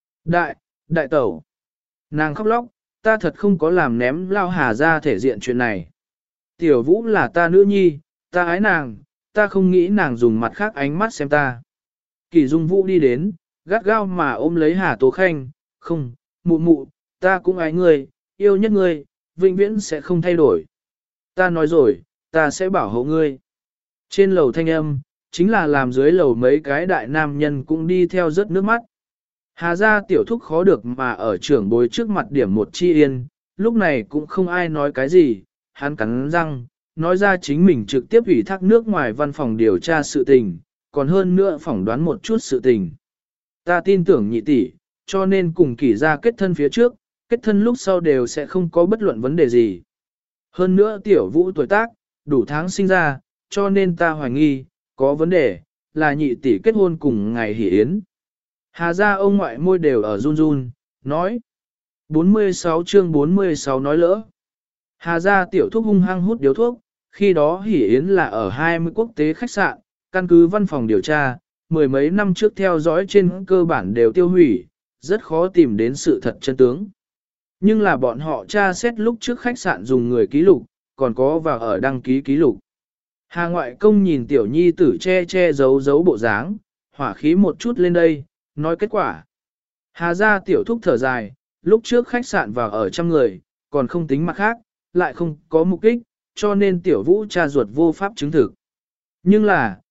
Đại tẩu. Nàng khóc lóc, ta thật không có làm ném lao Hà ra thể diện chuyện này. Tiểu Vũ là ta nữ nhi, ta ái nàng, ta không nghĩ nàng dùng mặt khác ánh mắt xem ta. Kỷ Dung Vũ đi đến, gắt gao mà ôm lấy Hà Tố Khanh, không, mụ mụ, ta cũng ái ngươi, yêu nhất ngươi, vĩnh viễn sẽ không thay đổi. Ta nói rồi, ta sẽ bảo hộ ngươi. Trên lầu thanh âm, chính là làm dưới lầu mấy cái đại nam nhân cũng đi theo rớt nước mắt. Hà gia tiểu thúc khó được mà ở trưởng bối trước mặt điểm một chi yên, lúc này cũng không ai nói cái gì, hắn cắn răng, nói ra chính mình trực tiếp ủy thác nước ngoài văn phòng điều tra sự tình, còn hơn nữa phỏng đoán một chút sự tình. Ta tin tưởng nhị tỷ, cho nên cùng Kỷ gia kết thân phía trước, kết thân lúc sau đều sẽ không có bất luận vấn đề gì. Hơn nữa tiểu Vũ tuổi tác, đủ tháng sinh ra, cho nên ta hoài nghi, có vấn đề, là nhị tỷ kết hôn cùng ngày hỷ yến. Hà gia ông ngoại môi đều ở run run, nói. 46 chương 46 nói lỡ. Hà gia tiểu thúc hung hăng hút điếu thuốc, khi đó hỷ yến là ở 20 quốc tế khách sạn, căn cứ văn phòng điều tra, mười mấy năm trước theo dõi trên cơ bản đều tiêu hủy, rất khó tìm đến sự thật chân tướng. Nhưng là bọn họ tra xét lúc trước khách sạn dùng người ký lục, còn có vào ở đăng ký ký lục. Hà ngoại công nhìn tiểu nhi tử che giấu bộ dáng, hỏa khí một chút lên đây, nói kết quả. Hà gia tiểu thúc thở dài, lúc trước khách sạn vào ở trăm người, còn không tính mặt khác, lại không có mục đích, cho nên tiểu Vũ cha ruột vô pháp chứng thực. Nhưng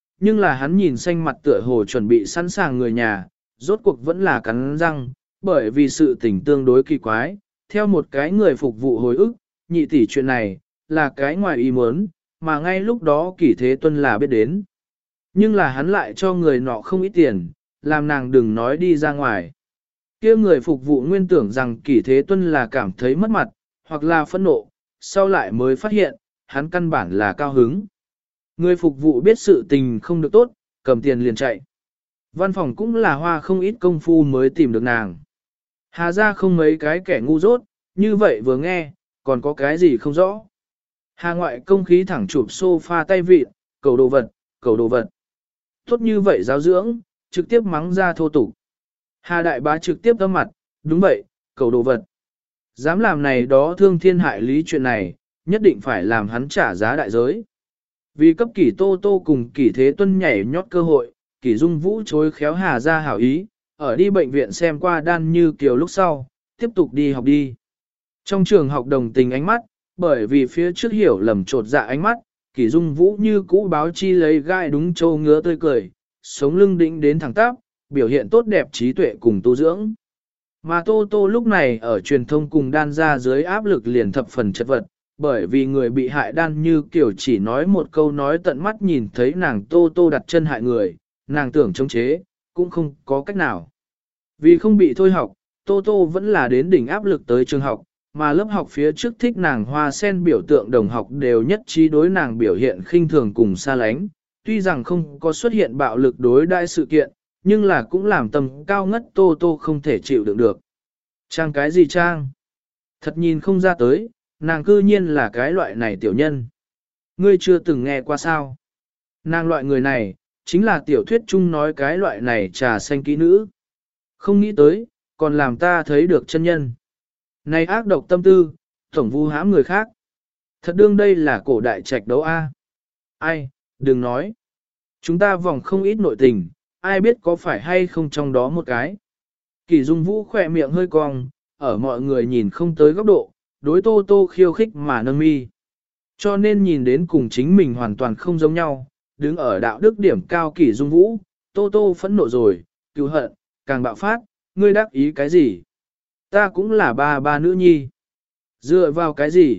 là hắn nhìn xanh mặt tựa hồ chuẩn bị sẵn sàng người nhà, rốt cuộc vẫn là cắn răng, bởi vì sự tình tương đối kỳ quái, theo một cái người phục vụ hồi ức, nhị tỷ chuyện này, là cái ngoài ý muốn, mà ngay lúc đó Kỷ Thế Tuân là biết đến. Nhưng là hắn lại cho người nọ không ít tiền, làm nàng đừng nói đi ra ngoài. Kia người phục vụ nguyên tưởng rằng Kỷ Thế Tuân là cảm thấy mất mặt, hoặc là phẫn nộ, sau lại mới phát hiện, hắn căn bản là cao hứng. Người phục vụ biết sự tình không được tốt, cầm tiền liền chạy. Văn phòng cũng là hoa không ít công phu mới tìm được nàng. Hà ra không mấy cái kẻ ngu dốt, như vậy vừa nghe, còn có cái gì không rõ. Hà ngoại công khí thẳng chụp sofa tay vịt, cầu đồ vật. Tốt như vậy giáo dưỡng, trực tiếp mắng ra thô tục. Hà đại bá trực tiếp âm mặt, đúng vậy, cầu đồ vật. Dám làm này đó thương thiên hại lý chuyện này, nhất định phải làm hắn trả giá đại giới. Vì cấp Kỷ Tô Tô cùng Kỷ Thế Tuân nhảy nhót cơ hội, Kỷ Dung Vũ chối khéo Hà ra hảo ý, ở đi bệnh viện xem qua Đan Như Kiều lúc sau, tiếp tục đi học đi. Trong trường học đồng tình ánh mắt, bởi vì phía trước hiểu lầm trột dạ ánh mắt, Kỷ Dung Vũ như cũ báo chi lấy gai đúng châu ngứa tươi cười, sống lưng đĩnh đến thẳng tắp, biểu hiện tốt đẹp trí tuệ cùng tu dưỡng. Mà Tô Tô lúc này ở truyền thông cùng Đan ra dưới áp lực liền thập phần chất vật, bởi vì người bị hại Đan Như Kiều chỉ nói một câu nói tận mắt nhìn thấy nàng Tô Tô đặt chân hại người, nàng tưởng chống chế, cũng không có cách nào. Vì không bị thôi học, Tô Tô vẫn là đến đỉnh áp lực tới trường học, mà lớp học phía trước thích nàng hoa sen biểu tượng đồng học đều nhất trí đối nàng biểu hiện khinh thường cùng xa lánh, tuy rằng không có xuất hiện bạo lực đối đãi sự kiện, nhưng là cũng làm tầm cao ngất Tô Tô không thể chịu đựng được. Trang cái gì trang? Thật nhìn không ra tới, nàng cư nhiên là cái loại này tiểu nhân. Ngươi chưa từng nghe qua sao? Nàng loại người này, chính là tiểu thuyết chung nói cái loại này trà xanh kỹ nữ. Không nghĩ tới, còn làm ta thấy được chân nhân. Này ác độc tâm tư, tổng vu hãm người khác. Thật đương đây là cổ đại trạch đấu A. Ai, đừng nói. Chúng ta vòng không ít nội tình, ai biết có phải hay không trong đó một cái. Kỷ Dung Vũ khỏe miệng hơi cong, ở mọi người nhìn không tới góc độ, đối Tô Tô khiêu khích mà nâng mi. Cho nên nhìn đến cùng chính mình hoàn toàn không giống nhau, đứng ở đạo đức điểm cao Kỷ Dung Vũ, Tô Tô phẫn nộ rồi, cứu hận, càng bạo phát, ngươi đắc ý cái gì? Ta cũng là ba nữ nhi. Dựa vào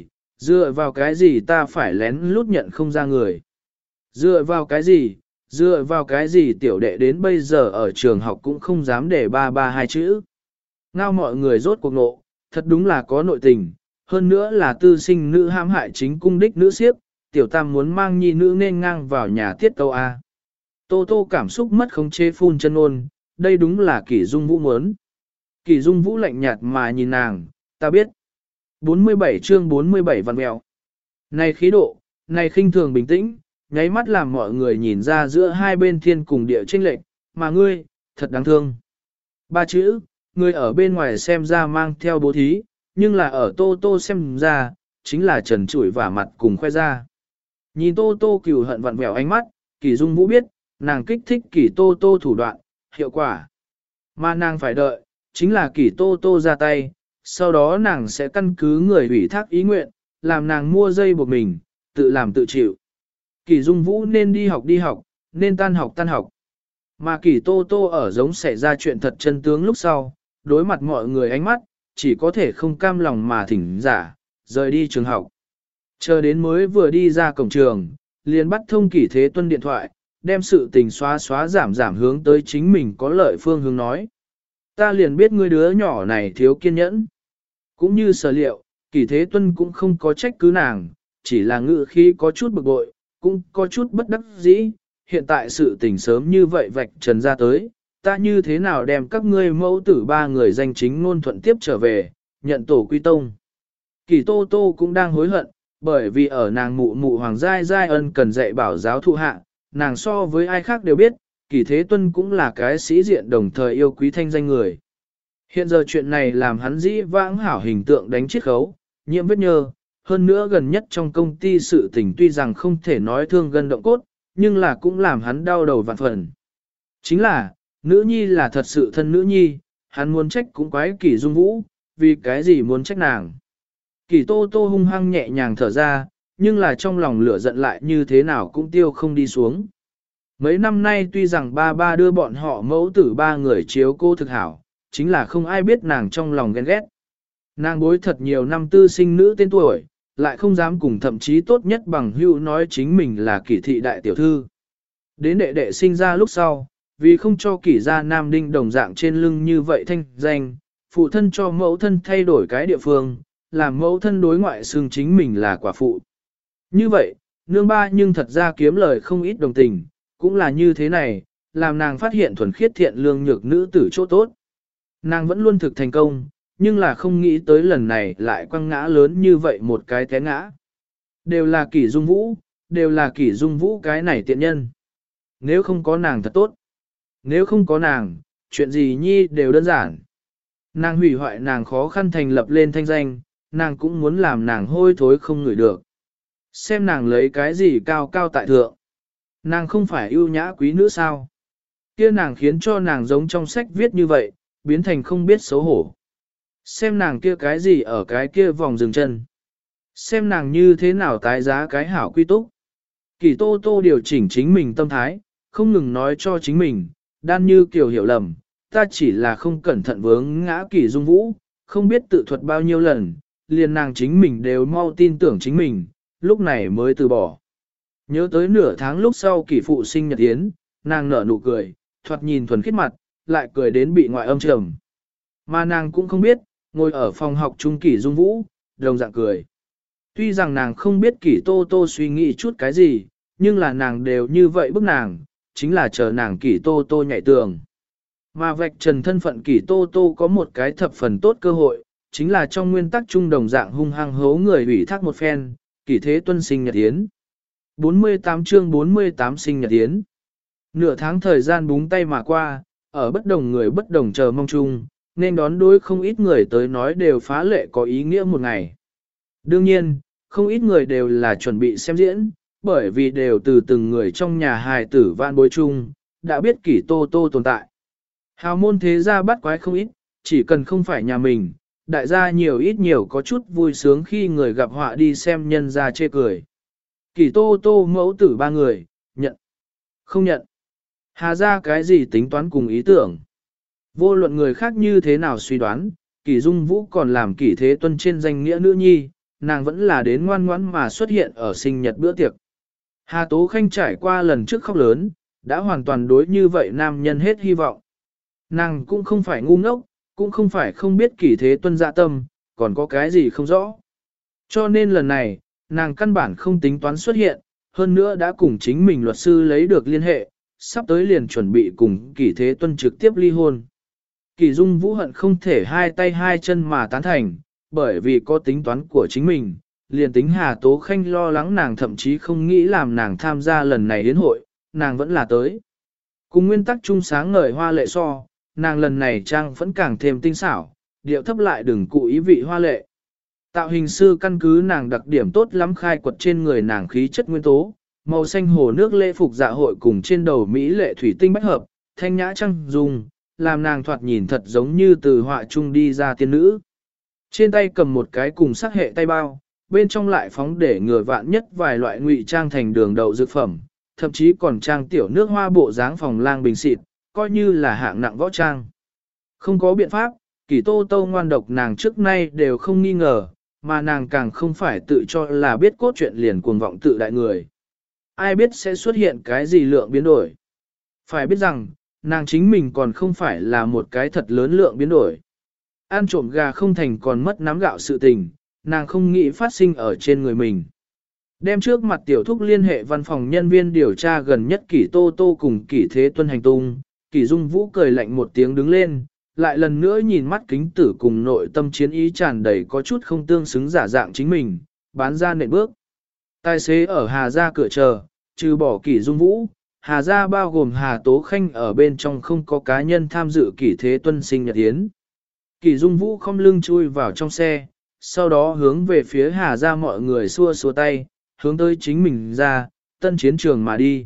cái gì ta phải lén lút nhận không ra người? Dựa vào cái gì tiểu đệ đến bây giờ ở trường học cũng không dám để ba hai chữ? Ngao mọi người rốt cuộc nộ, thật đúng là có nội tình, hơn nữa là tư sinh nữ hãm hại chính cung đích nữ siếp, tiểu tam muốn mang nhi nữ nên ngang vào nhà tiết tâu A. Tô Tô cảm xúc mất khống chế phun chân ôn, đây đúng là Kỷ Dung Vũ muốn. Kỷ Dung Vũ lạnh nhạt mà nhìn nàng, ta biết. 47 chương 47 văn mèo. Này khí độ, này khinh thường bình tĩnh, nháy mắt làm mọi người nhìn ra giữa hai bên thiên cùng địa chênh lệch, mà ngươi, thật đáng thương. Ba chữ, người ở bên ngoài xem ra mang theo bố thí, nhưng là ở Tô Tô xem ra, chính là trần trụi vả mặt cùng khoe ra. Nhìn Tô Tô cừu hận vặn vẹo ánh mắt, Kỷ Dung Vũ biết, nàng kích thích Kỷ Tô Tô thủ đoạn, hiệu quả. Mà nàng phải đợi, chính là Kỷ Tô Tô ra tay, sau đó nàng sẽ căn cứ người ủy thác ý nguyện, làm nàng mua dây buộc mình, tự làm tự chịu. Kỷ Dung Vũ nên đi học, nên tan học. Mà Kỷ Tô Tô ở giống xảy ra chuyện thật chân tướng lúc sau, đối mặt mọi người ánh mắt, chỉ có thể không cam lòng mà thỉnh giả, rời đi trường học. Chờ đến mới vừa đi ra cổng trường, liền bắt thông Kỷ Thế Tuân điện thoại, đem sự tình xóa giảm hướng tới chính mình có lợi phương hướng nói. Ta liền biết ngươi đứa nhỏ này thiếu kiên nhẫn. Cũng như sở liệu, Kỷ Thế Tuân cũng không có trách cứ nàng, chỉ là ngự khí có chút bực bội, cũng có chút bất đắc dĩ. Hiện tại sự tình sớm như vậy vạch trần ra tới, ta như thế nào đem các ngươi mẫu tử ba người danh chính ngôn thuận tiếp trở về, nhận tổ quy tông. Kỷ Tô Tô cũng đang hối hận, bởi vì ở nàng mụ Hoàng Giai Giai Ân cần dạy bảo giáo thụ hạ, nàng so với ai khác đều biết, Kỷ Thế Tuân cũng là cái sĩ diện đồng thời yêu quý thanh danh người. Hiện giờ chuyện này làm hắn dĩ vãng hảo hình tượng đánh chiết khấu, nhiễm vết nhơ, hơn nữa gần nhất trong công ty sự tình tuy rằng không thể nói thương gân động cốt, nhưng là cũng làm hắn đau đầu vạn phần. Chính là, nữ nhi là thật sự thân nữ nhi, hắn muốn trách cũng quái Kỷ Dung Vũ, vì cái gì muốn trách nàng. Kỷ Tô Tô hung hăng nhẹ nhàng thở ra, nhưng là trong lòng lửa giận lại như thế nào cũng tiêu không đi xuống. Mấy năm nay tuy rằng ba đưa bọn họ mẫu tử ba người chiếu cô thực hảo, chính là không ai biết nàng trong lòng ghen ghét. Nàng bối thật nhiều năm tư sinh nữ tên tuổi, lại không dám cùng thậm chí tốt nhất bằng hữu nói chính mình là Kỷ thị đại tiểu thư. Đến đệ đệ sinh ra lúc sau, vì không cho Kỷ gia nam đinh đồng dạng trên lưng như vậy thanh danh, phụ thân cho mẫu thân thay đổi cái địa phương, làm mẫu thân đối ngoại xưng chính mình là quả phụ. Như vậy, nương ba nhưng thật ra kiếm lời không ít đồng tình, cũng là như thế này, làm nàng phát hiện thuần khiết thiện lương nhược nữ tử chỗ tốt. Nàng vẫn luôn thực thành công, nhưng là không nghĩ tới lần này lại quăng ngã lớn như vậy một cái té ngã. Đều là Kỷ Dung Vũ, đều là Kỷ Dung Vũ cái này tiện nhân. Nếu không có nàng thật tốt. Nếu không có nàng, chuyện gì nhi đều đơn giản. Nàng hủy hoại nàng khó khăn thành lập lên thanh danh, nàng cũng muốn làm nàng hôi thối không ngửi được. Xem nàng lấy cái gì cao cao tại thượng. Nàng không phải ưu nhã quý nữ sao. Kia nàng khiến cho nàng giống trong sách viết như vậy, biến thành không biết xấu hổ. Xem nàng kia cái gì ở cái kia vòng dừng chân. Xem nàng như thế nào tái giá cái hảo quy túc. Kỷ Tô Tô điều chỉnh chính mình tâm thái, không ngừng nói cho chính mình, đan như kiểu hiểu lầm, ta chỉ là không cẩn thận vướng ngã Kỷ Dung Vũ, không biết tự thuật bao nhiêu lần, liền nàng chính mình đều mau tin tưởng chính mình, lúc này mới từ bỏ. Nhớ tới nửa tháng lúc sau Kỷ phụ sinh nhật yến, nàng nở nụ cười, thoạt nhìn thuần khiết mặt, lại cười đến bị ngoại âm trầm. Mà nàng cũng không biết, ngồi ở phòng học chung Kỷ Dung Vũ, đồng dạng cười. Tuy rằng nàng không biết Kỷ Tô Tô suy nghĩ chút cái gì, nhưng là nàng đều như vậy bức nàng, chính là chờ nàng Kỷ Tô Tô nhảy tường. Mà vạch trần thân phận Kỷ Tô Tô có một cái thập phần tốt cơ hội, chính là trong nguyên tắc chung đồng dạng hung hăng hố người ủy thác một phen, Kỷ Thế Tuân sinh nhật yến. 48 chương 48 sinh nhật yến. Nửa tháng thời gian búng tay mà qua, ở bất đồng người bất đồng chờ mong chung, nên đón đối không ít người tới nói đều phá lệ có ý nghĩa một ngày. Đương nhiên, không ít người đều là chuẩn bị xem diễn, bởi vì đều từ từng người trong nhà hài tử vạn bối chung, đã biết Kỷ Tô Tô tồn tại. Hào môn thế gia bắt quái không ít, chỉ cần không phải nhà mình, đại gia nhiều ít nhiều có chút vui sướng khi người gặp họa đi xem nhân gia chê cười. Kỷ Tô Tô mẫu tử ba người, nhận, không nhận. Hà ra cái gì tính toán cùng ý tưởng. Vô luận người khác như thế nào suy đoán, Kỷ Dung Vũ còn làm Kỷ Thế Tuân trên danh nghĩa nữ nhi, nàng vẫn là đến ngoan ngoãn mà xuất hiện ở sinh nhật bữa tiệc. Hà Tố Khanh trải qua lần trước khóc lớn, đã hoàn toàn đối như vậy nam nhân hết hy vọng. Nàng cũng không phải ngu ngốc, cũng không phải không biết Kỷ Thế Tuân dạ tâm, còn có cái gì không rõ. Cho nên lần này, nàng căn bản không tính toán xuất hiện, hơn nữa đã cùng chính mình luật sư lấy được liên hệ, sắp tới liền chuẩn bị cùng Kỷ Thế Tuân trực tiếp ly hôn. Kỷ Dung Vũ hận không thể hai tay hai chân mà tán thành, bởi vì có tính toán của chính mình, liền tính Hà Tố Khanh lo lắng nàng thậm chí không nghĩ làm nàng tham gia lần này đến hội, nàng vẫn là tới. Cùng nguyên tắc chung sáng ngời hoa lệ so, nàng lần này trang vẫn càng thêm tinh xảo, điệu thấp lại đừng cụ ý vị hoa lệ. Tạo hình sư căn cứ nàng đặc điểm tốt lắm khai quật trên người nàng khí chất nguyên tố, màu xanh hồ nước lễ phục dạ hội cùng trên đầu Mỹ lệ thủy tinh bách hợp, thanh nhã trăng dùng, làm nàng thoạt nhìn thật giống như từ họa trung đi ra tiên nữ. Trên tay cầm một cái cùng sắc hệ tay bao, bên trong lại phóng để ngừa vạn nhất vài loại ngụy trang thành đường đậu dược phẩm, thậm chí còn trang tiểu nước hoa bộ dáng phòng lang bình xịt, coi như là hạng nặng võ trang. Không có biện pháp, Kỷ Tô Tô ngoan độc nàng trước nay đều không nghi ngờ, mà nàng càng không phải tự cho là biết cốt truyện liền cuồng vọng tự đại người. Ai biết sẽ xuất hiện cái gì lượng biến đổi. Phải biết rằng, nàng chính mình còn không phải là một cái thật lớn lượng biến đổi. Ăn trộm gà không thành còn mất nắm gạo sự tình, nàng không nghĩ phát sinh ở trên người mình. Đem trước mặt tiểu thúc liên hệ văn phòng nhân viên điều tra gần nhất Kỷ Tô Tô cùng Kỷ Thế Tuân hành tung, Kỷ Dung Vũ cười lạnh một tiếng đứng lên, lại lần nữa nhìn mắt kính tử cùng nội tâm chiến ý tràn đầy có chút không tương xứng giả dạng chính mình, bán ra nện bước. Tài xế ở Hà Gia cửa chờ, trừ bỏ Kỷ Dung Vũ, Hà Gia bao gồm Hà Tố Khanh ở bên trong không có cá nhân tham dự Kỷ Thế Tuân sinh nhật yến. Kỷ Dung Vũ không lưng chui vào trong xe, sau đó hướng về phía Hà Gia mọi người xua xua tay, hướng tới chính mình ra, tân chiến trường mà đi.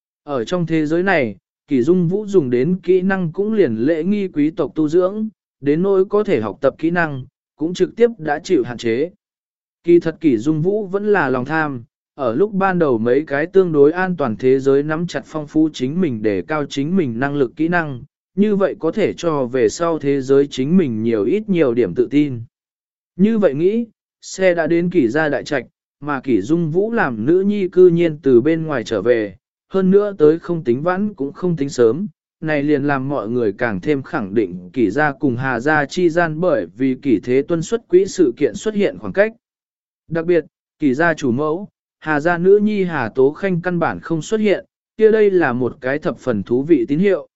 Ở trong thế giới này, Kỷ Dung Vũ dùng đến kỹ năng cũng liền lễ nghi quý tộc tu dưỡng, đến nỗi có thể học tập kỹ năng, cũng trực tiếp đã chịu hạn chế. Kỳ thật Kỷ Dung Vũ vẫn là lòng tham, ở lúc ban đầu mấy cái tương đối an toàn thế giới nắm chặt phong phú chính mình để cao chính mình năng lực kỹ năng, như vậy có thể cho về sau thế giới chính mình nhiều điểm tự tin. Như vậy nghĩ, xe đã đến Kỷ gia đại trạch, mà Kỷ Dung Vũ làm nữ nhi cư nhiên từ bên ngoài trở về, hơn nữa tới không tính vãn cũng không tính sớm, này liền làm mọi người càng thêm khẳng định Kỷ gia cùng Hà gia chi gian bởi vì Kỷ Thế Tuân xuất quỹ sự kiện xuất hiện khoảng cách. Đặc biệt, Kỷ gia chủ mẫu, Hà gia nữ nhi Hà Tố Khanh căn bản không xuất hiện, kia đây là một cái thập phần thú vị tín hiệu.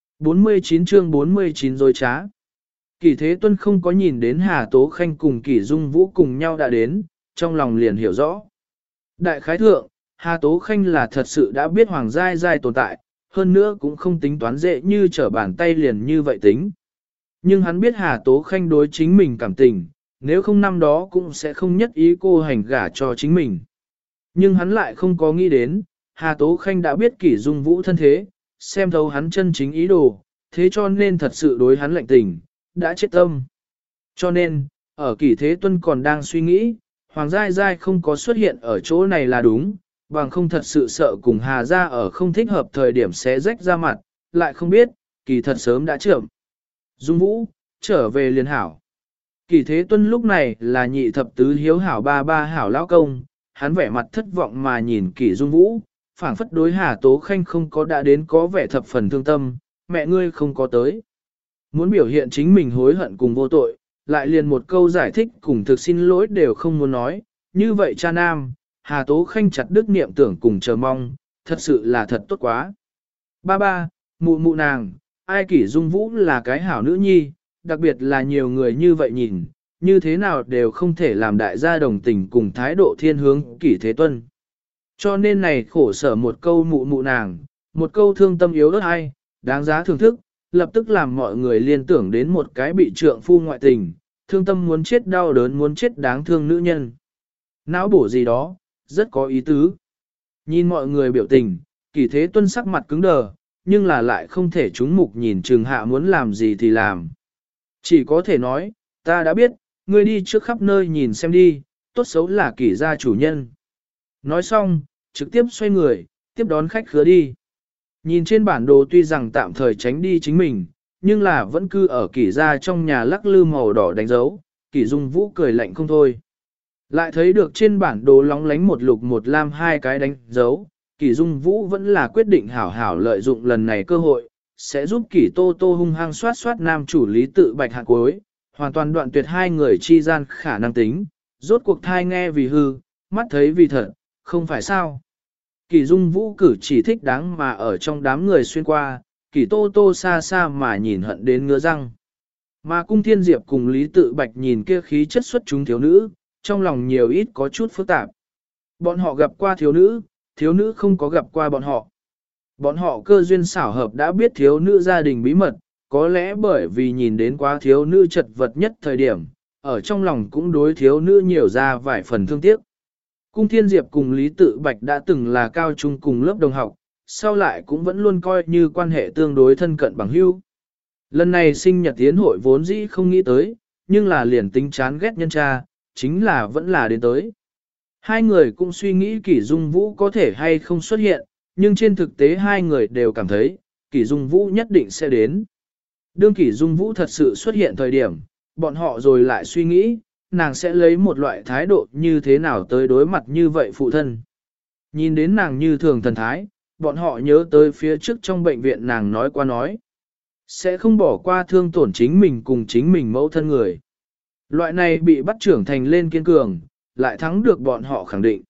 49 chương 49 dối trá. Kỷ Thế Tuân không có nhìn đến Hà Tố Khanh cùng Kỷ Dung Vũ cùng nhau đã đến, trong lòng liền hiểu rõ. Đại khái thượng, Hà Tố Khanh là thật sự đã biết Hoàng Giai Giai tồn tại, hơn nữa cũng không tính toán dễ như trở bàn tay liền như vậy tính. Nhưng hắn biết Hà Tố Khanh đối chính mình cảm tình, nếu không năm đó cũng sẽ không nhất ý cô hành gả cho chính mình. Nhưng hắn lại không có nghĩ đến, Hà Tố Khanh đã biết Kỷ Dung Vũ thân thế, xem thấu hắn chân chính ý đồ, thế cho nên thật sự đối hắn lạnh tình, đã chết tâm. Cho nên, ở Kỷ Thế Tuân còn đang suy nghĩ, Hoàng Giai Giai không có xuất hiện ở chỗ này là đúng, bằng không thật sự sợ cùng Hà gia ở không thích hợp thời điểm sẽ rách ra mặt, lại không biết, kỳ thật sớm đã trưởng. Dung Vũ, trở về liền hảo. Kỷ Thế Tuân lúc này là nhị thập tứ hiếu hảo ba ba hảo lão công, hắn vẻ mặt thất vọng mà nhìn Kỷ Dung Vũ, phảng phất đối Hà Tố Khanh không có đã đến có vẻ thập phần thương tâm, mẹ ngươi không có tới. Muốn biểu hiện chính mình hối hận cùng vô tội, lại liền một câu giải thích cùng thực xin lỗi đều không muốn nói, như vậy cha nam, Hà Tố Khanh chặt đứt niệm tưởng cùng chờ mong, thật sự là thật tốt quá. Ba ba, mụ mụ nàng, ai Kỷ Dung Vũ là cái hảo nữ nhi, đặc biệt là nhiều người như vậy nhìn, như thế nào đều không thể làm đại gia đồng tình cùng thái độ thiên hướng Kỷ Thế Tuân. Cho nên này khổ sở một câu mụ mụ nàng, một câu thương tâm yếu ớt ai, đáng giá thưởng thức, lập tức làm mọi người liên tưởng đến một cái bị trượng phu ngoại tình, thương tâm muốn chết đau đớn muốn chết đáng thương nữ nhân. Não bổ gì đó, rất có ý tứ. Nhìn mọi người biểu tình, Kỷ Thế Tuân sắc mặt cứng đờ, nhưng là lại không thể trúng mục nhìn Trường Hạ muốn làm gì thì làm. Chỉ có thể nói, ta đã biết, ngươi đi trước khắp nơi nhìn xem đi, tốt xấu là Kỷ gia chủ nhân. Nói xong, trực tiếp xoay người, tiếp đón khách khứa đi. Nhìn trên bản đồ tuy rằng tạm thời tránh đi chính mình, nhưng là vẫn cư ở Kỷ gia trong nhà lắc lư màu đỏ đánh dấu, Kỷ Dung Vũ cười lạnh không thôi. Lại thấy được trên bản đồ lóng lánh một lục một lam hai cái đánh dấu, Kỷ Dung Vũ vẫn là quyết định hảo hảo lợi dụng lần này cơ hội, sẽ giúp Kỷ Tô Tô hung hăng soát nam chủ Lý Tự Bạch hạ cuối, hoàn toàn đoạn tuyệt hai người chi gian khả năng tính, rốt cuộc thai nghe vì hư, mắt thấy vì thật, không phải sao. Kỷ Dung Vũ cử chỉ thích đáng mà ở trong đám người xuyên qua, Kỷ Tô Tô xa xa mà nhìn hận đến ngứa răng. Mà Cung Thiên Diệp cùng Lý Tự Bạch nhìn kia khí chất xuất chúng thiếu nữ, trong lòng nhiều ít có chút phức tạp. Bọn họ gặp qua thiếu nữ không có gặp qua bọn họ. Bọn họ cơ duyên xảo hợp đã biết thiếu nữ gia đình bí mật, có lẽ bởi vì nhìn đến quá thiếu nữ chật vật nhất thời điểm, ở trong lòng cũng đối thiếu nữ nhiều ra vài phần thương tiếc. Cung Thiên Diệp cùng Lý Tự Bạch đã từng là cao trung cùng lớp đồng học, sau lại cũng vẫn luôn coi như quan hệ tương đối thân cận bằng hữu. Lần này sinh nhật tiến hội vốn dĩ không nghĩ tới, nhưng là liền tính chán ghét nhân cha, chính là vẫn là đến tới. Hai người cũng suy nghĩ Kỷ Dung Vũ có thể hay không xuất hiện, nhưng trên thực tế hai người đều cảm thấy, Kỷ Dung Vũ nhất định sẽ đến. Đương Kỷ Dung Vũ thật sự xuất hiện thời điểm, bọn họ rồi lại suy nghĩ, nàng sẽ lấy một loại thái độ như thế nào tới đối mặt như vậy phụ thân. Nhìn đến nàng như thường thần thái, bọn họ nhớ tới phía trước trong bệnh viện nàng nói qua nói. Sẽ không bỏ qua thương tổn chính mình cùng chính mình mẫu thân người. Loại này bị bắt trưởng thành lên kiên cường, lại thắng được bọn họ khẳng định.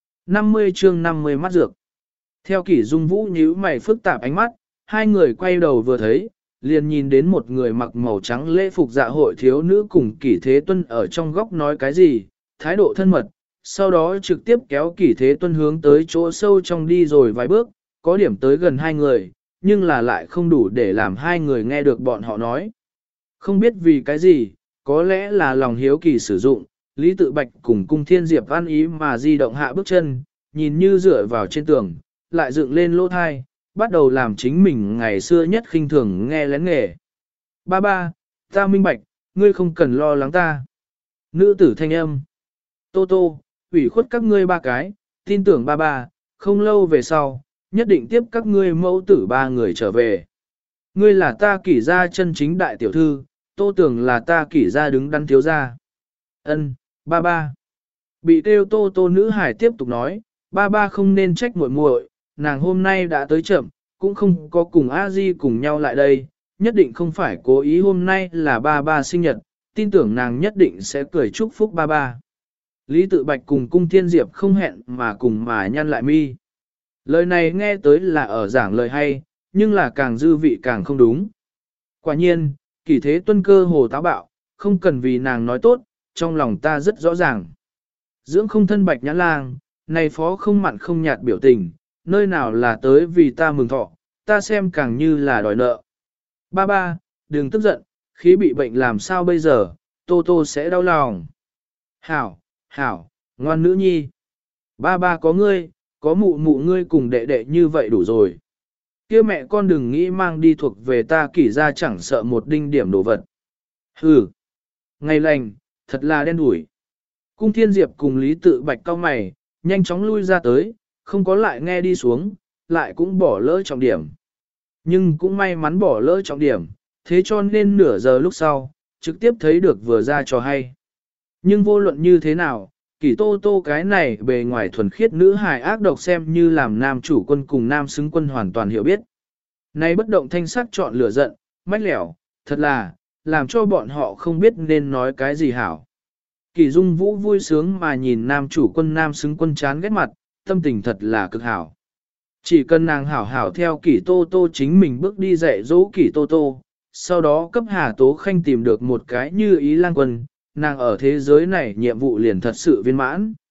50 chương 50 mắt dược. Theo Kỷ Dung Vũ nhíu mày phức tạp ánh mắt, hai người quay đầu vừa thấy, liền nhìn đến một người mặc màu trắng lễ phục dạ hội thiếu nữ cùng Kỷ Thế Tuân ở trong góc nói cái gì, thái độ thân mật, sau đó trực tiếp kéo Kỷ Thế Tuân hướng tới chỗ sâu trong đi rồi vài bước, có điểm tới gần hai người, nhưng là lại không đủ để làm hai người nghe được bọn họ nói. Không biết vì cái gì, có lẽ là lòng hiếu kỳ sử dụng, Lý Tự Bạch cùng Cung Thiên Diệp ăn ý mà di động hạ bước chân, nhìn như dựa vào trên tường, lại dựng lên lỗ thai, bắt đầu làm chính mình ngày xưa nhất khinh thường nghe lén nghề. Ba ba, ta minh bạch, ngươi không cần lo lắng ta. Nữ tử thanh âm. Tô tô, ủy khuất các ngươi ba cái, tin tưởng ba ba, không lâu về sau, nhất định tiếp các ngươi mẫu tử ba người trở về. Ngươi là ta Kỷ gia chân chính đại tiểu thư, Tô tưởng là ta Kỷ gia đứng đắn thiếu gia. Ân, ba ba. Bị kêu Tô tô nữ hải tiếp tục nói, ba ba không nên trách muội muội, nàng hôm nay đã tới chậm, cũng không có cùng A Di cùng nhau lại đây, nhất định không phải cố ý hôm nay là ba ba sinh nhật, tin tưởng nàng nhất định sẽ cười chúc phúc ba ba. Lý Tự Bạch cùng Cung Thiên Diệp không hẹn mà cùng mà nhăn lại mi. Lời này nghe tới là ở giảng lời hay, nhưng là càng dư vị càng không đúng. Quả nhiên, Kỷ Thế Tuân cơ hồ táo bạo, không cần vì nàng nói tốt, trong lòng ta rất rõ ràng. Dưỡng không thân Bạch Nhã Lang, này phó không mặn không nhạt biểu tình, nơi nào là tới vì ta mừng thọ, ta xem càng như là đòi nợ. Ba ba, đừng tức giận, khí bị bệnh làm sao bây giờ, Tô Tô sẽ đau lòng. Hảo, hảo, ngoan nữ nhi. Ba ba có ngươi, có mụ mụ ngươi cùng đệ đệ như vậy đủ rồi. Kia mẹ con đừng nghĩ mang đi thuộc về ta Kỷ gia chẳng sợ một đinh điểm đồ vật. Hừ, ngày lành, thật là đen đủi. Cung Thiên Diệp cùng Lý Tự Bạch cau mày, nhanh chóng lui ra tới, không có lại nghe đi xuống, lại cũng bỏ lỡ trọng điểm. Nhưng cũng may mắn bỏ lỡ trọng điểm, thế cho nên nửa giờ lúc sau, trực tiếp thấy được vừa ra trò hay. Nhưng vô luận như thế nào, Kỷ Tô Tô cái này bề ngoài thuần khiết nữ hài ác độc xem như làm nam chủ quân cùng nam xứng quân hoàn toàn hiểu biết. Nay bất động thanh sắc chọn lửa giận, mách lẻo, thật là, làm cho bọn họ không biết nên nói cái gì hảo. Kỷ Dung Vũ vui sướng mà nhìn nam chủ quân nam xứng quân chán ghét mặt, tâm tình thật là cực hảo. Chỉ cần nàng hảo hảo theo Kỷ Tô Tô chính mình bước đi dạy dỗ Kỷ Tô Tô, sau đó cấp Hà Tố Khanh tìm được một cái như ý lang quân, nàng ở thế giới này nhiệm vụ liền thật sự viên mãn.